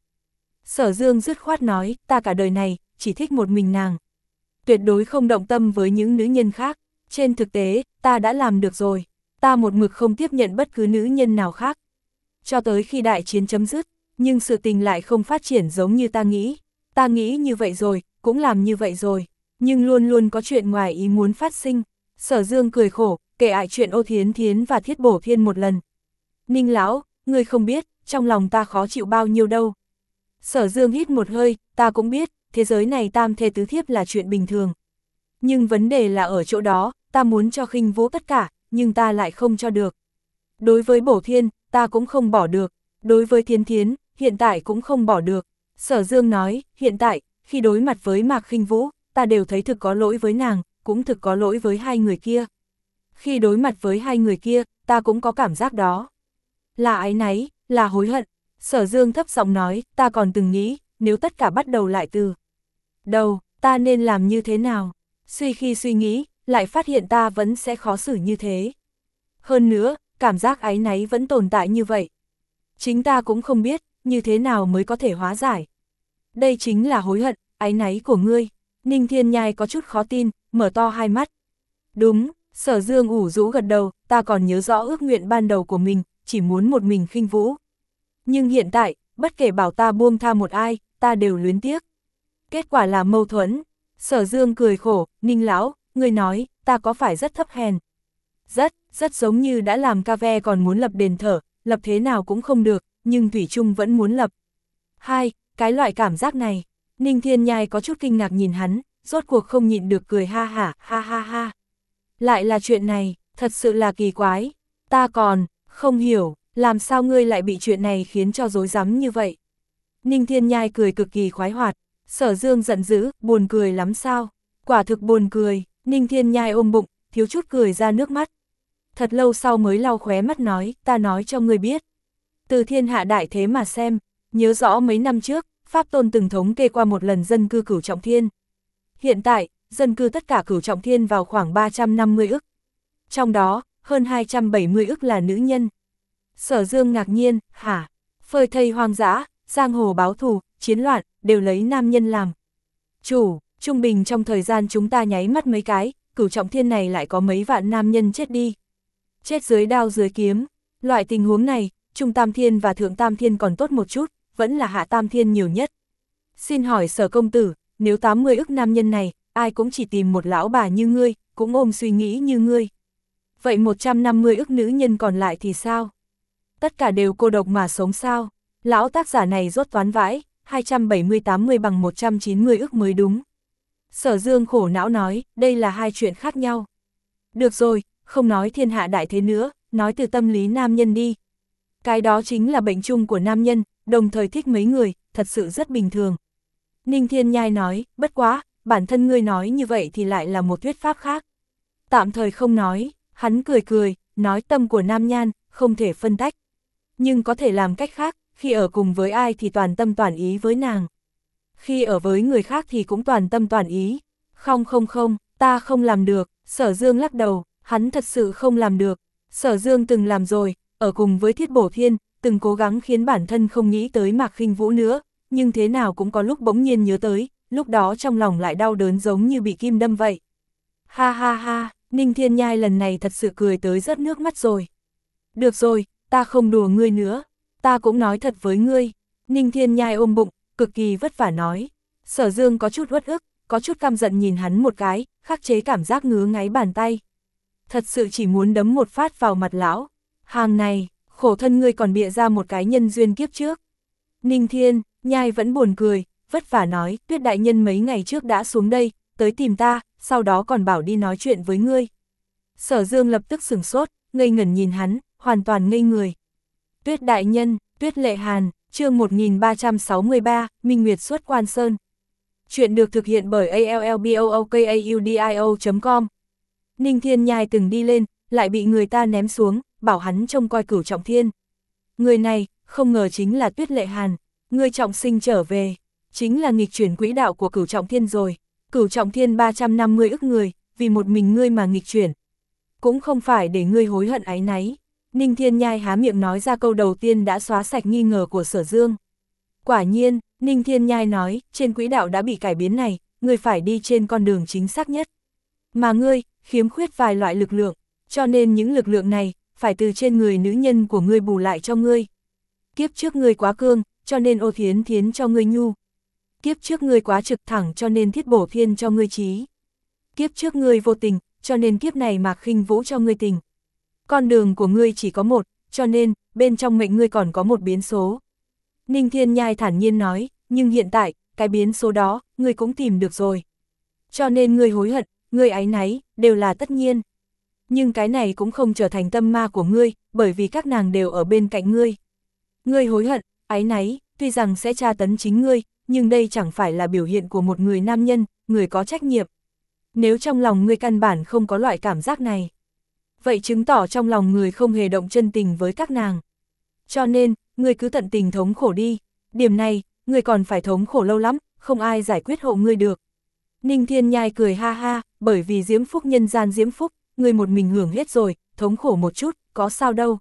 Sở Dương dứt khoát nói, ta cả đời này, chỉ thích một mình nàng. Tuyệt đối không động tâm với những nữ nhân khác. Trên thực tế, ta đã làm được rồi. Ta một mực không tiếp nhận bất cứ nữ nhân nào khác. Cho tới khi đại chiến chấm dứt, nhưng sự tình lại không phát triển giống như ta nghĩ. Ta nghĩ như vậy rồi, cũng làm như vậy rồi. Nhưng luôn luôn có chuyện ngoài ý muốn phát sinh. Sở Dương cười khổ, kể lại chuyện Ô Thiến Thiến và Thiết Bổ Thiên một lần. Ninh lão, ngươi không biết, trong lòng ta khó chịu bao nhiêu đâu. Sở Dương hít một hơi, ta cũng biết, thế giới này tam thê tứ thiếp là chuyện bình thường. Nhưng vấn đề là ở chỗ đó, ta muốn cho Khinh Vũ tất cả, nhưng ta lại không cho được. Đối với Bổ Thiên, ta cũng không bỏ được. Đối với Thiến Thiến, hiện tại cũng không bỏ được. Sở Dương nói, hiện tại, khi đối mặt với Mạc Khinh Vũ, ta đều thấy thực có lỗi với nàng, cũng thực có lỗi với hai người kia. Khi đối mặt với hai người kia, ta cũng có cảm giác đó. Là áy náy, là hối hận. Sở Dương thấp giọng nói, ta còn từng nghĩ, nếu tất cả bắt đầu lại từ đầu, ta nên làm như thế nào? Suy khi suy nghĩ, lại phát hiện ta vẫn sẽ khó xử như thế. Hơn nữa, cảm giác áy náy vẫn tồn tại như vậy. Chính ta cũng không biết, như thế nào mới có thể hóa giải. Đây chính là hối hận, áy náy của ngươi. Ninh Thiên Nhai có chút khó tin, mở to hai mắt. Đúng, Sở Dương ủ rũ gật đầu, ta còn nhớ rõ ước nguyện ban đầu của mình, chỉ muốn một mình Khinh Vũ. Nhưng hiện tại, bất kể bảo ta buông tha một ai, ta đều luyến tiếc. Kết quả là mâu thuẫn. Sở Dương cười khổ, Ninh lão, ngươi nói, ta có phải rất thấp hèn? Rất, rất giống như đã làm ca ve còn muốn lập đền thờ, lập thế nào cũng không được, nhưng Thủy Trung vẫn muốn lập. Hai, cái loại cảm giác này. Ninh Thiên Nhai có chút kinh ngạc nhìn hắn, rốt cuộc không nhịn được cười ha hả, ha ha ha. Lại là chuyện này, thật sự là kỳ quái. Ta còn, không hiểu, làm sao ngươi lại bị chuyện này khiến cho rối rắm như vậy. Ninh Thiên Nhai cười cực kỳ khoái hoạt. Sở Dương giận dữ, buồn cười lắm sao? Quả thực buồn cười. Ninh Thiên Nhai ôm bụng, thiếu chút cười ra nước mắt. Thật lâu sau mới lau khóe mắt nói, ta nói cho ngươi biết. Từ thiên hạ đại thế mà xem, nhớ rõ mấy năm trước, Pháp Tôn từng thống kê qua một lần dân cư cửu trọng thiên. Hiện tại, dân cư tất cả cửu trọng thiên vào khoảng ba trăm năm mươi ức. Trong đó, hơn hai trăm bảy mươi ức là nữ nhân. Sở Dương ngạc nhiên, hả? Phơi thây hoang dã, giang hồ báo thù, chiến loạn, đều lấy nam nhân làm chủ. Trung bình trong thời gian chúng ta nháy mắt mấy cái, cửu trọng thiên này lại có mấy vạn nam nhân chết đi. Chết dưới đao dưới kiếm. Loại tình huống này, Trung Tam Thiên và Thượng Tam Thiên còn tốt một chút, vẫn là Hạ Tam Thiên nhiều nhất. Xin hỏi Sở công tử, nếu tám mươi ức nam nhân này, ai cũng chỉ tìm một lão bà như ngươi, cũng ôm suy nghĩ như ngươi. Vậy một trăm năm mươi ức nữ nhân còn lại thì sao? Tất cả đều cô độc mà sống sao? Lão tác giả này rốt toán vãi, hai trăm bảy mươi tám mươi bằng một trăm chín mươi ức mới đúng. Sở Dương khổ não nói, đây là hai chuyện khác nhau. Được rồi, không nói thiên hạ đại thế nữa, nói từ tâm lý nam nhân đi. Cái đó chính là bệnh chung của nam nhân, đồng thời thích mấy người, thật sự rất bình thường. Ninh Thiên Nhai nói, bất quá, bản thân ngươi nói như vậy thì lại là một thuyết pháp khác. Tạm thời không nói, hắn cười cười, nói tâm của nam nhan, không thể phân tách. Nhưng có thể làm cách khác, khi ở cùng với ai thì toàn tâm toàn ý với nàng. Khi ở với người khác thì cũng toàn tâm toàn ý. Không không không, ta không làm được, Sở Dương lắc đầu, hắn thật sự không làm được. Sở Dương từng làm rồi, ở cùng với Thiết Bổ Thiên, từng cố gắng khiến bản thân không nghĩ tới Mạc Khinh Vũ nữa, nhưng thế nào cũng có lúc bỗng nhiên nhớ tới, lúc đó trong lòng lại đau đớn giống như bị kim đâm vậy. Ha ha ha, Ninh Thiên Nhai lần này thật sự cười tới rớt nước mắt rồi. Được rồi, ta không đùa ngươi nữa, ta cũng nói thật với ngươi. Ninh Thiên Nhai ôm bụng, cực kỳ vất vả nói. Sở Dương có chút uất ức, có chút căm giận nhìn hắn một cái, khắc chế cảm giác ngứa ngáy bàn tay. Thật sự chỉ muốn đấm một phát vào mặt lão. Hàng này, khổ thân ngươi còn bịa ra một cái nhân duyên kiếp trước. Ninh Thiên Nhai vẫn buồn cười, vất vả nói, Tuyết đại nhân mấy ngày trước đã xuống đây, tới tìm ta, sau đó còn bảo đi nói chuyện với ngươi. Sở Dương lập tức sửng sốt, ngây ngẩn nhìn hắn, hoàn toàn ngây người. Tuyết đại nhân, Tuyết Lệ Hàn, chương một nghìn ba trăm sáu mươi ba, Minh Nguyệt xuất Quan Sơn. Chuyện được thực hiện bởi a l l b o o k a u d i o chấm com. Ninh Thiên Nhai từng đi lên, lại bị người ta ném xuống, bảo hắn trông coi Cửu Trọng Thiên. Người này, không ngờ chính là Tuyết Lệ Hàn, người trọng sinh trở về, chính là nghịch chuyển quỹ đạo của Cửu Trọng Thiên rồi. Cửu Trọng Thiên ba trăm năm mươi ức người, vì một mình ngươi mà nghịch chuyển. Cũng không phải để ngươi hối hận áy náy. Ninh Thiên Nhai há miệng nói ra câu đầu tiên đã xóa sạch nghi ngờ của Sở Dương. Quả nhiên, Ninh Thiên Nhai nói, trên quỹ đạo đã bị cải biến này, ngươi phải đi trên con đường chính xác nhất. Mà ngươi, khiếm khuyết vài loại lực lượng, cho nên những lực lượng này, phải từ trên người nữ nhân của ngươi bù lại cho ngươi. Kiếp trước ngươi quá cương, cho nên Ô Thiến Thiến cho ngươi nhu. Kiếp trước ngươi quá trực thẳng cho nên Thiết Bổ Thiên cho ngươi trí. Kiếp trước ngươi vô tình, cho nên kiếp này Mạc Khinh Vũ cho ngươi tình. Con đường của ngươi chỉ có một, cho nên, bên trong mệnh ngươi còn có một biến số. Ninh Thiên Nhai thản nhiên nói, nhưng hiện tại, cái biến số đó, ngươi cũng tìm được rồi. Cho nên ngươi hối hận, ngươi áy náy, đều là tất nhiên. Nhưng cái này cũng không trở thành tâm ma của ngươi, bởi vì các nàng đều ở bên cạnh ngươi. Ngươi hối hận, áy náy, tuy rằng sẽ tra tấn chính ngươi, nhưng đây chẳng phải là biểu hiện của một người nam nhân, người có trách nhiệm. Nếu trong lòng ngươi căn bản không có loại cảm giác này, vậy chứng tỏ trong lòng người không hề động chân tình với các nàng. Cho nên, ngươi cứ tận tình thống khổ đi, điểm này, ngươi còn phải thống khổ lâu lắm, không ai giải quyết hộ ngươi được. Ninh Thiên Nhai cười ha ha, bởi vì diễm phúc nhân gian diễm phúc, ngươi một mình hưởng hết rồi, thống khổ một chút, có sao đâu.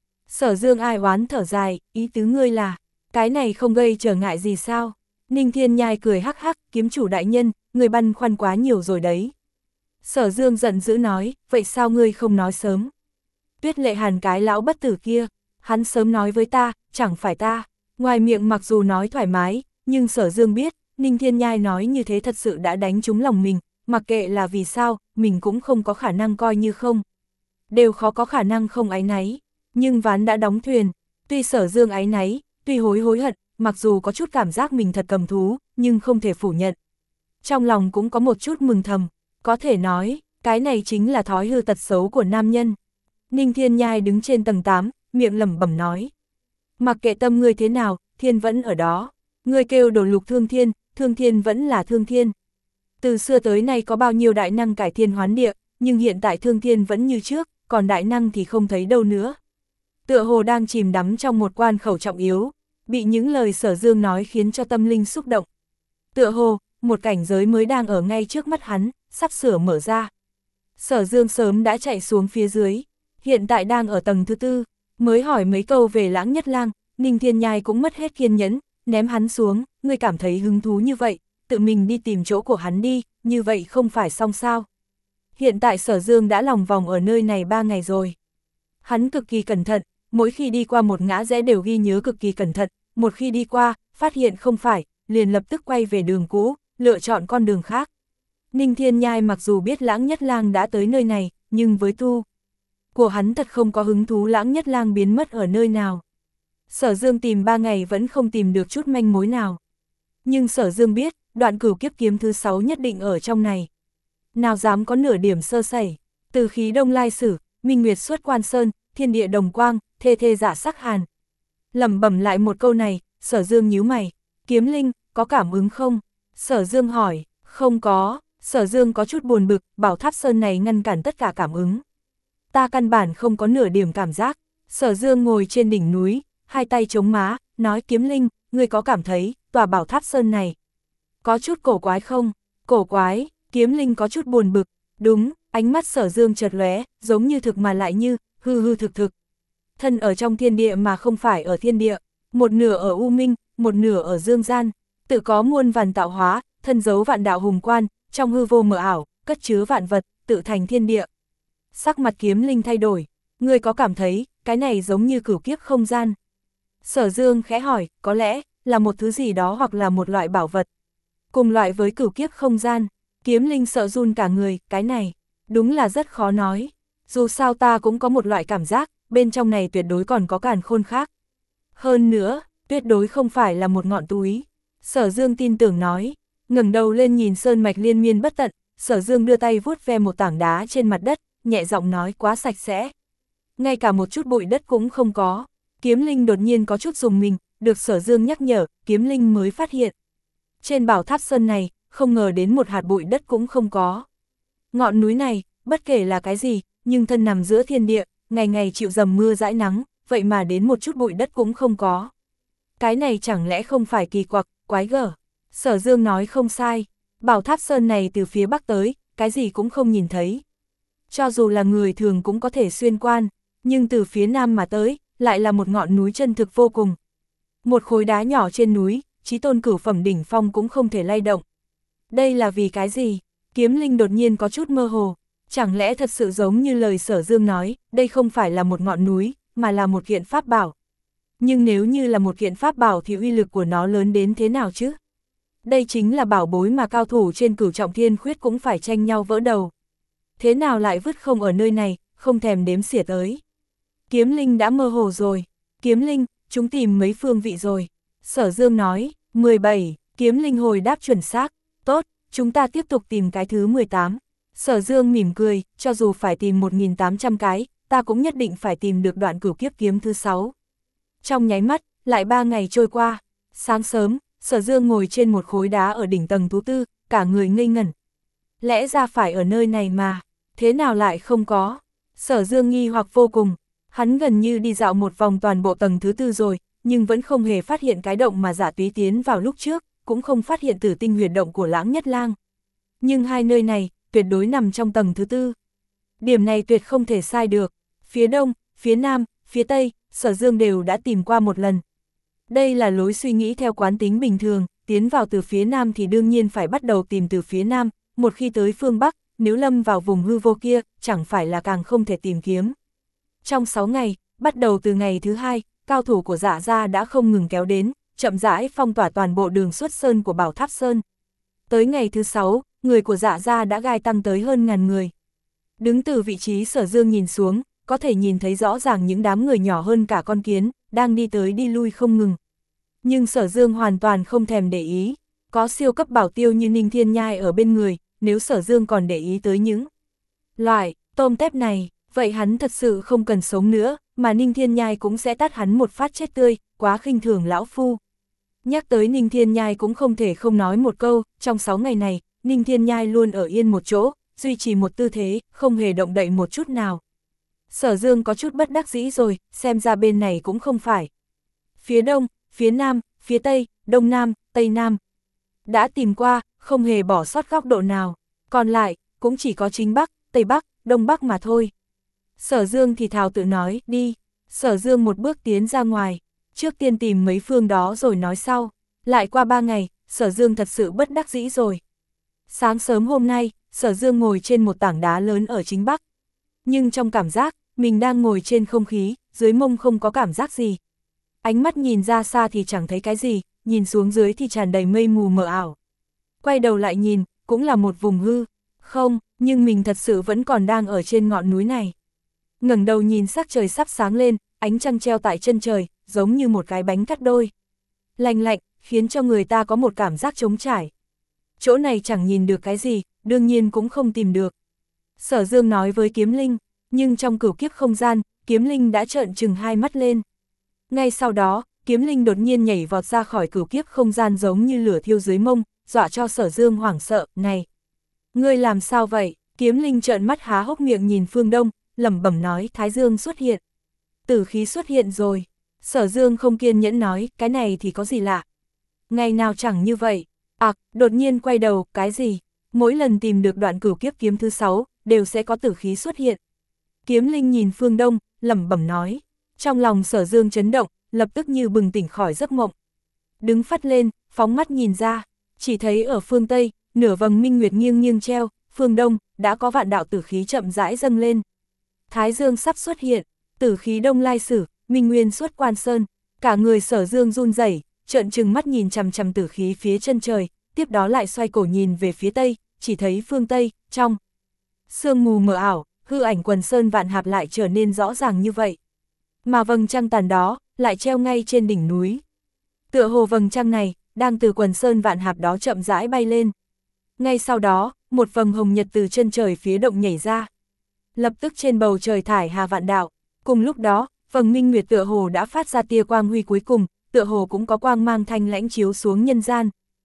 Sở Dương ai oán thở dài, ý tứ ngươi là, cái này không gây trở ngại gì sao? Ninh Thiên Nhai cười hắc hắc, kiếm chủ đại nhân, ngươi băn khoăn quá nhiều rồi đấy. Sở Dương giận dữ nói, vậy sao ngươi không nói sớm? Tuyết Lệ Hàn cái lão bất tử kia, hắn sớm nói với ta, chẳng phải ta. Ngoài miệng mặc dù nói thoải mái, nhưng Sở Dương biết, Ninh Thiên Nhai nói như thế thật sự đã đánh trúng lòng mình, mặc kệ là vì sao, mình cũng không có khả năng coi như không. Đều khó có khả năng không áy náy, nhưng ván đã đóng thuyền, tuy Sở Dương áy náy, tuy hối hối hận, mặc dù có chút cảm giác mình thật cầm thú, nhưng không thể phủ nhận. Trong lòng cũng có một chút mừng thầm, có thể nói, cái này chính là thói hư tật xấu của nam nhân. Ninh Thiên Nhai đứng trên tầng tám, miệng lẩm bẩm nói. Mặc kệ tâm ngươi thế nào, thiên vẫn ở đó. Ngươi kêu đổ lục thương thiên, thương thiên vẫn là thương thiên. Từ xưa tới nay có bao nhiêu đại năng cải thiên hoán địa, nhưng hiện tại thương thiên vẫn như trước, còn đại năng thì không thấy đâu nữa. Tựa hồ đang chìm đắm trong một quan khẩu trọng yếu, bị những lời Sở Dương nói khiến cho tâm linh xúc động. Tựa hồ, một cảnh giới mới đang ở ngay trước mắt hắn, sắp sửa mở ra. Sở Dương sớm đã chạy xuống phía dưới, hiện tại đang ở tầng thứ tư, mới hỏi mấy câu về Lãng Nhất Lang, Ninh Thiên Nhai cũng mất hết kiên nhẫn, ném hắn xuống, ngươi cảm thấy hứng thú như vậy, tự mình đi tìm chỗ của hắn đi, như vậy không phải xong sao. Hiện tại Sở Dương đã lòng vòng ở nơi này ba ngày rồi. Hắn cực kỳ cẩn thận, mỗi khi đi qua một ngã rẽ đều ghi nhớ cực kỳ cẩn thận, một khi đi qua, phát hiện không phải, liền lập tức quay về đường cũ, lựa chọn con đường khác. Ninh Thiên Nhai mặc dù biết Lãng Nhất Lang đã tới nơi này, nhưng với tu của hắn thật không có hứng thú Lãng Nhất Lang biến mất ở nơi nào. Sở Dương tìm ba ngày vẫn không tìm được chút manh mối nào. Nhưng Sở Dương biết, đoạn cửu kiếp kiếm thứ sáu nhất định ở trong này. Nào dám có nửa điểm sơ sẩy, từ khí đông lai sử, minh nguyệt xuất quan sơn, thiên địa đồng quang, thê thê giả sắc hàn. Lẩm bẩm lại một câu này, Sở Dương nhíu mày, Kiếm Linh, có cảm ứng không? Sở Dương hỏi, không có. Sở Dương có chút buồn bực, bảo tháp sơn này ngăn cản tất cả cảm ứng. Ta căn bản không có nửa điểm cảm giác. Sở Dương ngồi trên đỉnh núi, hai tay chống má, nói Kiếm Linh, ngươi có cảm thấy, tòa bảo tháp sơn này có chút cổ quái không? Cổ quái, Kiếm Linh có chút buồn bực, đúng, ánh mắt Sở Dương chợt lóe, giống như thực mà lại như, hư hư thực thực. Thân ở trong thiên địa mà không phải ở thiên địa, một nửa ở U Minh, một nửa ở Dương Gian, tự có muôn vàn tạo hóa, thân giấu vạn đạo hùng quan, trong hư vô mờ ảo, cất chứa vạn vật, tự thành thiên địa. Sắc mặt Kiếm Linh thay đổi, ngươi có cảm thấy, cái này giống như cửu kiếp không gian? Sở Dương khẽ hỏi, có lẽ, là một thứ gì đó hoặc là một loại bảo vật. Cùng loại với cửu kiếp không gian, Kiếm Linh sợ run cả người, cái này, đúng là rất khó nói. Dù sao ta cũng có một loại cảm giác, bên trong này tuyệt đối còn có càn khôn khác. Hơn nữa, tuyệt đối không phải là một ngọn túi. Sở Dương tin tưởng nói, ngẩng đầu lên nhìn sơn mạch liên miên bất tận, Sở Dương đưa tay vuốt ve một tảng đá trên mặt đất, nhẹ giọng nói quá sạch sẽ. Ngay cả một chút bụi đất cũng không có. Kiếm Linh đột nhiên có chút rùng mình, được Sở Dương nhắc nhở, Kiếm Linh mới phát hiện. Trên bảo tháp sơn này, không ngờ đến một hạt bụi đất cũng không có. Ngọn núi này, bất kể là cái gì, nhưng thân nằm giữa thiên địa, ngày ngày chịu dầm mưa dãi nắng, vậy mà đến một chút bụi đất cũng không có. Cái này chẳng lẽ không phải kỳ quặc, quái gở? Sở Dương nói không sai, bảo tháp sơn này từ phía bắc tới, cái gì cũng không nhìn thấy. Cho dù là người thường cũng có thể xuyên quan, nhưng từ phía nam mà tới, lại là một ngọn núi chân thực vô cùng. Một khối đá nhỏ trên núi, chí tôn cửu phẩm đỉnh phong cũng không thể lay động. Đây là vì cái gì? Kiếm Linh đột nhiên có chút mơ hồ. Chẳng lẽ thật sự giống như lời Sở Dương nói, đây không phải là một ngọn núi, mà là một kiện pháp bảo. Nhưng nếu như là một kiện pháp bảo thì uy lực của nó lớn đến thế nào chứ? Đây chính là bảo bối mà cao thủ trên cửu trọng thiên khuyết cũng phải tranh nhau vỡ đầu. Thế nào lại vứt không ở nơi này, không thèm đếm xỉa tới. Kiếm Linh đã mơ hồ rồi. Kiếm Linh, chúng tìm mấy phương vị rồi. Sở Dương nói, mười bảy, Kiếm Linh hồi đáp chuẩn xác. Tốt, chúng ta tiếp tục tìm cái thứ mười tám. Sở Dương mỉm cười, cho dù phải tìm một nghìn tám trăm cái, ta cũng nhất định phải tìm được đoạn cửu kiếp kiếm thứ sáu. Trong nháy mắt, lại ba ngày trôi qua. Sáng sớm, Sở Dương ngồi trên một khối đá ở đỉnh tầng thứ tư, cả người ngây ngẩn. Lẽ ra phải ở nơi này mà, thế nào lại không có? Sở Dương nghi hoặc vô cùng, hắn gần như đi dạo một vòng toàn bộ tầng thứ tư rồi, nhưng vẫn không hề phát hiện cái động mà Giả Túy tiến vào lúc trước, cũng không phát hiện tử tinh huyệt động của Lãng Nhất Lang. Nhưng hai nơi này, tuyệt đối nằm trong tầng thứ tư. Điểm này tuyệt không thể sai được. Phía đông, phía nam, phía tây, Sở Dương đều đã tìm qua một lần. Đây là lối suy nghĩ theo quán tính bình thường, tiến vào từ phía nam thì đương nhiên phải bắt đầu tìm từ phía nam, một khi tới phương bắc, nếu lâm vào vùng hư vô kia, chẳng phải là càng không thể tìm kiếm. Trong sáu ngày, bắt đầu từ ngày thứ hai, cao thủ của Dạ gia đã không ngừng kéo đến, chậm rãi phong tỏa toàn bộ đường xuất sơn của Bảo Tháp Sơn. Tới ngày thứ sáu, người của Dạ gia đã gai tăng tới hơn ngàn người. Đứng từ vị trí Sở Dương nhìn xuống, có thể nhìn thấy rõ ràng những đám người nhỏ hơn cả con kiến, đang đi tới đi lui không ngừng. Nhưng Sở Dương hoàn toàn không thèm để ý, có siêu cấp bảo tiêu như Ninh Thiên Nhai ở bên người, nếu Sở Dương còn để ý tới những loại tôm tép này, vậy hắn thật sự không cần sống nữa, mà Ninh Thiên Nhai cũng sẽ tát hắn một phát chết tươi, quá khinh thường lão phu. Nhắc tới Ninh Thiên Nhai cũng không thể không nói một câu, trong sáu ngày này, Ninh Thiên Nhai luôn ở yên một chỗ, duy trì một tư thế, không hề động đậy một chút nào. Sở Dương có chút bất đắc dĩ rồi, xem ra bên này cũng không phải. Phía đông, phía nam, phía tây, đông nam, tây nam. Đã tìm qua, không hề bỏ sót góc độ nào, còn lại, cũng chỉ có chính bắc, tây bắc, đông bắc mà thôi. Sở Dương thì thào tự nói, đi. Sở Dương một bước tiến ra ngoài, trước tiên tìm mấy phương đó rồi nói sau. Lại qua ba ngày, Sở Dương thật sự bất đắc dĩ rồi. Sáng sớm hôm nay, Sở Dương ngồi trên một tảng đá lớn ở chính bắc. Nhưng trong cảm giác, mình đang ngồi trên không khí, dưới mông không có cảm giác gì. Ánh mắt nhìn ra xa thì chẳng thấy cái gì, nhìn xuống dưới thì tràn đầy mây mù mờ ảo. Quay đầu lại nhìn, cũng là một vùng hư, không, nhưng mình thật sự vẫn còn đang ở trên ngọn núi này. Ngẩng đầu nhìn sắc trời sắp sáng lên, ánh trăng treo tại chân trời, giống như một cái bánh cắt đôi. Lạnh lạnh, khiến cho người ta có một cảm giác trống trải. Chỗ này chẳng nhìn được cái gì, đương nhiên cũng không tìm được. Sở Dương nói với Kiếm Linh, nhưng trong cửu kiếp không gian, Kiếm Linh đã trợn trừng hai mắt lên. Ngay sau đó, Kiếm Linh đột nhiên nhảy vọt ra khỏi cửu kiếp không gian giống như lửa thiêu dưới mông, dọa cho Sở Dương hoảng sợ, này. Ngươi làm sao vậy? Kiếm Linh trợn mắt há hốc miệng nhìn Phương Đông, lẩm bẩm nói Thái Dương xuất hiện. Tử khí xuất hiện rồi. Sở Dương không kiên nhẫn nói, cái này thì có gì lạ. Ngày nào chẳng như vậy. À, đột nhiên quay đầu, cái gì? Mỗi lần tìm được đoạn cửu kiếp kiếm thứ sáu, đều sẽ có tử khí xuất hiện. Kiếm Linh nhìn Phương Đông, lẩm bẩm nói. Trong lòng Sở Dương chấn động, lập tức như bừng tỉnh khỏi giấc mộng. Đứng phắt lên, phóng mắt nhìn ra, chỉ thấy ở phương Tây, nửa vầng minh nguyệt nghiêng nghiêng treo, phương Đông, đã có vạn đạo tử khí chậm rãi dâng lên. Thái Dương sắp xuất hiện, tử khí đông lai sử, minh nguyên xuất quan sơn, cả người Sở Dương run rẩy, trợn trừng mắt nhìn chằm chằm tử khí phía chân trời, tiếp đó lại xoay cổ nhìn về phía Tây, chỉ thấy phương Tây, trong sương mù mờ ảo, hư ảnh quần sơn vạn hạp lại trở nên rõ ràng như vậy. Mà vầng trăng tàn đó, lại treo ngay trên đỉnh núi. Tựa hồ vầng trăng này, đang từ quần sơn vạn hạp đó chậm rãi bay lên. Ngay sau đó, một vầng hồng nhật từ chân trời phía động nhảy ra. Lập tức trên bầu trời thải hà vạn đạo. Cùng lúc đó, vầng minh nguyệt tựa hồ đã phát ra tia quang huy cuối cùng, tựa hồ cũng có quang mang thanh lãnh chiếu xuống nhân gian.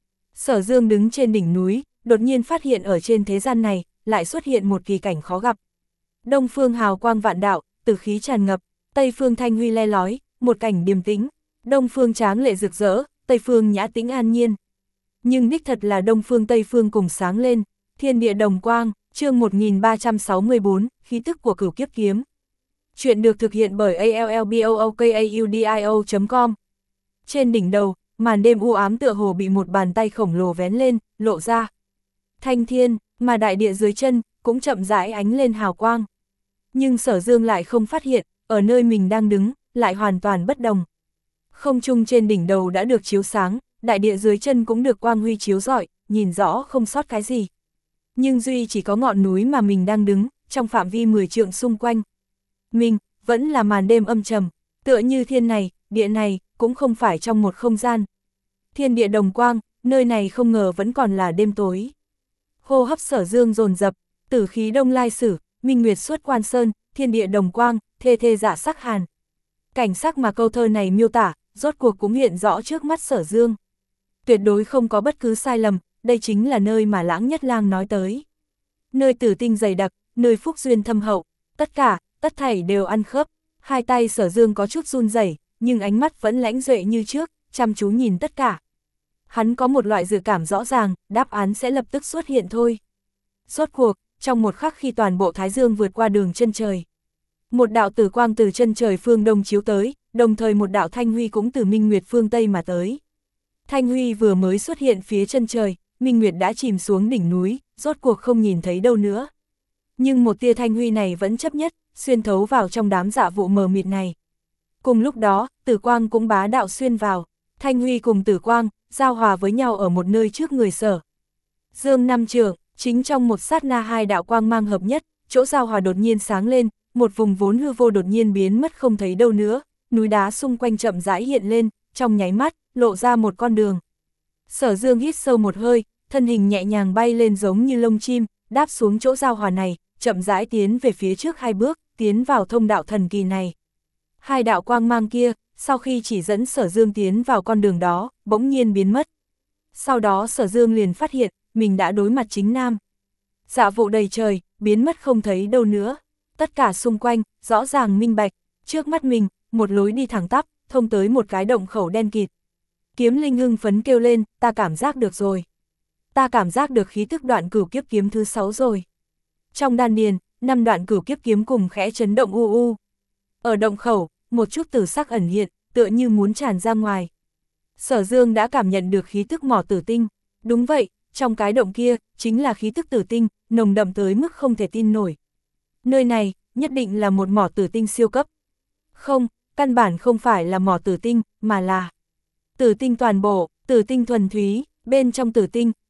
Sở Dương đứng trên đỉnh núi, đột nhiên phát hiện ở trên thế gian này, lại xuất hiện một kỳ cảnh khó gặp. Đông phương hào quang vạn đạo, tử khí tràn ngập, Tây phương thanh huy le lói, một cảnh điềm tĩnh. Đông phương tráng lệ rực rỡ, Tây phương nhã tĩnh an nhiên. Nhưng đích thật là Đông phương Tây phương cùng sáng lên, thiên địa đồng quang, chương một nghìn ba trăm sáu mươi tư, khí tức của cửu kiếp kiếm. Chuyện được thực hiện bởi a l l b o o k a u d i o chấm com. Trên đỉnh đầu, màn đêm u ám tựa hồ bị một bàn tay khổng lồ vén lên, lộ ra. Thanh thiên, mà đại địa dưới chân, cũng chậm rãi ánh lên hào quang. Nhưng Sở Dương lại không phát hiện, ở nơi mình đang đứng, lại hoàn toàn bất đồng. Không trung trên đỉnh đầu đã được chiếu sáng, đại địa dưới chân cũng được quang huy chiếu rọi, nhìn rõ không sót cái gì. Nhưng duy chỉ có ngọn núi mà mình đang đứng, trong phạm vi mười trượng xung quanh. Mình, vẫn là màn đêm âm trầm, tựa như thiên này, địa này, cũng không phải trong một không gian. Thiên địa đồng quang, nơi này không ngờ vẫn còn là đêm tối. Hô hấp Sở Dương dồn dập, tử khí đông lai sử, minh nguyệt xuất quan sơn, thiên địa đồng quang, thê thê dạ sắc hàn. Cảnh sắc mà câu thơ này miêu tả, rốt cuộc cũng hiện rõ trước mắt Sở Dương. Tuyệt đối không có bất cứ sai lầm, đây chính là nơi mà Lãng Nhất Lang nói tới. Nơi tử tinh dày đặc, nơi phúc duyên thâm hậu, tất cả, tất thảy đều ăn khớp. Hai tay Sở Dương có chút run rẩy, nhưng ánh mắt vẫn lãnh duệ như trước, chăm chú nhìn tất cả. Hắn có một loại dự cảm rõ ràng, đáp án sẽ lập tức xuất hiện thôi. Rốt cuộc, trong một khắc khi toàn bộ Thái Dương vượt qua đường chân trời, một đạo tử quang từ chân trời phương đông chiếu tới, đồng thời một đạo thanh huy cũng từ minh nguyệt phương tây mà tới. Thanh huy vừa mới xuất hiện phía chân trời, minh nguyệt đã chìm xuống đỉnh núi, rốt cuộc không nhìn thấy đâu nữa. Nhưng một tia thanh huy này vẫn chấp nhất, xuyên thấu vào trong đám dạ vụ mờ mịt này. Cùng lúc đó, tử quang cũng bá đạo xuyên vào, thanh huy cùng tử quang, giao hòa với nhau ở một nơi trước người Sở Dương năm trượng, chính trong một sát na hai đạo quang mang hợp nhất, chỗ giao hòa đột nhiên sáng lên, một vùng vốn hư vô đột nhiên biến mất không thấy đâu nữa, núi đá xung quanh chậm rãi hiện lên, trong nháy mắt, lộ ra một con đường. Sở Dương hít sâu một hơi, thân hình nhẹ nhàng bay lên giống như lông chim, đáp xuống chỗ giao hòa này, chậm rãi tiến về phía trước hai bước, tiến vào thông đạo thần kỳ này. Hai đạo quang mang kia, sau khi chỉ dẫn Sở Dương tiến vào con đường đó, bỗng nhiên biến mất. Sau đó Sở Dương liền phát hiện, mình đã đối mặt chính nam. Dạ vụ đầy trời, biến mất không thấy đâu nữa. Tất cả xung quanh, rõ ràng minh bạch, trước mắt mình, một lối đi thẳng tắp, thông tới một cái động khẩu đen kịt. Kiếm Linh hưng phấn kêu lên, ta cảm giác được rồi. Ta cảm giác được khí tức đoạn cửu kiếp kiếm thứ sáu rồi. Trong đan điền, năm đoạn cửu kiếp kiếm cùng khẽ chấn động u u. Ở động khẩu, một chút tử sắc ẩn hiện, tựa như muốn tràn ra ngoài. Sở Dương đã cảm nhận được khí tức mỏ tử tinh. Đúng vậy, trong cái động kia, chính là khí tức tử tinh, nồng đậm tới mức không thể tin nổi. Nơi này, nhất định là một mỏ tử tinh siêu cấp. Không, căn bản không phải là mỏ tử tinh, mà là tử tinh toàn bộ, tử tinh thuần túy, bên trong tử tinh,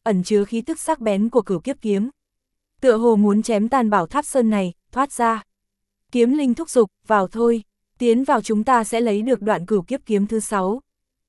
ẩn chứa khí tức sắc bén của cửu kiếp kiếm. Tựa hồ muốn chém tan bảo tháp sơn này, thoát ra. Kiếm linh thúc giục, vào thôi, tiến vào chúng ta sẽ lấy được đoạn cửu kiếp kiếm thứ sáu.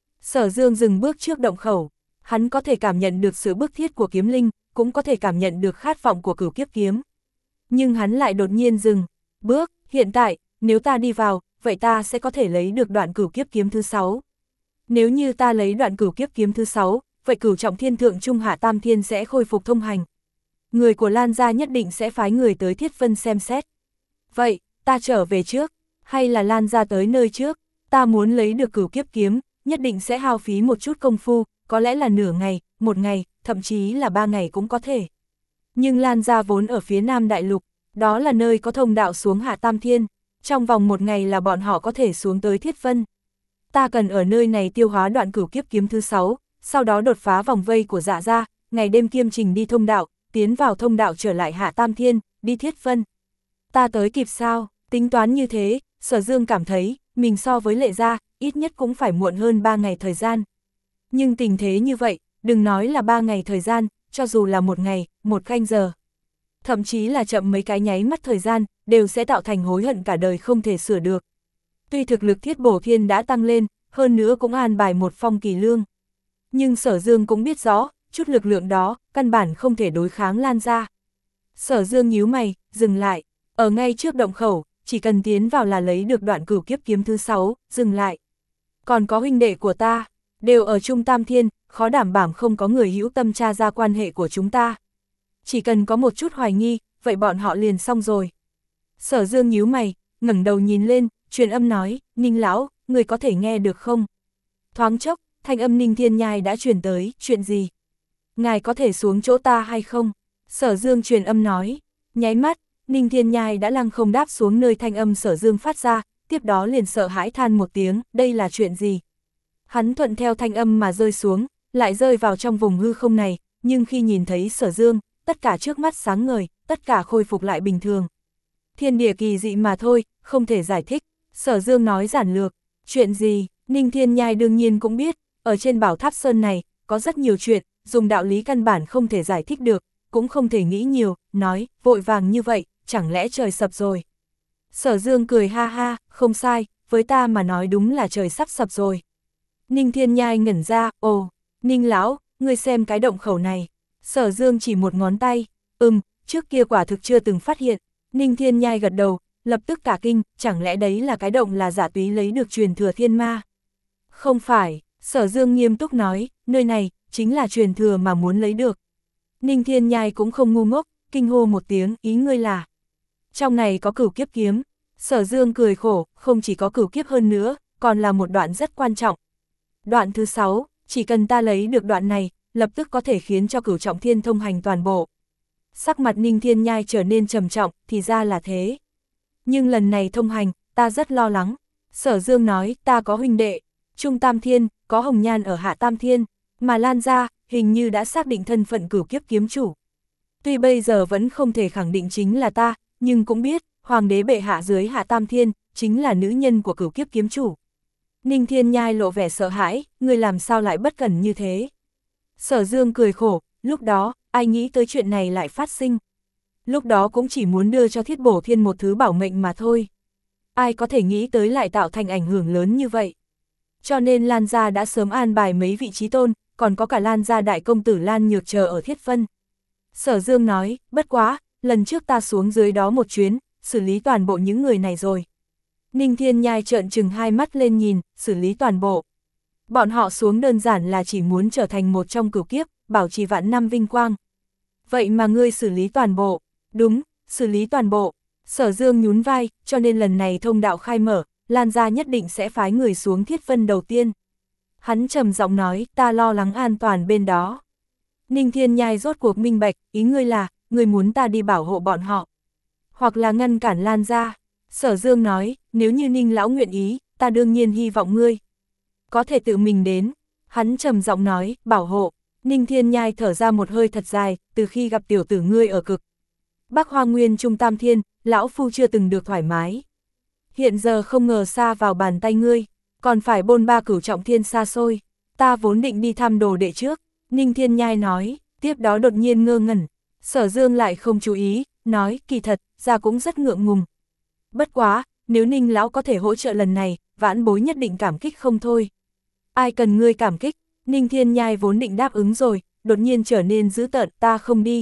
Sở Dương dừng bước trước động khẩu, hắn có thể cảm nhận được sự bức thiết của kiếm linh, cũng có thể cảm nhận được khát vọng của cửu kiếp kiếm. Nhưng hắn lại đột nhiên dừng bước, hiện tại, nếu ta đi vào, vậy ta sẽ có thể lấy được đoạn cửu kiếp kiếm thứ sáu. Nếu như ta lấy đoạn cửu kiếp kiếm thứ sáu, vậy cửu trọng thiên thượng trung hạ tam thiên sẽ khôi phục thông hành. Người của Lan gia nhất định sẽ phái người tới Thiết Vân xem xét. Vậy, ta trở về trước, hay là Lan gia tới nơi trước, ta muốn lấy được cửu kiếp kiếm, nhất định sẽ hao phí một chút công phu, có lẽ là nửa ngày, một ngày, thậm chí là ba ngày cũng có thể. Nhưng Lan gia vốn ở phía Nam Đại Lục, đó là nơi có thông đạo xuống hạ tam thiên, trong vòng một ngày là bọn họ có thể xuống tới Thiết Vân. Ta cần ở nơi này tiêu hóa đoạn cửu kiếp kiếm thứ sáu, sau đó đột phá vòng vây của Dạ gia, ngày đêm kiêm trình đi thông đạo, tiến vào thông đạo trở lại hạ tam thiên, đi Thiết Vân. Ta tới kịp sao? Tính toán như thế, Sở Dương cảm thấy, mình so với Lệ gia, ít nhất cũng phải muộn hơn ba ngày thời gian. Nhưng tình thế như vậy, đừng nói là ba ngày thời gian, cho dù là một ngày, một canh giờ. Thậm chí là chậm mấy cái nháy mắt thời gian, đều sẽ tạo thành hối hận cả đời không thể sửa được. Tuy thực lực Thiết Bổ Thiên đã tăng lên, hơn nữa cũng an bài một phong kỳ lương. Nhưng Sở Dương cũng biết rõ, chút lực lượng đó, căn bản không thể đối kháng Lan gia. Sở Dương nhíu mày, dừng lại, ở ngay trước động khẩu, chỉ cần tiến vào là lấy được đoạn cửu kiếp kiếm thứ sáu, dừng lại. Còn có huynh đệ của ta, đều ở Trung Tam Thiên, khó đảm bảo không có người hữu tâm tra ra quan hệ của chúng ta. Chỉ cần có một chút hoài nghi, vậy bọn họ liền xong rồi. Sở Dương nhíu mày, ngẩng đầu nhìn lên, truyền âm nói, Ninh lão, người có thể nghe được không? Thoáng chốc, thanh âm Ninh Thiên Nhai đã truyền tới, chuyện gì? Ngài có thể xuống chỗ ta hay không? Sở Dương truyền âm nói, nháy mắt, Ninh Thiên Nhai đã lăng không đáp xuống nơi thanh âm Sở Dương phát ra, tiếp đó liền sợ hãi than một tiếng, đây là chuyện gì? Hắn thuận theo thanh âm mà rơi xuống, lại rơi vào trong vùng hư không này, nhưng khi nhìn thấy Sở Dương, tất cả trước mắt sáng ngời, tất cả khôi phục lại bình thường. Thiên địa kỳ dị mà thôi, không thể giải thích, Sở Dương nói giản lược, chuyện gì, Ninh Thiên Nhai đương nhiên cũng biết, ở trên bảo tháp sơn này, có rất nhiều chuyện, dùng đạo lý căn bản không thể giải thích được, cũng không thể nghĩ nhiều, nói, vội vàng như vậy, chẳng lẽ trời sập rồi. Sở Dương cười ha ha, không sai, với ta mà nói đúng là trời sắp sập rồi. Ninh Thiên Nhai ngẩn ra, ồ, Ninh lão, ngươi xem cái động khẩu này. Sở Dương chỉ một ngón tay, ừm, trước kia quả thực chưa từng phát hiện. Ninh Thiên Nhai gật đầu, lập tức cả kinh, chẳng lẽ đấy là cái động là giả túy lấy được truyền thừa thiên ma? Không phải, Sở Dương nghiêm túc nói, nơi này, chính là truyền thừa mà muốn lấy được. Ninh Thiên Nhai cũng không ngu ngốc, kinh hô một tiếng, ý ngươi là. Trong này có cửu kiếp kiếm. Sở Dương cười khổ, không chỉ có cửu kiếp hơn nữa, còn là một đoạn rất quan trọng. Đoạn thứ sáu, chỉ cần ta lấy được đoạn này, lập tức có thể khiến cho cửu trọng thiên thông hành toàn bộ. Sắc mặt Ninh Thiên Nhai trở nên trầm trọng, thì ra là thế. Nhưng lần này thông hành, ta rất lo lắng. Sở Dương nói, ta có huynh đệ, Trung Tam Thiên, có Hồng Nhan ở Hạ Tam Thiên, mà Lan gia hình như đã xác định thân phận cửu kiếp kiếm chủ. Tuy bây giờ vẫn không thể khẳng định chính là ta, nhưng cũng biết, Hoàng đế bệ hạ dưới Hạ Tam Thiên, chính là nữ nhân của cửu kiếp kiếm chủ. Ninh Thiên Nhai lộ vẻ sợ hãi, người làm sao lại bất cẩn như thế. Sở Dương cười khổ, lúc đó, ai nghĩ tới chuyện này lại phát sinh. Lúc đó cũng chỉ muốn đưa cho Thiết Bổ Thiên một thứ bảo mệnh mà thôi. Ai có thể nghĩ tới lại tạo thành ảnh hưởng lớn như vậy. Cho nên Lan gia đã sớm an bài mấy vị trí tôn, còn có cả Lan gia đại công tử Lan Nhược chờ ở Thiết Vân. Sở Dương nói, bất quá, lần trước ta xuống dưới đó một chuyến, xử lý toàn bộ những người này rồi. Ninh Thiên Nhai trợn trừng hai mắt lên nhìn, xử lý toàn bộ. Bọn họ xuống đơn giản là chỉ muốn trở thành một trong cửu kiếp, bảo trì vạn năm vinh quang. Vậy mà ngươi xử lý toàn bộ, đúng, xử lý toàn bộ. Sở Dương nhún vai, cho nên lần này thông đạo khai mở, Lan gia nhất định sẽ phái người xuống Thiết Vân đầu tiên. Hắn trầm giọng nói, ta lo lắng an toàn bên đó. Ninh Thiên Nhai rốt cuộc minh bạch, ý ngươi là, ngươi muốn ta đi bảo hộ bọn họ. Hoặc là ngăn cản Lan gia. Sở Dương nói, nếu như Ninh lão nguyện ý, ta đương nhiên hy vọng ngươi có thể tự mình đến. Hắn trầm giọng nói, bảo hộ. Ninh Thiên Nhai thở ra một hơi thật dài, từ khi gặp tiểu tử ngươi ở cực Bắc Hoa Nguyên Trung Tam Thiên, lão phu chưa từng được thoải mái. Hiện giờ không ngờ xa vào bàn tay ngươi, còn phải bôn ba cửu trọng thiên xa xôi. Ta vốn định đi thăm đồ đệ trước. Ninh Thiên Nhai nói, tiếp Tiếp đó đột nhiên ngơ ngẩn, Sở Dương lại không chú ý, nói, kỳ thật, ra cũng rất ngượng ngùng. Bất quá, nếu Ninh lão có thể hỗ trợ lần này, vãn bối nhất định cảm kích không thôi. Ai cần ngươi cảm kích, Ninh Thiên Nhai vốn định đáp ứng rồi, đột nhiên trở nên dữ tợn, ta không đi.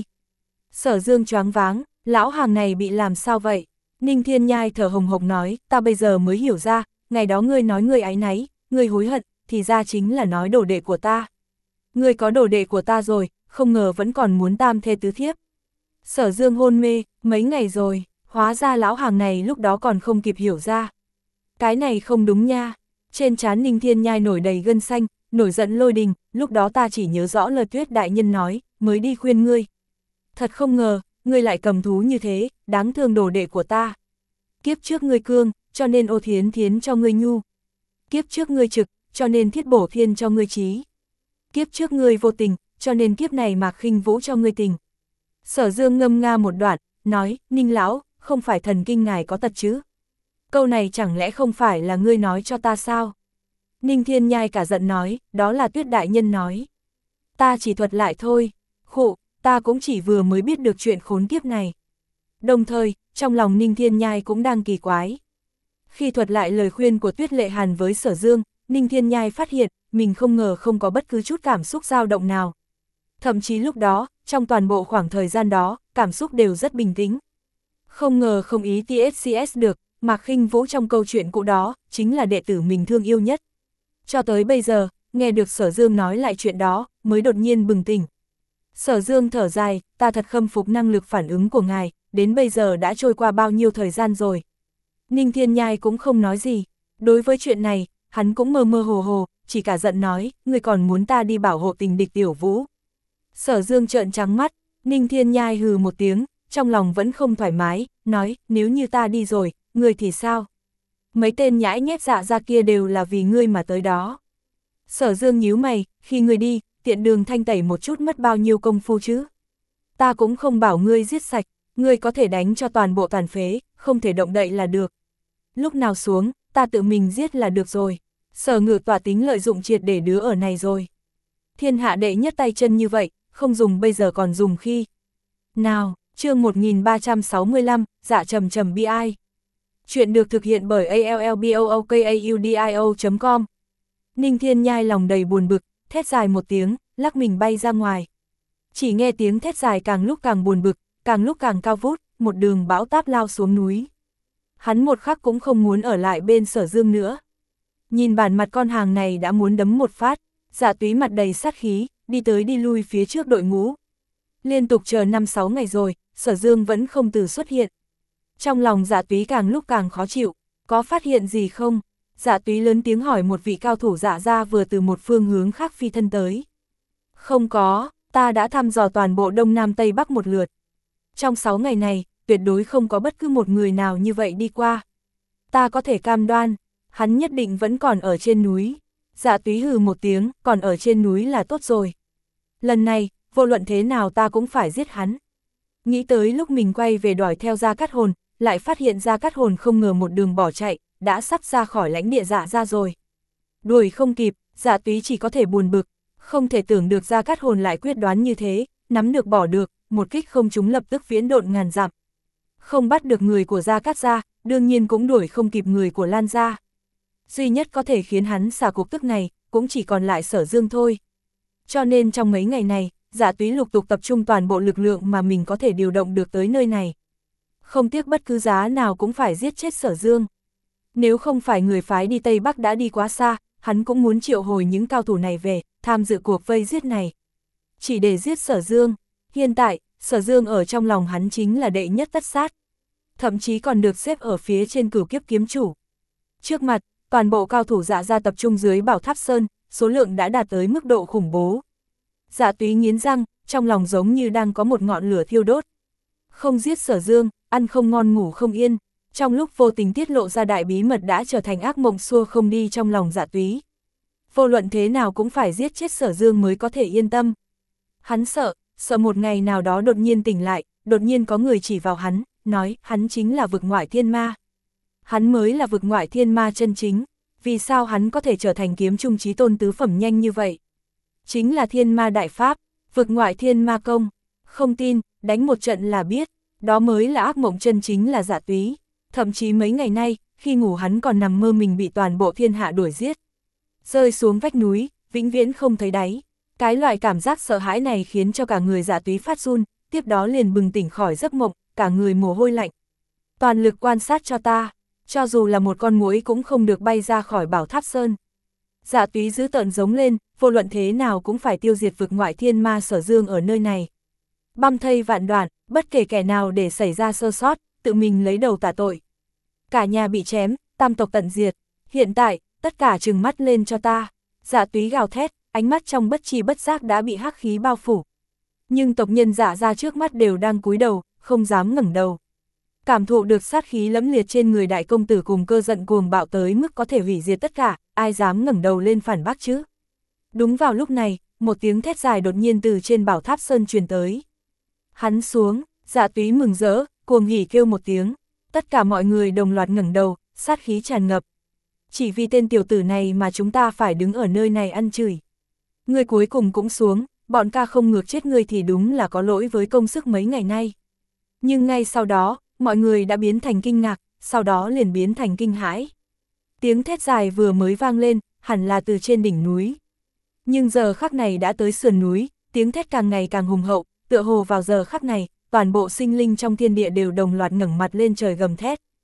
Sở Dương choáng váng, lão hàng này bị làm sao vậy? Ninh Thiên Nhai thở hồng hộc nói, ta bây giờ mới hiểu ra, ngày đó ngươi nói ngươi áy náy, ngươi hối hận, thì ra chính là nói đồ đệ của ta. Ngươi có đồ đệ của ta rồi, không ngờ vẫn còn muốn tam thê tứ thiếp. Sở Dương hôn mê, mấy ngày rồi, hóa ra lão hàng này lúc đó còn không kịp hiểu ra. Cái này không đúng nha. Trên trán Ninh Thiên Nhai nổi đầy gân xanh, nổi giận lôi đình, lúc đó ta chỉ nhớ rõ lời Tuyết đại nhân nói, mới đi khuyên ngươi. Thật không ngờ, ngươi lại cầm thú như thế, đáng thương đồ đệ của ta. Kiếp trước ngươi cương, cho nên Ô Thiến Thiến cho ngươi nhu. Kiếp trước ngươi trực, cho nên Thiết Bổ Thiên cho ngươi trí. Kiếp trước ngươi vô tình, cho nên kiếp này Mạc Khinh Vũ cho ngươi tình. Sở Dương ngâm nga một đoạn, nói, Ninh lão, không phải thần kinh ngài có tật chứ? Câu này chẳng lẽ không phải là ngươi nói cho ta sao? Ninh Thiên Nhai cả giận nói, đó là Tuyết đại nhân nói. Ta chỉ thuật lại thôi, khụ, ta cũng chỉ vừa mới biết được chuyện khốn kiếp này. Đồng thời, trong lòng Ninh Thiên Nhai cũng đang kỳ quái. Khi thuật lại lời khuyên của Tuyết Lệ Hàn với Sở Dương, Ninh Thiên Nhai phát hiện, mình không ngờ không có bất cứ chút cảm xúc dao động nào. Thậm chí lúc đó, trong toàn bộ khoảng thời gian đó, cảm xúc đều rất bình tĩnh. Không ngờ không ý tê ét xê ét được, Mạc Khinh Vũ trong câu chuyện cũ đó, chính là đệ tử mình thương yêu nhất. Cho tới bây giờ, nghe được Sở Dương nói lại chuyện đó, mới đột nhiên bừng tỉnh. Sở Dương thở dài, ta thật khâm phục năng lực phản ứng của ngài, đến bây giờ đã trôi qua bao nhiêu thời gian rồi. Ninh Thiên Nhai cũng không nói gì, đối với chuyện này, hắn cũng mơ mơ hồ hồ, chỉ cả giận nói, ngươi còn muốn ta đi bảo hộ tình địch Tiểu Vũ. Sở Dương trợn trắng mắt, Ninh Thiên Nhai hừ một tiếng, trong lòng vẫn không thoải mái, nói, nếu như ta đi rồi, ngươi thì sao? Mấy tên nhãi nhét dạ ra kia đều là vì ngươi mà tới đó. Sở Dương nhíu mày, khi ngươi đi, tiện đường thanh tẩy một chút mất bao nhiêu công phu chứ? Ta cũng không bảo ngươi giết sạch, ngươi có thể đánh cho toàn bộ tàn phế, không thể động đậy là được. Lúc nào xuống, ta tự mình giết là được rồi. Sở Ngự Tọa tính lợi dụng triệt để đứa ở này rồi. Thiên hạ đệ nhất tay chân như vậy, không dùng bây giờ còn dùng khi. Nào, chương một nghìn ba trăm sáu mươi lăm, dạ trầm trầm bi ai. Chuyện được thực hiện bởi a l l b o o k a u d i o chấm com. Ninh Thiên Nhai lòng đầy buồn bực, thét dài một tiếng, lắc mình bay ra ngoài. Chỉ nghe tiếng thét dài càng lúc càng buồn bực, càng lúc càng cao vút, một đường bão táp lao xuống núi. Hắn một khắc cũng không muốn ở lại bên Sở Dương nữa. Nhìn bản mặt con hàng này đã muốn đấm một phát, Dạ Túy mặt đầy sát khí, đi tới đi lui phía trước đội ngũ. Liên tục chờ năm sáu ngày rồi, Sở Dương vẫn không từ xuất hiện. Trong lòng Dạ Túy càng lúc càng khó chịu, có phát hiện gì không? Dạ Túy lớn tiếng hỏi một vị cao thủ Dạ gia vừa từ một phương hướng khác phi thân tới. Không có, ta đã thăm dò toàn bộ Đông Nam Tây Bắc một lượt. Trong sáu ngày này, tuyệt đối không có bất cứ một người nào như vậy đi qua. Ta có thể cam đoan, hắn nhất định vẫn còn ở trên núi. Dạ Túy hừ một tiếng, còn ở trên núi là tốt rồi. Lần này, vô luận thế nào ta cũng phải giết hắn. Nghĩ tới lúc mình quay về đuổi theo Gia Cát Hồn, lại phát hiện Gia Cát Hồn không ngờ một đường bỏ chạy, đã sắp ra khỏi lãnh địa Dạ ra rồi. Đuổi không kịp, Dạ Túy chỉ có thể buồn bực, không thể tưởng được Gia Cát Hồn lại quyết đoán như thế, nắm được bỏ được, một kích không trúng lập tức viễn độn ngàn dặm. Không bắt được người của Gia Cát gia, đương nhiên cũng đuổi không kịp người của Lan gia. Duy nhất có thể khiến hắn xả cục tức này, cũng chỉ còn lại Sở Dương thôi. Cho nên trong mấy ngày này, Dạ Túy lục tục tập trung toàn bộ lực lượng mà mình có thể điều động được tới nơi này. Không tiếc bất cứ giá nào cũng phải giết chết Sở Dương. Nếu không phải người phái đi Tây Bắc đã đi quá xa, hắn cũng muốn triệu hồi những cao thủ này về, tham dự cuộc vây giết này. Chỉ để giết Sở Dương. Hiện tại, Sở Dương ở trong lòng hắn chính là đệ nhất tất sát. Thậm chí còn được xếp ở phía trên Cửu Kiếp kiếm chủ. Trước mặt, toàn bộ cao thủ Dạ gia tập trung dưới Bảo Tháp Sơn, số lượng đã đạt tới mức độ khủng bố. Dạ Túy nghiến răng, trong lòng giống như đang có một ngọn lửa thiêu đốt. Không giết Sở Dương, ăn không ngon ngủ không yên, trong lúc vô tình tiết lộ ra đại bí mật đã trở thành ác mộng xua không đi trong lòng Dạ Túy. Vô luận thế nào cũng phải giết chết Sở Dương mới có thể yên tâm. Hắn sợ, sợ một ngày nào đó đột nhiên tỉnh lại, đột nhiên có người chỉ vào hắn, nói hắn chính là vực ngoại thiên ma. Hắn mới là vực ngoại thiên ma chân chính, vì sao hắn có thể trở thành kiếm trung chí tôn tứ phẩm nhanh như vậy? Chính là thiên ma đại pháp, Vực ngoại thiên ma công, không tin, đánh một trận là biết, đó mới là ác mộng chân chính là Dạ Túy. Thậm chí mấy ngày nay, khi ngủ hắn còn nằm mơ mình bị toàn bộ thiên hạ đuổi giết. Rơi xuống vách núi, vĩnh viễn không thấy đáy. Cái loại cảm giác sợ hãi này khiến cho cả người Dạ Túy phát run, tiếp đó liền bừng tỉnh khỏi giấc mộng, cả người mồ hôi lạnh. Toàn lực quan sát cho ta, cho dù là một con muỗi cũng không được bay ra khỏi Bảo Tháp Sơn. Dạ Túy dữ tợn giống lên, vô luận thế nào cũng phải tiêu diệt vực ngoại thiên ma Sở Dương ở nơi này. Băm thây vạn đoạn, bất kể kẻ nào để xảy ra sơ sót, tự mình lấy đầu tạ tội. Cả nhà bị chém, tam tộc tận diệt, hiện tại, tất cả trừng mắt lên cho ta. Dạ Túy gào thét, ánh mắt trong bất tri bất giác đã bị hắc khí bao phủ. Nhưng tộc nhân Dạ ra trước mắt đều đang cúi đầu, không dám ngẩng đầu. Cảm thụ được sát khí lẫm liệt trên người đại công tử cùng cơ giận cuồng bạo tới mức có thể hủy diệt tất cả, ai dám ngẩng đầu lên phản bác chứ? Đúng vào lúc này, một tiếng thét dài đột nhiên từ trên Bảo Tháp Sơn truyền tới. Hắn xuống, Dạ Túy mừng rỡ, cuồng hỉ kêu một tiếng. Tất cả mọi người đồng loạt ngẩng đầu, sát khí tràn ngập. Chỉ vì tên tiểu tử này mà chúng ta phải đứng ở nơi này ăn chửi. Ngươi cuối cùng cũng xuống, bọn ca không ngược chết ngươi thì đúng là có lỗi với công sức mấy ngày nay. Nhưng ngay sau đó, mọi người đã biến thành kinh ngạc, sau đó liền biến thành kinh hãi. Tiếng thét dài vừa mới vang lên, hẳn là từ trên đỉnh núi. Nhưng giờ khắc này đã tới sườn núi, tiếng thét càng ngày càng hùng hậu, tựa hồ vào giờ khắc này, toàn bộ sinh linh trong thiên địa đều đồng loạt ngẩng mặt lên trời gầm thét.